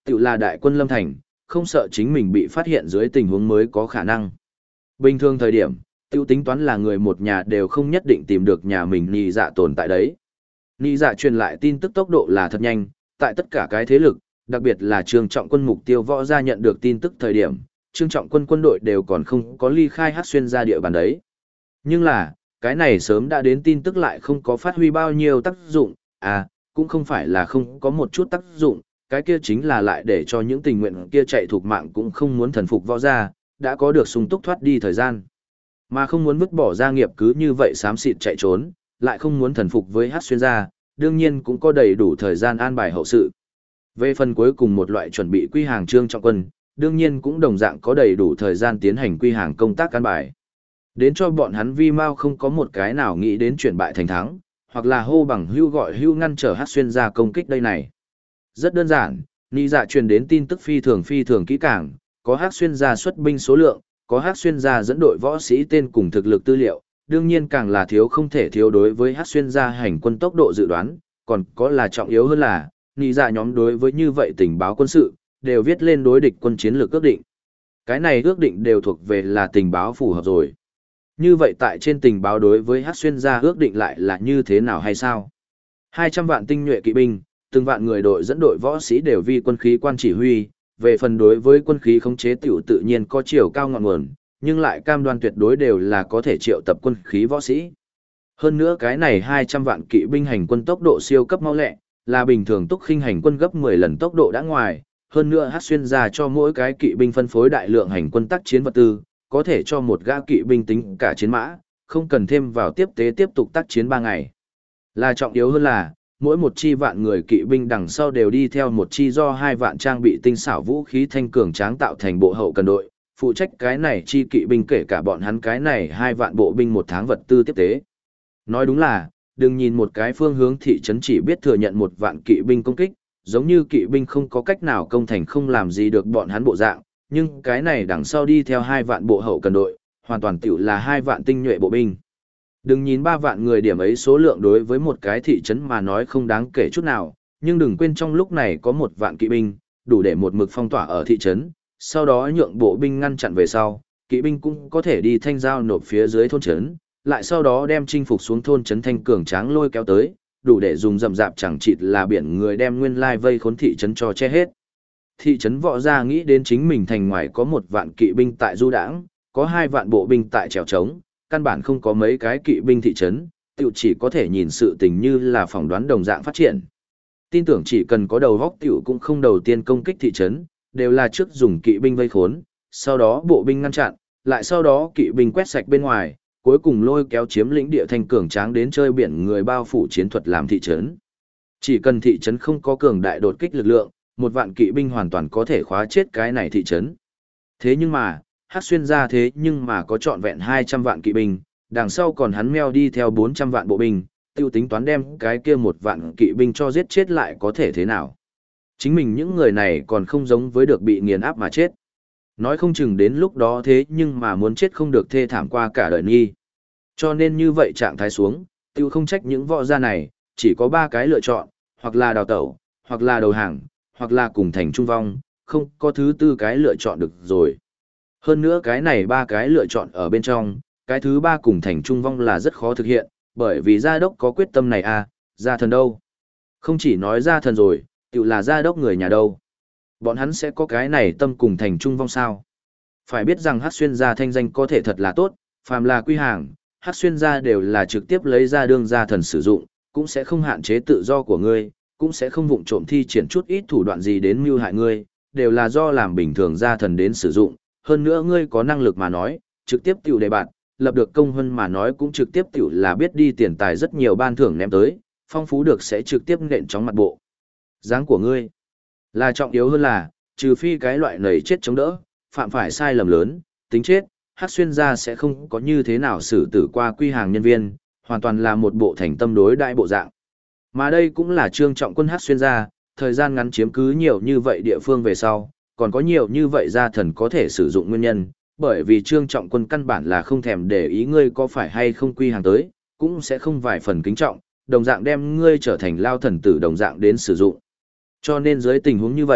A: tự là đại quân lâm thành, không sợ chính mình bị phát hiện dưới tình huống mới có khả năng. Bình thường thời điểm, tiêu tính toán là người một nhà đều không nhất định tìm được nhà mình nhị dạ tồn tại đấy. Nhị dạ truyền lại tin tức tốc độ là thật nhanh, tại tất cả cái thế lực, đặc biệt là Trương Trọng Quân mục tiêu võ gia nhận được tin tức thời điểm, Trương Trọng Quân quân đội đều còn không có ly khai Hắc Xuyên ra địa bàn đấy. Nhưng là, cái này sớm đã đến tin tức lại không có phát huy bao nhiêu tác dụng, cũng không phải là không có một chút tác dụng, cái kia chính là lại để cho những tình nguyện kia chạy thuộc mạng cũng không muốn thần phục võ gia, đã có được sung túc thoát đi thời gian. Mà không muốn vứt bỏ gia nghiệp cứ như vậy xám xịt chạy trốn, lại không muốn thần phục với Hắc Xuyên gia, đương nhiên cũng có đầy đủ thời gian an bài hậu sự. Về phần cuối cùng một loại chuẩn bị quy hàng Trương Trọng Quân, đương nhiên cũng đồng dạng có đầy đủ thời gian tiến hành quy hàng công tác an bài. Đến cho bọn hắn vi mau không có một cái nào nghĩ đến chuyển bại thành thắng, hoặc là hô bằng hưu gọi hưu ngăn trở Hắc Xuyên gia công kích đây này. Rất đơn giản, Nị dạ truyền đến tin tức phi thường kỹ càng, có Hắc Xuyên gia xuất binh số lượng, có Hắc Xuyên gia dẫn đội võ sĩ tên cùng thực lực tư liệu, đương nhiên càng là thiếu không thể thiếu đối với Hắc Xuyên gia hành quân tốc độ dự đoán, còn có là trọng yếu hơn là, Nị dạ nhóm đối với như vậy tình báo quân sự, đều viết lên đối địch quân chiến lược ước định. Cái này ước định đều thuộc về là tình báo phù hợp rồi. Như vậy tại trên tình báo đối với Hắc Xuyên gia ước định lại là như thế nào hay sao? 200 vạn tinh nhuệ kỵ binh, từng vạn người đội dẫn đội võ sĩ đều vi quân khí quan chỉ huy, về phần đối với quân khí khống chế tiểu tự nhiên có chiều cao ngọn nguồn, nhưng lại cam đoan tuyệt đối đều là có thể triệu tập quân khí võ sĩ. Hơn nữa cái này 200 vạn kỵ binh hành quân tốc độ siêu cấp mau lẹ, là bình thường túc khinh hành quân gấp 10 lần tốc độ đã ngoài, hơn nữa Hắc Xuyên gia cho mỗi cái kỵ binh phân phối đại lượng hành quân tác chiến vật tư, có thể cho một gã kỵ binh tính cả chiến mã, không cần thêm vào tiếp tế tiếp tục tác chiến 3 ngày. Là trọng yếu hơn là, mỗi một chi vạn người kỵ binh đằng sau đều đi theo một chi do 2 vạn trang bị tinh xảo vũ khí thanh cường tráng tạo thành bộ hậu cần đội, phụ trách cái này chi kỵ binh kể cả bọn hắn cái này 2 vạn bộ binh một tháng vật tư tiếp tế. Nói đúng là, đừng nhìn một cái phương hướng thị trấn chỉ biết thừa nhận 1 vạn kỵ binh công kích, giống như kỵ binh không có cách nào công thành không làm gì được bọn hắn bộ dạng, nhưng cái này đằng sau đi theo 2 vạn bộ hậu cần đội, hoàn toàn tiểu là 2 vạn tinh nhuệ bộ binh. Đừng nhìn 3 vạn người điểm ấy số lượng đối với một cái thị trấn mà nói không đáng kể chút nào, nhưng đừng quên trong lúc này có 1 vạn kỵ binh, đủ để một mực phong tỏa ở thị trấn, sau đó nhượng bộ binh ngăn chặn về sau, kỵ binh cũng có thể đi thanh giao nộp phía dưới thôn trấn, lại sau đó đem chinh phục xuống thôn trấn thanh cường tráng lôi kéo tới, đủ để dùng rậm rạp chẳng chịt là biển người đem nguyên lai vây khốn thị trấn cho che hết. Thị trấn Võ Gia nghĩ đến chính mình thành ngoài có 1 vạn kỵ binh tại du đãng, có 2 vạn bộ binh tại trèo trống, căn bản không có mấy cái kỵ binh thị trấn, tiểu chỉ có thể nhìn sự tình như là phỏng đoán đồng dạng phát triển. Tin tưởng chỉ cần có đầu góc tiểu cũng không đầu tiên công kích thị trấn, đều là trước dùng kỵ binh vây khốn, sau đó bộ binh ngăn chặn, lại sau đó kỵ binh quét sạch bên ngoài, cuối cùng lôi kéo chiếm lĩnh địa thanh cường tráng đến chơi biển người bao phủ chiến thuật làm thị trấn. Chỉ cần thị trấn không có cường đại đột kích lực lượng, 1 vạn kỵ binh hoàn toàn có thể khóa chết cái này thị trấn. Thế nhưng mà, Hắc Xuyên gia thế nhưng mà có trọn vẹn 200 vạn kỵ binh, đằng sau còn hắn meo đi theo 400 vạn bộ binh, tiêu tính toán đem cái kia 1 vạn kỵ binh cho giết chết lại có thể thế nào. Chính mình những người này còn không giống với được bị nghiền áp mà chết. Nói không chừng đến lúc đó thế nhưng mà muốn chết không được thê thảm qua cả đời nghi. Cho nên như vậy trạng thái xuống, tiêu không trách những võ gia này, chỉ có 3 cái lựa chọn, hoặc là đào tẩu, hoặc là đầu hàng, hoặc là cùng thành trung vong, không có thứ 4 cái lựa chọn được rồi. Hơn nữa cái này 3 cái lựa chọn ở bên trong, cái thứ 3 cùng thành trung vong là rất khó thực hiện, bởi vì gia đốc có quyết tâm này gia thần đâu. Không chỉ nói gia thần rồi, tự là gia đốc người nhà đâu. Bọn hắn sẽ có cái này tâm cùng thành trung vong sao. Phải biết rằng Hắc Xuyên gia thanh danh có thể thật là tốt, phàm là quy hàng, Hắc Xuyên gia đều là trực tiếp lấy ra đương gia thần sử dụng, cũng sẽ không hạn chế tự do của ngươi, cũng sẽ không vụng trộm thi triển chút ít thủ đoạn gì đến mưu hại ngươi, đều là do làm bình thường gia thần đến sử dụng. Hơn nữa ngươi có năng lực mà nói, trực tiếp tiểu đề bạn, lập được công hơn mà nói cũng trực tiếp tiểu là biết đi tiền tài rất nhiều ban thưởng ném tới, phong phú được sẽ trực tiếp nện chóng mặt bộ. Dáng của ngươi là trọng yếu hơn là, trừ phi cái loại nầy chết chống đỡ, phạm phải sai lầm lớn, tính chết, Hắc Xuyên gia sẽ không có như thế nào xử tử qua quy hàng nhân viên, hoàn toàn là một bộ thành tâm đối đại bộ dạng. Mà đây cũng là Trương Trọng Quân Hắc Xuyên gia, thời gian ngắn chiếm cứ nhiều như vậy địa phương về sau, còn có nhiều như vậy gia thần có thể sử dụng nguyên nhân, bởi vì Trương Trọng Quân căn bản là không thèm để ý ngươi có phải hay không quy hàng tới, cũng sẽ không vài phần kính trọng, đồng dạng đem ngươi trở thành lao thần tử đồng dạng đến sử dụng. Cho nên dưới tình huống như vậy,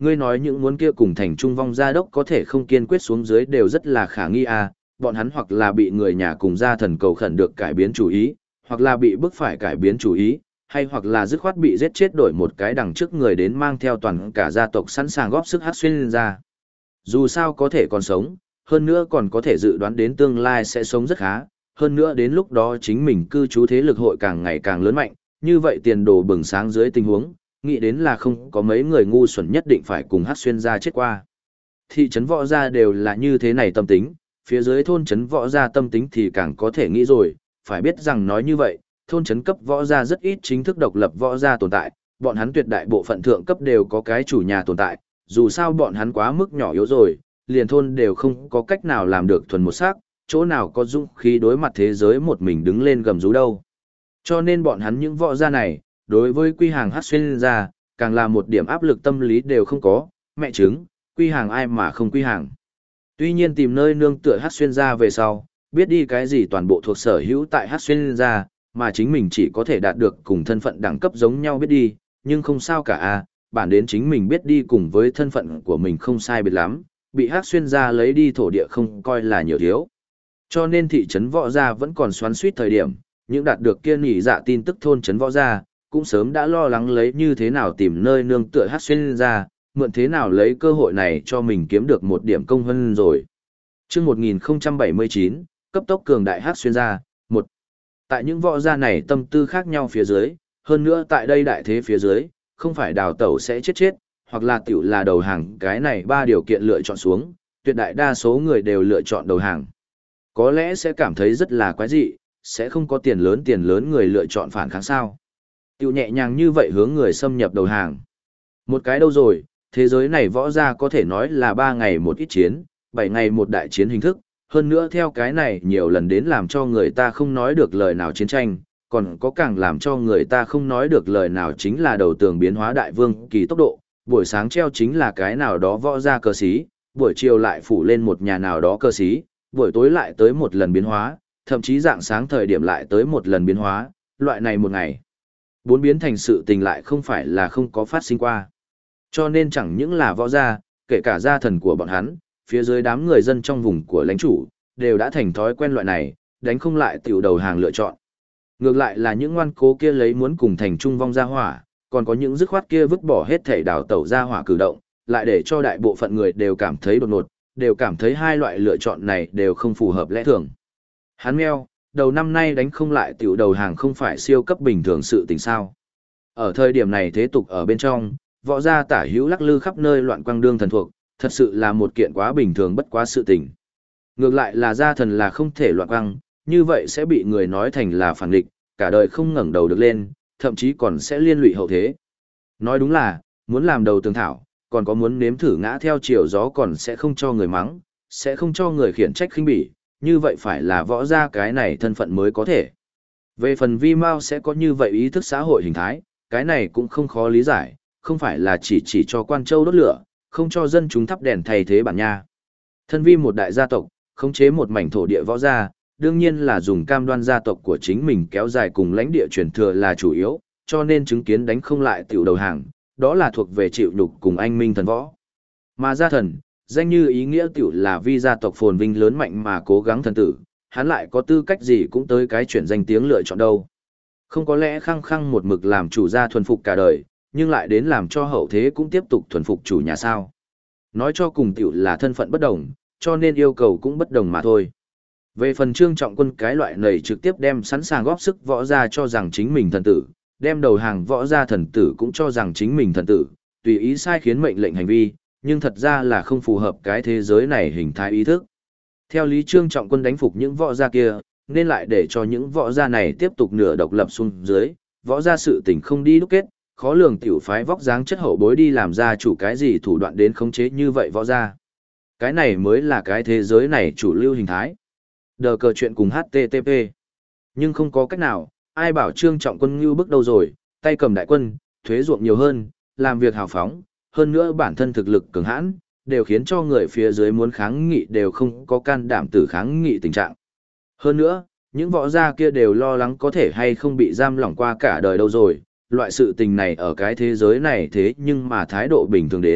A: Ngươi nói những muốn kia cùng thành trung vong gia đốc có thể không kiên quyết xuống dưới đều rất là khả nghi à, bọn hắn hoặc là bị người nhà cùng gia thần cầu khẩn được cải biến chủ ý, hoặc là bị bức phải cải biến chủ ý, hay hoặc là dứt khoát bị giết chết đổi một cái đằng trước người đến mang theo toàn cả gia tộc sẵn sàng góp sức hát xuyên ra. Dù sao có thể còn sống, hơn nữa còn có thể dự đoán đến tương lai sẽ sống rất khá, hơn nữa đến lúc đó chính mình cư trú thế lực hội càng ngày càng lớn mạnh, như vậy tiền đồ bừng sáng dưới tình huống, nghĩ đến là không có mấy người ngu xuẩn nhất định phải cùng hát xuyên ra chết qua. Thị trấn võ gia đều là như thế này tâm tính, phía dưới thôn trấn võ gia tâm tính thì càng có thể nghĩ rồi, phải biết rằng nói như vậy, thôn trấn cấp võ gia rất ít chính thức độc lập võ gia tồn tại, bọn hắn tuyệt đại bộ phận thượng cấp đều có cái chủ nhà tồn tại, dù sao bọn hắn quá mức nhỏ yếu rồi, liền thôn đều không có cách nào làm được thuần một sắc, chỗ nào có dũng khí đối mặt thế giới một mình đứng lên gầm rú đâu. Cho nên bọn hắn những võ gia này, đối với quy hàng hát xuyên gia, càng là một điểm áp lực tâm lý đều không có, mẹ chứng, quy hàng ai mà không quy hàng. Tuy nhiên tìm nơi nương tựa hát xuyên gia về sau, biết đi cái gì toàn bộ thuộc sở hữu tại hát xuyên gia, mà chính mình chỉ có thể đạt được cùng thân phận đẳng cấp giống nhau biết đi, nhưng không sao cả à, bản đến chính mình biết đi cùng với thân phận của mình không sai biệt lắm, bị hát xuyên gia lấy đi thổ địa không coi là nhiều thiếu. Cho nên thị trấn võ gia vẫn còn xoắn suýt thời điểm, những đạt được kia nhị dạ tin tức thôn trấn võ gia, cũng sớm đã lo lắng lấy như thế nào tìm nơi nương tựa hát xuyên gia, mượn thế nào lấy cơ hội này cho mình kiếm được một điểm công hơn rồi. Chương 1079, cấp tốc cường đại hát xuyên gia, 1. Tại những võ gia này tâm tư khác nhau phía dưới, hơn nữa tại đây đại thế phía dưới, không phải đào tẩu sẽ chết, hoặc là tiểu là đầu hàng, cái này ba điều kiện lựa chọn xuống, tuyệt đại đa số người đều lựa chọn đầu hàng. Có lẽ sẽ cảm thấy rất là quái dị, sẽ không có tiền lớn người lựa chọn phản kháng sao. Tiểu nhẹ nhàng như vậy hướng người xâm nhập đầu hàng. Một cái đâu rồi, thế giới này võ gia có thể nói là 3 ngày một ít chiến, 7 ngày một đại chiến hình thức, hơn nữa theo cái này nhiều lần đến làm cho người ta không nói được lời nào chiến tranh, còn có càng làm cho người ta không nói được lời nào chính là đầu tường biến hóa đại vương kỳ tốc độ, buổi sáng treo chính là cái nào đó võ gia cờ xí, buổi chiều lại phủ lên một nhà nào đó cờ xí, buổi tối lại tới một lần biến hóa, thậm chí dạng sáng thời điểm lại tới một lần biến hóa, loại này một ngày. 4 biến thành sự tình lại không phải là không có phát sinh qua. Cho nên chẳng những là võ gia, kể cả gia thần của bọn hắn, phía dưới đám người dân trong vùng của lãnh chủ, đều đã thành thói quen loại này, đánh không lại tiểu đầu hàng lựa chọn. Ngược lại là những ngoan cố kia lấy muốn cùng thành trung vong gia hỏa, còn có những dứt khoát kia vứt bỏ hết thể đào tẩu gia hỏa cử động, lại để cho đại bộ phận người đều cảm thấy đột ngột, đều cảm thấy hai loại lựa chọn này đều không phù hợp lẽ thường. Hắn meo, đầu năm nay đánh không lại tiểu đầu hàng không phải siêu cấp bình thường sự tình sao. Ở thời điểm này thế tục ở bên trong, võ gia tả hữu lắc lư khắp nơi loạn quang đương thần thuộc, thật sự là một kiện quá bình thường bất quá sự tình. Ngược lại là gia thần là không thể loạn quang, như vậy sẽ bị người nói thành là phản địch, cả đời không ngẩng đầu được lên, thậm chí còn sẽ liên lụy hậu thế. Nói đúng là, muốn làm đầu tường thảo, còn có muốn nếm thử ngã theo chiều gió còn sẽ không cho người mắng, sẽ không cho người khiển trách khinh bỉ, như vậy phải là võ gia cái này thân phận mới có thể. Về phần vi mao sẽ có như vậy ý thức xã hội hình thái, cái này cũng không khó lý giải, không phải là chỉ cho quan châu đốt lửa, không cho dân chúng thắp đèn thay thế bản nha. Thân vi một đại gia tộc, khống chế một mảnh thổ địa võ gia, đương nhiên là dùng cam đoan gia tộc của chính mình kéo dài cùng lãnh địa truyền thừa là chủ yếu, cho nên chứng kiến đánh không lại tiểu đầu hàng, đó là thuộc về chịu nhục cùng anh minh thần võ. Mà gia thần, danh như ý nghĩa tiểu là vì gia tộc phồn vinh lớn mạnh mà cố gắng thần tử, hắn lại có tư cách gì cũng tới cái chuyển danh tiếng lựa chọn đâu. Không có lẽ khăng khăng một mực làm chủ gia thuần phục cả đời, nhưng lại đến làm cho hậu thế cũng tiếp tục thuần phục chủ nhà sao. Nói cho cùng tiểu là thân phận bất đồng, cho nên yêu cầu cũng bất đồng mà thôi. Về phần Trương Trọng Quân cái loại này trực tiếp đem sẵn sàng góp sức võ gia cho rằng chính mình thần tử, đem đầu hàng võ gia thần tử cũng cho rằng chính mình thần tử, tùy ý sai khiến mệnh lệnh hành vi, nhưng thật ra là không phù hợp cái thế giới này hình thái ý thức. Theo lý Trương Trọng Quân đánh phục những võ gia kia, nên lại để cho những võ gia này tiếp tục nửa độc lập xuống dưới, võ gia sự tình không đi đúc kết, khó lường tiểu phái vóc dáng chất hậu bối đi làm ra chủ cái gì thủ đoạn đến khống chế như vậy võ gia. Cái này mới là cái thế giới này chủ lưu hình thái. Đờ cờ chuyện cùng HTTP. Nhưng không có cách nào, ai bảo Trương Trọng Quân như bước đầu rồi, tay cầm đại quân, thuế ruộng nhiều hơn, làm việc hào phóng, hơn nữa bản thân thực lực cường hãn, đều khiến cho người phía dưới muốn kháng nghị đều không có can đảm tử kháng nghị tình trạng. Hơn nữa, những võ gia kia đều lo lắng có thể hay không bị giam lỏng qua cả đời đâu rồi, loại sự tình này ở cái thế giới này thế nhưng mà thái độ bình thường đến,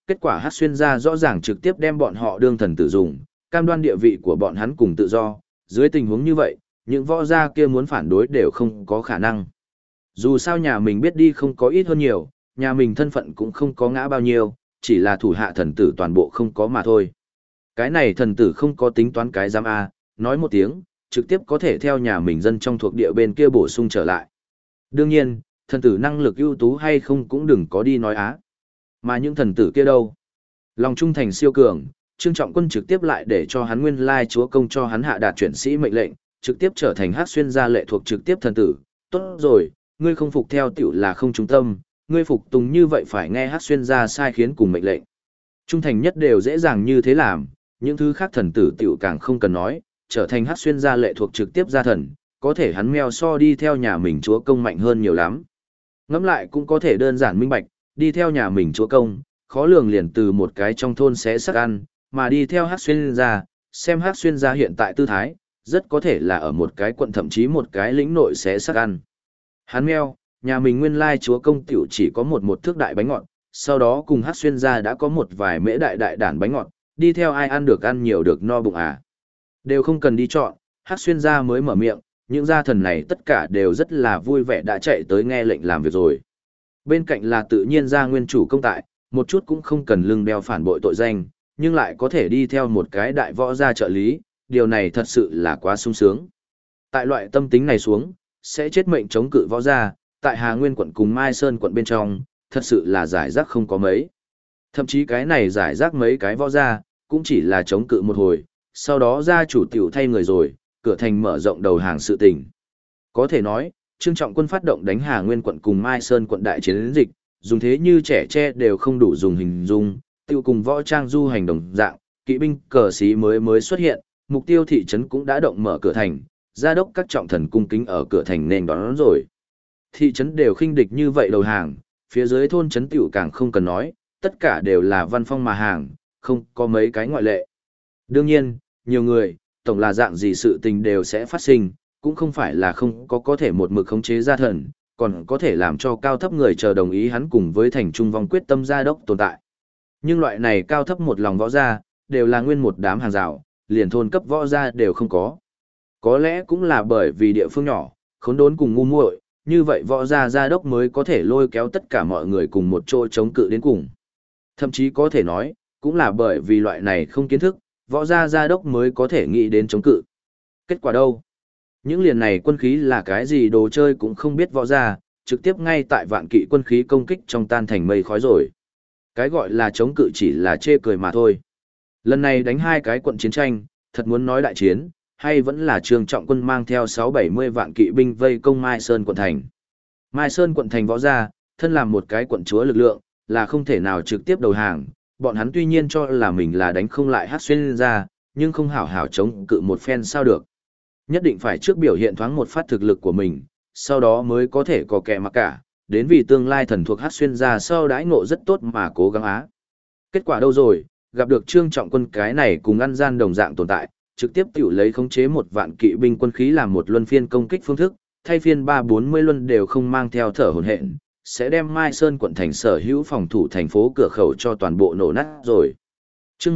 A: Kết quả Hắc Xuyên gia rõ ràng trực tiếp đem bọn họ đương thần tử dùng, cam đoan địa vị của bọn hắn cùng tự do, dưới tình huống như vậy, những võ gia kia muốn phản đối đều không có khả năng. Dù sao nhà mình biết đi không có ít hơn nhiều, nhà mình thân phận cũng không có ngã bao nhiêu, chỉ là thủ hạ thần tử toàn bộ không có mà thôi. Cái này thần tử không có tính toán cái giám A, nói một tiếng, trực tiếp có thể theo nhà mình dân trong thuộc địa bên kia bổ sung trở lại. Đương nhiên, thần tử năng lực ưu tú hay không cũng đừng có đi nói á. Mà những thần tử kia đâu? Lòng trung thành siêu cường, Trương Trọng Quân trực tiếp lại để cho hắn nguyên lai chúa công cho hắn hạ đạt chuyển sĩ mệnh lệnh, trực tiếp trở thành Hắc Xuyên gia lệ thuộc trực tiếp thần tử. Tốt rồi, ngươi không phục theo tiểu là không trung tâm, ngươi phục tùng như vậy phải nghe Hắc Xuyên gia sai khiến cùng mệnh lệnh. Trung thành nhất đều dễ dàng như thế làm, những thứ khác thần tử tiểu càng không cần nói, trở thành Hắc Xuyên gia lệ thuộc trực tiếp gia thần, có thể hắn mèo so đi theo nhà mình chúa công mạnh hơn nhiều lắm. Ngẫm lại cũng có thể đơn giản minh bạch, đi theo nhà mình chúa công, khó lường liền từ một cái trong thôn sẽ sắc ăn, mà đi theo Hắc Xuyên gia, xem Hắc Xuyên gia hiện tại tư thái, rất có thể là ở một cái quận thậm chí một cái lĩnh nội sẽ sắc ăn. Hắn mèo, nhà mình nguyên lai chúa công tiểu chỉ có một thước đại bánh ngọt, sau đó cùng Hắc Xuyên gia đã có một vài mễ đại đản bánh ngọt, đi theo ai ăn được ăn nhiều được no bụng à. Đều không cần đi chọn, Hắc Xuyên gia mới mở miệng, những gia thần này tất cả đều rất là vui vẻ đã chạy tới nghe lệnh làm việc rồi. Bên cạnh là tự nhiên gia nguyên chủ công tại, một chút cũng không cần lưng đeo phản bội tội danh, nhưng lại có thể đi theo một cái đại võ gia trợ lý, điều này thật sự là quá sung sướng. Tại loại tâm tính này xuống, sẽ chết mệnh chống cự võ gia, tại Hà Nguyên quận cùng Mai Sơn quận bên trong, thật sự là giải rác không có mấy. Thậm chí cái này giải rác mấy cái võ gia, cũng chỉ là chống cự một hồi, sau đó gia chủ tiểu thay người rồi, cửa thành mở rộng đầu hàng sự tình. Có thể nói, Trương Trọng Quân phát động đánh Hà Nguyên quận cùng Mai Sơn quận đại chiến dịch, dùng thế như trẻ tre đều không đủ dùng hình dung, tiêu cùng võ trang du hành đồng dạng, kỵ binh cờ xí mới xuất hiện, mục tiêu thị trấn cũng đã động mở cửa thành, gia đốc các trọng thần cung kính ở cửa thành nên đón rồi. Thị trấn đều khinh địch như vậy đầu hàng, phía dưới thôn trấn tiểu càng không cần nói, tất cả đều là văn phong mà hàng, không có mấy cái ngoại lệ. Đương nhiên, nhiều người, tổng là dạng gì sự tình đều sẽ phát sinh, cũng không phải là không có thể một mực khống chế gia thần, còn có thể làm cho cao thấp người chờ đồng ý hắn cùng với thành trung vong quyết tâm gia đốc tồn tại. Nhưng loại này cao thấp một lòng võ gia, đều là nguyên một đám hàng rào, liền thôn cấp võ gia đều không có. Có lẽ cũng là bởi vì địa phương nhỏ, khốn đốn cùng ngu muội, như vậy võ gia gia đốc mới có thể lôi kéo tất cả mọi người cùng một chỗ chống cự đến cùng. Thậm chí có thể nói, cũng là bởi vì loại này không kiến thức, võ gia gia đốc mới có thể nghĩ đến chống cự. Kết quả đâu? Những liền này quân khí là cái gì đồ chơi cũng không biết võ gia, trực tiếp ngay tại vạn kỵ quân khí công kích trong tan thành mây khói rồi. Cái gọi là chống cự chỉ là chê cười mà thôi. Lần này đánh hai cái quận chiến tranh, thật muốn nói đại chiến, hay vẫn là Trương Trọng Quân mang theo 6-70 vạn kỵ binh vây công Mai Sơn quận thành. Mai Sơn quận thành võ gia, thân làm một cái quận chúa lực lượng, là không thể nào trực tiếp đầu hàng. Bọn hắn tuy nhiên cho là mình là đánh không lại Hắc Xuyên gia, nhưng không hảo hảo chống cự một phen sao được. Nhất định phải trước biểu hiện thoáng một phát thực lực của mình, sau đó mới có thể có kẻ mặc cả, đến vì tương lai thần thuộc Hắc Xuyên gia sau đãi ngộ rất tốt mà cố gắng á. Kết quả đâu rồi, gặp được Trương Trọng Quân cái này cùng ăn gian đồng dạng tồn tại, trực tiếp tiểu lấy khống chế một vạn kỵ binh quân khí làm một luân phiên công kích phương thức, thay phiên 3-40 luân đều không mang theo thở hổn hển, sẽ đem Mai Sơn quận thành sở hữu phòng thủ thành phố cửa khẩu cho toàn bộ nổ nát rồi. Chương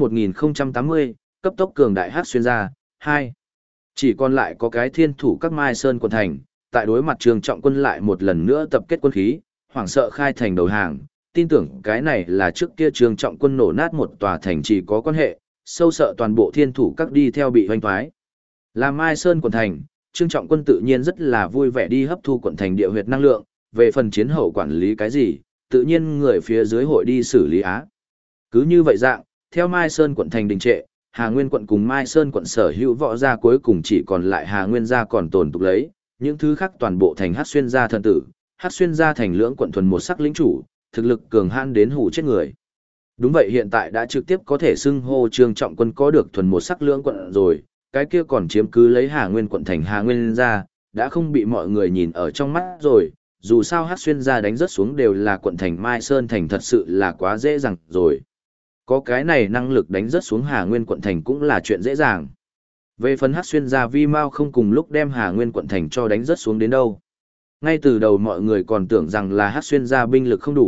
A: 1080, cấp tốc cường đại Hắc Xuyên gia 2. Chỉ còn lại có cái thiên thủ các Mai Sơn quận thành, tại đối mặt Trương Trọng Quân lại một lần nữa tập kết quân khí, hoảng sợ khai thành đầu hàng, tin tưởng cái này là trước kia Trương Trọng Quân nổ nát một tòa thành chỉ có quan hệ, sâu sợ toàn bộ thiên thủ các đi theo bị hoanh thoái. Là Mai Sơn quận thành, Trương Trọng Quân tự nhiên rất là vui vẻ đi hấp thu quận thành địa huyệt năng lượng, về phần chiến hậu quản lý cái gì, tự nhiên người phía dưới hội đi xử lý á. Cứ như vậy dạng, theo Mai Sơn quận thành đình trệ, Hà Nguyên quận cùng Mai Sơn quận sở hữu võ gia cuối cùng chỉ còn lại Hà Nguyên gia còn tồn tục lấy, những thứ khác toàn bộ thành Hắc Xuyên gia thần tử, Hắc Xuyên gia thành lưỡng quận thuần một sắc lĩnh chủ, thực lực cường hãn đến hủ chết người. Đúng vậy, hiện tại đã trực tiếp có thể xưng hô Trương Trọng Quân có được thuần một sắc lưỡng quận rồi, cái kia còn chiếm cứ lấy Hà Nguyên quận thành Hà Nguyên gia, đã không bị mọi người nhìn ở trong mắt rồi, dù sao Hắc Xuyên gia đánh rất xuống đều là quận thành Mai Sơn thành thật sự là quá dễ dàng rồi. Có cái này năng lực đánh rất xuống Hà Nguyên quận thành cũng là chuyện dễ dàng. Về phần Hắc Xuyên gia vi mau không cùng lúc đem Hà Nguyên quận thành cho đánh rất xuống đến đâu. Ngay từ đầu mọi người còn tưởng rằng là Hắc Xuyên gia binh lực không đủ,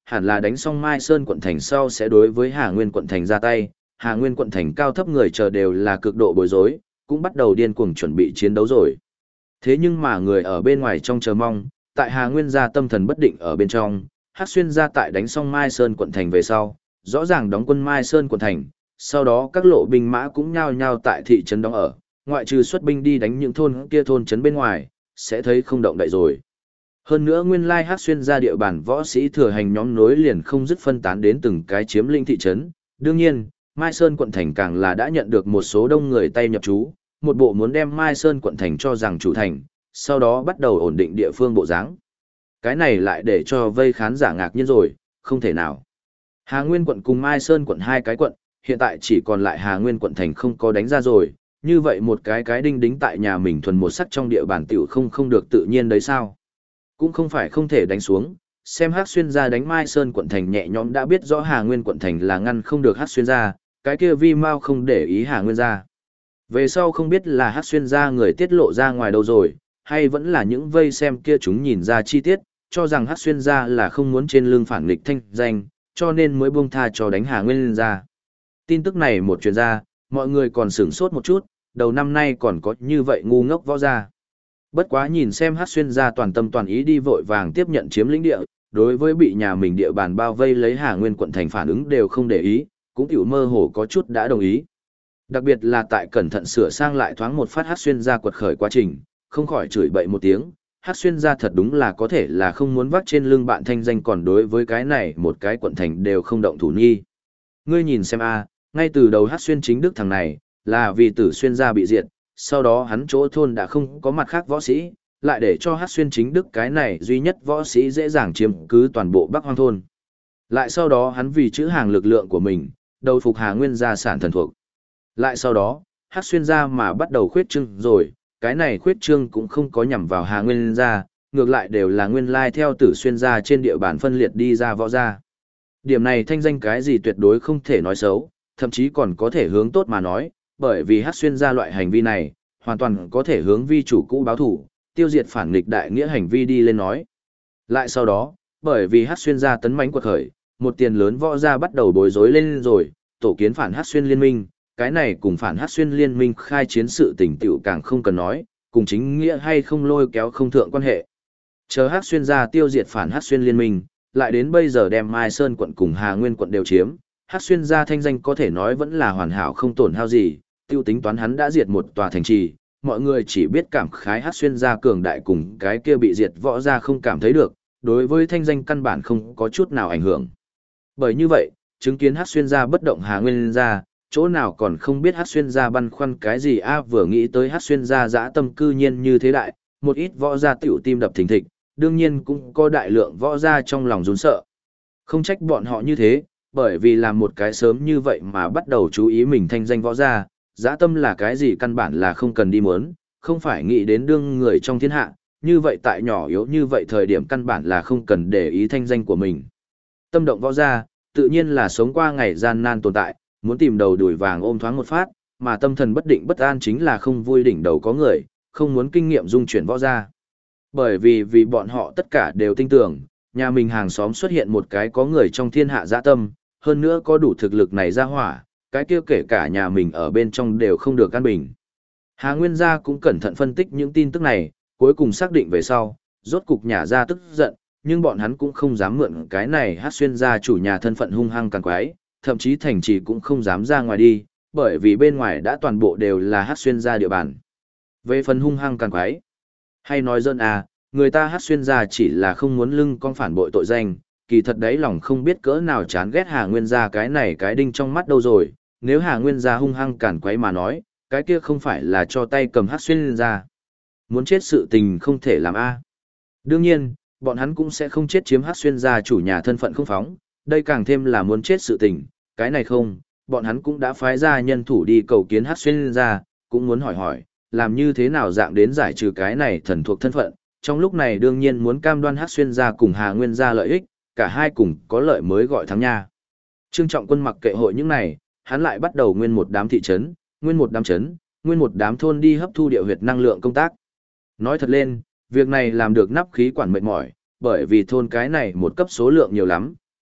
A: hẳn là đánh xong Mai Sơn quận thành sau sẽ đối với Hà Nguyên quận thành ra tay. Hà Nguyên quận thành cao thấp người chờ đều là cực độ bối rối, cũng bắt đầu điên cuồng chuẩn bị chiến đấu rồi. Thế nhưng mà người ở bên ngoài trong chờ mong, tại Hà Nguyên gia tâm thần bất định ở bên trong, Hắc Xuyên gia tại đánh xong Mai Sơn quận thành về sau, rõ ràng đóng quân Mai Sơn quận thành, sau đó các lộ binh mã cũng nhao nhao tại thị trấn đóng ở, ngoại trừ xuất binh đi đánh những thôn kia thôn trấn bên ngoài, sẽ thấy không động đậy rồi. Hơn nữa nguyên lai Hắc Xuyên gia địa bàn võ sĩ thừa hành nhóm nối liền không dứt phân tán đến từng cái chiếm lĩnh thị trấn, đương nhiên, Mai Sơn quận thành càng là đã nhận được một số đông người tay nhập trú, một bộ muốn đem Mai Sơn quận thành cho rằng chủ thành, sau đó bắt đầu ổn định địa phương bộ dáng. Cái này lại để cho vây khán giả ngạc nhiên rồi, không thể nào. Hà Nguyên quận cùng Mai Sơn quận hai cái quận, hiện tại chỉ còn lại Hà Nguyên quận thành không có đánh ra rồi, như vậy một cái đinh đính tại nhà mình thuần một sắc trong địa bàn tiểu không được tự nhiên đấy sao. Cũng không phải không thể đánh xuống, xem Hắc Xuyên gia đánh Mai Sơn quận thành nhẹ nhõm đã biết rõ Hà Nguyên quận thành là ngăn không được Hắc Xuyên gia, cái kia Vi Mao không để ý Hà Nguyên gia. Về sau không biết là Hắc Xuyên gia người tiết lộ ra ngoài đâu rồi, hay vẫn là những vây xem kia chúng nhìn ra chi tiết, cho rằng Hắc Xuyên gia là không muốn trên lưng phản nghịch thanh danh, cho nên mới buông tha cho đánh Hà Nguyên gia. Tin tức này một truyền ra, mọi người còn sửng sốt một chút, đầu năm nay còn có như vậy ngu ngốc võ gia. Bất quá nhìn xem Hắc Xuyên gia toàn tâm toàn ý đi vội vàng tiếp nhận chiếm lĩnh địa, đối với bị nhà mình địa bàn bao vây lấy Hà Nguyên quận thành phản ứng đều không để ý, cũng tiểu mơ hồ có chút đã đồng ý. Đặc biệt là tại cẩn thận sửa sang lại thoáng một phát Hắc Xuyên gia quật khởi quá trình, không khỏi chửi bậy một tiếng, Hắc Xuyên gia thật đúng là có thể là không muốn vác trên lưng bạn thanh danh, còn đối với cái này một cái quận thành đều không động thủ nghi. Ngươi nhìn xem a, ngay từ đầu Hắc Xuyên chính đức thằng này, là vì Tử Xuyên gia bị diệt, sau đó hắn chỗ thôn đã không có mặt khác võ sĩ, lại để cho Hắc Xuyên chính đức cái này duy nhất võ sĩ dễ dàng chiếm cứ toàn bộ Bắc Hoang thôn. Lại sau đó hắn vì chữ hàng lực lượng của mình, đầu phục Hà Nguyên gia sản thần thuộc. Lại sau đó, Hắc Xuyên gia mà bắt đầu khuyết trương rồi, cái này khuyết trương cũng không có nhằm vào Hà Nguyên gia, ngược lại đều là nguyên lai theo Tử Xuyên gia trên địa bàn phân liệt đi ra võ gia. Điểm này thanh danh cái gì tuyệt đối không thể nói xấu, thậm chí còn có thể hướng tốt mà nói, bởi vì Hắc Xuyên gia loại hành vi này, hoàn toàn có thể hướng vi chủ cũ báo thủ, tiêu diệt phản nghịch đại nghĩa hành vi đi lên nói. Lại sau đó, bởi vì Hắc Xuyên gia tấn mãnh quật khởi, một tiền lớn võ gia bắt đầu bối rối lên rồi, tổ kiến phản Hắc Xuyên liên minh, cái này cùng phản Hắc Xuyên liên minh khai chiến sự tình tiểu càng không cần nói, cùng chính nghĩa hay không lôi kéo không thượng quan hệ. Chờ Hắc Xuyên gia tiêu diệt phản Hắc Xuyên liên minh, lại đến bây giờ đem Mai Sơn quận cùng Hà Nguyên quận đều chiếm, Hắc Xuyên gia thanh danh có thể nói vẫn là hoàn hảo không tổn hao gì, tiêu tính toán hắn đã diệt một tòa thành trì, mọi người chỉ biết cảm khái Hắc Xuyên gia cường đại cùng cái kia bị diệt võ gia không cảm thấy được, đối với thanh danh căn bản không có chút nào ảnh hưởng. Bởi như vậy, chứng kiến Hắc Xuyên gia bất động Hà Nguyên gia, chỗ nào còn không biết Hắc Xuyên gia băn khoăn cái gì a, vừa nghĩ tới Hắc Xuyên gia dã tâm cư nhiên như thế đại, một ít võ gia tiểu tim đập thình thịch, đương nhiên cũng có đại lượng võ gia trong lòng run sợ. Không trách bọn họ như thế, bởi vì làm một cái sớm như vậy mà bắt đầu chú ý mình thanh danh võ gia, dã tâm là cái gì căn bản là không cần đi muốn, không phải nghĩ đến đương người trong thiên hạ, như vậy tại nhỏ yếu như vậy thời điểm căn bản là không cần để ý thanh danh của mình. Tâm động võ gia, tự nhiên là sống qua ngày gian nan tồn tại, muốn tìm đầu đuổi vàng ôm thoáng một phát, mà tâm thần bất định bất an chính là không vui đỉnh đầu có người, không muốn kinh nghiệm dung chuyển võ gia. Bởi vì bọn họ tất cả đều tin tưởng, nhà mình hàng xóm xuất hiện một cái có người trong thiên hạ dã tâm, hơn nữa có đủ thực lực này ra hỏa, cái kia kể cả nhà mình ở bên trong đều không được an bình. Hà Nguyên gia cũng cẩn thận phân tích những tin tức này, cuối cùng xác định về sau, rốt cục nhà ra tức giận, nhưng bọn hắn cũng không dám mượn cái này Hắc Xuyên gia chủ nhà thân phận hung hăng càng quái, thậm chí thành trì cũng không dám ra ngoài đi, bởi vì bên ngoài đã toàn bộ đều là Hắc Xuyên gia địa bàn. Về phần hung hăng càng quái, hay nói dân à, người ta Hắc Xuyên gia chỉ là không muốn lưng con phản bội tội danh, kỳ thật đấy lòng không biết cỡ nào chán ghét Hà Nguyên gia cái này cái đinh trong mắt đâu rồi, nếu Hà Nguyên gia hung hăng cản quấy mà nói, cái kia không phải là cho tay cầm Hắc Xuyên gia. Muốn chết sự tình không thể làm a. Đương nhiên, bọn hắn cũng sẽ không chết chiếm Hắc Xuyên gia chủ nhà thân phận không phóng, đây càng thêm là muốn chết sự tình, cái này không, bọn hắn cũng đã phái ra nhân thủ đi cầu kiến Hắc Xuyên gia, cũng muốn hỏi, làm như thế nào dạng đến giải trừ cái này thần thuộc thân phận, trong lúc này đương nhiên muốn cam đoan Hắc Xuyên gia cùng Hà Nguyên gia lợi ích, cả hai cùng có lợi mới gọi thắng nha. Trương Trọng Quân mặc kệ hội những này, hắn lại bắt đầu nguyên một đám thị trấn, nguyên một đám trấn, nguyên một đám thôn đi hấp thu địa huyệt năng lượng công tác. Nói thật lên, việc này làm được nắp khí quản mệt mỏi, bởi vì thôn cái này một cấp số lượng nhiều lắm,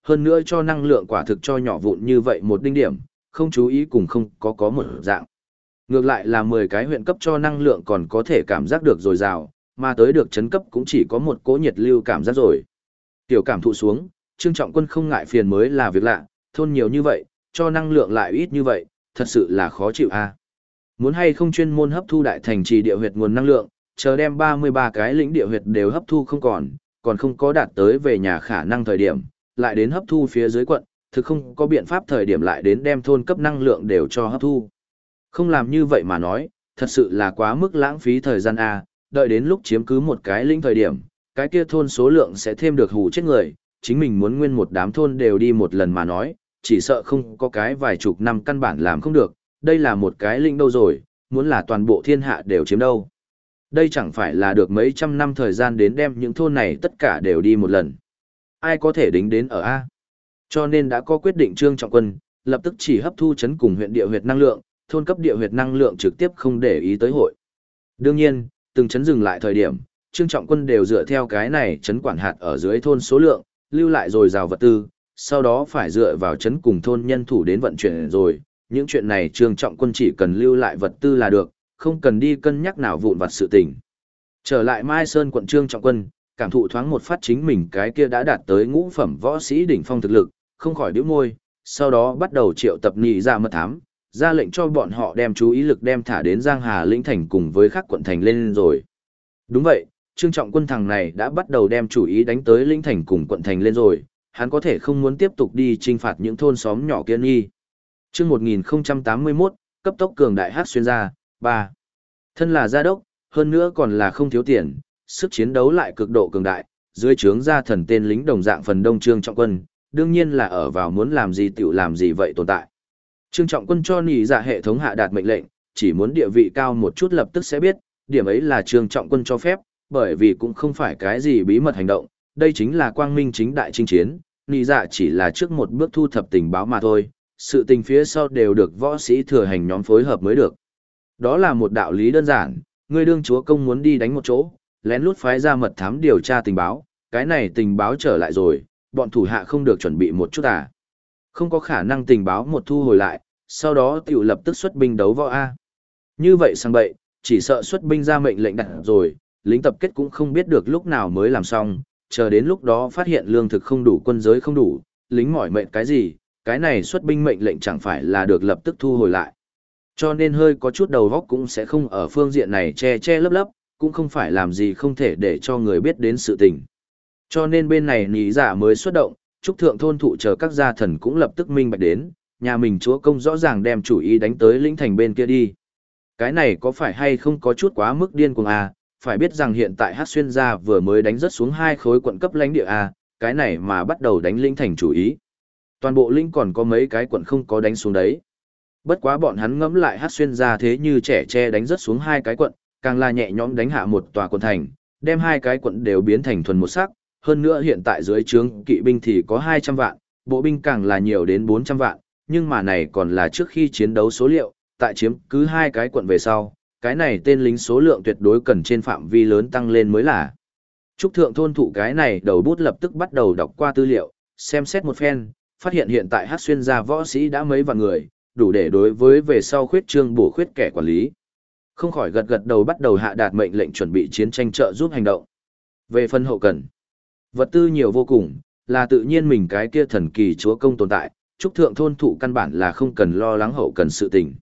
A: hơn nữa cho năng lượng quả thực cho nhỏ vụn như vậy một đinh điểm, không chú ý cùng không có một dạng. Ngược lại là 10 cái huyện cấp cho năng lượng còn có thể cảm giác được dồi dào, mà tới được chấn cấp cũng chỉ có một cỗ nhiệt lưu cảm giác rồi. Tiểu cảm thụ xuống, Trương Trọng Quân không ngại phiền mới là việc lạ, thôn nhiều như vậy, cho năng lượng lại ít như vậy, thật sự là khó chịu a. Muốn hay không chuyên môn hấp thu đại thành trì địa huyệt nguồn năng lượng, chờ đem 33 cái lĩnh địa huyệt đều hấp thu không còn không có đạt tới về nhà khả năng thời điểm, lại đến hấp thu phía dưới quận, thực không có biện pháp thời điểm lại đến đem thôn cấp năng lượng đều cho hấp thu. Không làm như vậy mà nói, thật sự là quá mức lãng phí thời gian a, đợi đến lúc chiếm cứ một cái lĩnh thời điểm, cái kia thôn số lượng sẽ thêm được hù chết người, chính mình muốn nguyên một đám thôn đều đi một lần mà nói, chỉ sợ không có cái vài chục năm căn bản làm không được, đây là một cái lĩnh đâu rồi, muốn là toàn bộ thiên hạ đều chiếm đâu. Đây chẳng phải là được mấy trăm năm thời gian đến đem những thôn này tất cả đều đi một lần. Ai có thể đính đến ở A? Cho nên đã có quyết định Trương Trọng Quân, lập tức chỉ hấp thu chấn cùng huyện địa huyệt năng lượng, thôn cấp địa huyệt năng lượng trực tiếp không để ý tới hội. Đương nhiên, từng chấn dừng lại thời điểm, Trương Trọng Quân đều dựa theo cái này chấn quản hạt ở dưới thôn số lượng, lưu lại rồi rào vật tư, sau đó phải dựa vào chấn cùng thôn nhân thủ đến vận chuyển rồi. Những chuyện này Trương Trọng Quân chỉ cần lưu lại vật tư là được, không cần đi cân nhắc nào vụn vặt sự tình. Trở lại Mai Sơn quận Trương Trọng Quân, cảm thụ thoáng một phát chính mình cái kia đã đạt tới ngũ phẩm võ sĩ đỉnh phong thực lực, không khỏi nhíu môi, sau đó bắt đầu triệu tập nhị ra mật thám, ra lệnh cho bọn họ đem chú ý lực đem thả đến Giang Hà lĩnh thành cùng với các quận thành lên rồi. Đúng vậy, Trương Trọng Quân thằng này đã bắt đầu đem chủ ý đánh tới lĩnh thành cùng quận thành lên rồi, hắn có thể không muốn tiếp tục đi trinh phạt những thôn xóm nhỏ kia nghi. Chương 1081, cấp tốc cường đại hát xuyên ra, 3. Thân là gia đốc, hơn nữa còn là không thiếu tiền, sức chiến đấu lại cực độ cường đại, dưới trướng gia thần tên lính đồng dạng phần đông Trương Trọng Quân, đương nhiên là ở vào muốn làm gì tiểu làm gì vậy tồn tại. Trương Trọng Quân cho nhị dạ hệ thống hạ đạt mệnh lệnh, chỉ muốn địa vị cao một chút lập tức sẽ biết, điểm ấy là Trương Trọng Quân cho phép, bởi vì cũng không phải cái gì bí mật hành động, đây chính là quang minh chính đại chinh chiến, nhị dạ chỉ là trước một bước thu thập tình báo mà thôi, sự tình phía sau đều được võ sĩ thừa hành nhóm phối hợp mới được. Đó là một đạo lý đơn giản, ngươi đương chúa công muốn đi đánh một chỗ, lén lút phái ra mật thám điều tra tình báo, cái này tình báo trở lại rồi, bọn thủ hạ không được chuẩn bị một chút à. Không có khả năng tình báo một thu hồi lại, sau đó tiểu lập tức xuất binh đấu võ A. Như vậy sang bậy, chỉ sợ xuất binh ra mệnh lệnh đặt rồi, lính tập kết cũng không biết được lúc nào mới làm xong, chờ đến lúc đó phát hiện lương thực không đủ, quân giới không đủ, lính mỏi mệnh cái gì, cái này xuất binh mệnh lệnh chẳng phải là được lập tức thu hồi lại. Cho nên hơi có chút đầu góc cũng sẽ không ở phương diện này che lấp lấp, cũng không phải làm gì không thể để cho người biết đến sự tình. Cho nên bên này nhị giả mới xuất động, trúc thượng thôn thụ chờ các gia thần cũng lập tức minh bạch đến, nhà mình chúa công rõ ràng đem chủ ý đánh tới lĩnh thành bên kia đi. Cái này có phải hay không có chút quá mức điên cuồng à, phải biết rằng hiện tại Hát Xuyên gia vừa mới đánh rất xuống 2 khối quận cấp lãnh địa à, cái này mà bắt đầu đánh lĩnh thành chủ ý. Toàn bộ lĩnh còn có mấy cái quận không có đánh xuống đấy. Bất quá bọn hắn ngẫm lại Hát Xuyên gia thế như trẻ tre đánh rất xuống 2 cái quận, càng là nhẹ nhõm đánh hạ một tòa quận thành, đem 2 cái quận đều biến thành thuần một sắc, hơn nữa hiện tại dưới trướng kỵ binh thì có 200 vạn, bộ binh càng là nhiều đến 400 vạn, nhưng mà này còn là trước khi chiến đấu số liệu, tại chiếm cứ 2 cái quận về sau, cái này tên lính số lượng tuyệt đối cần trên phạm vi lớn tăng lên mới là. Trúc thượng thôn thụ cái này đầu bút lập tức bắt đầu đọc qua tư liệu, xem xét một phen, phát hiện hiện tại Hát Xuyên gia võ sĩ đã mấy vạn người, đủ để đối với về sau khuyết trương bổ khuyết kẻ quản lý. Không khỏi gật đầu bắt đầu hạ đạt mệnh lệnh chuẩn bị chiến tranh trợ giúp hành động. Về phần hậu cần, vật tư nhiều vô cùng, là tự nhiên mình cái kia thần kỳ chúa công tồn tại, trúc thượng thôn thụ căn bản là không cần lo lắng hậu cần sự tình.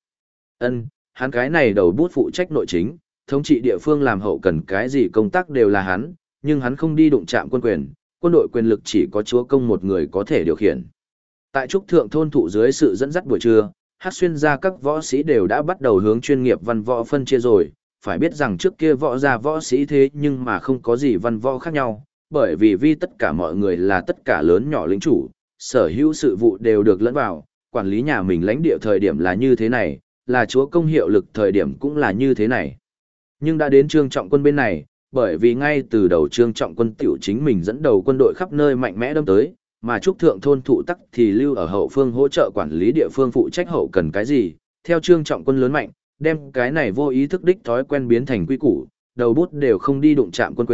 A: Hắn cái này đầu bút phụ trách nội chính, thống trị địa phương làm hậu cần cái gì công tác đều là hắn, nhưng hắn không đi đụng chạm quân quyền, quân đội quyền lực chỉ có chúa công một người có thể điều khiển. Tại trúc thượng thôn thụ dưới sự dẫn dắt buổi trưa, Hát Xuyên gia các võ sĩ đều đã bắt đầu hướng chuyên nghiệp văn võ phân chia rồi, phải biết rằng trước kia võ gia võ sĩ thế nhưng mà không có gì văn võ khác nhau, bởi vì tất cả mọi người là tất cả lớn nhỏ lĩnh chủ, sở hữu sự vụ đều được lẫn vào, quản lý nhà mình lãnh địa thời điểm là như thế này, là chúa công hiệu lực thời điểm cũng là như thế này. Nhưng đã đến Trương Trọng Quân bên này, bởi vì ngay từ đầu Trương Trọng Quân tiểu chính mình dẫn đầu quân đội khắp nơi mạnh mẽ đâm tới, mà trúc thượng thôn thụ tắc thì lưu ở hậu phương hỗ trợ quản lý địa phương phụ trách hậu cần cái gì, theo Trương Trọng Quân lớn mạnh, đem cái này vô ý thức đích thói quen biến thành quy củ, đầu bút đều không đi đụng chạm quân quyền,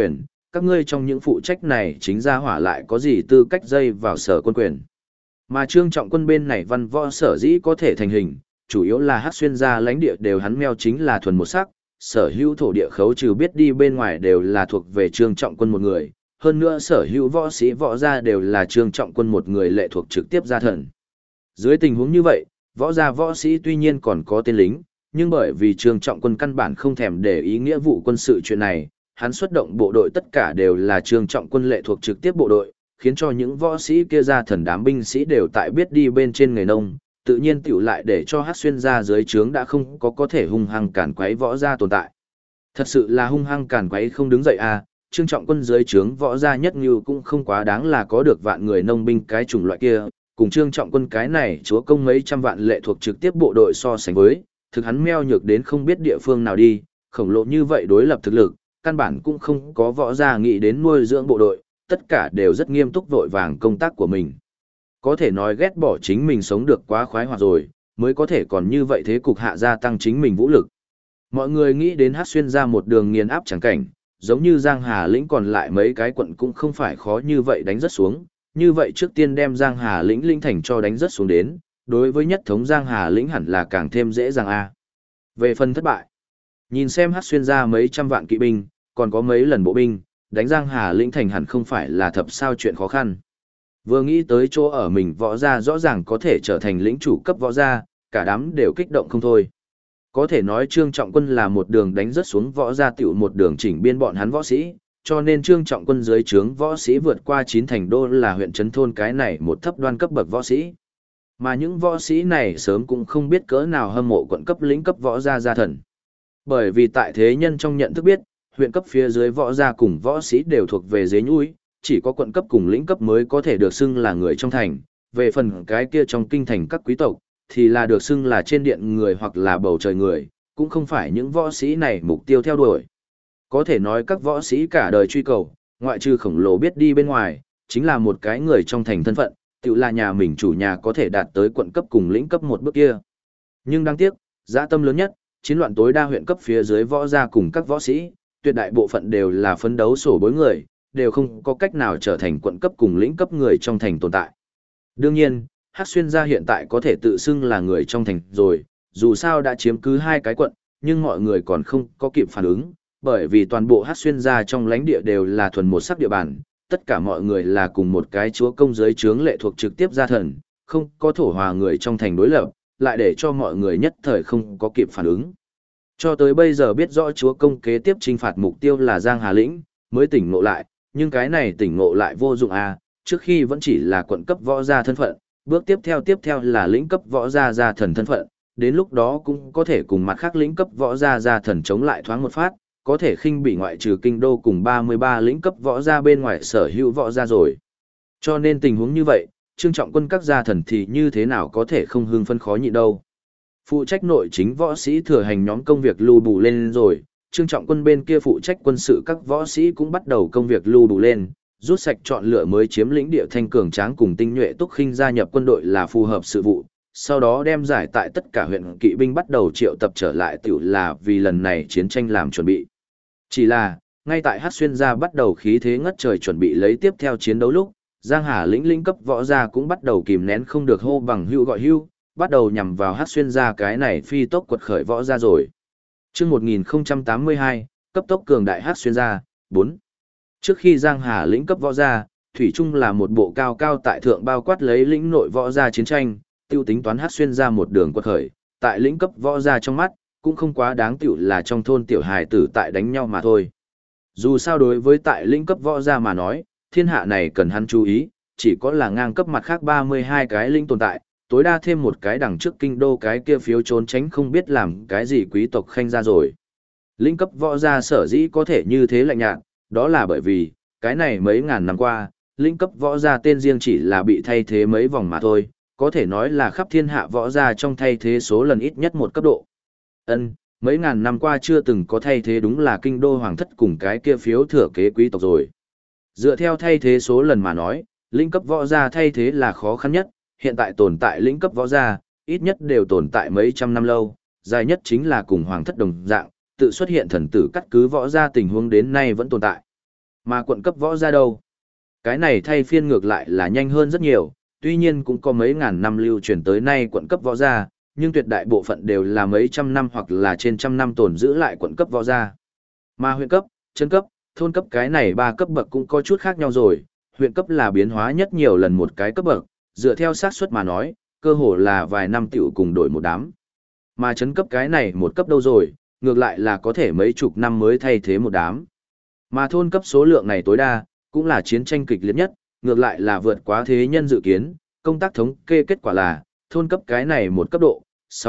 A: các ngươi trong những phụ trách này chính gia hỏa lại có gì tư cách dây vào sở quân quyền. Mà Trương Trọng Quân bên này văn võ sở dĩ có thể thành hình, chủ yếu là Hắc Xuyên gia lãnh địa đều hắn meo chính là thuần một sắc, sở hữu thổ địa khấu trừ biết đi bên ngoài đều là thuộc về Trương Trọng Quân một người, hơn nữa sở hữu võ sĩ võ gia đều là Trương Trọng Quân một người lệ thuộc trực tiếp gia thần. Dưới tình huống như vậy, võ gia võ sĩ tuy nhiên còn có tên lính, nhưng bởi vì Trương Trọng Quân căn bản không thèm để ý nghĩa vụ quân sự chuyện này, hắn xuất động bộ đội tất cả đều là Trương Trọng Quân lệ thuộc trực tiếp bộ đội, khiến cho những võ sĩ kia gia thần đám binh sĩ đều tại biết đi bên trên nghề nông, tự nhiên tiểu lại để cho Hắc Xuyên gia dưới trướng đã không có thể hung hăng cản quấy võ gia tồn tại. Thật sự là hung hăng cản quấy không đứng dậy à, Trương Trọng Quân dưới trướng võ gia nhất như cũng không quá đáng là có được vạn người nông binh cái chủng loại kia, cùng Trương Trọng Quân cái này chúa công mấy trăm vạn lệ thuộc trực tiếp bộ đội so sánh với, thực hắn meo nhược đến không biết địa phương nào đi, khổng lồ như vậy đối lập thực lực, căn bản cũng không có võ gia nghĩ đến nuôi dưỡng bộ đội, tất cả đều rất nghiêm túc vội vàng công tác của mình. Có thể nói ghét bỏ chính mình sống được quá khoái hoạt rồi, mới có thể còn như vậy thế cục hạ gia tăng chính mình vũ lực. Mọi người nghĩ đến Hắc Xuyên ra một đường nghiền áp chẳng cảnh, giống như Giang Hà lĩnh còn lại mấy cái quận cũng không phải khó như vậy đánh rất xuống, như vậy trước tiên đem Giang Hà lĩnh linh thành cho đánh rất xuống đến, đối với nhất thống Giang Hà lĩnh hẳn là càng thêm dễ dàng a. Về phần thất bại, nhìn xem Hắc Xuyên ra mấy trăm vạn kỵ binh, còn có mấy lần bộ binh, đánh Giang Hà lĩnh thành hẳn không phải là thập sao chuyện khó khăn. Vừa nghĩ tới chỗ ở mình võ gia rõ ràng có thể trở thành lĩnh chủ cấp võ gia, cả đám đều kích động không thôi. Có thể nói Trương Trọng Quân là một đường đánh rất xuống võ gia tiểu một đường chỉnh biên bọn hắn võ sĩ, cho nên Trương Trọng Quân dưới trướng võ sĩ vượt qua 9 thành đô là huyện trấn thôn cái này một thấp đoan cấp bậc võ sĩ. Mà những võ sĩ này sớm cũng không biết cỡ nào hâm mộ quận cấp lĩnh cấp võ gia gia thần. Bởi vì tại thế nhân trong nhận thức biết, huyện cấp phía dưới võ gia cùng võ sĩ đều thuộc về dế nhũi, chỉ có quận cấp cùng lĩnh cấp mới có thể được xưng là người trong thành, về phần cái kia trong kinh thành các quý tộc, thì là được xưng là trên điện người hoặc là bầu trời người, cũng không phải những võ sĩ này mục tiêu theo đuổi. Có thể nói các võ sĩ cả đời truy cầu, ngoại trừ khổng lồ biết đi bên ngoài, chính là một cái người trong thành thân phận, tự là nhà mình chủ nhà có thể đạt tới quận cấp cùng lĩnh cấp một bước kia. Nhưng đáng tiếc, dã tâm lớn nhất, chiến loạn tối đa huyện cấp phía dưới võ gia cùng các võ sĩ, tuyệt đại bộ phận đều là phấn đấu sổ bối người, đều không có cách nào trở thành quận cấp cùng lĩnh cấp người trong thành tồn tại. Đương nhiên, Hắc Xuyên gia hiện tại có thể tự xưng là người trong thành rồi, dù sao đã chiếm cứ 2 cái quận, nhưng mọi người còn không có kịp phản ứng, bởi vì toàn bộ Hắc Xuyên gia trong lãnh địa đều là thuần một sắc địa bàn, tất cả mọi người là cùng một cái chúa công dưới trướng lệ thuộc trực tiếp gia thần, không có thổ hòa người trong thành đối lập, lại để cho mọi người nhất thời không có kịp phản ứng. Cho tới bây giờ biết rõ chúa công kế tiếp trinh phạt mục tiêu là Giang Hà lĩnh, mới tỉnh ngộ lại, nhưng cái này tỉnh ngộ lại vô dụng à, trước khi vẫn chỉ là quận cấp võ gia thân phận, bước tiếp theo là lĩnh cấp võ gia gia thần thân phận, đến lúc đó cũng có thể cùng mặt khác lĩnh cấp võ gia gia thần chống lại thoáng một phát, có thể khinh bị ngoại trừ kinh đô cùng 33 lĩnh cấp võ gia bên ngoài sở hữu võ gia rồi. Cho nên tình huống như vậy, Trương Trọng Quân các gia thần thì như thế nào có thể không hưng phân khó nhịn đâu. Phụ trách nội chính võ sĩ thừa hành nhóm công việc lưu bù lên rồi, Trương Trọng Quân bên kia phụ trách quân sự các võ sĩ cũng bắt đầu công việc lưu bù lên, rút sạch chọn lựa mới chiếm lĩnh địa thanh cường tráng cùng tinh nhuệ túc khinh gia nhập quân đội là phù hợp sự vụ, sau đó đem giải tại tất cả huyện kỵ binh bắt đầu triệu tập trở lại tiểu là vì lần này chiến tranh làm chuẩn bị. Chỉ là, ngay tại Hắc Xuyên gia bắt đầu khí thế ngất trời chuẩn bị lấy tiếp theo chiến đấu lúc, Giang Hà lĩnh cấp võ gia cũng bắt đầu kìm nén không được hô bằng hưu gọi hưu, bắt đầu nhằm vào Hắc Xuyên gia cái này phi tốc quật khởi võ gia rồi. Chương 1082, cấp tốc cường đại Hắc Xuyên gia, 4. Trước khi Giang Hà lĩnh cấp võ gia, thủy chung là một bộ cao cao tại thượng bao quát lấy lĩnh nội võ gia chiến tranh, tiêu tính toán Hắc Xuyên gia một đường quật khởi, tại lĩnh cấp võ gia trong mắt, cũng không quá đáng tiểu là trong thôn tiểu hài tử tại đánh nhau mà thôi. Dù sao đối với tại lĩnh cấp võ gia mà nói, thiên hạ này cần hắn chú ý, chỉ có là ngang cấp mặt khác 32 cái lĩnh tồn tại, tối đa thêm một cái đằng trước kinh đô cái kia phiếu trốn tránh không biết làm cái gì quý tộc khanh ra rồi. Lĩnh cấp võ gia sở dĩ có thể như thế lạnh nhạt, đó là bởi vì, cái này mấy ngàn năm qua, lĩnh cấp võ gia tên riêng chỉ là bị thay thế mấy vòng mà thôi, có thể nói là khắp thiên hạ võ gia trong thay thế số lần ít nhất một cấp độ. Mấy ngàn năm qua chưa từng có thay thế đúng là kinh đô hoàng thất cùng cái kia phiếu thừa kế quý tộc rồi. Dựa theo thay thế số lần mà nói, lĩnh cấp võ gia thay thế là khó khăn nhất, hiện tại tồn tại lĩnh cấp võ gia, ít nhất đều tồn tại mấy trăm năm lâu, dài nhất chính là cùng hoàng thất đồng dạng, tự xuất hiện thần tử cắt cứ võ gia tình huống đến nay vẫn tồn tại. Mà quận cấp võ gia đâu? Cái này thay phiên ngược lại là nhanh hơn rất nhiều, tuy nhiên cũng có mấy ngàn năm lưu truyền tới nay quận cấp võ gia, nhưng tuyệt đại bộ phận đều là mấy trăm năm hoặc là trên trăm năm tồn giữ lại quận cấp võ gia. Mà huyện cấp, trấn cấp, thôn cấp cái này ba cấp bậc cũng có chút khác nhau rồi, huyện cấp là biến hóa nhất nhiều lần một cái cấp bậc, dựa theo xác suất mà nói, cơ hồ là vài năm tiểu cùng đổi một đám. Mà trấn cấp cái này một cấp đâu rồi, ngược lại là có thể mấy chục năm mới thay thế một đám. Mà thôn cấp số lượng này tối đa, cũng là chiến tranh kịch liệt nhất, ngược lại là vượt quá thế nhân dự kiến, công tác thống kê kết quả là, thôn cấp cái này một cấp độ,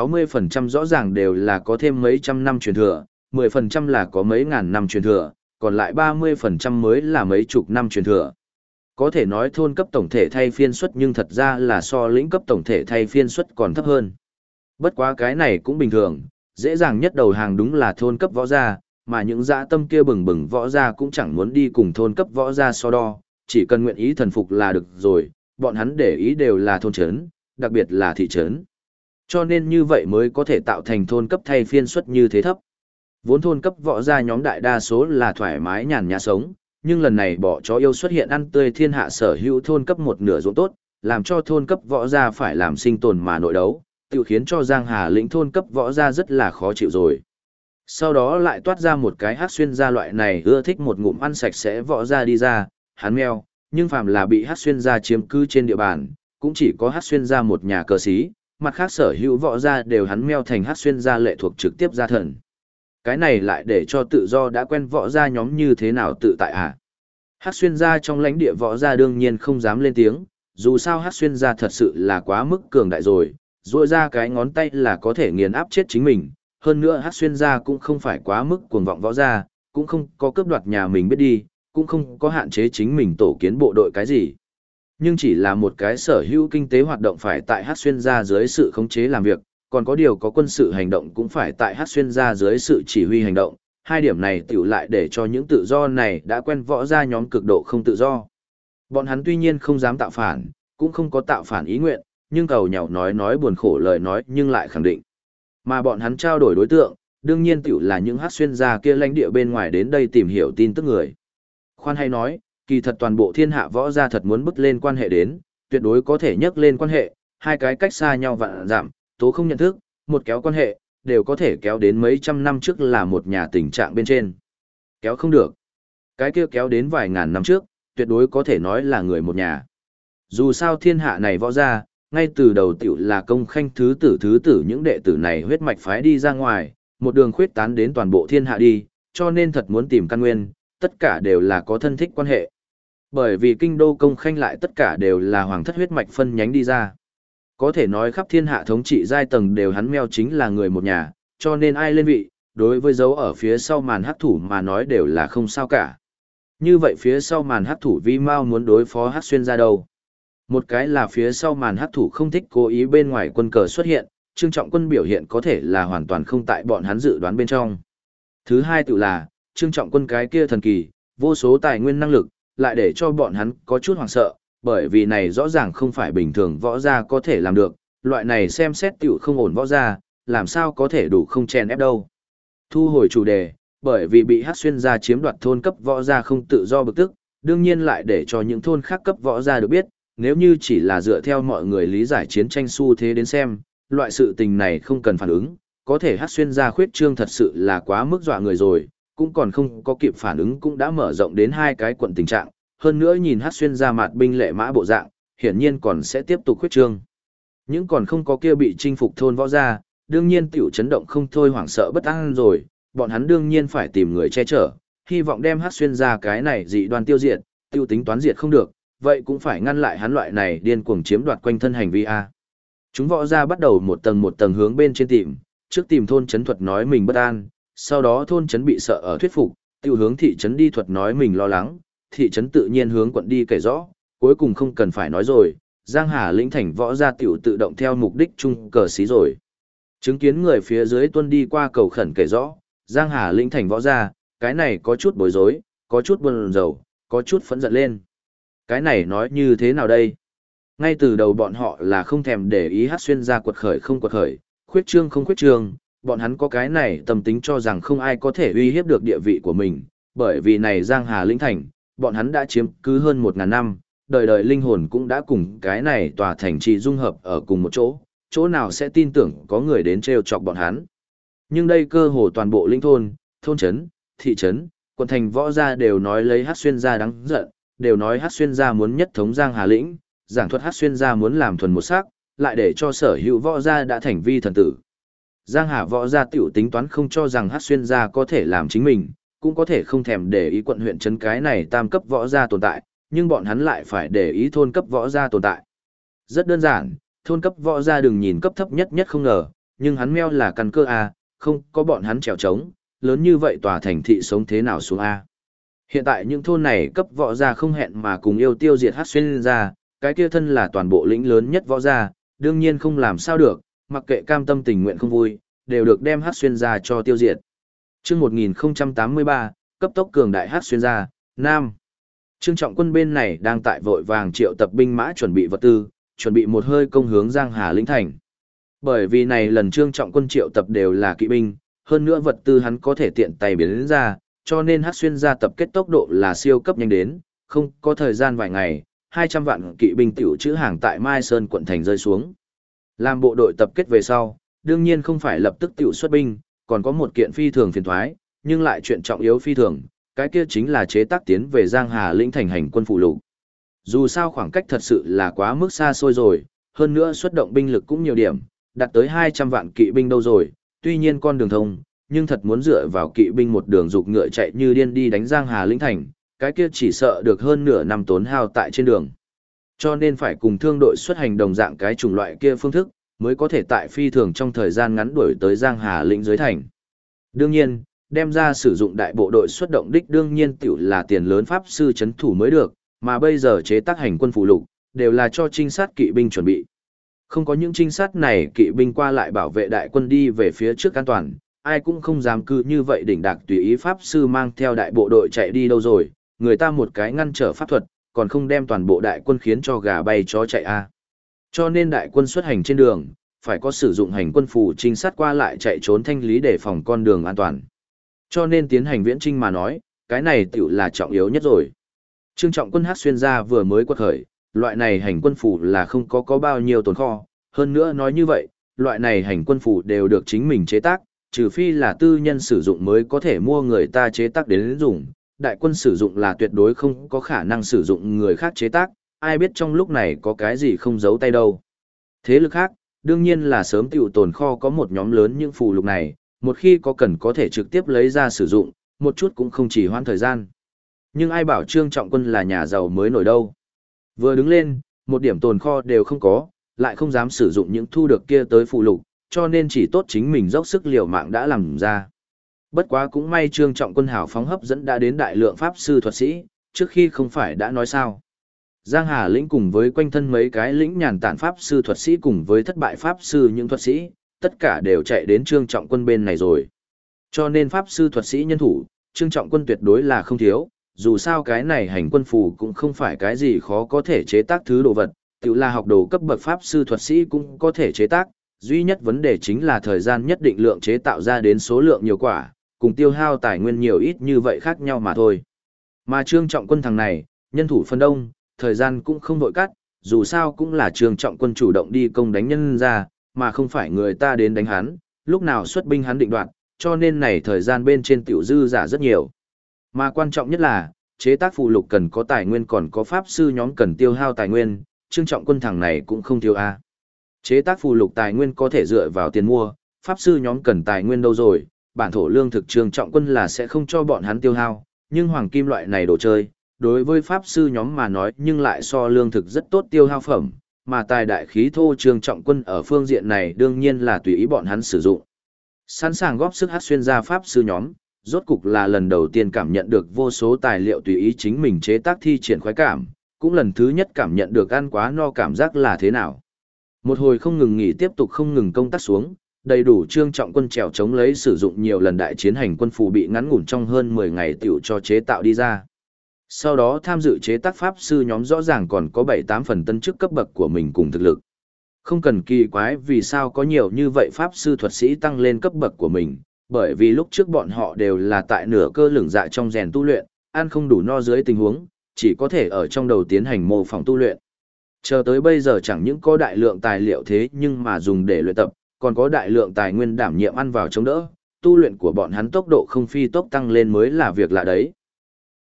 A: 60% rõ ràng đều là có thêm mấy trăm năm truyền thừa, 10% là có mấy ngàn năm truyền thừa, còn lại 30% mới là mấy chục năm truyền thừa. Có thể nói thôn cấp tổng thể thay phiên suất nhưng thật ra là so lĩnh cấp tổng thể thay phiên suất còn thấp hơn. Bất quá cái này cũng bình thường, dễ dàng nhất đầu hàng đúng là thôn cấp võ gia, mà những dã tâm kia bừng bừng võ gia cũng chẳng muốn đi cùng thôn cấp võ gia so đo, chỉ cần nguyện ý thần phục là được rồi, bọn hắn để ý đều là thôn trấn, đặc biệt là thị trấn. Cho nên như vậy mới có thể tạo thành thôn cấp thay phiên suất như thế thấp. Vốn thôn cấp võ gia nhóm đại đa số là thoải mái nhàn nhã sống, nhưng lần này bỏ chó yêu xuất hiện ăn tươi thiên hạ sở hữu thôn cấp một nửa ruộng tốt, làm cho thôn cấp võ gia phải làm sinh tồn mà nội đấu, tự khiến cho Giang Hà lĩnh thôn cấp võ gia rất là khó chịu rồi. Sau đó lại toát ra một cái hát xuyên gia loại này ưa thích một ngụm ăn sạch sẽ võ gia đi ra, hắn meo, nhưng phàm là bị hát xuyên gia chiếm cư trên địa bàn, cũng chỉ có hát xuyên gia một nhà cờ sĩ, mặt khác sở hữu võ gia đều hắn meo thành hát xuyên gia lệ thuộc trực tiếp gia thần. Cái này lại để cho tự do đã quen võ gia nhóm như thế nào tự tại à? Hát xuyên gia trong lãnh địa võ gia đương nhiên không dám lên tiếng, dù sao hát xuyên gia thật sự là quá mức cường đại rồi, duỗi ra cái ngón tay là có thể nghiền áp chết chính mình. Hơn nữa hát xuyên gia cũng không phải quá mức cuồng vọng võ gia, cũng không có cướp đoạt nhà mình biết đi, cũng không có hạn chế chính mình tổ kiến bộ đội cái gì. Nhưng chỉ là một cái sở hữu kinh tế hoạt động phải tại hát xuyên gia dưới sự khống chế làm việc, còn có điều có quân sự hành động cũng phải tại hát xuyên gia dưới sự chỉ huy hành động. Hai điểm này tiểu lại để cho những tự do này đã quen võ gia nhóm cực độ không tự do. Bọn hắn tuy nhiên không dám tạo phản, cũng không có tạo phản ý nguyện, nhưng cầu nhàu nói buồn khổ lời nói nhưng lại khẳng định. Mà bọn hắn trao đổi đối tượng, đương nhiên tiểu là những hát xuyên gia kia lãnh địa bên ngoài đến đây tìm hiểu tin tức người. Khoan hay nói, kỳ thật toàn bộ thiên hạ võ gia thật muốn bứt lên quan hệ đến, tuyệt đối có thể nhắc lên quan hệ, hai cái cách xa nhau vạn giảm, tố không nhận thức, một kéo quan hệ, đều có thể kéo đến mấy trăm năm trước là một nhà tình trạng bên trên. Kéo không được. Cái kia kéo đến vài ngàn năm trước, tuyệt đối có thể nói là người một nhà. Dù sao thiên hạ này võ gia, ngay từ đầu tiểu là công khanh thứ tử những đệ tử này huyết mạch phái đi ra ngoài, một đường khuyết tán đến toàn bộ thiên hạ đi, cho nên thật muốn tìm căn nguyên, tất cả đều là có thân thích quan hệ. Bởi vì kinh đô công khanh lại tất cả đều là hoàng thất huyết mạch phân nhánh đi ra. Có thể nói khắp thiên hạ thống trị giai tầng đều hắn meo chính là người một nhà, cho nên ai lên vị, đối với dấu ở phía sau màn hắc thủ mà nói đều là không sao cả. Như vậy phía sau màn hắc thủ Vi Mao muốn đối phó hắc xuyên ra đâu? Một cái là phía sau màn hắc thủ không thích cố ý bên ngoài quân cờ xuất hiện, Trương Trọng Quân biểu hiện có thể là hoàn toàn không tại bọn hắn dự đoán bên trong. Thứ hai tự là, Trương Trọng Quân cái kia thần kỳ, vô số tài nguyên năng lực, lại để cho bọn hắn có chút hoảng sợ, bởi vì này rõ ràng không phải bình thường võ gia có thể làm được, loại này xem xét tiểu không ổn võ gia, làm sao có thể đủ không chèn ép đâu. Thu hồi chủ đề, bởi vì bị Hắc Xuyên gia chiếm đoạt thôn cấp võ gia không tự do bực tức, đương nhiên lại để cho những thôn khác cấp võ gia được biết, nếu như chỉ là dựa theo mọi người lý giải chiến tranh xu thế đến xem, loại sự tình này không cần phản ứng, có thể Hắc Xuyên gia khuyết trương thật sự là quá mức dọa người rồi, cũng còn không có kịp phản ứng cũng đã mở rộng đến hai cái quận tình trạng, hơn nữa nhìn Hắc Xuyên gia mặt binh lệ mã bộ dạng, hiển nhiên còn sẽ tiếp tục khuyết trương. Những còn không có kia bị chinh phục thôn võ gia, đương nhiên tiểu chấn động không thôi hoảng sợ bất an rồi, bọn hắn đương nhiên phải tìm người che chở, hy vọng đem Hắc Xuyên gia cái này dị đoan tiêu diệt, tiêu tính toán diệt không được, vậy cũng phải ngăn lại hắn loại này điên cuồng chiếm đoạt quanh thân hành vi a. Chúng võ gia bắt đầu một tầng hướng bên trên tìm, trước tìm thôn trấn thuật nói mình bất an, sau đó thôn trấn bị sợ ở thuyết phục, tiêu hướng thị trấn đi thuật nói mình lo lắng, thị trấn tự nhiên hướng quận đi kể rõ, cuối cùng không cần phải nói rồi, Giang Hà lĩnh thành võ gia tiểu tự động theo mục đích chung cờ xí rồi. Chứng kiến người phía dưới tuân đi qua cầu khẩn kể rõ, Giang Hà lĩnh thành võ gia, cái này có chút bối rối, có chút buồn rầu, có chút phẫn giận lên. Cái này nói như thế nào đây? Ngay từ đầu bọn họ là không thèm để ý Hắc Xuyên gia quật khởi không quật khởi, khuyết trương không khuyết trương, bọn hắn có cái này tâm tính cho rằng không ai có thể uy hiếp được địa vị của mình, bởi vì này Giang Hà lĩnh thành, bọn hắn đã chiếm cứ hơn 1000 năm, đời đời linh hồn cũng đã cùng cái này tòa thành trì dung hợp ở cùng một chỗ, chỗ nào sẽ tin tưởng có người đến trêu chọc bọn hắn. Nhưng đây cơ hồ toàn bộ linh thôn, thôn trấn, thị trấn, quận thành võ gia đều nói lấy Hắc Xuyên gia đáng giận, đều nói Hắc Xuyên gia muốn nhất thống Giang Hà lĩnh, giảng thuật Hắc Xuyên gia muốn làm thuần một sắc, lại để cho sở hữu võ gia đã thành vi thần tử. Giang Hà võ gia tiểu tính toán không cho rằng Hắc Xuyên gia có thể làm chính mình, cũng có thể không thèm để ý quận huyện trấn cái này tam cấp võ gia tồn tại, nhưng bọn hắn lại phải để ý thôn cấp võ gia tồn tại. Rất đơn giản, thôn cấp võ gia đừng nhìn cấp thấp nhất nhất không ngờ, nhưng hắn meo là căn cơ A, không có bọn hắn trèo trống, lớn như vậy tòa thành thị sống thế nào xuống A. Hiện tại những thôn này cấp võ gia không hẹn mà cùng yêu tiêu diệt Hắc Xuyên gia, cái kia thân là toàn bộ lĩnh lớn nhất võ gia, đương nhiên không làm sao được, mặc kệ cam tâm tình nguyện không vui, đều được đem Hắc Xuyên gia cho tiêu diệt. Chương 1083, cấp tốc cường đại Hắc Xuyên gia, Nam. Trương Trọng Quân bên này đang tại vội vàng triệu tập binh mã chuẩn bị vật tư, chuẩn bị một hơi công hướng Giang Hà lĩnh thành. Bởi vì này lần Trương Trọng Quân triệu tập đều là kỵ binh, hơn nữa vật tư hắn có thể tiện tay biến đến ra, cho nên Hắc Xuyên gia tập kết tốc độ là siêu cấp nhanh đến, không có thời gian vài ngày, 200 vạn kỵ binh tiểu trữ hàng tại Mai Sơn quận thành rơi xuống. Làm bộ đội tập kết về sau, đương nhiên không phải lập tức tiểu xuất binh, còn có một kiện phi thường phiền thoái, nhưng lại chuyện trọng yếu phi thường, cái kia chính là chế tác tiến về Giang Hà lĩnh thành hành quân phụ lục. Dù sao khoảng cách thật sự là quá mức xa xôi rồi, hơn nữa xuất động binh lực cũng nhiều điểm, đạt tới 200 vạn kỵ binh đâu rồi, tuy nhiên con đường thông, nhưng thật muốn dựa vào kỵ binh một đường dục ngựa chạy như điên đi đánh Giang Hà lĩnh thành, cái kia chỉ sợ được hơn nửa năm tốn hao tại trên đường. Cho nên phải cùng thương đội xuất hành đồng dạng cái chủng loại kia phương thức, mới có thể tại phi thường trong thời gian ngắn đuổi tới Giang Hà lĩnh dưới thành. Đương nhiên, đem ra sử dụng đại bộ đội xuất động đích đương nhiên tiểu là tiền lớn pháp sư chấn thủ mới được, mà bây giờ chế tác hành quân phụ lục, đều là cho trinh sát kỵ binh chuẩn bị. Không có những trinh sát này kỵ binh qua lại bảo vệ đại quân đi về phía trước an toàn, ai cũng không dám cứ như vậy đỉnh đạc tùy ý pháp sư mang theo đại bộ đội chạy đi đâu rồi, người ta một cái ngăn trở pháp thuật, còn không đem toàn bộ đại quân khiến cho gà bay chó chạy a. Cho nên đại quân xuất hành trên đường, phải có sử dụng hành quân phù trinh sát qua lại chạy trốn thanh lý để phòng con đường an toàn. Cho nên tiến hành viễn trinh mà nói, cái này tiểu là trọng yếu nhất rồi. Trương Trọng Quân Hắc Xuyên gia vừa mới quật khởi, loại này hành quân phù là không có bao nhiêu tồn kho, hơn nữa nói như vậy, loại này hành quân phù đều được chính mình chế tác, trừ phi là tư nhân sử dụng mới có thể mua người ta chế tác đến dùng, đại quân sử dụng là tuyệt đối không có khả năng sử dụng người khác chế tác, ai biết trong lúc này có cái gì không giấu tay đâu. Thế lực khác, đương nhiên là sớm tiểu tồn kho có một nhóm lớn những phù lục này, một khi có cần có thể trực tiếp lấy ra sử dụng, một chút cũng không chỉ hoãn thời gian. Nhưng ai bảo Trương Trọng Quân là nhà giàu mới nổi đâu. Vừa đứng lên, một điểm tồn kho đều không có, lại không dám sử dụng những thu được kia tới phù lục, cho nên chỉ tốt chính mình dốc sức liều mạng đã làm ra. Bất quá cũng may Trương Trọng Quân hào phóng hấp dẫn đã đến đại lượng pháp sư thuật sĩ, trước khi không phải đã nói sao. Giang Hà lĩnh cùng với quanh thân mấy cái lĩnh nhàn tản pháp sư thuật sĩ cùng với thất bại pháp sư những thuật sĩ, tất cả đều chạy đến Trương Trọng Quân bên này rồi. Cho nên pháp sư thuật sĩ nhân thủ, Trương Trọng Quân tuyệt đối là không thiếu, dù sao cái này hành quân phù cũng không phải cái gì khó có thể chế tác thứ đồ vật, tự là học đồ cấp bậc pháp sư thuật sĩ cũng có thể chế tác, duy nhất vấn đề chính là thời gian nhất định lượng chế tạo ra đến số lượng nhiều quả, cùng tiêu hao tài nguyên nhiều ít như vậy khác nhau mà thôi. Mà Trương Trọng Quân thằng này, nhân thủ phân đông, thời gian cũng không vội cắt, dù sao cũng là Trương Trọng Quân chủ động đi công đánh nhân ra, mà không phải người ta đến đánh hắn, lúc nào xuất binh hắn định đoạt, cho nên này thời gian bên trên tiểu dư giả rất nhiều. Mà quan trọng nhất là, chế tác phụ lục cần có tài nguyên còn có pháp sư nhóm cần tiêu hao tài nguyên, Trương Trọng Quân thằng này cũng không thiếu a. Chế tác phụ lục tài nguyên có thể dựa vào tiền mua, pháp sư nhóm cần tài nguyên đâu rồi, bản thổ lương thực Trương Trọng Quân là sẽ không cho bọn hắn tiêu hao, nhưng hoàng kim loại này đồ chơi, đối với pháp sư nhóm mà nói nhưng lại so lương thực rất tốt tiêu hao phẩm, mà tài đại khí thô Trương Trọng Quân ở phương diện này đương nhiên là tùy ý bọn hắn sử dụng. Sẵn sàng góp sức Hắc Xuyên gia pháp sư nhóm, rốt cục là lần đầu tiên cảm nhận được vô số tài liệu tùy ý chính mình chế tác thi triển khoái cảm, cũng lần thứ nhất cảm nhận được ăn quá no cảm giác là thế nào. Một hồi không ngừng nghỉ tiếp tục không ngừng công tác xuống, đầy đủ Trương Trọng Quân trèo chống lấy sử dụng nhiều lần đại chiến hành quân phù bị ngắn ngủn trong hơn 10 ngày tiểu cho chế tạo đi ra. Sau đó tham dự chế tác pháp sư nhóm rõ ràng còn có 7-8 phần tân chức cấp bậc của mình cùng thực lực. Không cần kỳ quái vì sao có nhiều như vậy pháp sư thuật sĩ tăng lên cấp bậc của mình, bởi vì lúc trước bọn họ đều là tại nửa cơ lửng dạ trong rèn tu luyện, ăn không đủ no dưới tình huống, chỉ có thể ở trong đầu tiến hành mô phỏng tu luyện. Chờ tới bây giờ chẳng những có đại lượng tài liệu thế nhưng mà dùng để luyện tập, còn có đại lượng tài nguyên đảm nhiệm ăn vào chống đỡ, tu luyện của bọn hắn tốc độ không phi tốc tăng lên mới là việc lạ đấy.